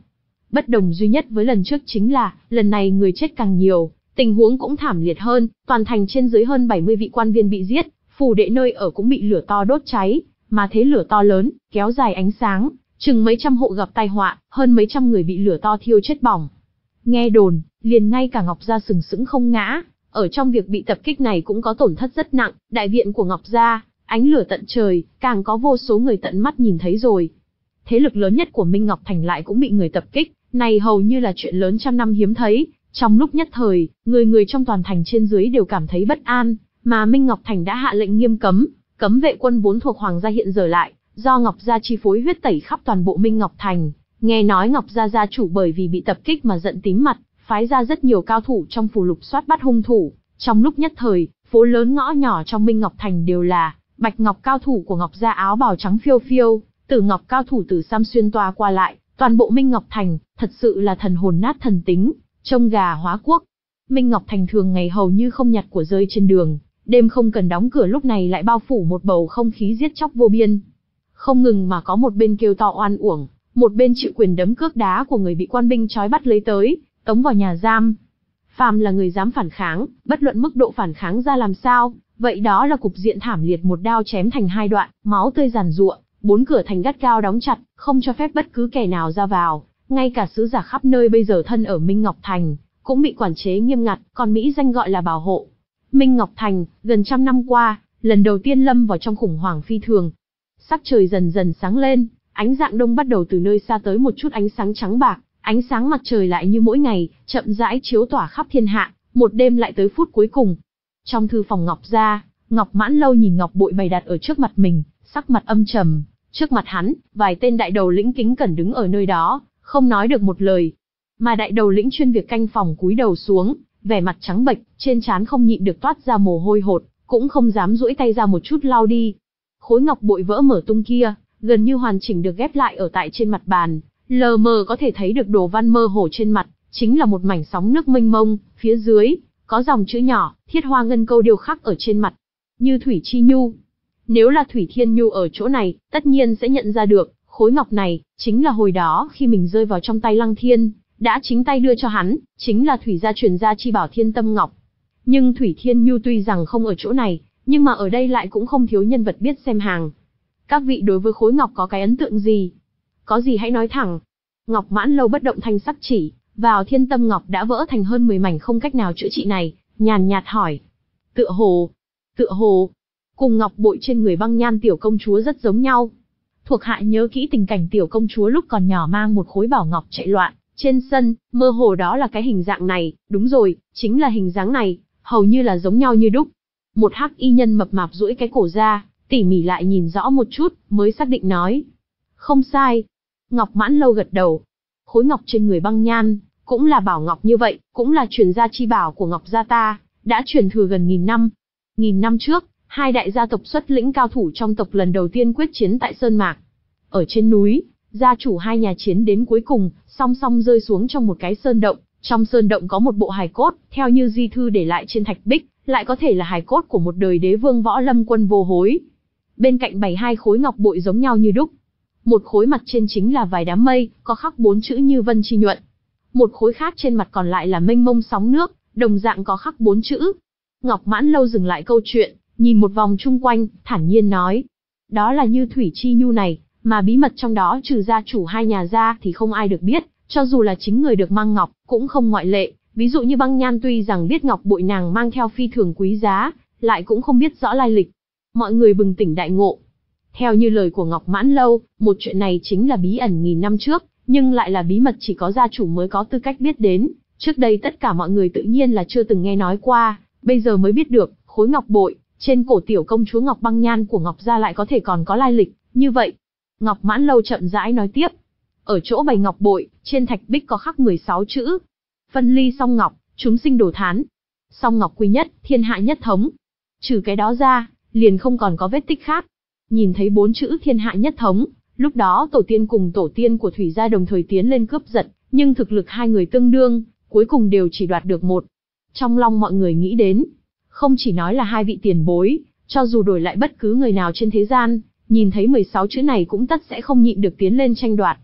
Bất đồng duy nhất với lần trước chính là, lần này người chết càng nhiều, tình huống cũng thảm liệt hơn, toàn thành trên dưới hơn bảy mươi vị quan viên bị giết, phủ đệ nơi ở cũng bị lửa to đốt cháy, mà thế lửa to lớn, kéo dài ánh sáng, chừng mấy trăm hộ gặp tai họa, hơn mấy trăm người bị lửa to thiêu chết bỏng. Nghe đồn, liền ngay cả Ngọc Gia sừng sững không ngã, ở trong việc bị tập kích này cũng có tổn thất rất nặng, đại viện của Ngọc Gia, ánh lửa tận trời, càng có vô số người tận mắt nhìn thấy rồi. Thế lực lớn nhất của Minh Ngọc Thành lại cũng bị người tập kích, này hầu như là chuyện lớn trăm năm hiếm thấy. Trong lúc nhất thời, người người trong toàn thành trên dưới đều cảm thấy bất an, mà Minh Ngọc Thành đã hạ lệnh nghiêm cấm, cấm vệ quân vốn thuộc Hoàng gia hiện giờ lại, do Ngọc Gia chi phối huyết tẩy khắp toàn bộ Minh Ngọc Thành. Nghe nói Ngọc Gia gia chủ bởi vì bị tập kích mà giận tím mặt, phái ra rất nhiều cao thủ trong phủ lục soát bắt hung thủ. Trong lúc nhất thời, phố lớn ngõ nhỏ trong Minh Ngọc Thành đều là bạch ngọc cao thủ của Ngọc Gia áo bào trắng phiêu phiêu, tử ngọc cao thủ từ sam xuyên toa qua lại, toàn bộ Minh Ngọc Thành, thật sự là thần hồn nát thần tính, trông gà hóa quốc. Minh Ngọc Thành thường ngày hầu như không nhặt của rơi trên đường, đêm không cần đóng cửa lúc này lại bao phủ một bầu không khí giết chóc vô biên. Không ngừng mà có một bên kêu to oan uổng, một bên chịu quyền đấm cước đá của người bị quan binh trói bắt lấy tới, tống vào nhà giam. Phàm là người dám phản kháng, bất luận mức độ phản kháng ra làm sao, vậy đó là cục diện thảm liệt, một đao chém thành hai đoạn, máu tươi giàn giụa, bốn cửa thành gắt gao đóng chặt, không cho phép bất cứ kẻ nào ra vào, ngay cả sứ giả khắp nơi bây giờ thân ở Minh Ngọc Thành, cũng bị quản chế nghiêm ngặt, còn Mỹ danh gọi là bảo hộ. Minh Ngọc Thành, gần trăm năm qua, lần đầu tiên lâm vào trong khủng hoảng phi thường. Sắc trời dần dần sáng lên, ánh rạng đông bắt đầu từ nơi xa tới một chút ánh sáng trắng bạc, ánh sáng mặt trời lại như mỗi ngày, chậm rãi chiếu tỏa khắp thiên hạ, một đêm lại tới phút cuối cùng. Trong thư phòng Ngọc Gia, Ngọc Mãn Lâu nhìn ngọc bội bày đặt ở trước mặt mình, sắc mặt âm trầm, trước mặt hắn, vài tên đại đầu lĩnh kính cẩn đứng ở nơi đó, không nói được một lời. Mà đại đầu lĩnh chuyên việc canh phòng cúi đầu xuống, vẻ mặt trắng bệch, trên trán không nhịn được toát ra mồ hôi hột, cũng không dám duỗi tay ra một chút lau đi. Khối ngọc bội vỡ mở tung kia, gần như hoàn chỉnh được ghép lại ở tại trên mặt bàn, lờ mờ có thể thấy được đồ văn mơ hồ trên mặt, chính là một mảnh sóng nước mênh mông, phía dưới có dòng chữ nhỏ, thiết hoa ngân câu điêu khắc ở trên mặt, như thủy chi nhu. Nếu là Thủy Thiên Nhu ở chỗ này, tất nhiên sẽ nhận ra được, khối ngọc này, chính là hồi đó khi mình rơi vào trong tay Lăng Thiên, đã chính tay đưa cho hắn, chính là Thủy gia truyền gia chi bảo Thiên Tâm Ngọc. Nhưng Thủy Thiên Nhu tuy rằng không ở chỗ này, nhưng mà ở đây lại cũng không thiếu nhân vật biết xem hàng. Các vị đối với khối ngọc có cái ấn tượng gì? Có gì hãy nói thẳng. Ngọc Mãn Lâu bất động thanh sắc chỉ vào Thiên Tâm Ngọc đã vỡ thành hơn mười mảnh không cách nào chữa trị này, nhàn nhạt hỏi. Tựa hồ, tựa hồ, cùng ngọc bội trên người Băng Nhan tiểu công chúa rất giống nhau. Thuộc hạ nhớ kỹ tình cảnh tiểu công chúa lúc còn nhỏ mang một khối bảo ngọc chạy loạn trên sân, mơ hồ đó là cái hình dạng này, đúng rồi, chính là hình dáng này, hầu như là giống nhau như đúc. Một hắc y nhân mập mạp duỗi cái cổ ra, tỉ mỉ lại nhìn rõ một chút, mới xác định nói. Không sai. Ngọc Mãn Lâu gật đầu. Khối ngọc trên người Băng Nhan, cũng là bảo ngọc như vậy, cũng là truyền gia chi bảo của Ngọc gia ta, đã truyền thừa gần nghìn năm. Nghìn năm trước, hai đại gia tộc xuất lĩnh cao thủ trong tộc lần đầu tiên quyết chiến tại Sơn Mạc. Ở trên núi, gia chủ hai nhà chiến đến cuối cùng, song song rơi xuống trong một cái sơn động. Trong sơn động có một bộ hài cốt, theo như di thư để lại trên thạch bích, lại có thể là hài cốt của một đời đế vương Võ Lâm Quân Vô Hối. Bên cạnh bày hai khối ngọc bội giống nhau như đúc. Một khối mặt trên chính là vài đám mây, có khắc bốn chữ như vân chi nhuận. Một khối khác trên mặt còn lại là mênh mông sóng nước, đồng dạng có khắc bốn chữ. Ngọc Mãn Lâu dừng lại câu chuyện, nhìn một vòng chung quanh, thản nhiên nói. Đó là như thủy chi nhu này, mà bí mật trong đó trừ gia chủ hai nhà ra thì không ai được biết, cho dù là chính người được mang ngọc, cũng không ngoại lệ. Ví dụ như Băng Nhan tuy rằng biết ngọc bội nàng mang theo phi thường quý giá, lại cũng không biết rõ lai lịch. Mọi người bừng tỉnh đại ngộ. Theo như lời của Ngọc Mãn Lâu, một chuyện này chính là bí ẩn nghìn năm trước, nhưng lại là bí mật chỉ có gia chủ mới có tư cách biết đến. Trước đây tất cả mọi người tự nhiên là chưa từng nghe nói qua, bây giờ mới biết được, khối ngọc bội trên cổ tiểu công chúa Ngọc Băng Nhan của Ngọc gia lại có thể còn có lai lịch như vậy. Ngọc Mãn Lâu chậm rãi nói tiếp. Ở chỗ bày ngọc bội, trên thạch bích có khắc mười sáu chữ. Phân ly song ngọc, chúng sinh đồ thán. Song ngọc quý nhất, thiên hạ nhất thống. Trừ cái đó ra, liền không còn có vết tích khác. Nhìn thấy bốn chữ thiên hạ nhất thống, lúc đó tổ tiên cùng tổ tiên của Thủy gia đồng thời tiến lên cướp giật, nhưng thực lực hai người tương đương, cuối cùng đều chỉ đoạt được một. Trong lòng mọi người nghĩ đến, không chỉ nói là hai vị tiền bối, cho dù đổi lại bất cứ người nào trên thế gian, nhìn thấy mười sáu chữ này cũng tất sẽ không nhịn được tiến lên tranh đoạt.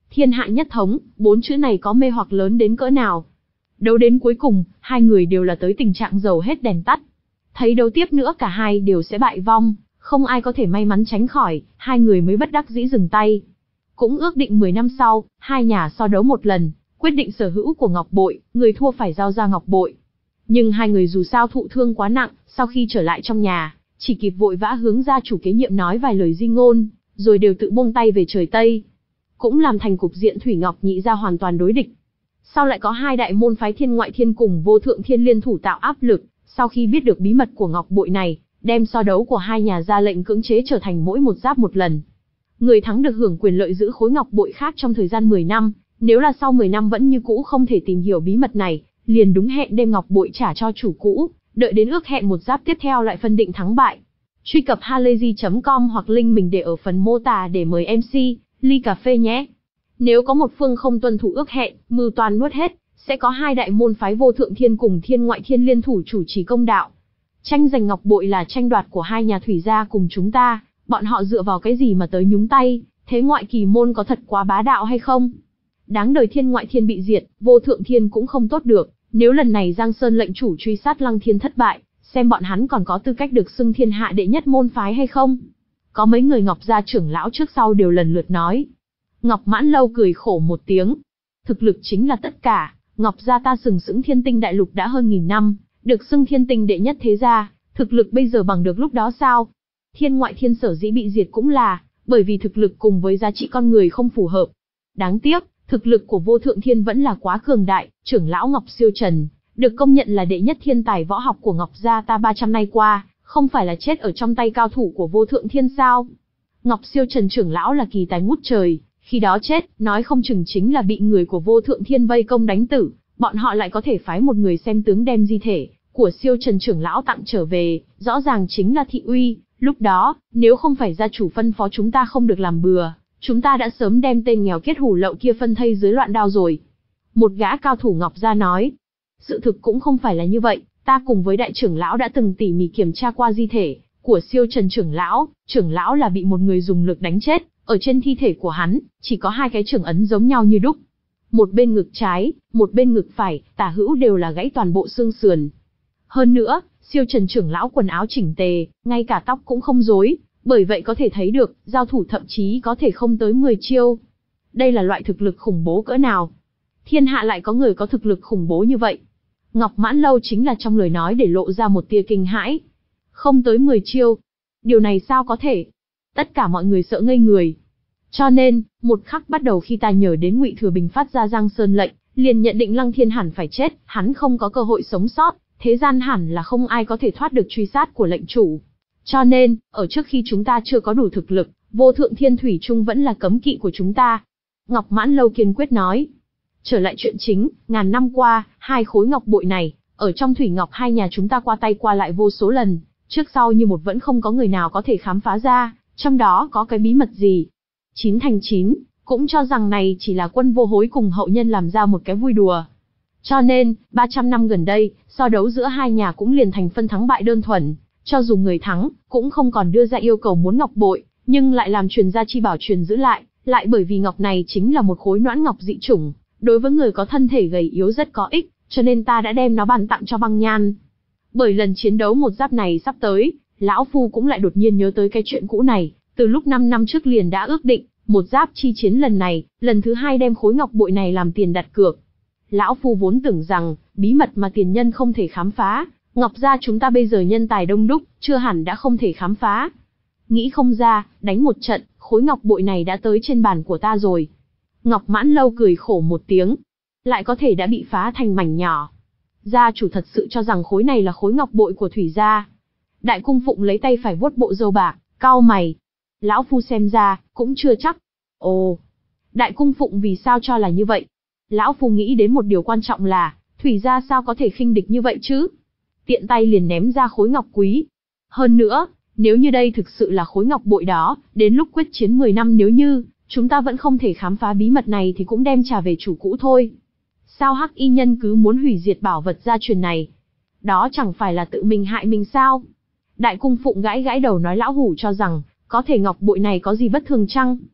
Thiên hạ nhất thống, bốn chữ này có mê hoặc lớn đến cỡ nào. Đấu đến cuối cùng, hai người đều là tới tình trạng dầu hết đèn tắt. Thấy đấu tiếp nữa cả hai đều sẽ bại vong, không ai có thể may mắn tránh khỏi, hai người mới bất đắc dĩ dừng tay. Cũng ước định mười năm sau, hai nhà so đấu một lần, quyết định sở hữu của ngọc bội, người thua phải giao ra ngọc bội. Nhưng hai người dù sao thụ thương quá nặng, sau khi trở lại trong nhà, chỉ kịp vội vã hướng gia chủ kế nhiệm nói vài lời di ngôn, rồi đều tự buông tay về trời Tây. Cũng làm thành cục diện Thủy Ngọc Nhị gia hoàn toàn đối địch. Sau lại có hai đại môn phái Thiên Ngoại Thiên cùng Vô Thượng Thiên liên thủ tạo áp lực, sau khi biết được bí mật của ngọc bội này, đem so đấu của hai nhà ra lệnh cưỡng chế trở thành mỗi một giáp một lần. Người thắng được hưởng quyền lợi giữ khối ngọc bội khác trong thời gian mười năm, nếu là sau mười năm vẫn như cũ không thể tìm hiểu bí mật này, liền đúng hẹn đem ngọc bội trả cho chủ cũ, đợi đến ước hẹn một giáp tiếp theo lại phân định thắng bại. Truy cập halayzi chấm com hoặc link mình để ở phần mô tả để mời em xê, ly cà phê nhé. Nếu có một phương không tuân thủ ước hẹn, mưu toan nuốt hết, sẽ có hai đại môn phái Vô Thượng Thiên cùng Thiên Ngoại Thiên liên thủ chủ trì công đạo. Tranh giành ngọc bội là tranh đoạt của hai nhà Thủy gia cùng chúng ta, bọn họ dựa vào cái gì mà tới nhúng tay, thế ngoại kỳ môn có thật quá bá đạo hay không? Đáng đời Thiên Ngoại Thiên bị diệt, Vô Thượng Thiên cũng không tốt được, nếu lần này Giang Sơn lệnh chủ truy sát Lăng Thiên thất bại, xem bọn hắn còn có tư cách được xưng thiên hạ đệ nhất môn phái hay không? Có mấy người Ngọc gia trưởng lão trước sau đều lần lượt nói. Ngọc Mãn Lâu cười khổ một tiếng. Thực lực chính là tất cả, Ngọc gia ta sừng sững Thiên Tinh đại lục đã hơn nghìn năm, được xưng Thiên Tinh đệ nhất thế gia, thực lực bây giờ bằng được lúc đó sao? Thiên Ngoại Thiên sở dĩ bị diệt cũng là bởi vì thực lực cùng với giá trị con người không phù hợp. Đáng tiếc, thực lực của Vô Thượng Thiên vẫn là quá cường đại, trưởng lão Ngọc Siêu Trần, được công nhận là đệ nhất thiên tài võ học của Ngọc gia ta ba trăm năm qua, không phải là chết ở trong tay cao thủ của Vô Thượng Thiên sao? Ngọc Siêu Trần trưởng lão là kỳ tài ngút trời, khi đó chết, nói không chừng chính là bị người của Vô Thượng Thiên vây công đánh tử, bọn họ lại có thể phái một người xem tướng đem di thể của Siêu Trần trưởng lão tặng trở về, rõ ràng chính là thị uy. Lúc đó, nếu không phải gia chủ phân phó chúng ta không được làm bừa, chúng ta đã sớm đem tên nghèo kiết hủ lậu kia phân thây dưới loạn đao rồi. Một gã cao thủ Ngọc gia nói. Sự thực cũng không phải là như vậy, ta cùng với đại trưởng lão đã từng tỉ mỉ kiểm tra qua di thể của Siêu Trần trưởng lão, trưởng lão là bị một người dùng lực đánh chết, ở trên thi thể của hắn, chỉ có hai cái trưởng ấn giống nhau như đúc. Một bên ngực trái, một bên ngực phải, tả hữu đều là gãy toàn bộ xương sườn. Hơn nữa, Siêu Trần trưởng lão quần áo chỉnh tề, ngay cả tóc cũng không rối, bởi vậy có thể thấy được, giao thủ thậm chí có thể không tới mười chiêu. Đây là loại thực lực khủng bố cỡ nào? Thiên hạ lại có người có thực lực khủng bố như vậy. Ngọc Mãn Lâu chính là trong lời nói để lộ ra một tia kinh hãi. Không tới mười chiêu. Điều này sao có thể? Tất cả mọi người sợ ngây người. Cho nên, một khắc bắt đầu khi ta nhớ đến Ngụy Thừa Bình phát ra Giang Sơn lệnh, liền nhận định Lăng Thiên hẳn phải chết, hắn không có cơ hội sống sót, thế gian hẳn là không ai có thể thoát được truy sát của lệnh chủ. Cho nên, ở trước khi chúng ta chưa có đủ thực lực, Vô Thượng Thiên thủy chung vẫn là cấm kỵ của chúng ta. Ngọc Mãn Lâu kiên quyết nói. Trở lại chuyện chính, ngàn năm qua, hai khối ngọc bội này, ở trong thủy ngọc hai nhà chúng ta qua tay qua lại vô số lần, trước sau như một vẫn không có người nào có thể khám phá ra, trong đó có cái bí mật gì. Chín thành chín, cũng cho rằng này chỉ là Quân Vô Hối cùng hậu nhân làm ra một cái vui đùa. Cho nên, ba trăm năm gần đây, so đấu giữa hai nhà cũng liền thành phân thắng bại đơn thuần, cho dù người thắng, cũng không còn đưa ra yêu cầu muốn ngọc bội, nhưng lại làm truyền gia chi bảo truyền giữ lại, lại bởi vì ngọc này chính là một khối noãn ngọc dị chủng, đối với người có thân thể gầy yếu rất có ích, cho nên ta đã đem nó bàn tặng cho Băng Nhan. Bởi lần chiến đấu một giáp này sắp tới, lão phu cũng lại đột nhiên nhớ tới cái chuyện cũ này, từ lúc năm năm trước liền đã ước định, một giáp chi chiến lần này, lần thứ hai đem khối ngọc bội này làm tiền đặt cược. Lão phu vốn tưởng rằng, bí mật mà tiền nhân không thể khám phá, Ngọc gia chúng ta bây giờ nhân tài đông đúc, chưa hẳn đã không thể khám phá. Nghĩ không ra, đánh một trận, khối ngọc bội này đã tới trên bàn của ta rồi. Ngọc Mãn Lâu cười khổ một tiếng, lại có thể đã bị phá thành mảnh nhỏ. Gia chủ thật sự cho rằng khối này là khối ngọc bội của Thủy gia. Đại Cung Phụng lấy tay phải vuốt bộ râu bạc, cau mày. Lão phu xem ra, cũng chưa chắc. Ồ, Đại Cung Phụng vì sao cho là như vậy? Lão phu nghĩ đến một điều quan trọng là, Thủy gia sao có thể khinh địch như vậy chứ? Tiện tay liền ném ra khối ngọc quý. Hơn nữa, nếu như đây thực sự là khối ngọc bội đó, đến lúc quyết chiến mười năm nếu như chúng ta vẫn không thể khám phá bí mật này thì cũng đem trả về chủ cũ thôi. Sao Hắc Y Nhân cứ muốn hủy diệt bảo vật gia truyền này? Đó chẳng phải là tự mình hại mình sao? Đại Cung Phụng gãi gãi đầu nói lão hủ cho rằng, có thể ngọc bội này có gì bất thường chăng?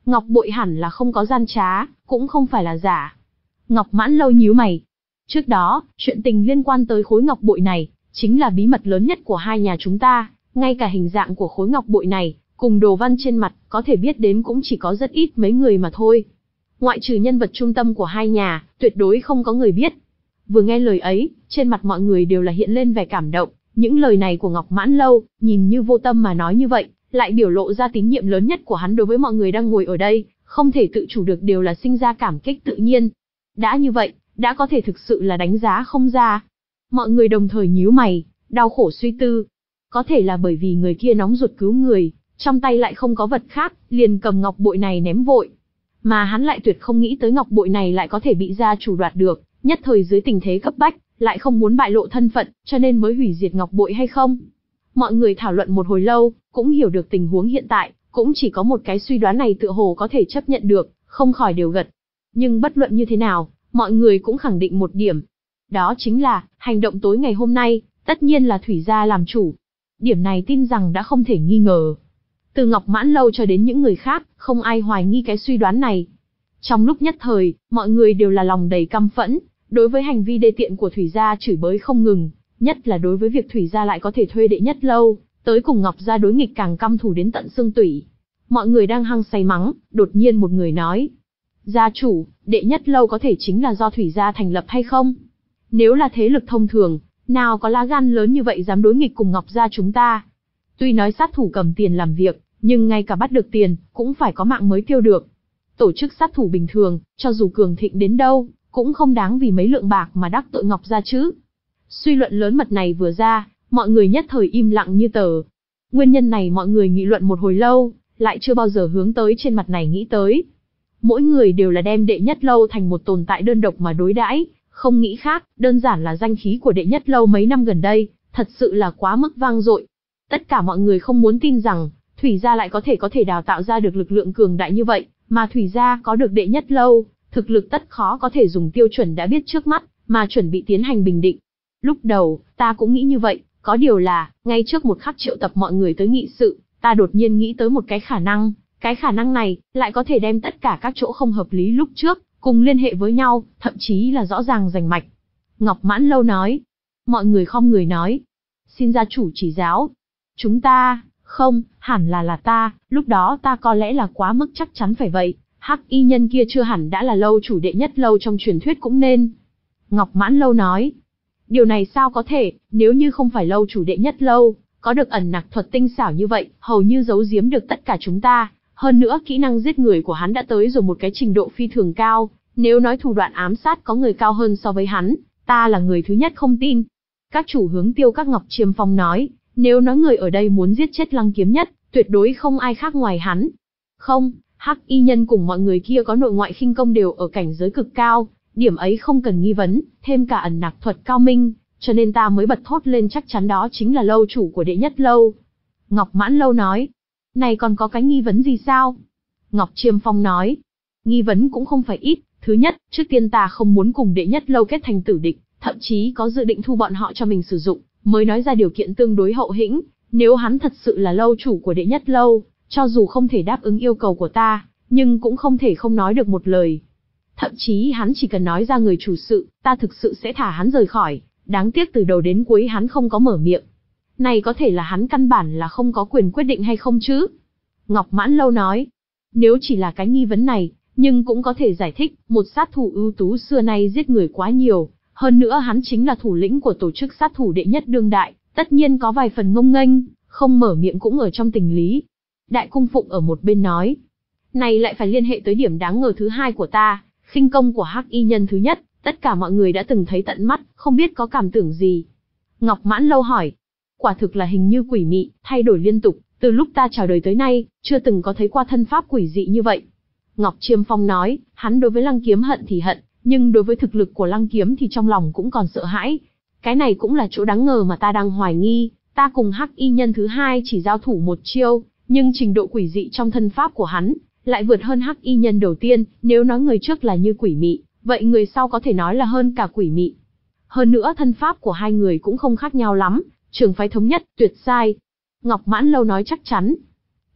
Ngọc bội hẳn là không có gian trá, cũng không phải là giả. Ngọc Mãn Lâu nhíu mày. Trước đó, chuyện tình liên quan tới khối ngọc bội này, chính là bí mật lớn nhất của hai nhà chúng ta, ngay cả hình dạng của khối ngọc bội này, cùng đồ văn trên mặt, có thể biết đến cũng chỉ có rất ít mấy người mà thôi. Ngoại trừ nhân vật trung tâm của hai nhà, tuyệt đối không có người biết. Vừa nghe lời ấy, trên mặt mọi người đều là hiện lên vẻ cảm động, những lời này của Ngọc Mãn Lâu, nhìn như vô tâm mà nói như vậy, lại biểu lộ ra tín nhiệm lớn nhất của hắn đối với mọi người đang ngồi ở đây, không thể tự chủ được đều là sinh ra cảm kích tự nhiên. Đã như vậy, đã có thể thực sự là đánh giá không ra. Mọi người đồng thời nhíu mày, đau khổ suy tư. Có thể là bởi vì người kia nóng ruột cứu người, trong tay lại không có vật khác, liền cầm ngọc bội này ném vội. Mà hắn lại tuyệt không nghĩ tới ngọc bội này lại có thể bị gia chủ đoạt được, nhất thời dưới tình thế cấp bách, lại không muốn bại lộ thân phận, cho nên mới hủy diệt ngọc bội hay không? Mọi người thảo luận một hồi lâu, cũng hiểu được tình huống hiện tại, cũng chỉ có một cái suy đoán này tựa hồ có thể chấp nhận được, không khỏi đều gật. Nhưng bất luận như thế nào, mọi người cũng khẳng định một điểm. Đó chính là, hành động tối ngày hôm nay, tất nhiên là Thủy gia làm chủ. Điểm này tin rằng đã không thể nghi ngờ. Từ Ngọc Mãn Lâu cho đến những người khác, không ai hoài nghi cái suy đoán này. Trong lúc nhất thời, mọi người đều là lòng đầy căm phẫn, đối với hành vi đê tiện của Thủy gia chửi bới không ngừng, nhất là đối với việc Thủy gia lại có thể thuê Đệ Nhất Lâu, tới cùng Ngọc gia đối nghịch càng căm thù đến tận xương tủy. Mọi người đang hăng say mắng, đột nhiên một người nói: "Gia chủ, Đệ Nhất Lâu có thể chính là do Thủy gia thành lập hay không? Nếu là thế lực thông thường, nào có lá gan lớn như vậy dám đối nghịch cùng Ngọc gia chúng ta? Tuy nói sát thủ cầm tiền làm việc, nhưng ngay cả bắt được tiền, cũng phải có mạng mới tiêu được. Tổ chức sát thủ bình thường, cho dù cường thịnh đến đâu, cũng không đáng vì mấy lượng bạc mà đắc tội Ngọc gia chứ." Suy luận lớn mật này vừa ra, mọi người nhất thời im lặng như tờ. Nguyên nhân này mọi người nghị luận một hồi lâu, lại chưa bao giờ hướng tới trên mặt này nghĩ tới. Mỗi người đều là đem Đệ Nhất Lâu thành một tồn tại đơn độc mà đối đãi, không nghĩ khác, đơn giản là danh khí của Đệ Nhất Lâu mấy năm gần đây, thật sự là quá mức vang dội. Tất cả mọi người không muốn tin rằng, Thủy gia lại có thể có thể đào tạo ra được lực lượng cường đại như vậy, mà Thủy gia có được Đệ Nhất Lâu, thực lực tất khó có thể dùng tiêu chuẩn đã biết trước mắt, mà chuẩn bị tiến hành bình định. Lúc đầu, ta cũng nghĩ như vậy, có điều là, ngay trước một khắc triệu tập mọi người tới nghị sự, ta đột nhiên nghĩ tới một cái khả năng, cái khả năng này, lại có thể đem tất cả các chỗ không hợp lý lúc trước, cùng liên hệ với nhau, thậm chí là rõ ràng rành mạch. Ngọc Mãn Lâu nói. Mọi người khom người nói: "Xin gia chủ chỉ giáo." Chúng ta, không, hẳn là là ta, lúc đó ta có lẽ là quá mức chắc chắn phải vậy, Hắc y nhân kia chưa hẳn đã là lâu chủ Đệ Nhất Lâu trong truyền thuyết cũng nên. Ngọc Mãn Lâu nói. Điều này sao có thể, nếu như không phải lâu chủ Đệ Nhất Lâu, có được ẩn nặc thuật tinh xảo như vậy, hầu như giấu giếm được tất cả chúng ta. Hơn nữa kỹ năng giết người của hắn đã tới rồi một cái trình độ phi thường cao, nếu nói thủ đoạn ám sát có người cao hơn so với hắn, ta là người thứ nhất không tin. Các chủ hướng Tiêu Các Ngọc Chiêm Phong nói, nếu nói người ở đây muốn giết chết Lăng Kiếm Nhất, tuyệt đối không ai khác ngoài hắn. Không, Hắc y nhân cùng mọi người kia có nội ngoại khinh công đều ở cảnh giới cực cao, điểm ấy không cần nghi vấn, thêm cả ẩn nặc thuật cao minh, cho nên ta mới bật thốt lên chắc chắn đó chính là lâu chủ của Đệ Nhất Lâu. Ngọc Mãn Lâu nói, này còn có cái nghi vấn gì sao? Ngọc Chiêm Phong nói, nghi vấn cũng không phải ít, thứ nhất, trước tiên ta không muốn cùng Đệ Nhất Lâu kết thành tử địch, thậm chí có dự định thu bọn họ cho mình sử dụng, mới nói ra điều kiện tương đối hậu hĩnh, nếu hắn thật sự là lâu chủ của Đệ Nhất Lâu, cho dù không thể đáp ứng yêu cầu của ta, nhưng cũng không thể không nói được một lời. Thậm chí hắn chỉ cần nói ra người chủ sự, ta thực sự sẽ thả hắn rời khỏi, đáng tiếc từ đầu đến cuối hắn không có mở miệng. Này có thể là hắn căn bản là không có quyền quyết định hay không chứ? Ngọc Mãn Lâu nói, nếu chỉ là cái nghi vấn này, nhưng cũng có thể giải thích, một sát thủ ưu tú xưa nay giết người quá nhiều, hơn nữa hắn chính là thủ lĩnh của tổ chức sát thủ đệ nhất đương đại, tất nhiên có vài phần ngông nghênh, không mở miệng cũng ở trong tình lý. Đại Cung Phụng ở một bên nói, này lại phải liên hệ tới điểm đáng ngờ thứ hai của ta, khinh công của Hắc y nhân thứ nhất, tất cả mọi người đã từng thấy tận mắt, không biết có cảm tưởng gì. Ngọc Mãn Lâu hỏi, quả thực là hình như quỷ mị, thay đổi liên tục, từ lúc ta chào đời tới nay, chưa từng có thấy qua thân pháp quỷ dị như vậy. Ngọc Chiêm Phong nói, hắn đối với Lăng Kiếm hận thì hận, nhưng đối với thực lực của Lăng Kiếm thì trong lòng cũng còn sợ hãi. Cái này cũng là chỗ đáng ngờ mà ta đang hoài nghi, ta cùng Hắc y nhân thứ hai chỉ giao thủ một chiêu, nhưng trình độ quỷ dị trong thân pháp của hắn lại vượt hơn Hắc y nhân đầu tiên, nếu nói người trước là như quỷ mị, vậy người sau có thể nói là hơn cả quỷ mị. Hơn nữa thân pháp của hai người cũng không khác nhau lắm, trường phái thống nhất, tuyệt sai. Ngọc Mãn Lâu nói chắc chắn.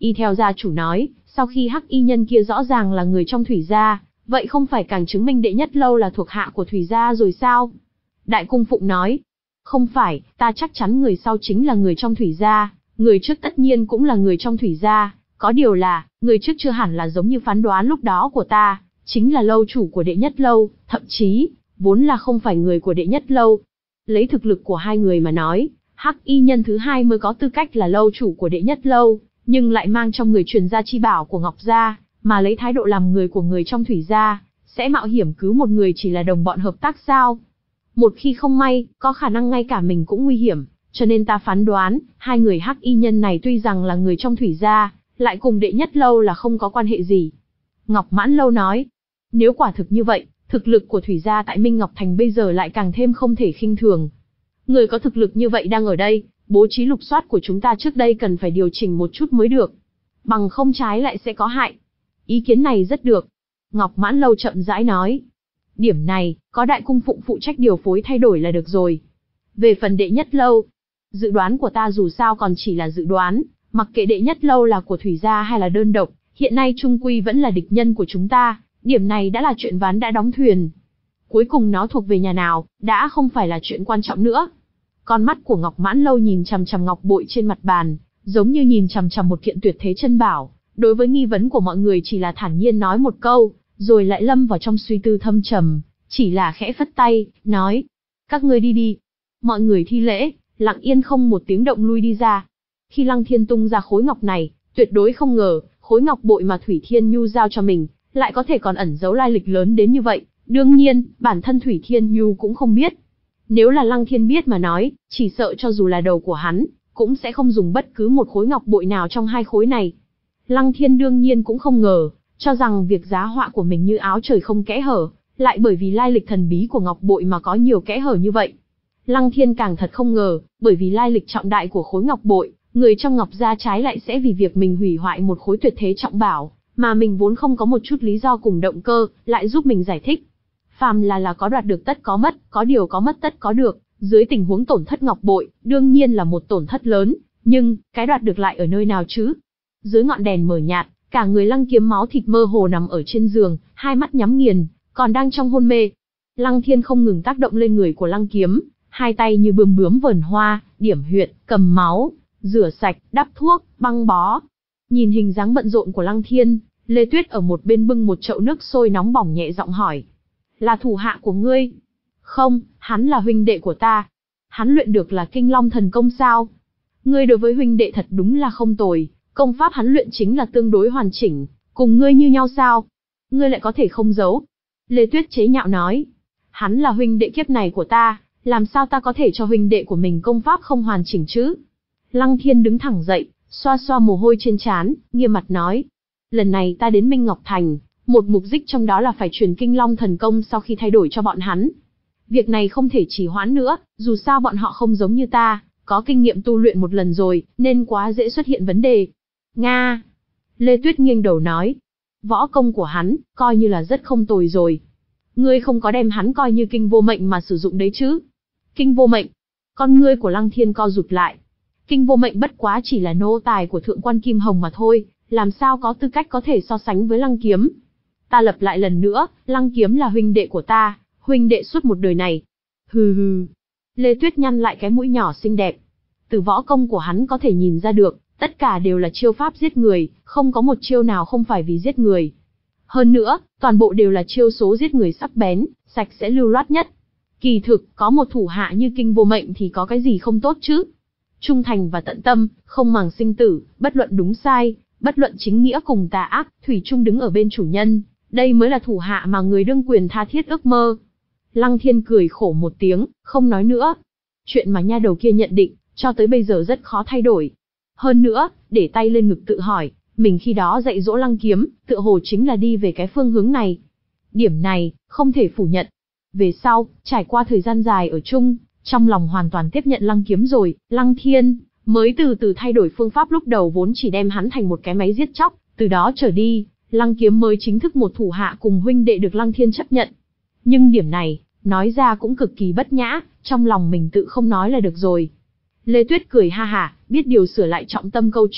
Y theo gia chủ nói, sau khi hắc y nhân kia rõ ràng là người trong Thủy gia, vậy không phải càng chứng minh Đệ Nhất Lâu là thuộc hạ của Thủy gia rồi sao? Đại cung phụng nói, không phải, ta chắc chắn người sau chính là người trong Thủy gia, người trước tất nhiên cũng là người trong Thủy gia, có điều là, người trước chưa hẳn là giống như phán đoán lúc đó của ta, chính là lâu chủ của Đệ Nhất Lâu, thậm chí, vốn là không phải người của Đệ Nhất Lâu. Lấy thực lực của hai người mà nói, hắc y nhân thứ hai mới có tư cách là lâu chủ của Đệ Nhất Lâu, nhưng lại mang trong người truyền gia chi bảo của Ngọc gia, mà lấy thái độ làm người của người trong Thủy gia, sẽ mạo hiểm cứu một người chỉ là đồng bọn hợp tác sao? Một khi không may, có khả năng ngay cả mình cũng nguy hiểm, cho nên ta phán đoán, hai người hắc y nhân này tuy rằng là người trong Thủy gia, lại cùng Đệ Nhất Lâu là không có quan hệ gì. Ngọc Mãn Lâu nói, nếu quả thực như vậy, thực lực của Thủy gia tại Minh Ngọc Thành bây giờ lại càng thêm không thể khinh thường. Người có thực lực như vậy đang ở đây, bố trí lục soát của chúng ta trước đây cần phải điều chỉnh một chút mới được. Bằng không trái lại sẽ có hại. Ý kiến này rất được. Ngọc Mãn Lâu chậm rãi nói. Điểm này, có đại cung phụng phụ trách điều phối thay đổi là được rồi. Về phần Đệ Nhất Lâu, dự đoán của ta dù sao còn chỉ là dự đoán, mặc kệ Đệ Nhất Lâu là của Thủy gia hay là đơn độc, hiện nay trung quy vẫn là địch nhân của chúng ta, điểm này đã là chuyện ván đã đóng thuyền. Cuối cùng nó thuộc về nhà nào, đã không phải là chuyện quan trọng nữa. Con mắt của Ngọc Mãn Lâu nhìn chằm chằm ngọc bội trên mặt bàn, giống như nhìn chằm chằm một kiện tuyệt thế chân bảo, đối với nghi vấn của mọi người chỉ là thản nhiên nói một câu, rồi lại lâm vào trong suy tư thâm trầm, chỉ là khẽ phất tay, nói, các ngươi đi đi. Mọi người thi lễ, lặng yên không một tiếng động lui đi ra. Khi Lăng Thiên tung ra khối ngọc này, tuyệt đối không ngờ, khối ngọc bội mà Thủy Thiên Nhu giao cho mình, lại có thể còn ẩn giấu lai lịch lớn đến như vậy. Đương nhiên, bản thân Thủy Thiên Nhu cũng không biết. Nếu là Lăng Thiên biết mà nói, chỉ sợ cho dù là đầu của hắn, cũng sẽ không dùng bất cứ một khối ngọc bội nào trong hai khối này. Lăng Thiên đương nhiên cũng không ngờ, cho rằng việc giá họa của mình như áo trời không kẽ hở, lại bởi vì lai lịch thần bí của ngọc bội mà có nhiều kẽ hở như vậy. Lăng Thiên càng thật không ngờ, bởi vì lai lịch trọng đại của khối ngọc bội, người trong Ngọc gia trái lại sẽ vì việc mình hủy hoại một khối tuyệt thế trọng bảo, mà mình vốn không có một chút lý do cùng động cơ, lại giúp mình giải thích. Phàm là là có đoạt được tất có mất, có điều có mất tất có được, dưới tình huống tổn thất ngọc bội, đương nhiên là một tổn thất lớn, nhưng, cái đoạt được lại ở nơi nào chứ? Dưới ngọn đèn mờ nhạt, cả người Lăng Kiếm máu thịt mơ hồ nằm ở trên giường, hai mắt nhắm nghiền, còn đang trong hôn mê. Lăng Thiên không ngừng tác động lên người của Lăng Kiếm, hai tay như bướm bướm vờn hoa, điểm huyệt, cầm máu, rửa sạch, đắp thuốc, băng bó. Nhìn hình dáng bận rộn của Lăng Thiên, Lê Tuyết ở một bên bưng một chậu nước sôi nóng bỏng nhẹ giọng hỏi. Là thủ hạ của ngươi? Không, hắn là huynh đệ của ta. Hắn luyện được là Kinh Long thần công sao? Ngươi đối với huynh đệ thật đúng là không tồi, công pháp hắn luyện chính là tương đối hoàn chỉnh, cùng ngươi như nhau sao? Ngươi lại có thể không giấu. Lê Tuyết chế nhạo nói. Hắn là huynh đệ kiếp này của ta, làm sao ta có thể cho huynh đệ của mình công pháp không hoàn chỉnh chứ? Lăng Thiên đứng thẳng dậy, xoa xoa mồ hôi trên trán, nghiêm mặt nói. Lần này ta đến Minh Ngọc Thành, một mục đích trong đó là phải truyền Kinh Long thần công sau khi thay đổi cho bọn hắn. Việc này không thể trì hoãn nữa, dù sao bọn họ không giống như ta, có kinh nghiệm tu luyện một lần rồi, nên quá dễ xuất hiện vấn đề. Nga! Lê Tuyết nghiêng đầu nói. Võ công của hắn, coi như là rất không tồi rồi. Ngươi không có đem hắn coi như kinh vô mệnh mà sử dụng đấy chứ? Kinh vô mệnh? Con ngươi của Lăng Thiên co rụt lại. Kinh vô mệnh bất quá chỉ là nô tài của thượng quan Kim Hồng mà thôi, làm sao có tư cách có thể so sánh với Lăng Kiếm. Ta lập lại lần nữa, Lăng Kiếm là huynh đệ của ta, huynh đệ suốt một đời này. Hừ hừ. Lê Tuyết nhăn lại cái mũi nhỏ xinh đẹp. Từ võ công của hắn có thể nhìn ra được, tất cả đều là chiêu pháp giết người, không có một chiêu nào không phải vì giết người. Hơn nữa, toàn bộ đều là chiêu số giết người sắc bén, sạch sẽ lưu loát nhất. Kỳ thực, có một thủ hạ như Kinh vô mệnh thì có cái gì không tốt chứ? Trung thành và tận tâm, không màng sinh tử, bất luận đúng sai, bất luận chính nghĩa cùng tà ác, thủy chung đứng ở bên chủ nhân. Đây mới là thủ hạ mà người đương quyền tha thiết ước mơ. Lăng Thiên cười khổ một tiếng, không nói nữa. Chuyện mà nha đầu kia nhận định, cho tới bây giờ rất khó thay đổi. Hơn nữa, để tay lên ngực tự hỏi, mình khi đó dạy dỗ Lăng Kiếm, tựa hồ chính là đi về cái phương hướng này. Điểm này, không thể phủ nhận. Về sau, trải qua thời gian dài ở chung, trong lòng hoàn toàn tiếp nhận Lăng Kiếm rồi, Lăng Thiên mới từ từ thay đổi phương pháp lúc đầu vốn chỉ đem hắn thành một cái máy giết chóc, từ đó trở đi, Lăng Kiếm mới chính thức một thủ hạ cùng huynh đệ được Lăng Thiên chấp nhận. Nhưng điểm này, nói ra cũng cực kỳ bất nhã, trong lòng mình tự không nói là được rồi. Lê Tuyết cười ha hả, biết điều sửa lại trọng tâm câu chuyện,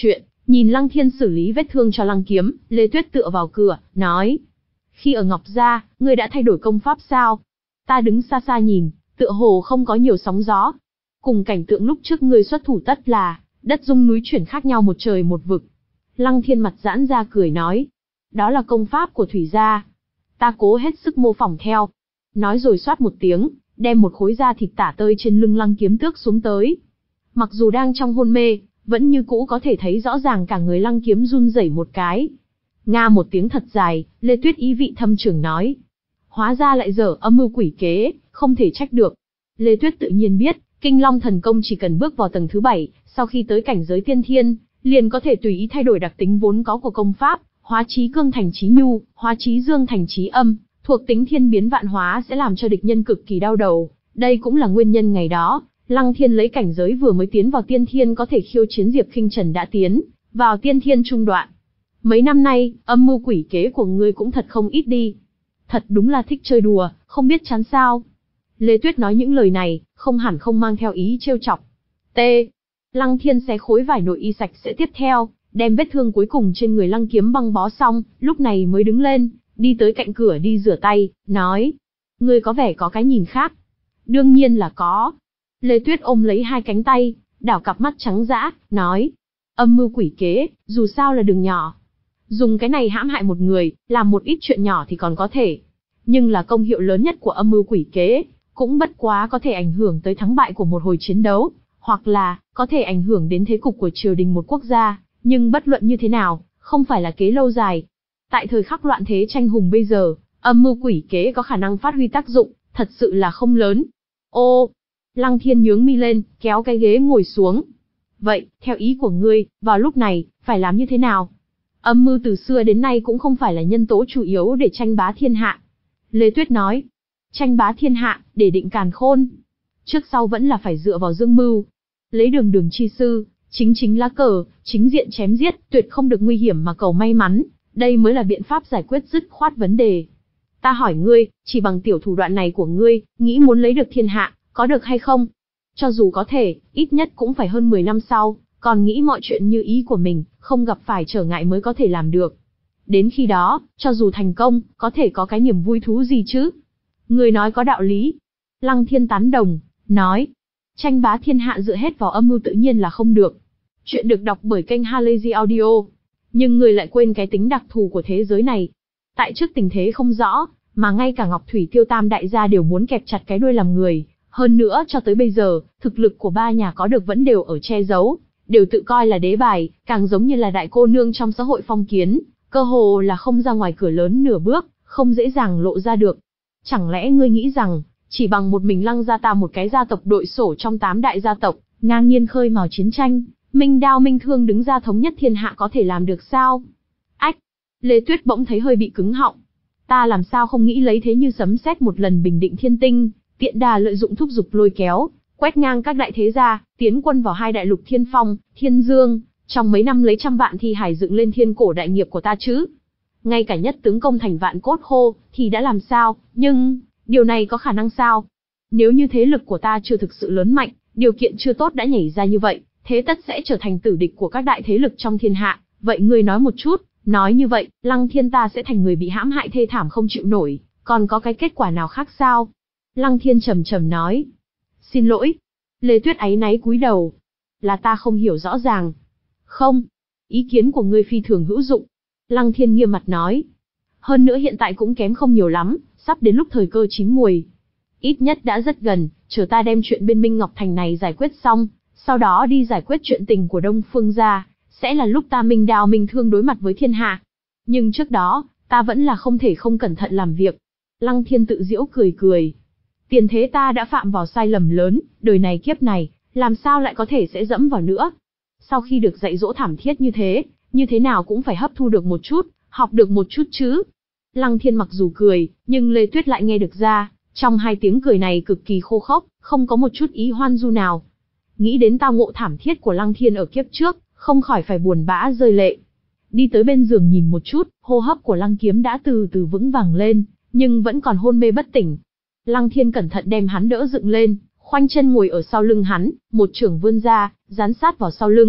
Nhìn Lăng Thiên xử lý vết thương cho Lăng Kiếm, Lê Tuyết tựa vào cửa, nói. Khi ở Ngọc Gia, ngươi đã thay đổi công pháp sao? Ta đứng xa xa nhìn, tựa hồ không có nhiều sóng gió. Cùng cảnh tượng lúc trước ngươi xuất thủ tất là, đất rung núi chuyển khác nhau một trời một vực. Lăng Thiên mặt giãn ra cười nói. Đó là công pháp của Thủy gia. Ta cố hết sức mô phỏng theo. Nói rồi xoát một tiếng, đem một khối da thịt tả tơi trên lưng Lăng Kiếm tước xuống tới. Mặc dù đang trong hôn mê, vẫn như cũ có thể thấy rõ ràng cả người Lăng Kiếm run rẩy một cái. Nga một tiếng thật dài, Lê Tuyết ý vị thâm trường nói. Hóa ra lại dở âm mưu quỷ kế, không thể trách được. Lê Tuyết tự nhiên biết, Kinh Long thần công chỉ cần bước vào tầng thứ bảy, sau khi tới cảnh giới tiên thiên, liền có thể tùy ý thay đổi đặc tính vốn có của công pháp, hóa chí cương thành chí nhu, hóa chí dương thành chí âm, thuộc tính thiên biến vạn hóa sẽ làm cho địch nhân cực kỳ đau đầu. Đây cũng là nguyên nhân ngày đó, Lăng Thiên lấy cảnh giới vừa mới tiến vào tiên thiên có thể khiêu chiến Diệp Khinh Trần đã tiến vào tiên thiên trung đoạn. Mấy năm nay, âm mưu quỷ kế của ngươi cũng thật không ít đi. Thật đúng là thích chơi đùa, không biết chán sao. Lê Tuyết nói những lời này, không hẳn không mang theo ý trêu chọc. T. Lăng Thiên xé khối vải nội y sạch sẽ tiếp theo, đem vết thương cuối cùng trên người Lăng Kiếm băng bó xong, lúc này mới đứng lên, đi tới cạnh cửa đi rửa tay, nói. Ngươi có vẻ có cái nhìn khác. Đương nhiên là có. Lê Tuyết ôm lấy hai cánh tay, đảo cặp mắt trắng dã, nói. Âm mưu quỷ kế, dù sao là đường nhỏ. Dùng cái này hãm hại một người, làm một ít chuyện nhỏ thì còn có thể. Nhưng là công hiệu lớn nhất của âm mưu quỷ kế, cũng bất quá có thể ảnh hưởng tới thắng bại của một hồi chiến đấu, hoặc là, có thể ảnh hưởng đến thế cục của triều đình một quốc gia, nhưng bất luận như thế nào, không phải là kế lâu dài. Tại thời khắc loạn thế tranh hùng bây giờ, âm mưu quỷ kế có khả năng phát huy tác dụng, thật sự là không lớn. Ô, Lăng Thiên nhướng mi lên, kéo cái ghế ngồi xuống. Vậy, theo ý của ngươi, vào lúc này, phải làm như thế nào? Âm mưu từ xưa đến nay cũng không phải là nhân tố chủ yếu để tranh bá thiên hạ. Lê Tuyết nói, tranh bá thiên hạ, để định càn khôn. Trước sau vẫn là phải dựa vào dương mưu. Lấy đường đường chi sư, chính chính lá cờ, chính diện chém giết, tuyệt không được nguy hiểm mà cầu may mắn. Đây mới là biện pháp giải quyết dứt khoát vấn đề. Ta hỏi ngươi, chỉ bằng tiểu thủ đoạn này của ngươi, nghĩ muốn lấy được thiên hạ, có được hay không? Cho dù có thể, ít nhất cũng phải hơn mười năm sau, còn nghĩ mọi chuyện như ý của mình, không gặp phải trở ngại mới có thể làm được. Đến khi đó, cho dù thành công, có thể có cái niềm vui thú gì chứ? Ngươi nói có đạo lý. Lăng Thiên tán đồng, nói. Tranh bá thiên hạ dựa hết vào âm mưu tự nhiên là không được. Chuyện được đọc bởi kênh Halazy Audio. Nhưng người lại quên cái tính đặc thù của thế giới này. Tại trước tình thế không rõ, mà ngay cả Ngọc Thủy Tiêu Tam đại gia đều muốn kẹp chặt cái đuôi làm người. Hơn nữa cho tới bây giờ, thực lực của ba nhà có được vẫn đều ở che giấu, đều tự coi là đế bài, càng giống như là đại cô nương trong xã hội phong kiến, cơ hồ là không ra ngoài cửa lớn nửa bước, không dễ dàng lộ ra được. Chẳng lẽ ngươi nghĩ rằng, chỉ bằng một mình Lăng gia ta một cái gia tộc đội sổ trong tám đại gia tộc, ngang nhiên khơi mào chiến tranh, minh đao minh thương đứng ra thống nhất thiên hạ có thể làm được sao? Ách! Lê Tuyết bỗng thấy hơi bị cứng họng. Ta làm sao không nghĩ lấy thế như sấm sét một lần bình định thiên tinh, tiện đà lợi dụng thúc giục lôi kéo, quét ngang các đại thế gia, tiến quân vào hai đại lục Thiên Phong, Thiên Dương, trong mấy năm lấy trăm vạn thi hải dựng lên thiên cổ đại nghiệp của ta chứ. Ngay cả nhất tướng công thành vạn cốt khô, thì đã làm sao, nhưng, điều này có khả năng sao? Nếu như thế lực của ta chưa thực sự lớn mạnh, điều kiện chưa tốt đã nhảy ra như vậy, thế tất sẽ trở thành tử địch của các đại thế lực trong thiên hạ. Vậy ngươi nói một chút, nói như vậy, Lăng Thiên ta sẽ thành người bị hãm hại thê thảm không chịu nổi, còn có cái kết quả nào khác sao? Lăng Thiên trầm trầm nói. Xin lỗi. Lê Tuyết áy náy cúi đầu. Là ta không hiểu rõ ràng. Không. Ý kiến của ngươi phi thường hữu dụng. Lăng Thiên nghiêm mặt nói. Hơn nữa hiện tại cũng kém không nhiều lắm, sắp đến lúc thời cơ chín muồi. Ít nhất đã rất gần, chờ ta đem chuyện bên Minh Ngọc Thành này giải quyết xong, sau đó đi giải quyết chuyện tình của Đông Phương gia, sẽ là lúc ta minh đao minh thương đối mặt với thiên hạ. Nhưng trước đó, ta vẫn là không thể không cẩn thận làm việc. Lăng Thiên tự giễu cười cười. Tiền thế ta đã phạm vào sai lầm lớn, đời này kiếp này, làm sao lại có thể sẽ dẫm vào nữa. Sau khi được dạy dỗ thảm thiết như thế, như thế nào cũng phải hấp thu được một chút, học được một chút chứ. Lăng Thiên mặc dù cười, nhưng Lê Tuyết lại nghe được ra, trong hai tiếng cười này cực kỳ khô khốc, không có một chút ý hoan du nào. Nghĩ đến tao ngộ thảm thiết của Lăng Thiên ở kiếp trước, không khỏi phải buồn bã rơi lệ. Đi tới bên giường nhìn một chút, hô hấp của Lăng Kiếm đã từ từ vững vàng lên, nhưng vẫn còn hôn mê bất tỉnh. Lăng Thiên cẩn thận đem hắn đỡ dựng lên, khoanh chân ngồi ở sau lưng hắn, một chưởng vươn ra, dán sát vào sau lưng,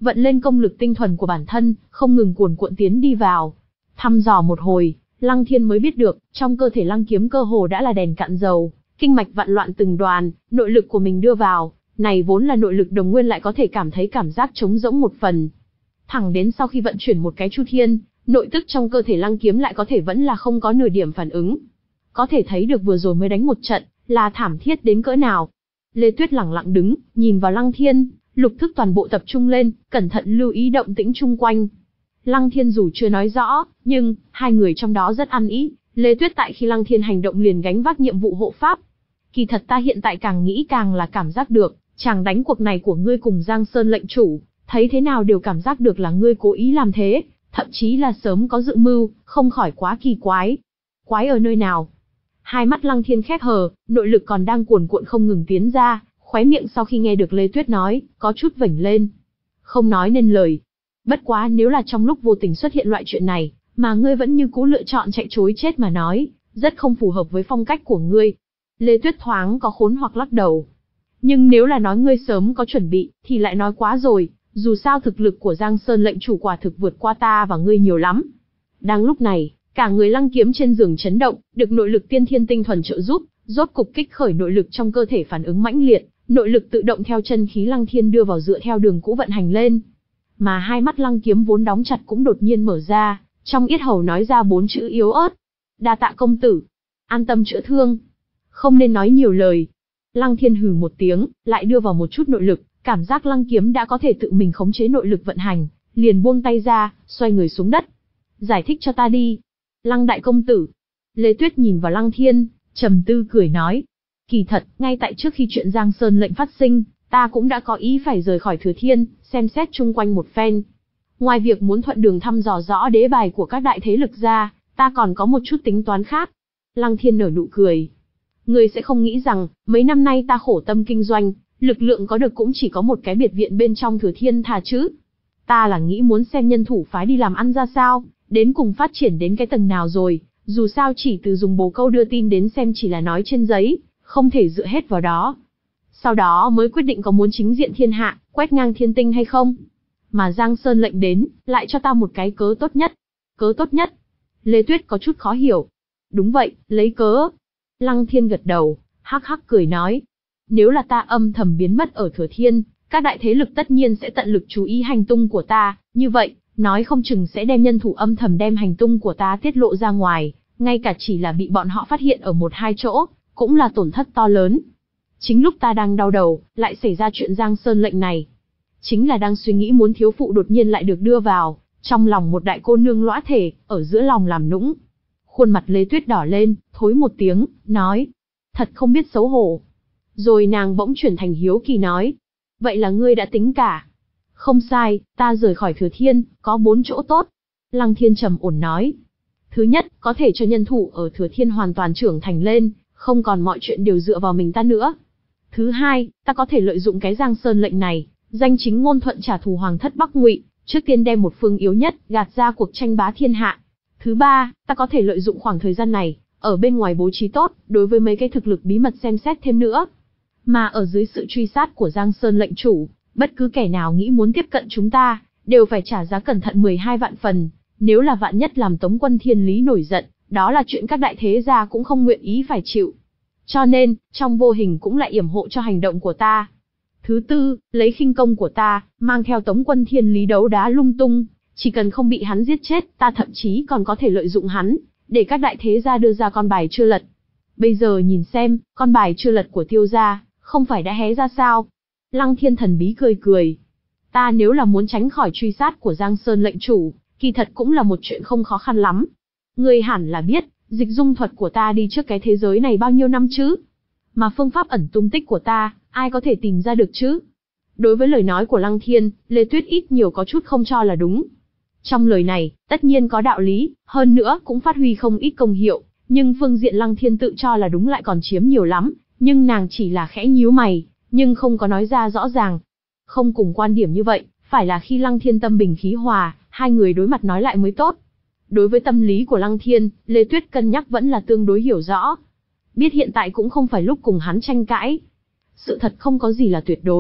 vận lên công lực tinh thuần của bản thân, không ngừng cuồn cuộn tiến đi vào. Thăm dò một hồi, Lăng Thiên mới biết được, trong cơ thể Lăng Kiếm cơ hồ đã là đèn cạn dầu, kinh mạch vặn loạn từng đoàn, nội lực của mình đưa vào, này vốn là nội lực đồng nguyên lại có thể cảm thấy cảm giác trống rỗng một phần. Thẳng đến sau khi vận chuyển một cái chu thiên, nội tức trong cơ thể Lăng Kiếm lại có thể vẫn là không có nửa điểm phản ứng. Có thể thấy được vừa rồi mới đánh một trận, là thảm thiết đến cỡ nào. Lê Tuyết lẳng lặng đứng, nhìn vào Lăng Thiên, lục thức toàn bộ tập trung lên, cẩn thận lưu ý động tĩnh chung quanh. Lăng Thiên dù chưa nói rõ, nhưng, hai người trong đó rất ăn ý, Lê Tuyết tại khi Lăng Thiên hành động liền gánh vác nhiệm vụ hộ pháp. Kỳ thật ta hiện tại càng nghĩ càng là cảm giác được, chàng đánh cuộc này của ngươi cùng Giang Sơn lệnh chủ, thấy thế nào đều cảm giác được là ngươi cố ý làm thế, thậm chí là sớm có dự mưu, không khỏi quá kỳ quái. Quái ở nơi nào? Hai mắt Lăng Thiên khép hờ, nội lực còn đang cuồn cuộn không ngừng tiến ra, khóe miệng sau khi nghe được Lê Tuyết nói, có chút vểnh lên. Không nói nên lời. Bất quá nếu là trong lúc vô tình xuất hiện loại chuyện này, mà ngươi vẫn như cũ lựa chọn chạy trối chết mà nói, rất không phù hợp với phong cách của ngươi. Lê Tuyết thoáng có khốn hoặc lắc đầu. Nhưng nếu là nói ngươi sớm có chuẩn bị, thì lại nói quá rồi, dù sao thực lực của Giang Sơn lệnh chủ quả thực vượt qua ta và ngươi nhiều lắm. Đang lúc này, cả người Lăng Kiếm trên giường chấn động, được nội lực tiên thiên tinh thuần trợ giúp, rốt cục kích khởi nội lực trong cơ thể phản ứng mãnh liệt, nội lực tự động theo chân khí Lăng Thiên đưa vào dựa theo đường cũ vận hành lên. Mà hai mắt Lăng Kiếm vốn đóng chặt cũng đột nhiên mở ra, trong yết hầu nói ra bốn chữ yếu ớt. Đa tạ công tử. An tâm chữa thương. Không nên nói nhiều lời. Lăng Thiên hừ một tiếng, lại đưa vào một chút nội lực, cảm giác Lăng Kiếm đã có thể tự mình khống chế nội lực vận hành, liền buông tay ra, xoay người xuống đất. Giải thích cho ta đi. Lăng đại công tử. Lê Tuyết nhìn vào Lăng Thiên, trầm tư cười nói. Kỳ thật, ngay tại trước khi chuyện Giang Sơn lệnh phát sinh, ta cũng đã có ý phải rời khỏi Thừa Thiên, xem xét chung quanh một phen. Ngoài việc muốn thuận đường thăm dò rõ đế bài của các đại thế lực ra, ta còn có một chút tính toán khác. Lăng Thiên nở nụ cười. Ngươi sẽ không nghĩ rằng, mấy năm nay ta khổ tâm kinh doanh, lực lượng có được cũng chỉ có một cái biệt viện bên trong Thừa Thiên thà chứ. Ta là nghĩ muốn xem nhân thủ phái đi làm ăn ra sao, đến cùng phát triển đến cái tầng nào rồi, dù sao chỉ từ dùng bồ câu đưa tin đến xem chỉ là nói trên giấy, không thể dựa hết vào đó. Sau đó mới quyết định có muốn chính diện thiên hạ, quét ngang thiên tinh hay không. Mà Giang Sơn lệnh đến, lại cho ta một cái cớ tốt nhất. Cớ tốt nhất? Lê Tuyết có chút khó hiểu. Đúng vậy, lấy cớ. Lăng Thiên gật đầu, hắc hắc cười nói. Nếu là ta âm thầm biến mất ở Thừa Thiên, các đại thế lực tất nhiên sẽ tận lực chú ý hành tung của ta, như vậy, nói không chừng sẽ đem nhân thủ âm thầm đem hành tung của ta tiết lộ ra ngoài, ngay cả chỉ là bị bọn họ phát hiện ở một hai chỗ, cũng là tổn thất to lớn. Chính lúc ta đang đau đầu, lại xảy ra chuyện Giang Sơn lệnh này. Chính là đang suy nghĩ muốn thiếu phụ đột nhiên lại được đưa vào, trong lòng một đại cô nương lõa thể, ở giữa lòng làm nũng. Khuôn mặt Lê Tuyết đỏ lên, thối một tiếng, nói. Thật không biết xấu hổ. Rồi nàng bỗng chuyển thành hiếu kỳ nói. Vậy là ngươi đã tính cả. Không sai, ta rời khỏi Thừa Thiên, có bốn chỗ tốt. Lăng Thiên trầm ổn nói. Thứ nhất, có thể cho nhân thủ ở Thừa Thiên hoàn toàn trưởng thành lên, không còn mọi chuyện đều dựa vào mình ta nữa. Thứ hai, ta có thể lợi dụng cái Giang Sơn lệnh này, danh chính ngôn thuận trả thù Hoàng thất Bắc Ngụy, trước tiên đem một phương yếu nhất, gạt ra cuộc tranh bá thiên hạ. Thứ ba, ta có thể lợi dụng khoảng thời gian này, ở bên ngoài bố trí tốt, đối với mấy cái thực lực bí mật xem xét thêm nữa. Mà ở dưới sự truy sát của Giang Sơn lệnh chủ, bất cứ kẻ nào nghĩ muốn tiếp cận chúng ta, đều phải trả giá cẩn thận mười hai vạn phần, nếu là vạn nhất làm Tống quân Thiên Lý nổi giận, đó là chuyện các đại thế gia cũng không nguyện ý phải chịu. Cho nên, trong vô hình cũng lại yểm hộ cho hành động của ta. Thứ tư, lấy khinh công của ta, mang theo Tống quân Thiên Lý đấu đá lung tung, chỉ cần không bị hắn giết chết, ta thậm chí còn có thể lợi dụng hắn, để các đại thế gia đưa ra con bài chưa lật. Bây giờ nhìn xem, con bài chưa lật của Tiêu gia, không phải đã hé ra sao? Lăng Thiên thần bí cười cười. Ta nếu là muốn tránh khỏi truy sát của Giang Sơn lệnh chủ, kỳ thật cũng là một chuyện không khó khăn lắm. Ngươi hẳn là biết, dịch dung thuật của ta đi trước cái thế giới này bao nhiêu năm chứ? Mà phương pháp ẩn tung tích của ta, ai có thể tìm ra được chứ? Đối với lời nói của Lăng Thiên, Lê Tuyết ít nhiều có chút không cho là đúng. Trong lời này, tất nhiên có đạo lý, hơn nữa cũng phát huy không ít công hiệu, nhưng phương diện Lăng Thiên tự cho là đúng lại còn chiếm nhiều lắm, nhưng nàng chỉ là khẽ nhíu mày, nhưng không có nói ra rõ ràng. Không cùng quan điểm như vậy, phải là khi Lăng Thiên tâm bình khí hòa, hai người đối mặt nói lại mới tốt. Đối với tâm lý của Lăng Thiên, Lê Tuyết cân nhắc vẫn là tương đối hiểu rõ. Biết hiện tại cũng không phải lúc cùng hắn tranh cãi. Sự thật không có gì là tuyệt đối,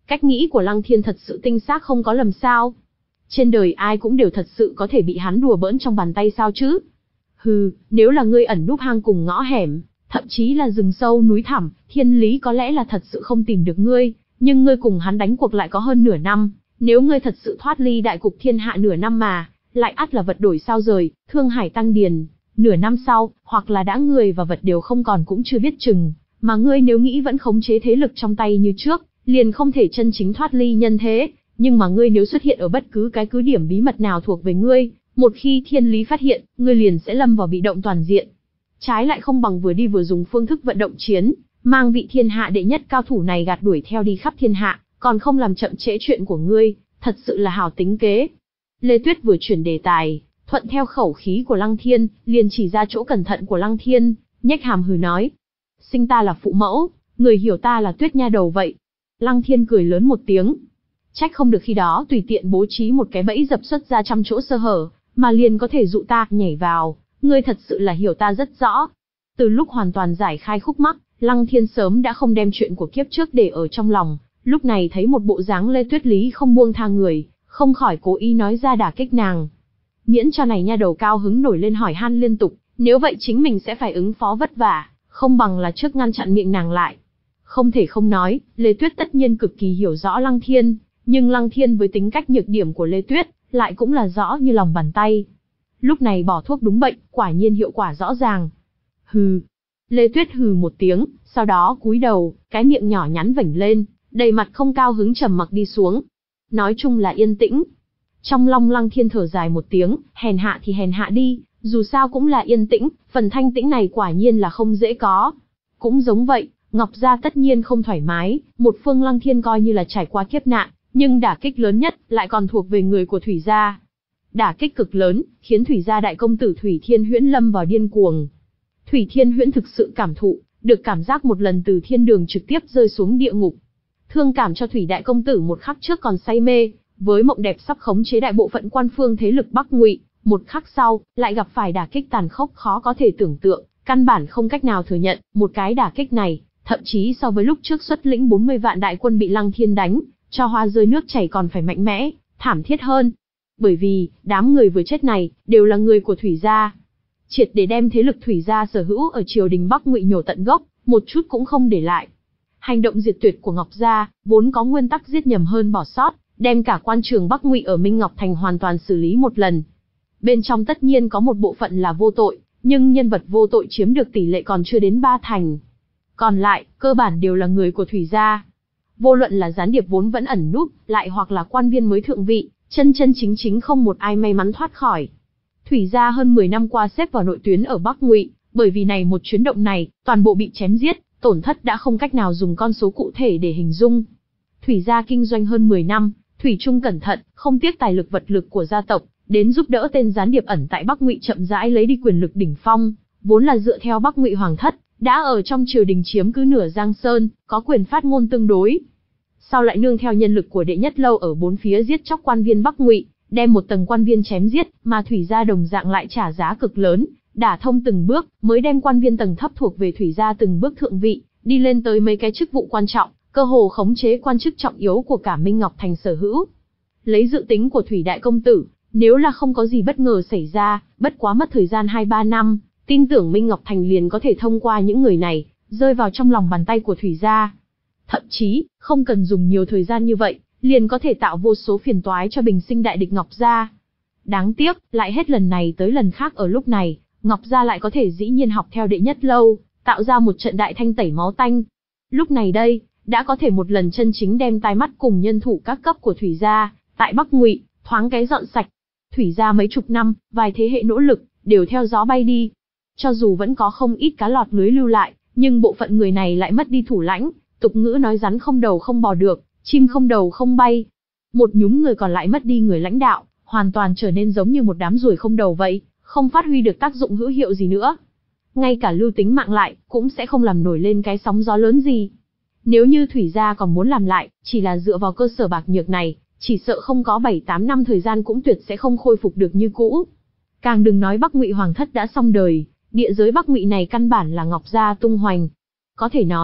Cách nghĩ của Lăng Thiên thật sự tinh xác không có lầm sao? Trên đời ai cũng đều thật sự có thể bị hắn đùa bỡn trong bàn tay sao chứ? Hừ, nếu là ngươi ẩn núp hang cùng ngõ hẻm, thậm chí là rừng sâu núi thẳm, thiên lý có lẽ là thật sự không tìm được ngươi, nhưng ngươi cùng hắn đánh cuộc lại có hơn nửa năm, nếu ngươi thật sự thoát ly đại cục thiên hạ nửa năm mà, lại ắt là vật đổi sao rời, thương hải tăng điền, nửa năm sau, hoặc là đã người và vật đều không còn cũng chưa biết chừng, mà ngươi nếu nghĩ vẫn khống chế thế lực trong tay như trước, liền không thể chân chính thoát ly nhân thế, nhưng mà ngươi nếu xuất hiện ở bất cứ cái cứ điểm bí mật nào thuộc về ngươi, một khi thiên lý phát hiện, ngươi liền sẽ lâm vào bị động toàn diện. Trái lại không bằng vừa đi vừa dùng phương thức vận động chiến, mang vị thiên hạ đệ nhất cao thủ này gạt đuổi theo đi khắp thiên hạ, còn không làm chậm trễ chuyện của ngươi, thật sự là hảo tính kế. Lê Tuyết vừa chuyển đề tài, thuận theo khẩu khí của Lăng Thiên, liền chỉ ra chỗ cẩn thận của Lăng Thiên, nhếch hàm hừ nói. Sinh ta là phụ mẫu, người hiểu ta là Tuyết nha đầu vậy. Lăng Thiên cười lớn một tiếng. Trách không được khi đó tùy tiện bố trí một cái bẫy dập xuất ra trăm chỗ sơ hở, mà liền có thể dụ ta nhảy vào, ngươi thật sự là hiểu ta rất rõ. Từ lúc hoàn toàn giải khai khúc mắc, Lăng Thiên sớm đã không đem chuyện của kiếp trước để ở trong lòng, lúc này thấy một bộ dáng Lê Tuyết lý không buông tha người, không khỏi cố ý nói ra đả kích nàng. Miễn cho này nha đầu cao hứng nổi lên hỏi han liên tục, nếu vậy chính mình sẽ phải ứng phó vất vả, không bằng là trước ngăn chặn miệng nàng lại. Không thể không nói, Lê Tuyết tất nhiên cực kỳ hiểu rõ Lăng Thiên, nhưng Lăng Thiên với tính cách nhược điểm của Lê Tuyết, lại cũng là rõ như lòng bàn tay. Lúc này bỏ thuốc đúng bệnh, quả nhiên hiệu quả rõ ràng. Hừ. Lê Tuyết hừ một tiếng, sau đó cúi đầu, cái miệng nhỏ nhắn vểnh lên, đầy mặt không cao hứng trầm mặc đi xuống. Nói chung là yên tĩnh. Trong lòng Lăng Thiên thở dài một tiếng, hèn hạ thì hèn hạ đi, dù sao cũng là yên tĩnh, phần thanh tĩnh này quả nhiên là không dễ có. Cũng giống vậy, Ngọc Gia tất nhiên không thoải mái, một phương Lăng Thiên coi như là trải qua kiếp nạn, nhưng đả kích lớn nhất lại còn thuộc về người của Thủy Gia. Đả kích cực lớn, khiến Thủy Gia đại công tử Thủy Thiên Huyễn lâm vào điên cuồng. Thủy Thiên Huyễn thực sự cảm thụ, được cảm giác một lần từ thiên đường trực tiếp rơi xuống địa ngục. Thương cảm cho Thủy đại công tử một khắc trước còn say mê, với mộng đẹp sắp khống chế đại bộ phận quan phương thế lực Bắc Ngụy, một khắc sau, lại gặp phải đả kích tàn khốc khó có thể tưởng tượng, căn bản không cách nào thừa nhận, một cái đả kích này, thậm chí so với lúc trước xuất lĩnh bốn mươi vạn đại quân bị Lăng Thiên đánh, cho hoa rơi nước chảy còn phải mạnh mẽ, thảm thiết hơn. Bởi vì, đám người vừa chết này, đều là người của Thủy Gia. Triệt để đem thế lực Thủy Gia sở hữu ở triều đình Bắc Ngụy nhổ tận gốc, một chút cũng không để lại. Hành động diệt tuyệt của Ngọc Gia, vốn có nguyên tắc giết nhầm hơn bỏ sót, đem cả quan trường Bắc Ngụy ở Minh Ngọc Thành hoàn toàn xử lý một lần. Bên trong tất nhiên có một bộ phận là vô tội, nhưng nhân vật vô tội chiếm được tỷ lệ còn chưa đến ba thành. Còn lại, cơ bản đều là người của Thủy Gia. Vô luận là gián điệp vốn vẫn ẩn núp, lại hoặc là quan viên mới thượng vị, chân chân chính chính không một ai may mắn thoát khỏi. Thủy Gia hơn mười năm qua xếp vào nội tuyến ở Bắc Ngụy, bởi vì này một chuyến động này, toàn bộ bị chém giết, tổn thất đã không cách nào dùng con số cụ thể để hình dung. Thủy Gia kinh doanh hơn mười năm, thủy chung cẩn thận, không tiếc tài lực vật lực của gia tộc, đến giúp đỡ tên gián điệp ẩn tại Bắc Ngụy chậm rãi lấy đi quyền lực đỉnh phong, vốn là dựa theo Bắc Ngụy hoàng thất, đã ở trong triều đình chiếm cứ nửa Giang Sơn, có quyền phát ngôn tương đối. Sau lại nương theo nhân lực của đệ nhất lâu ở bốn phía giết chóc quan viên Bắc Ngụy, đem một tầng quan viên chém giết, mà Thủy Gia đồng dạng lại trả giá cực lớn, đả thông từng bước, mới đem quan viên tầng thấp thuộc về Thủy Gia từng bước thượng vị, đi lên tới mấy cái chức vụ quan trọng, cơ hồ khống chế quan chức trọng yếu của cả Minh Ngọc Thành sở hữu. Lấy dự tính của Thủy đại công tử, nếu là không có gì bất ngờ xảy ra, bất quá mất thời gian hai ba năm, tin tưởng Minh Ngọc Thành liền có thể thông qua những người này, rơi vào trong lòng bàn tay của Thủy Gia. Thậm chí, không cần dùng nhiều thời gian như vậy, liền có thể tạo vô số phiền toái cho bình sinh đại địch Ngọc Gia. Đáng tiếc, lại hết lần này tới lần khác ở lúc này, Ngọc Gia lại có thể dĩ nhiên học theo đệ nhất lâu, tạo ra một trận đại thanh tẩy máu tanh. Lúc này đây, đã có thể một lần chân chính đem tai mắt cùng nhân thủ các cấp của Thủy Gia, tại Bắc Ngụy, thoáng cái dọn sạch. Thủy Gia mấy chục năm, vài thế hệ nỗ lực, đều theo gió bay đi. Cho dù vẫn có không ít cá lọt lưới lưu lại, nhưng bộ phận người này lại mất đi thủ lãnh, tục ngữ nói rắn không đầu không bò được, chim không đầu không bay. Một nhúm người còn lại mất đi người lãnh đạo, hoàn toàn trở nên giống như một đám ruồi không đầu vậy, không phát huy được tác dụng hữu hiệu gì nữa. Ngay cả lưu tính mạng lại, cũng sẽ không làm nổi lên cái sóng gió lớn gì. Nếu như Thủy Gia còn muốn làm lại, chỉ là dựa vào cơ sở bạc nhược này, chỉ sợ không có bảy tám năm thời gian cũng tuyệt sẽ không khôi phục được như cũ. Càng đừng nói Bắc Ngụy hoàng thất đã xong đời, địa giới Bắc Ngụy này căn bản là Ngọc Gia tung hoành. Có thể nói,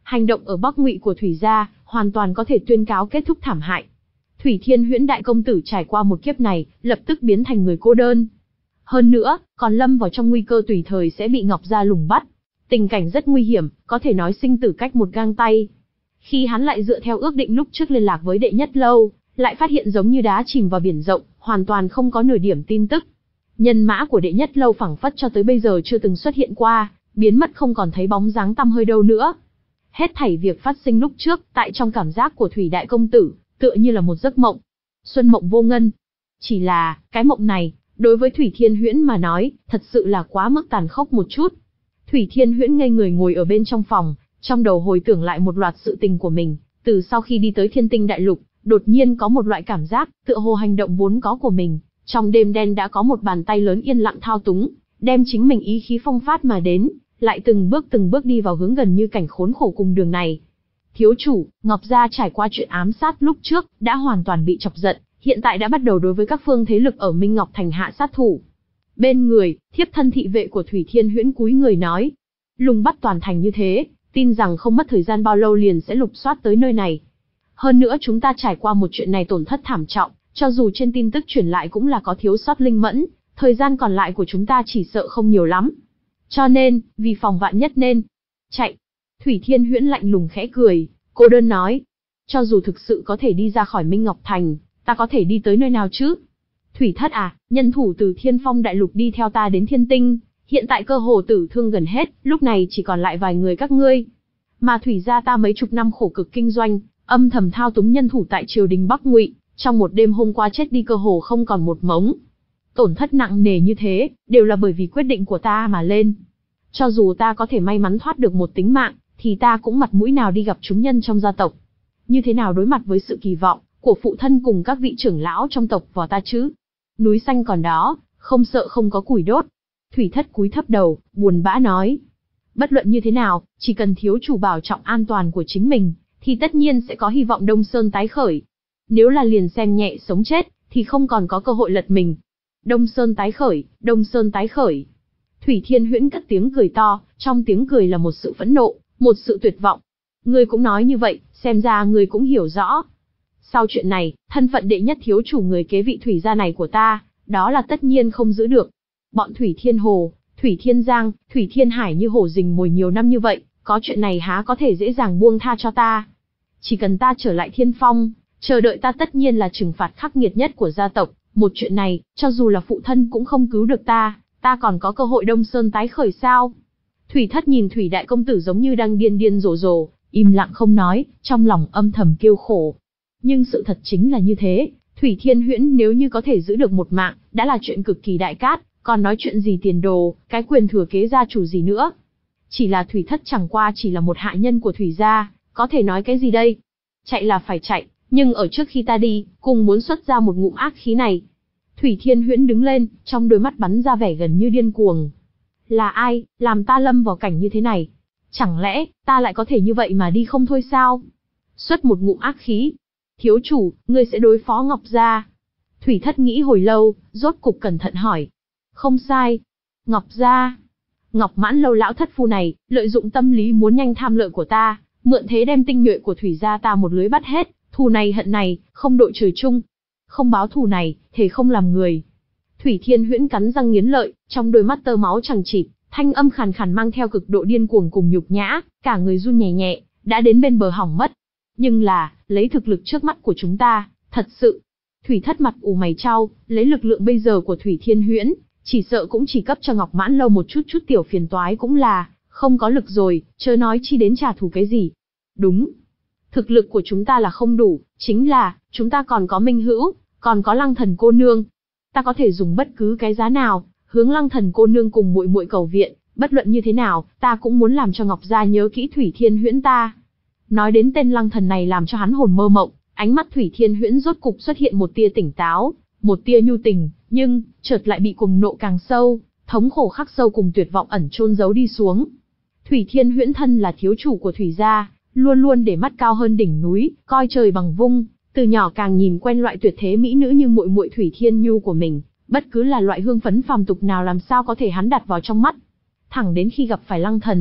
Hành động ở Bắc Ngụy của Thủy gia, hoàn toàn có thể tuyên cáo kết thúc thảm hại. Thủy Thiên Huyễn đại công tử trải qua một kiếp này, lập tức biến thành người cô đơn. Hơn nữa, còn lâm vào trong nguy cơ tùy thời sẽ bị Ngọc gia lùng bắt. Tình cảnh rất nguy hiểm, có thể nói sinh tử cách một gang tay. Khi hắn lại dựa theo ước định lúc trước liên lạc với đệ nhất lâu, lại phát hiện giống như đá chìm vào biển rộng, hoàn toàn không có nửa điểm tin tức. Nhân mã của đệ nhất lâu phảng phất cho tới bây giờ chưa từng xuất hiện qua, biến mất không còn thấy bóng dáng tăm hơi đâu nữa. Hết thảy việc phát sinh lúc trước, tại trong cảm giác của Thủy đại công tử, tựa như là một giấc mộng. Xuân mộng vô ngân. Chỉ là, cái mộng này, đối với Thủy Thiên Huyễn mà nói, thật sự là quá mức tàn khốc một chút. Thủy Thiên Huyễn ngây người ngồi ở bên trong phòng, trong đầu hồi tưởng lại một loạt sự tình của mình, từ sau khi đi tới Thiên Tinh Đại Lục, đột nhiên có một loại cảm giác, tựa hồ hành động vốn có của mình, trong đêm đen đã có một bàn tay lớn yên lặng thao túng, đem chính mình ý khí phong phát mà đến, lại từng bước từng bước đi vào hướng gần như cảnh khốn khổ cùng đường này. Thiếu chủ, Ngọc gia trải qua chuyện ám sát lúc trước, đã hoàn toàn bị chọc giận, hiện tại đã bắt đầu đối với các phương thế lực ở Minh Ngọc Thành hạ sát thủ. Bên người, thiếp thân thị vệ của Thủy Thiên Huyễn cúi người nói, lùng bắt toàn thành như thế, tin rằng không mất thời gian bao lâu liền sẽ lục soát tới nơi này. Hơn nữa chúng ta trải qua một chuyện này tổn thất thảm trọng, cho dù trên tin tức truyền lại cũng là có thiếu sót linh mẫn, thời gian còn lại của chúng ta chỉ sợ không nhiều lắm. Cho nên, vì phòng vạn nhất nên chạy. Thủy Thiên Huyễn lạnh lùng khẽ cười, cô đơn nói, cho dù thực sự có thể đi ra khỏi Minh Ngọc Thành, ta có thể đi tới nơi nào chứ? Thủy thất à, nhân thủ từ Thiên Phong Đại Lục đi theo ta đến Thiên Tinh, hiện tại cơ hồ tử thương gần hết, lúc này chỉ còn lại vài người các ngươi. Mà Thủy gia ta mấy chục năm khổ cực kinh doanh, âm thầm thao túng nhân thủ tại triều đình Bắc Ngụy, trong một đêm hôm qua chết đi cơ hồ không còn một mống. Tổn thất nặng nề như thế, đều là bởi vì quyết định của ta mà lên. Cho dù ta có thể may mắn thoát được một tính mạng, thì ta cũng mặt mũi nào đi gặp chúng nhân trong gia tộc. Như thế nào đối mặt với sự kỳ vọng của phụ thân cùng các vị trưởng lão trong tộc vào ta chứ? Núi xanh còn đó, không sợ không có củi đốt. Thủy thất cúi thấp đầu, buồn bã nói. Bất luận như thế nào, chỉ cần thiếu chủ bảo trọng an toàn của chính mình, thì tất nhiên sẽ có hy vọng Đông Sơn tái khởi. Nếu là liền xem nhẹ sống chết, thì không còn có cơ hội lật mình. Đông Sơn tái khởi, Đông Sơn tái khởi. Thủy Thiên Huyễn cất tiếng cười to, trong tiếng cười là một sự phẫn nộ, một sự tuyệt vọng. Ngươi cũng nói như vậy, xem ra ngươi cũng hiểu rõ. Sau chuyện này, thân phận đệ nhất thiếu chủ người kế vị Thủy gia này của ta, đó là tất nhiên không giữ được. Bọn Thủy Thiên Hồ, Thủy Thiên Giang, Thủy Thiên Hải như hổ rình mồi nhiều năm như vậy, có chuyện này há có thể dễ dàng buông tha cho ta. Chỉ cần ta trở lại Thiên Phong, chờ đợi ta tất nhiên là trừng phạt khắc nghiệt nhất của gia tộc. Một chuyện này, cho dù là phụ thân cũng không cứu được ta, ta còn có cơ hội Đông Sơn tái khởi sao? Thủy thất nhìn Thủy đại công tử giống như đang điên điên rồ rồ, im lặng không nói, trong lòng âm thầm kêu khổ. Nhưng sự thật chính là như thế, Thủy Thiên Huyễn nếu như có thể giữ được một mạng, đã là chuyện cực kỳ đại cát, còn nói chuyện gì tiền đồ, cái quyền thừa kế gia chủ gì nữa. Chỉ là Thủy thất chẳng qua chỉ là một hạ nhân của Thủy gia, có thể nói cái gì đây? Chạy là phải chạy, nhưng ở trước khi ta đi, cùng muốn xuất ra một ngụm ác khí này. Thủy Thiên Huyễn đứng lên, trong đôi mắt bắn ra vẻ gần như điên cuồng. Là ai, làm ta lâm vào cảnh như thế này? Chẳng lẽ, ta lại có thể như vậy mà đi không thôi sao? Xuất một ngụm ác khí. Thiếu chủ, ngươi sẽ đối phó Ngọc gia. Thủy thất nghĩ hồi lâu, rốt cục cẩn thận hỏi. Không sai. Ngọc gia. Ngọc Mãn Lâu lão thất phu này, lợi dụng tâm lý muốn nhanh tham lợi của ta, mượn thế đem tinh nhuệ của Thủy gia ta một lưới bắt hết, thù này hận này, không đội trời chung. Không báo thù này, thề không làm người. Thủy Thiên Huyễn cắn răng nghiến lợi, trong đôi mắt tơ máu chằng chịt, thanh âm khàn khàn mang theo cực độ điên cuồng cùng nhục nhã, cả người run nhẹ nhẹ, đã đến bên bờ hỏng mất. Nhưng là, lấy thực lực trước mắt của chúng ta, thật sự. Thủy thất mặt ủ mày chau, lấy lực lượng bây giờ của Thủy Thiên Huyễn, chỉ sợ cũng chỉ cấp cho Ngọc Mãn Lâu một chút chút tiểu phiền toái cũng là, không có lực rồi, chớ nói chi đến trả thù cái gì. Đúng. Thực lực của chúng ta là không đủ, chính là, chúng ta còn có Minh Hữu, còn có Lăng Thần cô nương. Ta có thể dùng bất cứ cái giá nào, hướng Lăng Thần cô nương cùng muội muội cầu viện, bất luận như thế nào, ta cũng muốn làm cho Ngọc gia nhớ kỹ Thủy Thiên Huyễn ta. Nói đến tên Lăng Thần này làm cho hắn hồn mơ mộng, ánh mắt Thủy Thiên Huyễn rốt cục xuất hiện một tia tỉnh táo, một tia nhu tình, nhưng chợt lại bị cuồng nộ càng sâu, thống khổ khắc sâu cùng tuyệt vọng ẩn chôn giấu đi xuống. Thủy Thiên Huyễn thân là thiếu chủ của Thủy gia, luôn luôn để mắt cao hơn đỉnh núi, coi trời bằng vung, từ nhỏ càng nhìn quen loại tuyệt thế mỹ nữ như muội muội Thủy Thiên Nhu của mình, bất cứ là loại hương phấn phàm tục nào làm sao có thể hắn đặt vào trong mắt. Thẳng đến khi gặp phải Lăng Thần,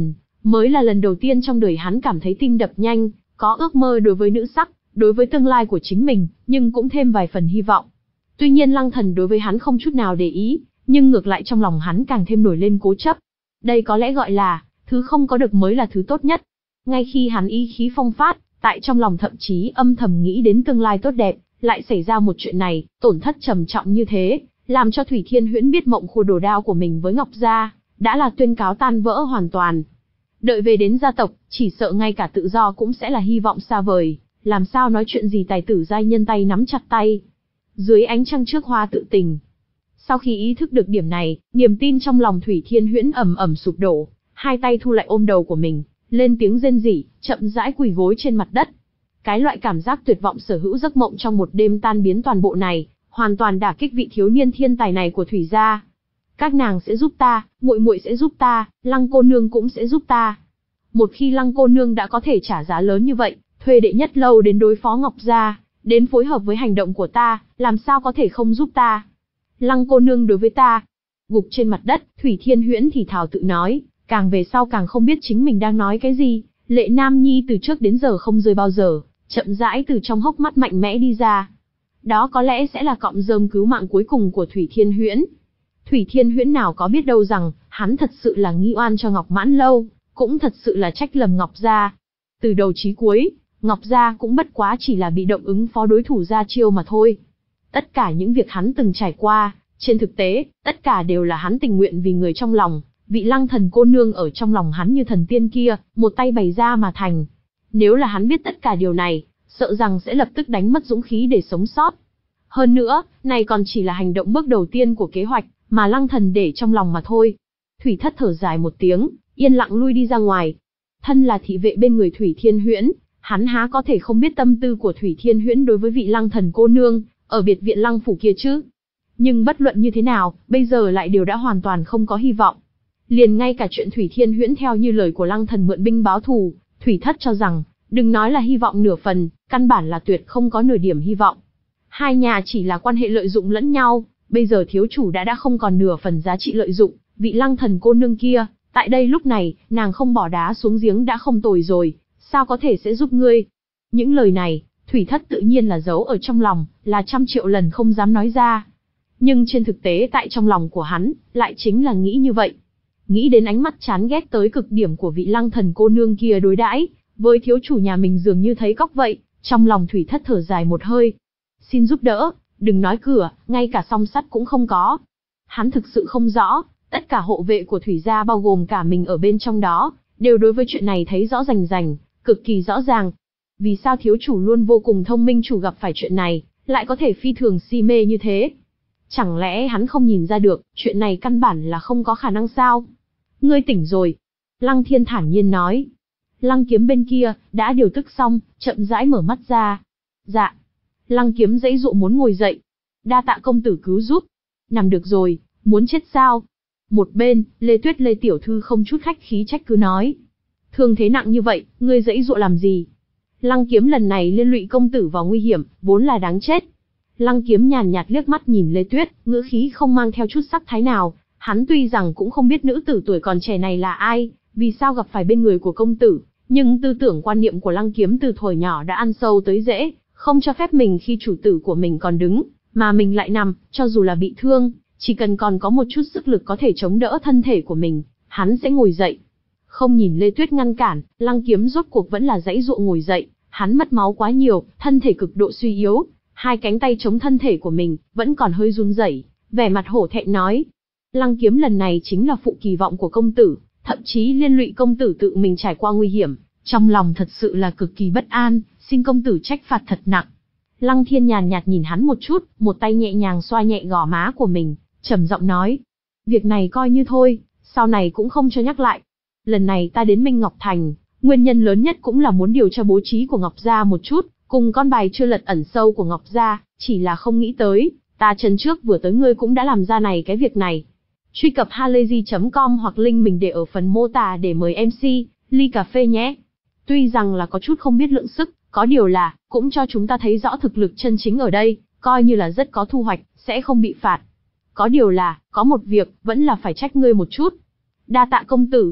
Mới là lần đầu tiên trong đời hắn cảm thấy tim đập nhanh, có ước mơ đối với nữ sắc, đối với tương lai của chính mình, nhưng cũng thêm vài phần hy vọng. Tuy nhiên Lăng Thần đối với hắn không chút nào để ý, nhưng ngược lại trong lòng hắn càng thêm nổi lên cố chấp. Đây có lẽ gọi là, thứ không có được mới là thứ tốt nhất. Ngay khi hắn ý khí phong phát, tại trong lòng thậm chí âm thầm nghĩ đến tương lai tốt đẹp, lại xảy ra một chuyện này, tổn thất trầm trọng như thế, làm cho Thủy Thiên Huyễn biết mộng khô đồ đao của mình với Ngọc Gia, đã là tuyên cáo tan vỡ hoàn toàn. Đợi về đến gia tộc, chỉ sợ ngay cả tự do cũng sẽ là hy vọng xa vời, làm sao nói chuyện gì tài tử giai nhân tay nắm chặt tay. Dưới ánh trăng trước hoa tự tình. Sau khi ý thức được điểm này, niềm tin trong lòng Thủy Thiên Huyễn ầm ầm sụp đổ, hai tay thu lại ôm đầu của mình, lên tiếng rên rỉ, chậm rãi quỳ gối trên mặt đất. Cái loại cảm giác tuyệt vọng sở hữu giấc mộng trong một đêm tan biến toàn bộ này, hoàn toàn đả kích vị thiếu niên thiên tài này của Thủy gia. Các nàng sẽ giúp ta, muội muội sẽ giúp ta, Lăng cô nương cũng sẽ giúp ta. Một khi Lăng cô nương đã có thể trả giá lớn như vậy, thuê đệ nhất lâu đến đối phó Ngọc gia, đến phối hợp với hành động của ta, làm sao có thể không giúp ta? Lăng cô nương đối với ta. Gục trên mặt đất, Thủy Thiên Huyễn thì thào tự nói, càng về sau càng không biết chính mình đang nói cái gì. Lệ Nam Nhi từ trước đến giờ không rơi bao giờ, chậm rãi từ trong hốc mắt mạnh mẽ đi ra. Đó có lẽ sẽ là cọng rơm cứu mạng cuối cùng của Thủy Thiên Huyễn. Thủy Thiên Huyễn nào có biết đâu rằng, hắn thật sự là nghi oan cho Ngọc Mãn Lâu, cũng thật sự là trách lầm Ngọc gia. Từ đầu chí cuối, Ngọc gia cũng bất quá chỉ là bị động ứng phó đối thủ ra chiêu mà thôi. Tất cả những việc hắn từng trải qua, trên thực tế, tất cả đều là hắn tình nguyện vì người trong lòng, vị Lăng thần cô nương ở trong lòng hắn như thần tiên kia, một tay bày ra mà thành. Nếu là hắn biết tất cả điều này, sợ rằng sẽ lập tức đánh mất dũng khí để sống sót. Hơn nữa, này còn chỉ là hành động bước đầu tiên của kế hoạch, mà Lăng thần để trong lòng mà thôi. Thủy Thất thở dài một tiếng, yên lặng lui đi ra ngoài. Thân là thị vệ bên người Thủy Thiên Huyễn, hắn há có thể không biết tâm tư của Thủy Thiên Huyễn đối với vị Lăng thần cô nương, ở biệt viện Lăng phủ kia chứ. Nhưng bất luận như thế nào, bây giờ lại đều đã hoàn toàn không có hy vọng. Liền ngay cả chuyện Thủy Thiên Huyễn theo như lời của Lăng thần mượn binh báo thù, Thủy Thất cho rằng, đừng nói là hy vọng nửa phần, căn bản là tuyệt không có nửa điểm hy vọng. Hai nhà chỉ là quan hệ lợi dụng lẫn nhau, bây giờ thiếu chủ đã đã không còn nửa phần giá trị lợi dụng, vị Lăng thần cô nương kia, tại đây lúc này, nàng không bỏ đá xuống giếng đã không tồi rồi, sao có thể sẽ giúp ngươi? Những lời này, Thủy Thất tự nhiên là giấu ở trong lòng, là trăm triệu lần không dám nói ra. Nhưng trên thực tế tại trong lòng của hắn, lại chính là nghĩ như vậy. Nghĩ đến ánh mắt chán ghét tới cực điểm của vị Lăng thần cô nương kia đối đãi với thiếu chủ nhà mình dường như thấy cóc vậy, trong lòng Thủy Thất thở dài một hơi. Xin giúp đỡ, đừng nói cửa, ngay cả song sắt cũng không có. Hắn thực sự không rõ, tất cả hộ vệ của Thủy gia bao gồm cả mình ở bên trong đó, đều đối với chuyện này thấy rõ rành rành, cực kỳ rõ ràng. Vì sao thiếu chủ luôn vô cùng thông minh chủ gặp phải chuyện này, lại có thể phi thường si mê như thế? Chẳng lẽ hắn không nhìn ra được, chuyện này căn bản là không có khả năng sao? Ngươi tỉnh rồi. Lăng Thiên thản nhiên nói. Lăng Kiếm bên kia, đã điều tức xong, chậm rãi mở mắt ra. Dạ. Lăng Kiếm giãy dụa muốn ngồi dậy. Đa tạ công tử cứu giúp. Nằm được rồi, muốn chết sao? Một bên, Lê Tuyết Lê tiểu thư không chút khách khí trách cứ nói. Thương thế nặng như vậy, ngươi giãy dụa làm gì? Lăng Kiếm lần này liên lụy công tử vào nguy hiểm, vốn là đáng chết. Lăng Kiếm nhàn nhạt liếc mắt nhìn Lê Tuyết, ngữ khí không mang theo chút sắc thái nào. Hắn tuy rằng cũng không biết nữ tử tuổi còn trẻ này là ai, vì sao gặp phải bên người của công tử, nhưng tư tưởng quan niệm của Lăng Kiếm từ thuở nhỏ đã ăn sâu tới rễ, không cho phép mình khi chủ tử của mình còn đứng, mà mình lại nằm, cho dù là bị thương, chỉ cần còn có một chút sức lực có thể chống đỡ thân thể của mình, hắn sẽ ngồi dậy. Không nhìn Lê Tuyết ngăn cản, Lăng Kiếm rốt cuộc vẫn là giãy dụa ngồi dậy, hắn mất máu quá nhiều, thân thể cực độ suy yếu, hai cánh tay chống thân thể của mình, vẫn còn hơi run rẩy, vẻ mặt hổ thẹn nói. Lăng Kiếm lần này chính là phụ kỳ vọng của công tử, thậm chí liên lụy công tử tự mình trải qua nguy hiểm, trong lòng thật sự là cực kỳ bất an, xin công tử trách phạt thật nặng. Lăng Thiên nhàn nhạt nhìn hắn một chút, một tay nhẹ nhàng xoa nhẹ gò má của mình, trầm giọng nói. Việc này coi như thôi, sau này cũng không cho nhắc lại. Lần này ta đến Minh Ngọc Thành, nguyên nhân lớn nhất cũng là muốn điều tra bố trí của Ngọc Gia một chút, cùng con bài chưa lật ẩn sâu của Ngọc Gia, chỉ là không nghĩ tới, ta chân trước vừa tới ngươi cũng đã làm ra này cái việc này. Truy cập halayzi chấm com hoặc link mình để ở phần mô tả để mời em xê, ly cà phê nhé. Tuy rằng là có chút không biết lượng sức, có điều là, cũng cho chúng ta thấy rõ thực lực chân chính ở đây, coi như là rất có thu hoạch, sẽ không bị phạt. Có điều là, có một việc, vẫn là phải trách ngươi một chút. Đa tạ công tử.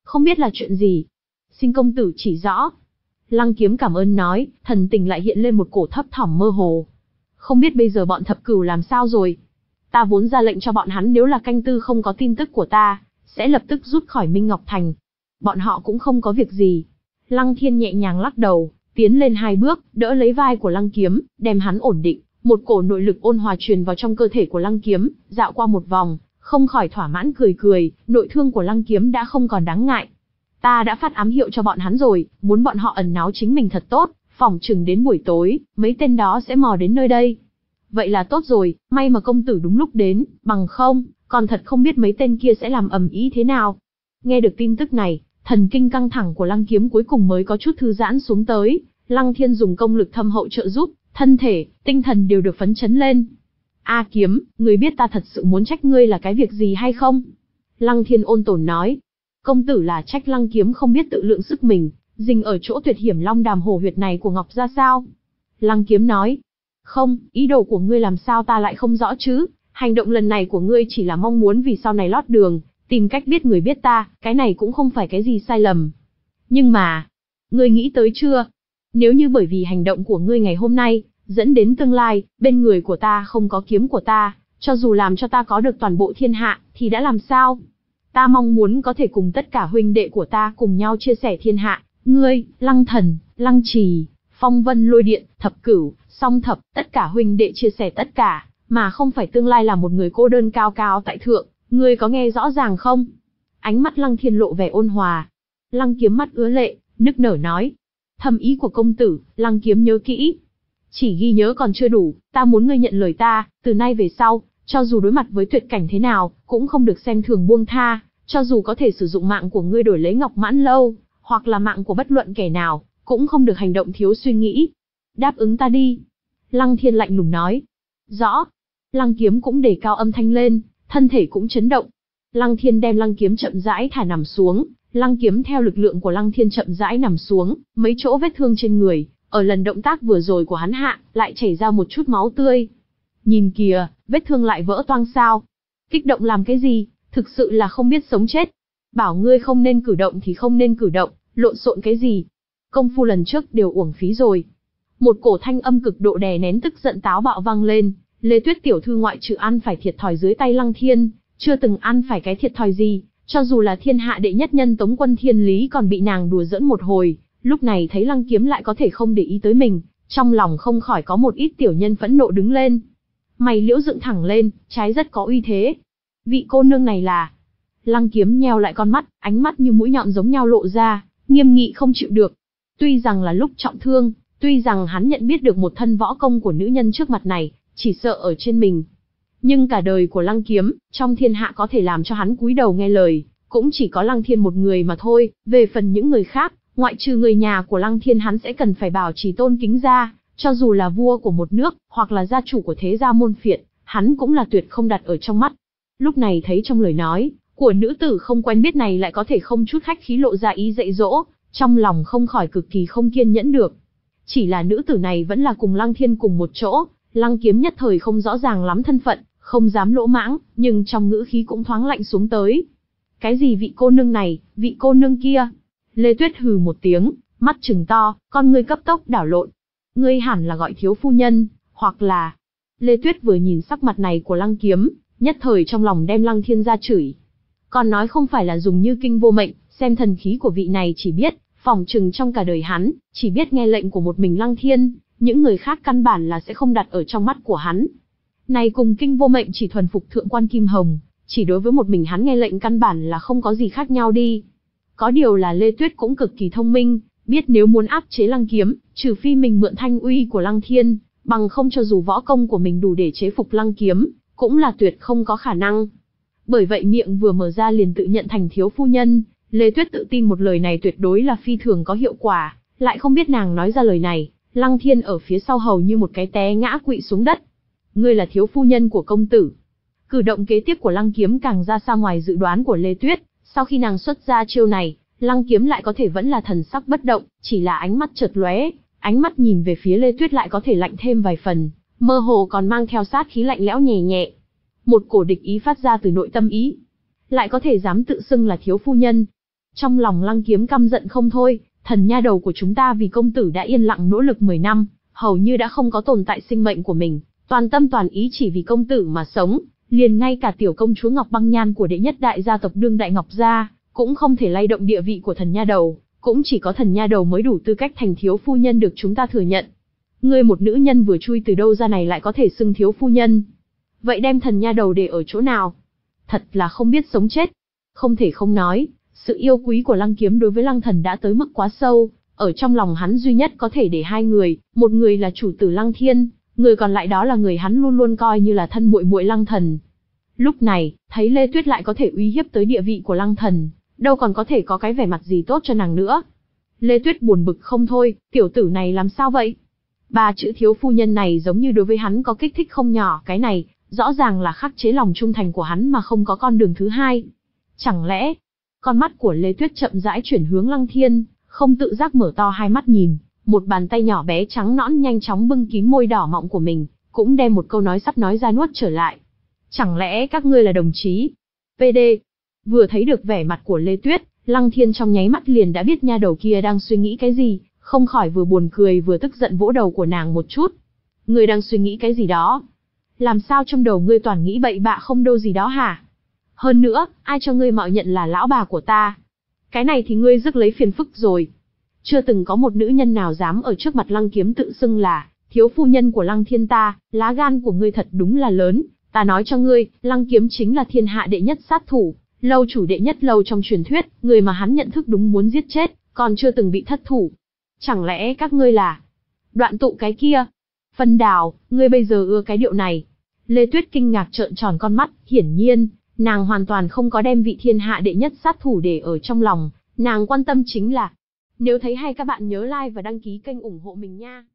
Không biết là chuyện gì? Xin công tử chỉ rõ. Lăng Kiếm cảm ơn nói, thần tình lại hiện lên một cổ thấp thỏm mơ hồ. Không biết bây giờ bọn thập cửu làm sao rồi? Ta vốn ra lệnh cho bọn hắn nếu là canh tư không có tin tức của ta, sẽ lập tức rút khỏi Minh Ngọc Thành. Bọn họ cũng không có việc gì. Lăng Thiên nhẹ nhàng lắc đầu, tiến lên hai bước, đỡ lấy vai của Lăng Kiếm, đem hắn ổn định. Một cổ nội lực ôn hòa truyền vào trong cơ thể của Lăng Kiếm, dạo qua một vòng, không khỏi thỏa mãn cười cười, nội thương của Lăng Kiếm đã không còn đáng ngại. Ta đã phát ám hiệu cho bọn hắn rồi, muốn bọn họ ẩn náu chính mình thật tốt, phỏng chừng đến buổi tối, mấy tên đó sẽ mò đến nơi đây. Vậy là tốt rồi, may mà công tử đúng lúc đến, bằng không, còn thật không biết mấy tên kia sẽ làm ầm ĩ thế nào. Nghe được tin tức này, thần kinh căng thẳng của Lăng Kiếm cuối cùng mới có chút thư giãn xuống tới, Lăng Thiên dùng công lực thâm hậu trợ giúp, thân thể, tinh thần đều được phấn chấn lên. A Kiếm, ngươi biết ta thật sự muốn trách ngươi là cái việc gì hay không? Lăng Thiên ôn tồn nói. Công tử là trách Lăng Kiếm không biết tự lượng sức mình, dình ở chỗ tuyệt hiểm long đàm hổ huyệt này của Ngọc gia sao? Lăng Kiếm nói. Không, ý đồ của ngươi làm sao ta lại không rõ chứ, hành động lần này của ngươi chỉ là mong muốn vì sau này lót đường, tìm cách biết người biết ta, cái này cũng không phải cái gì sai lầm. Nhưng mà, ngươi nghĩ tới chưa? Nếu như bởi vì hành động của ngươi ngày hôm nay, dẫn đến tương lai, bên người của ta không có kiếm của ta, cho dù làm cho ta có được toàn bộ thiên hạ, thì đã làm sao? Ta mong muốn có thể cùng tất cả huynh đệ của ta cùng nhau chia sẻ thiên hạ, ngươi, Lăng Thần, Lăng Trì, Phong Vân Lôi Điện, Thập Cửu, Song Thập, tất cả huynh đệ chia sẻ tất cả, mà không phải tương lai là một người cô đơn cao cao tại thượng, ngươi có nghe rõ ràng không? Ánh mắt Lăng Thiên lộ vẻ ôn hòa. Lăng Kiếm mắt ứa lệ, nức nở nói. Thâm ý của công tử, Lăng Kiếm nhớ kỹ. Chỉ ghi nhớ còn chưa đủ, ta muốn ngươi nhận lời ta, từ nay về sau, cho dù đối mặt với tuyệt cảnh thế nào, cũng không được xem thường buông tha, cho dù có thể sử dụng mạng của ngươi đổi lấy Ngọc Mãn Lâu, hoặc là mạng của bất luận kẻ nào, cũng không được hành động thiếu suy nghĩ. Đáp ứng ta đi. Lăng Thiên lạnh lùng nói. Rõ. Lăng Kiếm cũng đề cao âm thanh lên, thân thể cũng chấn động. Lăng Thiên đem Lăng Kiếm chậm rãi thả nằm xuống, Lăng Kiếm theo lực lượng của Lăng Thiên chậm rãi nằm xuống, mấy chỗ vết thương trên người, ở lần động tác vừa rồi của hắn hạ, lại chảy ra một chút máu tươi. Nhìn kìa, vết thương lại vỡ toang sao? Kích động làm cái gì, thực sự là không biết sống chết. Bảo ngươi không nên cử động thì không nên cử động, lộn xộn cái gì? Công phu lần trước đều uổng phí rồi. Một cổ thanh âm cực độ đè nén tức giận táo bạo vang lên, Lê Tuyết tiểu thư ngoại trừ ăn phải thiệt thòi dưới tay Lăng Thiên, chưa từng ăn phải cái thiệt thòi gì, cho dù là thiên hạ đệ nhất nhân Tống Quân Thiên Lý còn bị nàng đùa giỡn một hồi, lúc này thấy Lăng Kiếm lại có thể không để ý tới mình, trong lòng không khỏi có một ít tiểu nhân phẫn nộ đứng lên. Mày liễu dựng thẳng lên, trái rất có uy thế. Vị cô nương này là... Lăng Kiếm nheo lại con mắt, ánh mắt như mũi nhọn giống nhau lộ ra, nghiêm nghị không chịu được. Tuy rằng là lúc trọng thương, tuy rằng hắn nhận biết được một thân võ công của nữ nhân trước mặt này, chỉ sợ ở trên mình. Nhưng cả đời của Lăng Kiếm, trong thiên hạ có thể làm cho hắn cúi đầu nghe lời, cũng chỉ có Lăng Thiên một người mà thôi, về phần những người khác, ngoại trừ người nhà của Lăng Thiên hắn sẽ cần phải bảo trì tôn kính ra, cho dù là vua của một nước, hoặc là gia chủ của thế gia môn phiệt, hắn cũng là tuyệt không đặt ở trong mắt. Lúc này thấy trong lời nói của nữ tử không quen biết này lại có thể không chút khách khí lộ ra ý dạy dỗ, trong lòng không khỏi cực kỳ không kiên nhẫn được. Chỉ là nữ tử này vẫn là cùng Lăng Thiên cùng một chỗ, Lăng Kiếm nhất thời không rõ ràng lắm thân phận, không dám lỗ mãng, nhưng trong ngữ khí cũng thoáng lạnh xuống tới. Cái gì vị cô nương này, vị cô nương kia? Lê Tuyết hừ một tiếng, mắt trừng to, con ngươi cấp tốc đảo lộn. Ngươi hẳn là gọi thiếu phu nhân, hoặc là... Lê Tuyết vừa nhìn sắc mặt này của Lăng Kiếm, nhất thời trong lòng đem Lăng Thiên ra chửi. Còn nói không phải là dùng như kinh vô mệnh, xem thần khí của vị này chỉ biết, phỏng chừng trong cả đời hắn, chỉ biết nghe lệnh của một mình Lăng Thiên, những người khác căn bản là sẽ không đặt ở trong mắt của hắn. Này cùng kinh vô mệnh chỉ thuần phục thượng quan Kim Hồng, chỉ đối với một mình hắn nghe lệnh căn bản là không có gì khác nhau đi. Có điều là Lê Tuyết cũng cực kỳ thông minh, biết nếu muốn áp chế Lăng Kiếm, trừ phi mình mượn thanh uy của Lăng Thiên, bằng không cho dù võ công của mình đủ để chế phục Lăng Kiếm, cũng là tuyệt không có khả năng. Bởi vậy miệng vừa mở ra liền tự nhận thành thiếu phu nhân, Lê Tuyết tự tin một lời này tuyệt đối là phi thường có hiệu quả, lại không biết nàng nói ra lời này, Lăng Thiên ở phía sau hầu như một cái té ngã quỵ xuống đất. Ngươi là thiếu phu nhân của công tử. Cử động kế tiếp của Lăng Kiếm càng ra xa ngoài dự đoán của Lê Tuyết, sau khi nàng xuất ra chiêu này, Lăng Kiếm lại có thể vẫn là thần sắc bất động, chỉ là ánh mắt chợt lóe, ánh mắt nhìn về phía Lê Tuyết lại có thể lạnh thêm vài phần, mơ hồ còn mang theo sát khí lạnh lẽo nhẹ nhẹ. Một cổ địch ý phát ra từ nội tâm ý. Lại có thể dám tự xưng là thiếu phu nhân. Trong lòng Lăng Kiếm căm giận không thôi, thần nha đầu của chúng ta vì công tử đã yên lặng nỗ lực mười năm, hầu như đã không có tồn tại sinh mệnh của mình, toàn tâm toàn ý chỉ vì công tử mà sống, liền ngay cả tiểu công chúa Ngọc Băng Nhan của đệ nhất đại gia tộc đương đại Ngọc gia, cũng không thể lay động địa vị của thần nha đầu, cũng chỉ có thần nha đầu mới đủ tư cách thành thiếu phu nhân được chúng ta thừa nhận. Ngươi một nữ nhân vừa chui từ đâu ra này lại có thể xưng thiếu phu nhân? Vậy đem thần nha đầu để ở chỗ nào? Thật là không biết sống chết. Không thể không nói, sự yêu quý của Lăng Kiếm đối với Lăng Thần đã tới mức quá sâu, ở trong lòng hắn duy nhất có thể để hai người, một người là chủ tử Lăng Thiên, người còn lại đó là người hắn luôn luôn coi như là thân muội muội Lăng Thần. Lúc này, thấy Lê Tuyết lại có thể uy hiếp tới địa vị của Lăng Thần, đâu còn có thể có cái vẻ mặt gì tốt cho nàng nữa. Lê Tuyết buồn bực không thôi, tiểu tử này làm sao vậy? Ba chữ thiếu phu nhân này giống như đối với hắn có kích thích không nhỏ, cái này, rõ ràng là khắc chế lòng trung thành của hắn mà không có con đường thứ hai. Chẳng lẽ, con mắt của Lê Tuyết chậm rãi chuyển hướng Lăng Thiên, không tự giác mở to hai mắt nhìn, một bàn tay nhỏ bé trắng nõn nhanh chóng bưng kín môi đỏ mọng của mình, cũng đem một câu nói sắp nói ra nuốt trở lại. Chẳng lẽ các ngươi là đồng chí? pê đê. Vừa thấy được vẻ mặt của Lê Tuyết, Lăng Thiên trong nháy mắt liền đã biết nha đầu kia đang suy nghĩ cái gì, không khỏi vừa buồn cười vừa tức giận vỗ đầu của nàng một chút. Ngươi đang suy nghĩ cái gì đó? Làm sao trong đầu ngươi toàn nghĩ bậy bạ không đâu gì đó hả? Hơn nữa, ai cho ngươi mạo nhận là lão bà của ta? Cái này thì ngươi rước lấy phiền phức rồi. Chưa từng có một nữ nhân nào dám ở trước mặt Lăng Kiếm tự xưng là thiếu phu nhân của Lăng Thiên ta, lá gan của ngươi thật đúng là lớn. Ta nói cho ngươi, Lăng Kiếm chính là thiên hạ đệ nhất sát thủ, lâu chủ đệ nhất lâu trong truyền thuyết, người mà hắn nhận thức đúng muốn giết chết, còn chưa từng bị thất thủ. Chẳng lẽ các ngươi là Đoạn Tụ cái kia? Phân Đào, ngươi bây giờ ưa cái điệu này? Lê Tuyết kinh ngạc trợn tròn con mắt, hiển nhiên, nàng hoàn toàn không có đem vị thiên hạ đệ nhất sát thủ để ở trong lòng, nàng quan tâm chính là, nếu thấy hay các bạn nhớ like và đăng ký kênh ủng hộ mình nha.